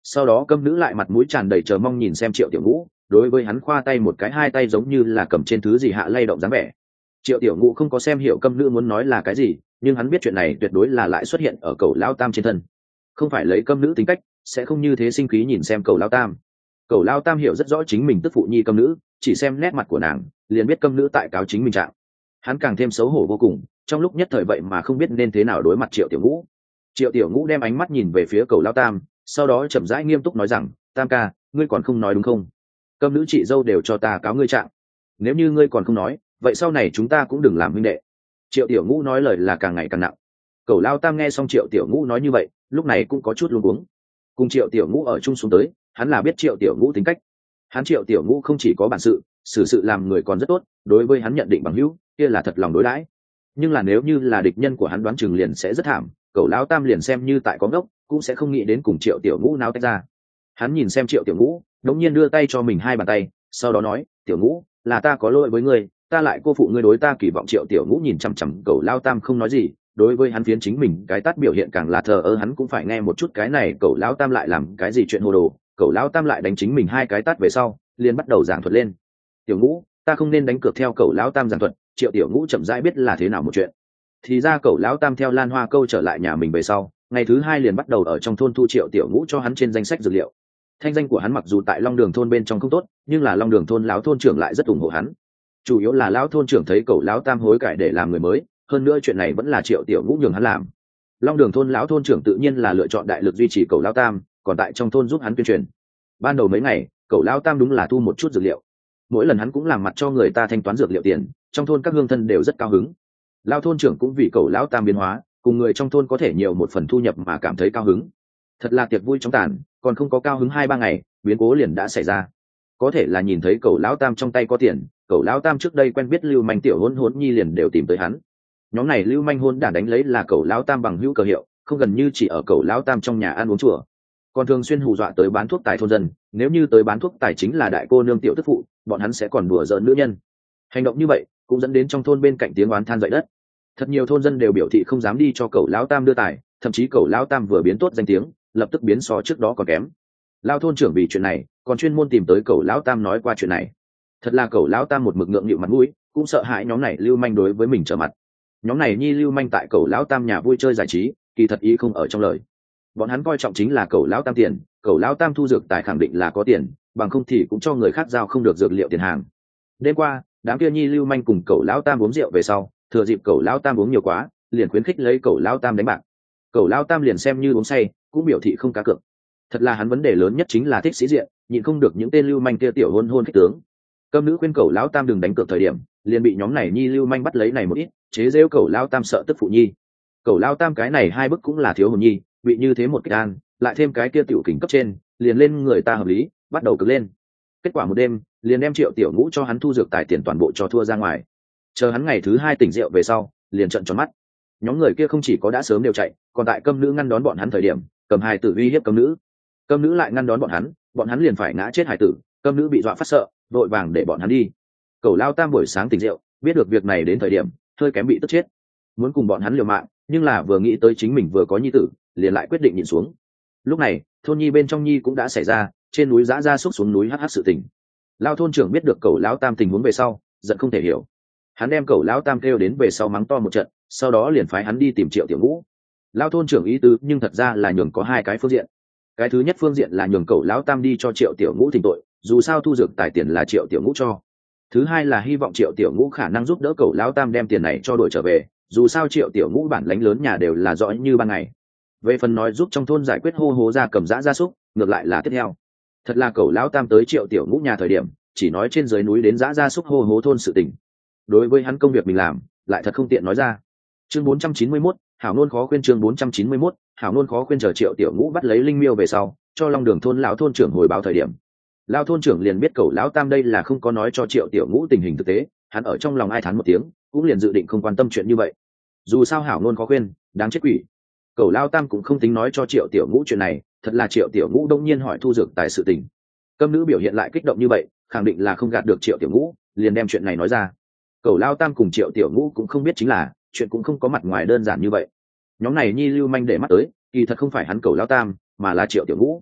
Sau đó câm nữ lại mặt mũi tràn đầy chờ mong nhìn xem triệu tiểu ngũ, đối với hắn khoa tay một cái, hai tay giống như là cầm trên thứ gì hạ lay động dáng vẻ. Triệu tiểu ngũ không có xem hiểu câm nữ muốn nói là cái gì, nhưng hắn biết chuyện này tuyệt đối là lại xuất hiện ở cầu lao tam trên thân. Không phải lấy câm nữ tính cách sẽ không như thế sinh khí nhìn xem cầu lao tam. Cầu lao tam hiểu rất rõ chính mình tức phụ nhi câm nữ, chỉ xem nét mặt của nàng liền biết câm nữ tại cáo chính mình trạng. Hắn càng thêm xấu hổ vô cùng, trong lúc nhất thời vậy mà không biết nên thế nào đối mặt triệu tiểu ngũ. Triệu tiểu ngũ đem ánh mắt nhìn về phía cầu lao tam, sau đó chậm rãi nghiêm túc nói rằng, tam ca, ngươi còn không nói đúng không? Câm nữ chị dâu đều cho ta cáo ngươi trạng, nếu như ngươi còn không nói, vậy sau này chúng ta cũng đừng làm huynh đệ. Triệu tiểu ngũ nói lời là càng ngày càng nặng. Cầu lao tam nghe xong triệu tiểu ngũ nói như vậy, lúc này cũng có chút luống cuống. Cùng triệu tiểu ngũ ở chung xuống tới, hắn là biết triệu tiểu ngũ tính cách. Hắn triệu tiểu ngũ không chỉ có bản sự, xử sự làm người còn rất tốt, đối với hắn nhận định bằng hữu kia là thật lòng đối đãi. Nhưng là nếu như là địch nhân của hắn, đoán chừng liền sẽ rất thảm. Cầu lao tam liền xem như tại có ngốc cũng sẽ không nghĩ đến cùng triệu tiểu ngũ náo tách ra. Hắn nhìn xem triệu tiểu ngũ, đống nhiên đưa tay cho mình hai bàn tay, sau đó nói, tiểu ngũ, là ta có lỗi với ngươi, ta lại cô phụ ngươi đối ta kỳ vọng. Triệu tiểu ngũ nhìn chằm chằm cầu lao tam không nói gì, đối với hắn phiến chính mình cái tát biểu hiện càng là thờ ơ. Hắn cũng phải nghe một chút cái này cầu lao tam lại làm cái gì chuyện hồ đồ. Cầu lao tam lại đánh chính mình hai cái tát về sau, liền bắt đầu giảng thuật lên. Tiểu ngũ, ta không nên đánh cược theo cầu lao tam giảng thuật. Triệu tiểu ngũ chậm rãi biết là thế nào một chuyện. Thì ra cầu lão tam theo Lan Hoa Câu trở lại nhà mình về sau, ngày thứ hai liền bắt đầu ở trong thôn thu triệu tiểu ngũ cho hắn trên danh sách dược liệu. Thanh danh của hắn mặc dù tại Long Đường thôn bên trong không tốt, nhưng là Long Đường thôn lão thôn trưởng lại rất ủng hộ hắn. Chủ yếu là lão thôn trưởng thấy cầu lão tam hối cải để làm người mới, hơn nữa chuyện này vẫn là triệu tiểu ngũ nhường hắn làm. Long Đường thôn lão thôn trưởng tự nhiên là lựa chọn đại lực duy trì cầu lão tam, còn tại trong thôn giúp hắn tuyên truyền. Ban đầu mấy ngày, cầu lão tam đúng là thu một chút dược liệu. Mỗi lần hắn cũng làm mặt cho người ta thanh toán dược liệu tiền, trong thôn các hương thân đều rất cao hứng. Lão thôn trưởng cũng vì cầu lão tam biến hóa, cùng người trong thôn có thể nhiều một phần thu nhập mà cảm thấy cao hứng. Thật là tiệc vui trong tàn, còn không có cao hứng hai ba ngày, biến cố liền đã xảy ra. Có thể là nhìn thấy cầu lão tam trong tay có tiền, cầu lão tam trước đây quen biết lưu manh tiểu hôn hôn nhi liền đều tìm tới hắn. Nhóm này lưu manh hôn đản đánh lấy là cầu lão tam bằng hữu cờ hiệu, không gần như chỉ ở cầu lão tam trong nhà ăn uống chùa, còn thường xuyên hù dọa tới bán thuốc tài thôn dân. Nếu như tới bán thuốc tài chính là đại cô nương tiểu tức phụ, bọn hắn sẽ còn đùa giỡn nữ nhân. Hành động như vậy cũng dẫn đến trong thôn bên cạnh tiếng oán than dậy đất. Thật nhiều thôn dân đều biểu thị không dám đi cho cầu lão tam đưa tài, thậm chí cầu lão tam vừa biến tốt danh tiếng, lập tức biến so trước đó còn kém. Lao thôn trưởng vì chuyện này còn chuyên môn tìm tới cầu lão tam nói qua chuyện này. Thật là cầu lão tam một mực ngượng nghịu mặt mũi, cũng sợ hãi nhóm này lưu manh đối với mình trở mặt. Nhóm này nhi lưu manh tại cầu lão tam nhà vui chơi giải trí, kỳ thật ý không ở trong lời. Bọn hắn coi trọng chính là cầu lão tam tiền, cầu lão tam thu dược tài khẳng định là có tiền, bằng không thì cũng cho người khác giao không được dược liệu tiền hàng. Đêm qua đám kia nhi lưu manh cùng cầu lão tam uống rượu về sau, thừa dịp cầu lão tam uống nhiều quá, liền khuyến khích lấy cầu lão tam đánh bạc. Cầu lão tam liền xem như uống say, cũng biểu thị không cá cược. Thật là hắn vấn đề lớn nhất chính là thích sĩ diện, nhịn không được những tên lưu manh kia tiểu hôn hôn khích tướng. Câm nữ khuyên cầu lão tam đừng đánh cược thời điểm, liền bị nhóm này nhi lưu manh bắt lấy này một ít, chế giễu cầu lão tam sợ tức phụ nhi. Cầu lão tam cái này hai bức cũng là thiếu hồn nhi, bị như thế một cái an, lại thêm cái kia tiểu kình cấp trên, liền lên người ta hợp lý, bắt đầu cực lên. Kết quả một đêm, liền đem triệu tiểu ngũ cho hắn thu dược tài tiền toàn bộ cho thua ra ngoài. Chờ hắn ngày thứ hai tỉnh rượu về sau, liền trợn tròn mắt. Nhóm người kia không chỉ có đã sớm đều chạy, còn tại câm nữ ngăn đón bọn hắn thời điểm, cầm hài tử uy hiếp câm nữ. Câm nữ lại ngăn đón bọn hắn, bọn hắn liền phải ngã chết hài tử. Câm nữ bị dọa phát sợ, vội vàng để bọn hắn đi. Cầu lao tam buổi sáng tỉnh rượu, biết được việc này đến thời điểm, hơi kém bị tức chết, muốn cùng bọn hắn liều mạng, nhưng là vừa nghĩ tới chính mình vừa có nhi tử, liền lại quyết định nhịn xuống. Lúc này thôn nhi bên trong nhi cũng đã xảy ra, trên núi giã ra xúc xuống núi hắc hắc sự tình. Lao thôn trưởng biết được cầu lão tam tình huống về sau, giận không thể hiểu. Hắn đem cầu lão tam kêu đến về sau mắng to một trận, sau đó liền phái hắn đi tìm triệu tiểu ngũ. Lao thôn trưởng ý tứ nhưng thật ra là nhường có hai cái phương diện. Cái thứ nhất phương diện là nhường cầu lão tam đi cho triệu tiểu ngũ thỉnh tội, dù sao thu dược tài tiền là triệu tiểu ngũ cho. Thứ hai là hy vọng triệu tiểu ngũ khả năng giúp đỡ cầu lão tam đem tiền này cho đổi trở về, dù sao triệu tiểu ngũ bản lãnh lớn nhà đều là rõ như ban ngày. Về phần nói giúp trong thôn giải quyết hô hố ra cầm giã gia súc, ngược lại là tiếp theo. Thật là cầu lão tam tới triệu tiểu ngũ nhà thời điểm, chỉ nói trên dưới núi đến giã gia súc hô hố thôn sự tình. Đối với hắn công việc mình làm, lại thật không tiện nói ra. Chương bốn trăm chín mươi mốt, hảo nôn khó khuyên. Chương bốn trăm chín mươi mốt, hảo nôn khó khuyên. Chờ triệu tiểu ngũ bắt lấy linh miêu về sau, cho Long Đường thôn lão thôn trưởng hồi báo thời điểm, lão thôn trưởng liền biết cầu lão tam đây là không có nói cho triệu tiểu ngũ tình hình thực tế, hắn ở trong lòng ai thán một tiếng, cũng liền dự định không quan tâm chuyện như vậy. Dù sao hảo nôn khó khuyên, đáng chết quỷ. Cầu lão tam cũng không tính nói cho triệu tiểu ngũ chuyện này, thật là triệu tiểu ngũ đông nhiên hỏi thu dược tài sự tình. Câm nữ biểu hiện lại kích động như vậy, khẳng định là không gạt được triệu tiểu ngũ, liền đem chuyện này nói ra. Cầu lao tam cùng triệu tiểu ngũ cũng không biết chính là chuyện cũng không có mặt ngoài đơn giản như vậy. Nhóm này nhi lưu manh để mắt tới, kỳ thật không phải hắn cầu lao tam, mà là triệu tiểu ngũ.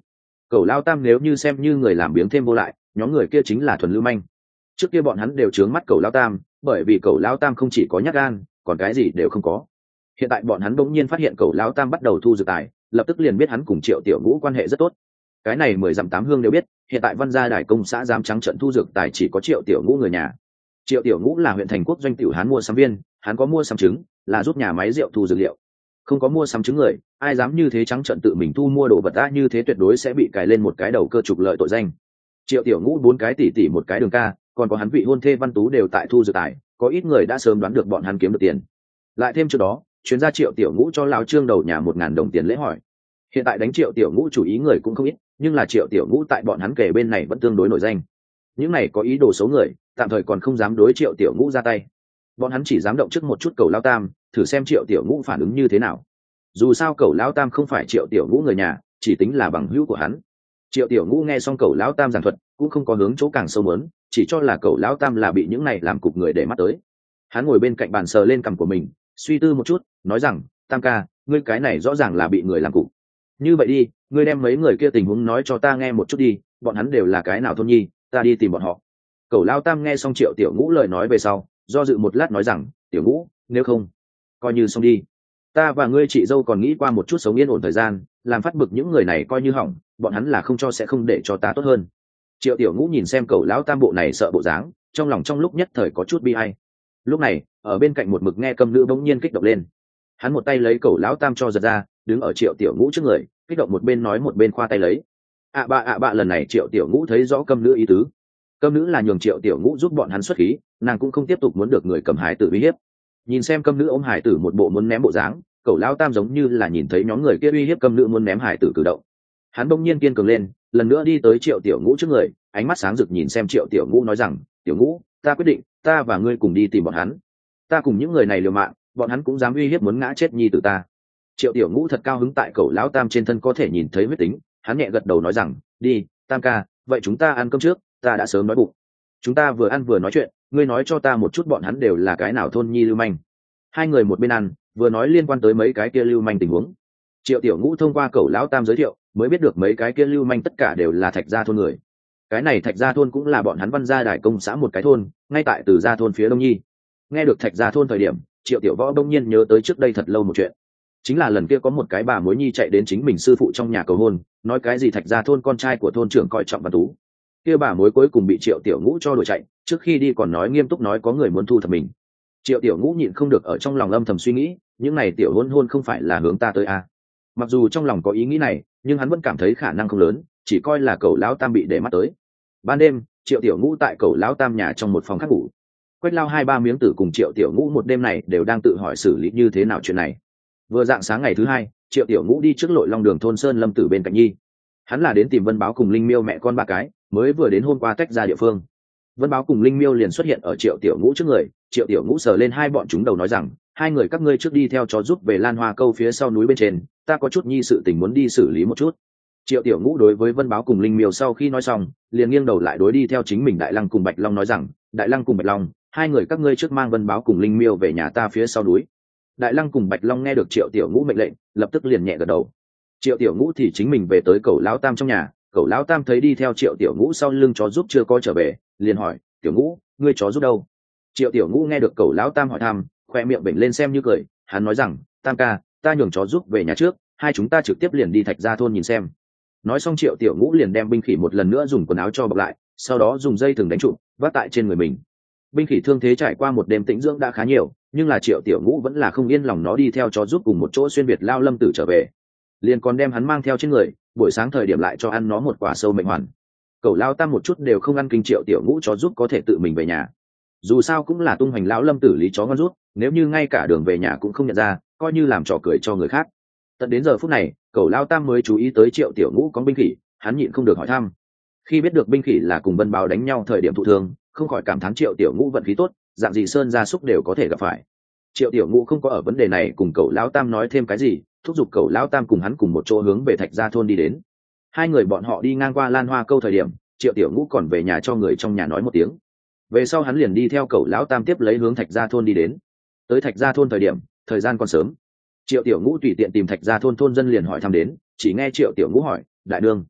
Cẩu Lao Tam nếu như xem như người làm biếng thêm vô lại, nhóm người kia chính là thuần lưu manh. Trước kia bọn hắn đều trướng mắt Cẩu Lao Tam, bởi vì Cẩu Lao Tam không chỉ có nhát gan, còn cái gì đều không có. Hiện tại bọn hắn bỗng nhiên phát hiện Cẩu Lao Tam bắt đầu thu dược tài, lập tức liền biết hắn cùng Triệu Tiểu Ngũ quan hệ rất tốt. Cái này mười dặm tám hương đều biết, hiện tại Văn Gia Đài công xã dám trắng trận thu dược tài chỉ có Triệu Tiểu Ngũ người nhà. Triệu Tiểu Ngũ là huyện thành quốc doanh tiểu hán mua sắm viên, hắn có mua sắm trứng, là giúp nhà máy rượu thu dược liệu. Không có mua sắm trứng người, ai dám như thế trắng trận tự mình thu mua đồ vật ta, như thế tuyệt đối sẽ bị cài lên một cái đầu cơ trục lợi tội danh. Triệu Tiểu Ngũ bốn cái tỷ tỷ một cái đường ca, còn có hắn vị hôn thê Văn Tú đều tại thu dược tài, có ít người đã sớm đoán được bọn hắn kiếm được tiền. Lại thêm trước đó, chuyến ra Triệu Tiểu Ngũ cho lão Trương đầu nhà một ngàn đồng tiền lễ hỏi. Hiện tại đánh Triệu Tiểu Ngũ chủ ý người cũng không ít, nhưng là Triệu Tiểu Ngũ tại bọn hắn kề bên này vẫn tương đối nổi danh. Những này có ý đồ xấu người, tạm thời còn không dám đối Triệu Tiểu Ngũ ra tay. Bọn hắn chỉ dám động trước một chút Cẩu Lao Tam, thử xem Triệu Tiểu Ngũ phản ứng như thế nào. Dù sao Cẩu Lao Tam không phải Triệu Tiểu Ngũ người nhà, chỉ tính là bằng hữu của hắn. Triệu Tiểu Ngũ nghe xong Cẩu Lao Tam giảng thuật, cũng không có hướng chỗ càng sâu mớn, chỉ cho là Cẩu Lao Tam là bị những này làm cục người để mắt tới. Hắn ngồi bên cạnh bàn sờ lên cằm của mình, suy tư một chút, nói rằng: Tam ca, ngươi cái này rõ ràng là bị người làm cục. Như vậy đi, ngươi đem mấy người kia tình huống nói cho ta nghe một chút đi, bọn hắn đều là cái nào thôn nhi, ta đi tìm bọn họ. Cẩu Lao Tam nghe xong Triệu Tiểu Ngũ lời nói về sau, do dự một lát nói rằng: Tiểu Ngũ, nếu không, coi như xong đi. Ta và ngươi chị dâu còn nghĩ qua một chút sống yên ổn thời gian, làm phát bực những người này coi như hỏng, bọn hắn là không cho sẽ không để cho ta tốt hơn. Triệu Tiểu Ngũ nhìn xem Cẩu Lão Tam bộ này sợ bộ dáng, trong lòng trong lúc nhất thời có chút bi ai. Lúc này, ở bên cạnh một mực nghe câm nữ bỗng nhiên kích động lên. Hắn một tay lấy Cẩu Lão Tam cho giật ra, đứng ở Triệu Tiểu Ngũ trước người, kích động một bên nói một bên khoa tay lấy. ạ bạ ạ bạ lần này Triệu Tiểu Ngũ thấy rõ câm nữ ý tứ. Câm nữ là nhường Triệu Tiểu Ngũ giúp bọn hắn xuất khí, nàng cũng không tiếp tục muốn được người cầm hải tử uy hiếp. Nhìn xem câm nữ ôm hải tử một bộ muốn ném bộ dáng, Cẩu Lão Tam giống như là nhìn thấy nhóm người kia uy hiếp câm nữ muốn ném hải tử cử động. Hắn bỗng nhiên kiên cường lên, lần nữa đi tới Triệu Tiểu Ngũ trước người, ánh mắt sáng rực nhìn xem Triệu Tiểu Ngũ nói rằng: Tiểu Ngũ, ta quyết định, ta và ngươi cùng đi tìm bọn hắn. Ta cùng những người này liều mạng, bọn hắn cũng dám uy hiếp muốn ngã chết nhi tử ta. Triệu Tiểu Ngũ thật cao hứng tại Cẩu Lão Tam trên thân có thể nhìn thấy huyết tính, hắn nhẹ gật đầu nói rằng: đi, Tam ca, vậy chúng ta ăn cơm trước, ta đã sớm nói bụng. Chúng ta vừa ăn vừa nói chuyện, ngươi nói cho ta một chút bọn hắn đều là cái nào thôn nhi lưu manh. Hai người một bên ăn, vừa nói liên quan tới mấy cái kia lưu manh tình huống. Triệu Tiểu Ngũ thông qua Cẩu Lão Tam giới thiệu, mới biết được mấy cái kia lưu manh tất cả đều là Thạch Gia thôn người. Cái này Thạch Gia thôn cũng là bọn hắn Văn Gia Đài công xã một cái thôn, ngay tại Từ Gia thôn phía đông nhi. Nghe được Thạch Gia thôn thời điểm, Triệu Tiểu Võ đông nhiên nhớ tới trước đây thật lâu một chuyện. Chính là lần kia có một cái bà mối nhi chạy đến chính mình sư phụ trong nhà cầu hôn, nói cái gì Thạch Gia thôn con trai của thôn trưởng coi trọng Văn Tú. Kia bà mối cuối cùng bị Triệu Tiểu Ngũ cho đuổi chạy, trước khi đi còn nói nghiêm túc nói có người muốn thu thập mình. Triệu Tiểu Ngũ nhịn không được ở trong lòng âm thầm suy nghĩ, những này tiểu hôn hôn không phải là hướng ta tới à. Mặc dù trong lòng có ý nghĩ này, nhưng hắn vẫn cảm thấy khả năng không lớn, chỉ coi là Cẩu Lão Tam bị để mắt tới. Ban đêm, Triệu Tiểu Ngũ tại Cẩu Lão Tam nhà trong một phòng khác ngủ. Quách Lao hai ba miếng tử cùng Triệu Tiểu Ngũ một đêm này đều đang tự hỏi xử lý như thế nào chuyện này. Vừa dạng sáng ngày thứ hai, Triệu Tiểu Ngũ đi trước lội long đường thôn Sơn Lâm Tử bên cạnh nhi. Hắn là đến tìm Vân Báo cùng Linh Miêu mẹ con ba cái, mới vừa đến hôm qua tách ra địa phương. Vân Báo cùng Linh Miêu liền xuất hiện ở Triệu Tiểu Ngũ trước người, Triệu Tiểu Ngũ sờ lên hai bọn chúng đầu nói rằng: hai người các ngươi trước đi theo chó giúp về Lan Hoa Câu phía sau núi bên trên, ta có chút nhi sự tình muốn đi xử lý một chút. Triệu Tiểu Ngũ đối với Vân Báo cùng Linh Miêu sau khi nói xong, liền nghiêng đầu lại đối đi theo chính mình Đại Lăng cùng Bạch Long nói rằng: Đại Lăng cùng Bạch Long, hai người các ngươi trước mang Vân Báo cùng Linh Miêu về nhà ta phía sau núi. Đại Lăng cùng Bạch Long nghe được Triệu Tiểu Ngũ mệnh lệnh, lập tức liền nhẹ gật đầu. Triệu Tiểu Ngũ thì chính mình về tới Cẩu Lão Tam trong nhà, Cẩu Lão Tam thấy đi theo Triệu Tiểu Ngũ sau lưng chó giúp chưa có trở về, liền hỏi: Tiểu Ngũ, ngươi chó giúp đâu? Triệu Tiểu Ngũ nghe được Cẩu Lão Tam hỏi thăm, khoe miệng bệnh lên xem như cười, hắn nói rằng: Tam ca, ta nhường chó giúp về nhà trước, hai chúng ta trực tiếp liền đi Thạch Gia thôn nhìn xem. Nói xong Triệu Tiểu Ngũ liền đem binh khỉ một lần nữa dùng quần áo cho bọc lại, sau đó dùng dây thừng đánh trụ vác tại trên người mình. Binh khỉ thương thế trải qua một đêm tĩnh dưỡng đã khá nhiều, nhưng là Triệu Tiểu Ngũ vẫn là không yên lòng nó đi theo chó giúp cùng một chỗ xuyên việt lao lâm tử trở về, liền còn đem hắn mang theo trên người, buổi sáng thời điểm lại cho ăn nó một quả sâu mệnh hoàn. Cẩu Lao Tam một chút đều không ăn kinh Triệu Tiểu Ngũ chó giúp có thể tự mình về nhà, dù sao cũng là tung hoành lão lâm tử lý chó ngon rút, nếu như ngay cả đường về nhà cũng không nhận ra, coi như làm trò cười cho người khác. Tận đến giờ phút này, Cẩu Lao Tam mới chú ý tới Triệu Tiểu Ngũ có binh khỉ, hắn nhịn không được hỏi thăm. Khi biết được binh khỉ là cùng Vân Báo đánh nhau thời điểm thụ thương, không khỏi cảm thán Triệu Tiểu Ngũ vận khí tốt, dạng gì sơn gia súc đều có thể gặp phải. Triệu Tiểu Ngũ không có ở vấn đề này cùng Cẩu Lao Tam nói thêm cái gì, thúc giục Cẩu Lao Tam cùng hắn cùng một chỗ hướng về Thạch Gia thôn đi đến. Hai người bọn họ đi ngang qua Lan Hoa Câu thời điểm, Triệu Tiểu Ngũ còn về nhà cho người trong nhà nói một tiếng. Về sau hắn liền đi theo Cẩu Lão Tam tiếp lấy hướng Thạch Gia thôn đi đến. Tới Thạch Gia thôn thời điểm, thời gian còn sớm. Triệu Tiểu Ngũ tùy tiện tìm Thạch Gia thôn thôn dân liền hỏi thăm đến, chỉ nghe Triệu Tiểu Ngũ hỏi: Đại đương,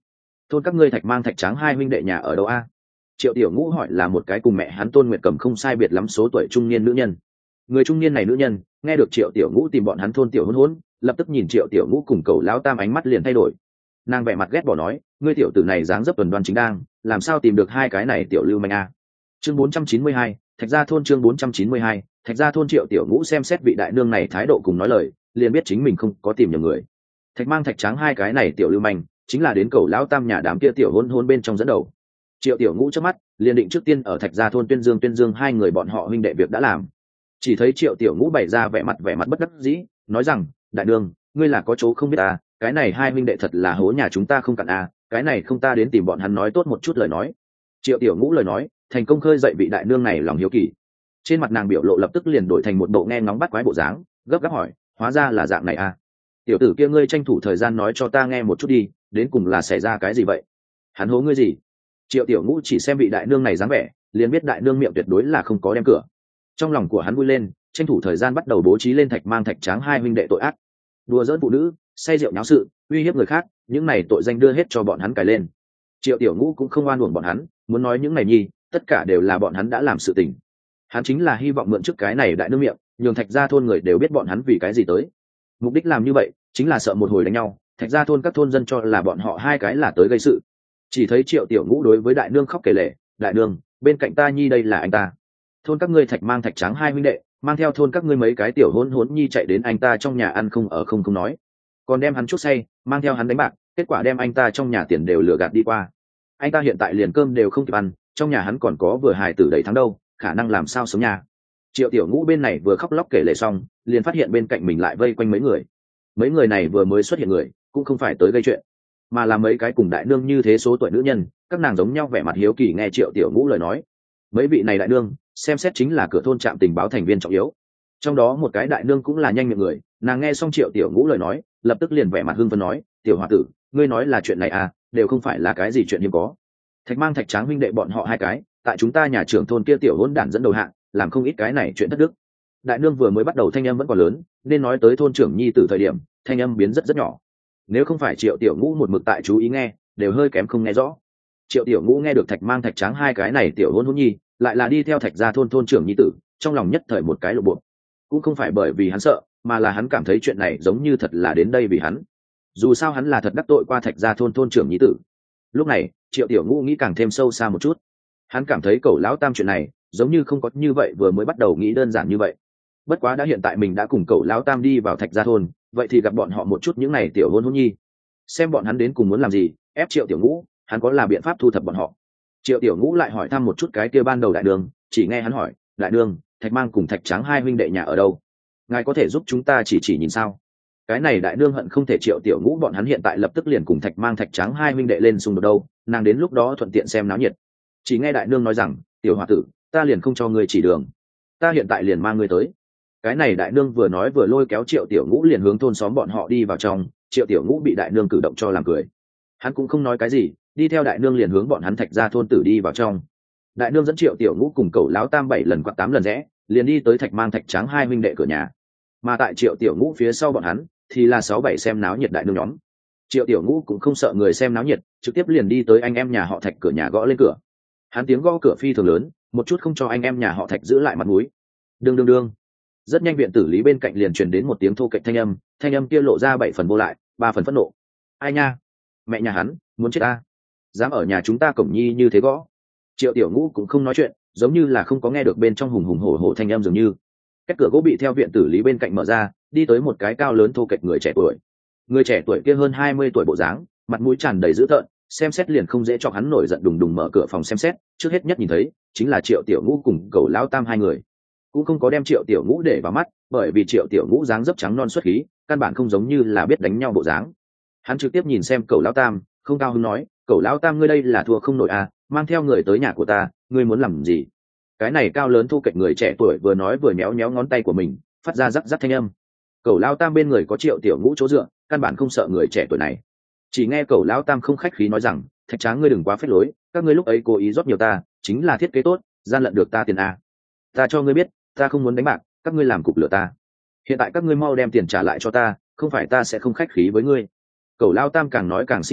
thôn các ngươi Thạch Mang Thạch Tráng hai huynh đệ nhà ở đâu a? Triệu Tiểu Ngũ hỏi là một cái cùng mẹ hắn Tôn Nguyệt Cầm không sai biệt lắm số tuổi trung niên nữ nhân. Người trung niên này nữ nhân nghe được Triệu Tiểu Ngũ tìm bọn hắn thôn tiểu hỗn hỗn, lập tức nhìn Triệu Tiểu Ngũ cùng Cẩu Lão Tam ánh mắt liền thay đổi. Nàng vẻ mặt ghét bỏ nói, ngươi tiểu tử này dáng dấp tuần đoan chính đang, làm sao tìm được hai cái này tiểu lưu manh a? Chương bốn trăm chín mươi hai, Thạch Gia thôn. Chương bốn trăm chín mươi hai, Thạch Gia thôn. Triệu Tiểu Ngũ xem xét vị đại nương này thái độ cùng nói lời, liền biết chính mình không có tìm nhầm người. Thạch Mang Thạch Tráng hai cái này tiểu lưu manh, chính là đến Cẩu Lão Tam nhà đám kia tiểu hôn hôn bên trong dẫn đầu. Triệu Tiểu Ngũ trước mắt liền định trước tiên ở Thạch Gia thôn tuyên dương tuyên dương hai người bọn họ huynh đệ việc đã làm. Chỉ thấy Triệu Tiểu Ngũ bày ra vẻ mặt vẻ mặt bất đắc dĩ, nói rằng, đại nương, ngươi là có chỗ không biết à, cái này hai huynh đệ thật là hố nhà chúng ta không cặn à, cái này không ta đến tìm bọn hắn nói tốt một chút lời nói. Triệu Tiểu Ngũ lời nói thành công khơi dậy vị đại nương này lòng hiếu kỳ, trên mặt nàng biểu lộ lập tức liền đổi thành một bộ nghe ngóng bắt quái bộ dáng, gấp gáp hỏi, hóa ra là dạng này à? Tiểu tử kia ngươi tranh thủ thời gian nói cho ta nghe một chút đi, đến cùng là xảy ra cái gì vậy? Hắn hố ngươi gì? Triệu Tiểu Ngũ chỉ xem vị đại nương này dáng vẻ, liền biết đại nương miệng tuyệt đối là không có đem cửa. Trong lòng của hắn vui lên, tranh thủ thời gian bắt đầu bố trí lên Thạch Mang Thạch Tráng hai huynh đệ tội ác, đùa giỡn phụ nữ, say rượu nháo sự, uy hiếp người khác, những này tội danh đưa hết cho bọn hắn cài lên. Triệu Tiểu Ngũ cũng không oan uổng bọn hắn, muốn nói những này nhi, tất cả đều là bọn hắn đã làm sự tình. Hắn chính là hy vọng mượn trước cái này đại nương miệng, nhường Thạch Gia thôn người đều biết bọn hắn vì cái gì tới. Mục đích làm như vậy, chính là sợ một hồi đánh nhau, Thạch Gia thôn các thôn dân cho là bọn họ hai cái là tới gây sự. Chỉ thấy Triệu Tiểu Ngũ đối với đại nương khóc kể lể, đại nương, bên cạnh ta nhi đây là anh ta. Thôn các ngươi Thạch Mang Thạch Tráng hai huynh đệ, mang theo thôn các ngươi mấy cái tiểu hỗn hỗn nhi chạy đến anh ta trong nhà ăn không ở không không nói, còn đem hắn chút say, mang theo hắn đánh bạc, kết quả đem anh ta trong nhà tiền đều lừa gạt đi qua. Anh ta hiện tại liền cơm đều không kịp ăn, trong nhà hắn còn có vừa hài tử đầy tháng đâu, khả năng làm sao sống nhà. Triệu Tiểu Ngũ bên này vừa khóc lóc kể lể xong, liền phát hiện bên cạnh mình lại vây quanh mấy người. Mấy người này vừa mới xuất hiện người, cũng không phải tới gây chuyện, mà là mấy cái cùng đại nương như thế số tuổi nữ nhân, các nàng giống nhau vẻ mặt hiếu kỳ nghe Triệu Tiểu Ngũ lời nói. Mấy vị này đại nương, xem xét chính là cửa thôn trạm tình báo thành viên trọng yếu. Trong đó một cái đại nương cũng là nhanh miệng người, nàng nghe xong Triệu Tiểu Ngũ lời nói, lập tức liền vẻ mặt hưng phấn nói, tiểu hòa tử, ngươi nói là chuyện này à, đều không phải là cái gì chuyện hiếm có. Thạch Mang Thạch Tráng huynh đệ bọn họ hai cái, tại chúng ta nhà trưởng thôn kia tiểu hỗn đản dẫn đầu hạng, làm không ít cái này chuyện thất đức. Đại nương vừa mới bắt đầu thanh âm vẫn còn lớn, nên nói tới thôn trưởng nhi từ thời điểm, thanh âm biến rất rất nhỏ. Nếu không phải Triệu Tiểu Ngũ một mực tại chú ý nghe, đều hơi kém không nghe rõ. Triệu Tiểu Ngũ nghe được Thạch Mang Thạch Tráng hai cái này tiểu hỗn hỗn nhi, lại là đi theo Thạch Gia thôn thôn trưởng nhi tử, trong lòng nhất thời một cái lộ bộ. Cũng không phải bởi vì hắn sợ, mà là hắn cảm thấy chuyện này giống như thật là đến đây vì hắn. Dù sao hắn là thật đắc tội qua Thạch Gia thôn thôn trưởng nhi tử. Lúc này Triệu Tiểu Ngũ nghĩ càng thêm sâu xa một chút, hắn cảm thấy Cẩu Lão Tam chuyện này giống như không có như vậy vừa mới bắt đầu nghĩ đơn giản như vậy. Bất quá đã hiện tại mình đã cùng Cẩu Lão Tam đi vào Thạch Gia thôn, vậy thì gặp bọn họ một chút những này tiểu hôn hôn nhi, xem bọn hắn đến cùng muốn làm gì, ép Triệu Tiểu Ngũ, hắn có là biện pháp thu thập bọn họ. Triệu Tiểu Ngũ lại hỏi thăm một chút cái kia ban đầu đại đường, chỉ nghe hắn hỏi, đại đường, Thạch Mang cùng Thạch Tráng hai huynh đệ nhà ở đâu, ngài có thể giúp chúng ta chỉ chỉ nhìn sao? Cái này đại nương hận không thể Triệu Tiểu Ngũ bọn hắn hiện tại lập tức liền cùng Thạch Mang Thạch Tráng hai huynh đệ lên xung đột đâu, nàng đến lúc đó thuận tiện xem náo nhiệt. Chỉ nghe đại nương nói rằng, tiểu hòa tử, ta liền không cho ngươi chỉ đường, ta hiện tại liền mang ngươi tới. Cái này đại nương vừa nói vừa lôi kéo Triệu Tiểu Ngũ liền hướng thôn xóm bọn họ đi vào trong. Triệu Tiểu Ngũ bị đại nương cử động cho làm cười, hắn cũng không nói cái gì, đi theo đại nương liền hướng bọn hắn Thạch Gia thôn tử đi vào trong. Đại nương dẫn Triệu Tiểu Ngũ cùng Cẩu Lão Tam bảy lần quạt tám lần rẽ, liền đi tới Thạch Mang Thạch Tráng hai huynh đệ cửa nhà. Mà tại Triệu Tiểu Ngũ phía sau bọn hắn thì là sáu bảy xem náo nhiệt đại nương nhóm. Triệu Tiểu Ngũ cũng không sợ người xem náo nhiệt, trực tiếp liền đi tới anh em nhà họ Thạch cửa nhà gõ lên cửa. Hắn tiếng gõ cửa phi thường lớn, một chút không cho anh em nhà họ Thạch giữ lại mặt mũi. Đương đương đương. Rất nhanh viện tử lý bên cạnh liền truyền đến một tiếng thô kệch thanh âm, thanh âm kia lộ ra bảy phần vô lại, ba phần phẫn nộ. Ai nha, mẹ nhà hắn muốn chết ta, dám ở nhà chúng ta cổng nhi như thế gõ. Triệu Tiểu Ngũ cũng không nói chuyện, giống như là không có nghe được bên trong hùng hùng hổ hổ thanh âm dường như. Cách cửa gỗ bị theo viện tử lý bên cạnh mở ra, đi tới một cái cao lớn thô kệch người trẻ tuổi. Người trẻ tuổi kia hơn hai mươi tuổi bộ dáng, mặt mũi tràn đầy dữ tợn, xem xét liền không dễ cho hắn nổi giận, đùng đùng mở cửa phòng xem xét, trước hết nhất nhìn thấy chính là Triệu Tiểu Ngũ cùng Cẩu Lão Tam hai người. Cũng không có đem Triệu Tiểu Ngũ để vào mắt, bởi vì Triệu Tiểu Ngũ dáng dấp trắng non xuất khí, căn bản không giống như là biết đánh nhau bộ dáng. Hắn trực tiếp nhìn xem Cẩu Lão Tam, không cao hứng nói, Cẩu Lão Tam ngươi đây là thua không nổi à, mang theo người tới nhà của ta, ngươi muốn làm gì? Cái này cao lớn thu kệch người trẻ tuổi vừa nói vừa nhéo nhéo ngón tay của mình, phát ra rắc rắc thanh âm. Cẩu Lão Tam bên người có Triệu Tiểu Ngũ chỗ dựa, căn bản không sợ người trẻ tuổi này. Chỉ nghe Cẩu Lão Tam không khách khí nói rằng, Thạch Tráng ngươi đừng quá phép lối, các ngươi lúc ấy cố ý rót nhiều ta, chính là thiết kế tốt, gian lận được ta tiền à. Ta cho ngươi biết, ta không muốn đánh bạc, các ngươi làm cục lửa ta. Hiện tại các ngươi mau đem tiền trả lại cho ta, không phải ta sẽ không khách khí với ngươi. Cẩu Lão Tam càng nói càng sinh khí,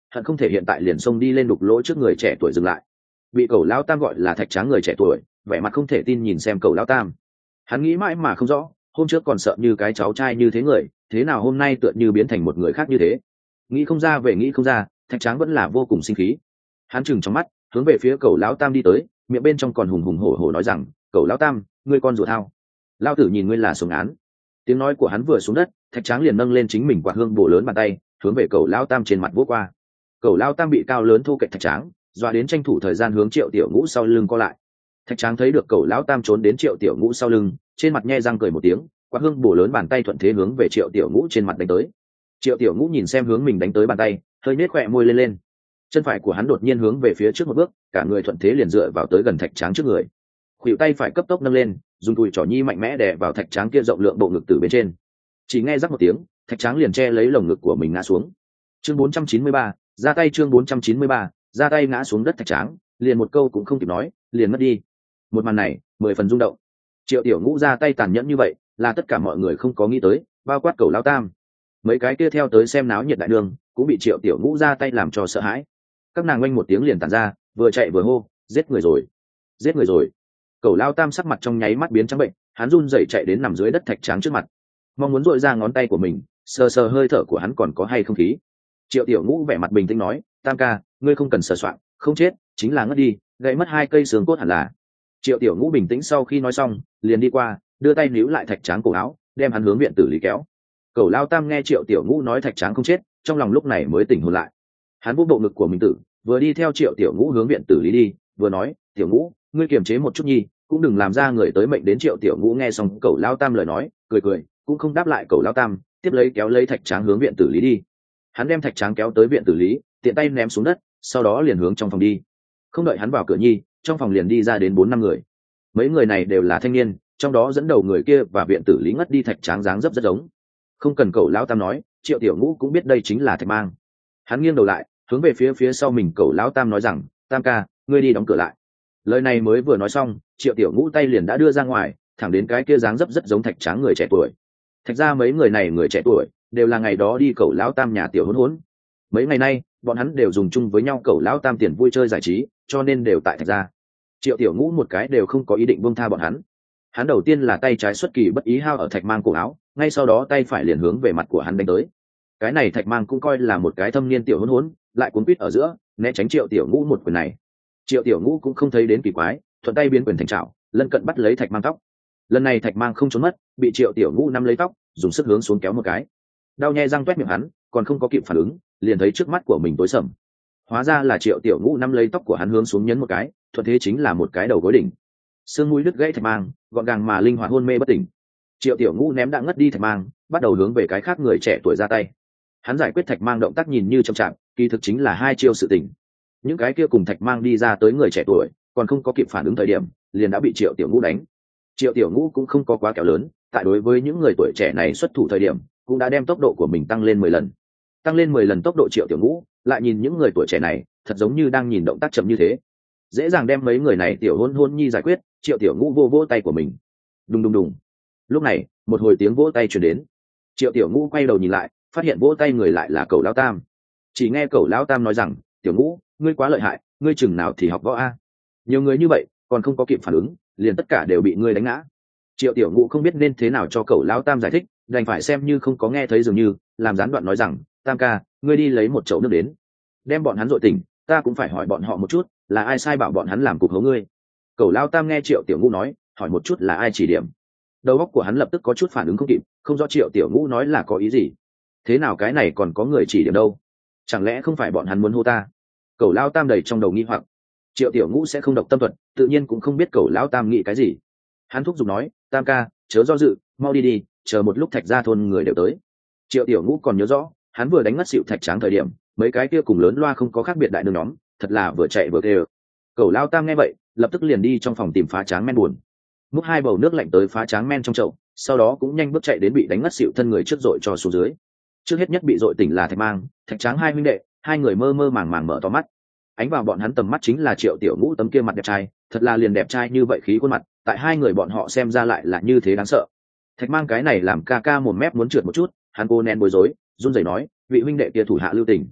hận không thể hiện tại liền xông đi lên đục lỗ trước người trẻ tuổi dừng lại. Bị cậu lão tam gọi là thạch tráng người trẻ tuổi vẻ mặt không thể tin nhìn xem cậu lão tam. Hắn nghĩ mãi mà không rõ, hôm trước còn sợ như cái cháu trai như thế người, thế nào hôm nay tựa như biến thành một người khác như thế. Nghĩ không ra về nghĩ không ra, thạch tráng vẫn là vô cùng sinh khí. Hắn chừng trong mắt hướng về phía cậu lão tam đi tới, miệng bên trong còn hùng hùng hổ hổ nói rằng, cậu lão tam, ngươi con rùa thao, lao tử nhìn ngươi là xuống án. Tiếng nói của hắn vừa xuống đất, thạch tráng liền nâng lên chính mình quạt hương bổ lớn bàn tay hướng về cậu lão tam trên mặt vỗ qua. Cậu lão tam bị cao lớn thu cạnh thạch tráng dọa đến tranh thủ thời gian hướng Triệu Tiểu Ngũ sau lưng co lại. Thạch tráng thấy được cậu lão tam trốn đến Triệu Tiểu Ngũ sau lưng, trên mặt nhe răng cười một tiếng, quạt hương bổ lớn bàn tay thuận thế hướng về Triệu Tiểu Ngũ trên mặt đánh tới. Triệu Tiểu Ngũ nhìn xem hướng mình đánh tới bàn tay, hơi nhếch khóe môi lên lên. Chân phải của hắn đột nhiên hướng về phía trước một bước, cả người thuận thế liền dựa vào tới gần thạch tráng trước người. Khuỷu tay phải cấp tốc nâng lên, dùng đùi trỏ nhi mạnh mẽ đè vào thạch tráng kia rộng lượng bộ ngực từ bên trên. Chỉ nghe rắc một tiếng, thạch tráng liền che lấy lồng ngực của mình ngã xuống. Chương bốn trăm chín mươi ba, ra tay chương bốn trăm chín mươi ba, ra tay ngã xuống đất thạch tráng, liền một câu cũng không kịp nói, liền mất đi. Một màn này, mười phần rung động. Triệu Tiểu Ngũ ra tay tàn nhẫn như vậy, là tất cả mọi người không có nghĩ tới, bao quát Cẩu lão tam. Mấy cái kia theo tới xem náo nhiệt đại đường, cũng bị Triệu Tiểu Ngũ ra tay làm cho sợ hãi. Các nàng oanh một tiếng liền tản ra, vừa chạy vừa hô, giết người rồi, giết người rồi. Cẩu lão tam sắc mặt trong nháy mắt biến trắng bệnh, hắn run rẩy chạy đến nằm dưới đất thạch tráng trước mặt, mong muốn dội ra ngón tay của mình, sờ sờ hơi thở của hắn còn có hay không khí. Triệu Tiểu Ngũ vẻ mặt bình tĩnh nói, tam ca, ngươi không cần sờ soạn, không chết chính là ngất đi, gãy mất hai cây xương cốt hẳn là. Triệu Tiểu Ngũ bình tĩnh sau khi nói xong, liền đi qua, đưa tay níu lại thạch tráng cổ áo, đem hắn hướng viện tử lý kéo. Cẩu lao tam nghe Triệu Tiểu Ngũ nói thạch tráng không chết, trong lòng lúc này mới tỉnh hồn lại. Hắn vuốt bộ ngực của mình tử, vừa đi theo Triệu Tiểu Ngũ hướng viện tử lý đi, vừa nói, Tiểu Ngũ, ngươi kiềm chế một chút nhi, cũng đừng làm ra người tới mệnh đến. Triệu Tiểu Ngũ nghe xong cẩu lao tam lời nói, cười cười, cũng không đáp lại cẩu lao tam, tiếp lấy kéo lấy thạch tráng hướng viện tử lý đi. Hắn đem thạch tráng kéo tới viện tử lý, tiện tay ném xuống đất, sau đó liền hướng trong phòng đi. Không đợi hắn vào cửa nhi, trong phòng liền đi ra đến bốn năm người. Mấy người này đều là thanh niên, trong đó dẫn đầu người kia và viện tử lý ngất đi thạch tráng dáng dấp rất giống. Không cần cẩu lão tam nói, Triệu Tiểu Ngũ cũng biết đây chính là Thạch Mang. Hắn nghiêng đầu lại, hướng về phía phía sau mình cẩu lão tam nói rằng, tam ca, ngươi đi đóng cửa lại. Lời này mới vừa nói xong, Triệu Tiểu Ngũ tay liền đã đưa ra ngoài, thẳng đến cái kia dáng dấp rất giống thạch tráng người trẻ tuổi. Thạch ra mấy người này người trẻ tuổi đều là ngày đó đi cẩu lão tam nhà tiểu hỗn hỗn. Mấy ngày nay bọn hắn đều dùng chung với nhau cẩu lão tam tiền vui chơi giải trí, cho nên đều tại thạch ra. Triệu Tiểu Ngũ một cái đều không có ý định buông tha bọn hắn. Hắn đầu tiên là tay trái xuất kỳ bất ý hao ở Thạch Mang cổ áo, ngay sau đó tay phải liền hướng về mặt của hắn đánh tới. Cái này Thạch Mang cũng coi là một cái thâm niên tiểu hỗn hỗn, lại cuốn quýt ở giữa, né tránh Triệu Tiểu Ngũ một quyền này. Triệu Tiểu Ngũ cũng không thấy đến kỳ quái, thuận tay biến quyền thành trảo, lân cận bắt lấy Thạch Mang tóc. Lần này Thạch Mang không trốn mất, bị Triệu Tiểu Ngũ nắm lấy tóc, dùng sức hướng xuống kéo một cái. Đau nhè răng toét miệng hắn, còn không có kịp phản ứng, liền thấy trước mắt của mình tối sầm. Hóa ra là Triệu Tiểu Ngũ nắm lấy tóc của hắn hướng xuống nhấn một cái, thuận thế chính là một cái đầu gối đỉnh. Xương mũi đứt gãy Thạch Mang, gọn gàng mà linh hoạt hôn mê bất tỉnh. Triệu Tiểu Ngũ ném đã ngất đi Thạch Mang, bắt đầu hướng về cái khác người trẻ tuổi ra tay. Hắn giải quyết Thạch Mang động tác nhìn như chậm chạp, kỳ thực chính là hai chiêu sự tỉnh. Những cái kia cùng Thạch Mang đi ra tới người trẻ tuổi, còn không có kịp phản ứng thời điểm, liền đã bị Triệu Tiểu Ngũ đánh. Triệu Tiểu Ngũ cũng không có quá kẹo lớn, tại đối với những người tuổi trẻ này xuất thủ thời điểm, cũng đã đem tốc độ của mình tăng lên mười lần. Tăng lên mười lần tốc độ Triệu Tiểu Ngũ, lại nhìn những người tuổi trẻ này, thật giống như đang nhìn động tác chậm như thế. Dễ dàng đem mấy người này tiểu hôn hôn nhi giải quyết. Triệu Tiểu Ngũ vô vỗ tay của mình. Đùng đùng đùng. Lúc này, một hồi tiếng vỗ tay truyền đến. Triệu Tiểu Ngũ quay đầu nhìn lại, phát hiện vỗ tay người lại là Cẩu lão tam. Chỉ nghe Cẩu lão tam nói rằng, Tiểu Ngũ, ngươi quá lợi hại, ngươi chừng nào thì học võ a? Nhiều người như vậy, còn không có kịp phản ứng, liền tất cả đều bị ngươi đánh ngã. Triệu Tiểu Ngũ không biết nên thế nào cho Cẩu lão tam giải thích, đành phải xem như không có nghe thấy dường như, làm gián đoạn nói rằng, tam ca, ngươi đi lấy một chậu nước đến, đem bọn hắn dội tỉnh, ta cũng phải hỏi bọn họ một chút, là ai sai bảo bọn hắn làm cục hấu ngươi. Cẩu lao tam nghe Triệu Tiểu Ngũ nói, hỏi một chút là ai chỉ điểm. Đầu óc của hắn lập tức có chút phản ứng không kịp, không rõ Triệu Tiểu Ngũ nói là có ý gì. Thế nào cái này còn có người chỉ điểm đâu? Chẳng lẽ không phải bọn hắn muốn hô ta? Cẩu lao tam đầy trong đầu nghi hoặc. Triệu Tiểu Ngũ sẽ không độc tâm thuật, tự nhiên cũng không biết cẩu lao tam nghĩ cái gì. Hắn thúc giục nói, tam ca, chớ do dự, mau đi đi, chờ một lúc Thạch ra thôn người đều tới. Triệu Tiểu Ngũ còn nhớ rõ, hắn vừa đánh ngất xịu Thạch Tráng thời điểm, mấy cái kia cùng lớn loa không có khác biệt đại đường nhóm, thật là vừa chạy vừa kêu. Cẩu lao tam nghe vậy, lập tức liền đi trong phòng tìm Phá Tráng men buồn, múc hai bầu nước lạnh tới Phá Tráng men trong chậu, sau đó cũng nhanh bước chạy đến bị đánh ngất xịu thân người trước dội cho xuống dưới. Trước hết nhất bị dội tỉnh là Thạch Mang, Thạch Tráng hai huynh đệ, hai người mơ mơ màng màng mở to mắt. Ánh vào bọn hắn tầm mắt chính là Triệu Tiểu Ngũ tấm kia mặt đẹp trai, thật là liền đẹp trai như vậy khí khuôn mặt, tại hai người bọn họ xem ra lại là như thế đáng sợ. Thạch Mang cái này làm ca ca mồm mép muốn trượt một chút, hắn cô nén bối rối, run rẩy nói, vị huynh đệ kia thủ hạ lưu tình.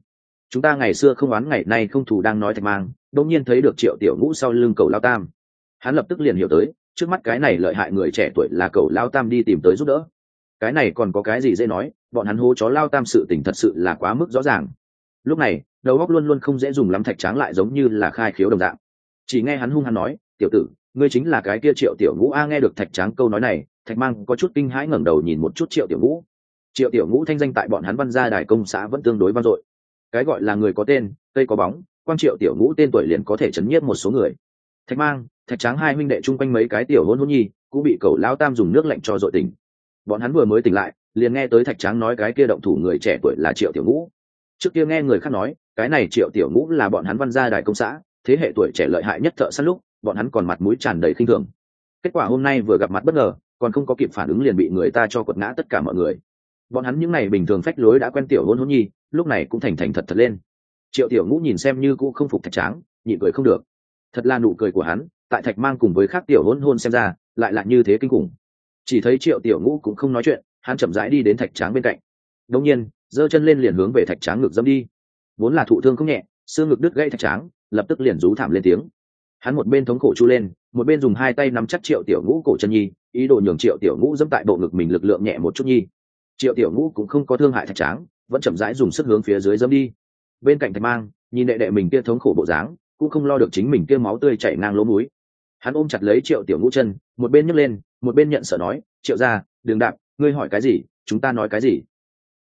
chúng ta ngày xưa không oán ngày nay không thù đang nói thạch mang đông nhiên thấy được triệu tiểu ngũ sau lưng cầu lao tam. Hắn lập tức liền hiểu tới trước mắt cái này lợi hại người trẻ tuổi là cầu lao tam đi tìm tới giúp đỡ. Cái này còn có cái gì dễ nói, bọn hắn hố chó lao tam sự tình thật sự là quá mức rõ ràng. Lúc này đầu óc luôn luôn không dễ dùng lắm thạch tráng lại giống như là khai khiếu đồng dạng, chỉ nghe hắn hung hăng nói, tiểu tử ngươi chính là cái kia triệu tiểu ngũ a. Nghe được thạch tráng câu nói này, thạch mang có chút kinh hãi ngẩng đầu nhìn một chút triệu tiểu ngũ. Triệu tiểu ngũ thanh danh tại bọn hắn Văn Gia đài công xã vẫn tương đối vang dội, cái gọi là người có tên cây có bóng, quang triệu tiểu ngũ tên tuổi liền có thể chấn nhiếp một số người. Thạch mang thạch tráng hai huynh đệ chung quanh mấy cái tiểu hôn hôn nhi cũng bị cẩu lao tam dùng nước lạnh cho dội tỉnh. Bọn hắn vừa mới tỉnh lại liền nghe tới thạch tráng nói cái kia động thủ người trẻ tuổi là triệu tiểu ngũ. Trước kia nghe người khác nói cái này triệu tiểu ngũ là bọn hắn Văn Gia đài công xã thế hệ tuổi trẻ lợi hại nhất thợ săn lúc, bọn hắn còn mặt mũi tràn đầy khinh thường. Kết quả hôm nay vừa gặp mặt bất ngờ, còn không có kịp phản ứng liền bị người ta cho quật ngã tất cả mọi người. Bọn hắn những ngày bình thường phách lối đã quen tiểu hôn hôn nhi, lúc này cũng thành thành thật thật lên. Triệu tiểu ngũ nhìn xem như cũng không phục thạch tráng, nhịn cười không được. Thật là nụ cười của hắn tại thạch mang cùng với khác tiểu hôn hôn xem ra lại là như thế kinh khủng. Chỉ thấy triệu tiểu ngũ cũng không nói chuyện, hắn chậm rãi đi đến thạch tráng bên cạnh, đống nhiên giơ chân lên liền hướng về thạch tráng ngực dẫm đi. Vốn là thụ thương không nhẹ, xương ngực đứt gãy thạch tráng lập tức liền rú thảm lên tiếng. Hắn một bên thống khổ chu lên, một bên dùng hai tay nắm chắc triệu tiểu ngũ cổ chân nhi, ý đồ nhường triệu tiểu ngũ dẫm tại bộ ngực mình lực lượng nhẹ một chút nhi. Triệu tiểu ngũ cũng không có thương hại thạch tráng, vẫn chậm rãi dùng sức hướng phía dưới dẫm đi. Bên cạnh thạch mang nhìn đệ đệ mình kia thống khổ bộ dáng, cũng không lo được chính mình kia máu tươi chảy ngang lỗ mũi. Hắn ôm chặt lấy triệu tiểu ngũ chân, một bên nhấc lên một bên nhận sợ nói, triệu gia đừng đạp, ngươi hỏi cái gì chúng ta nói cái gì.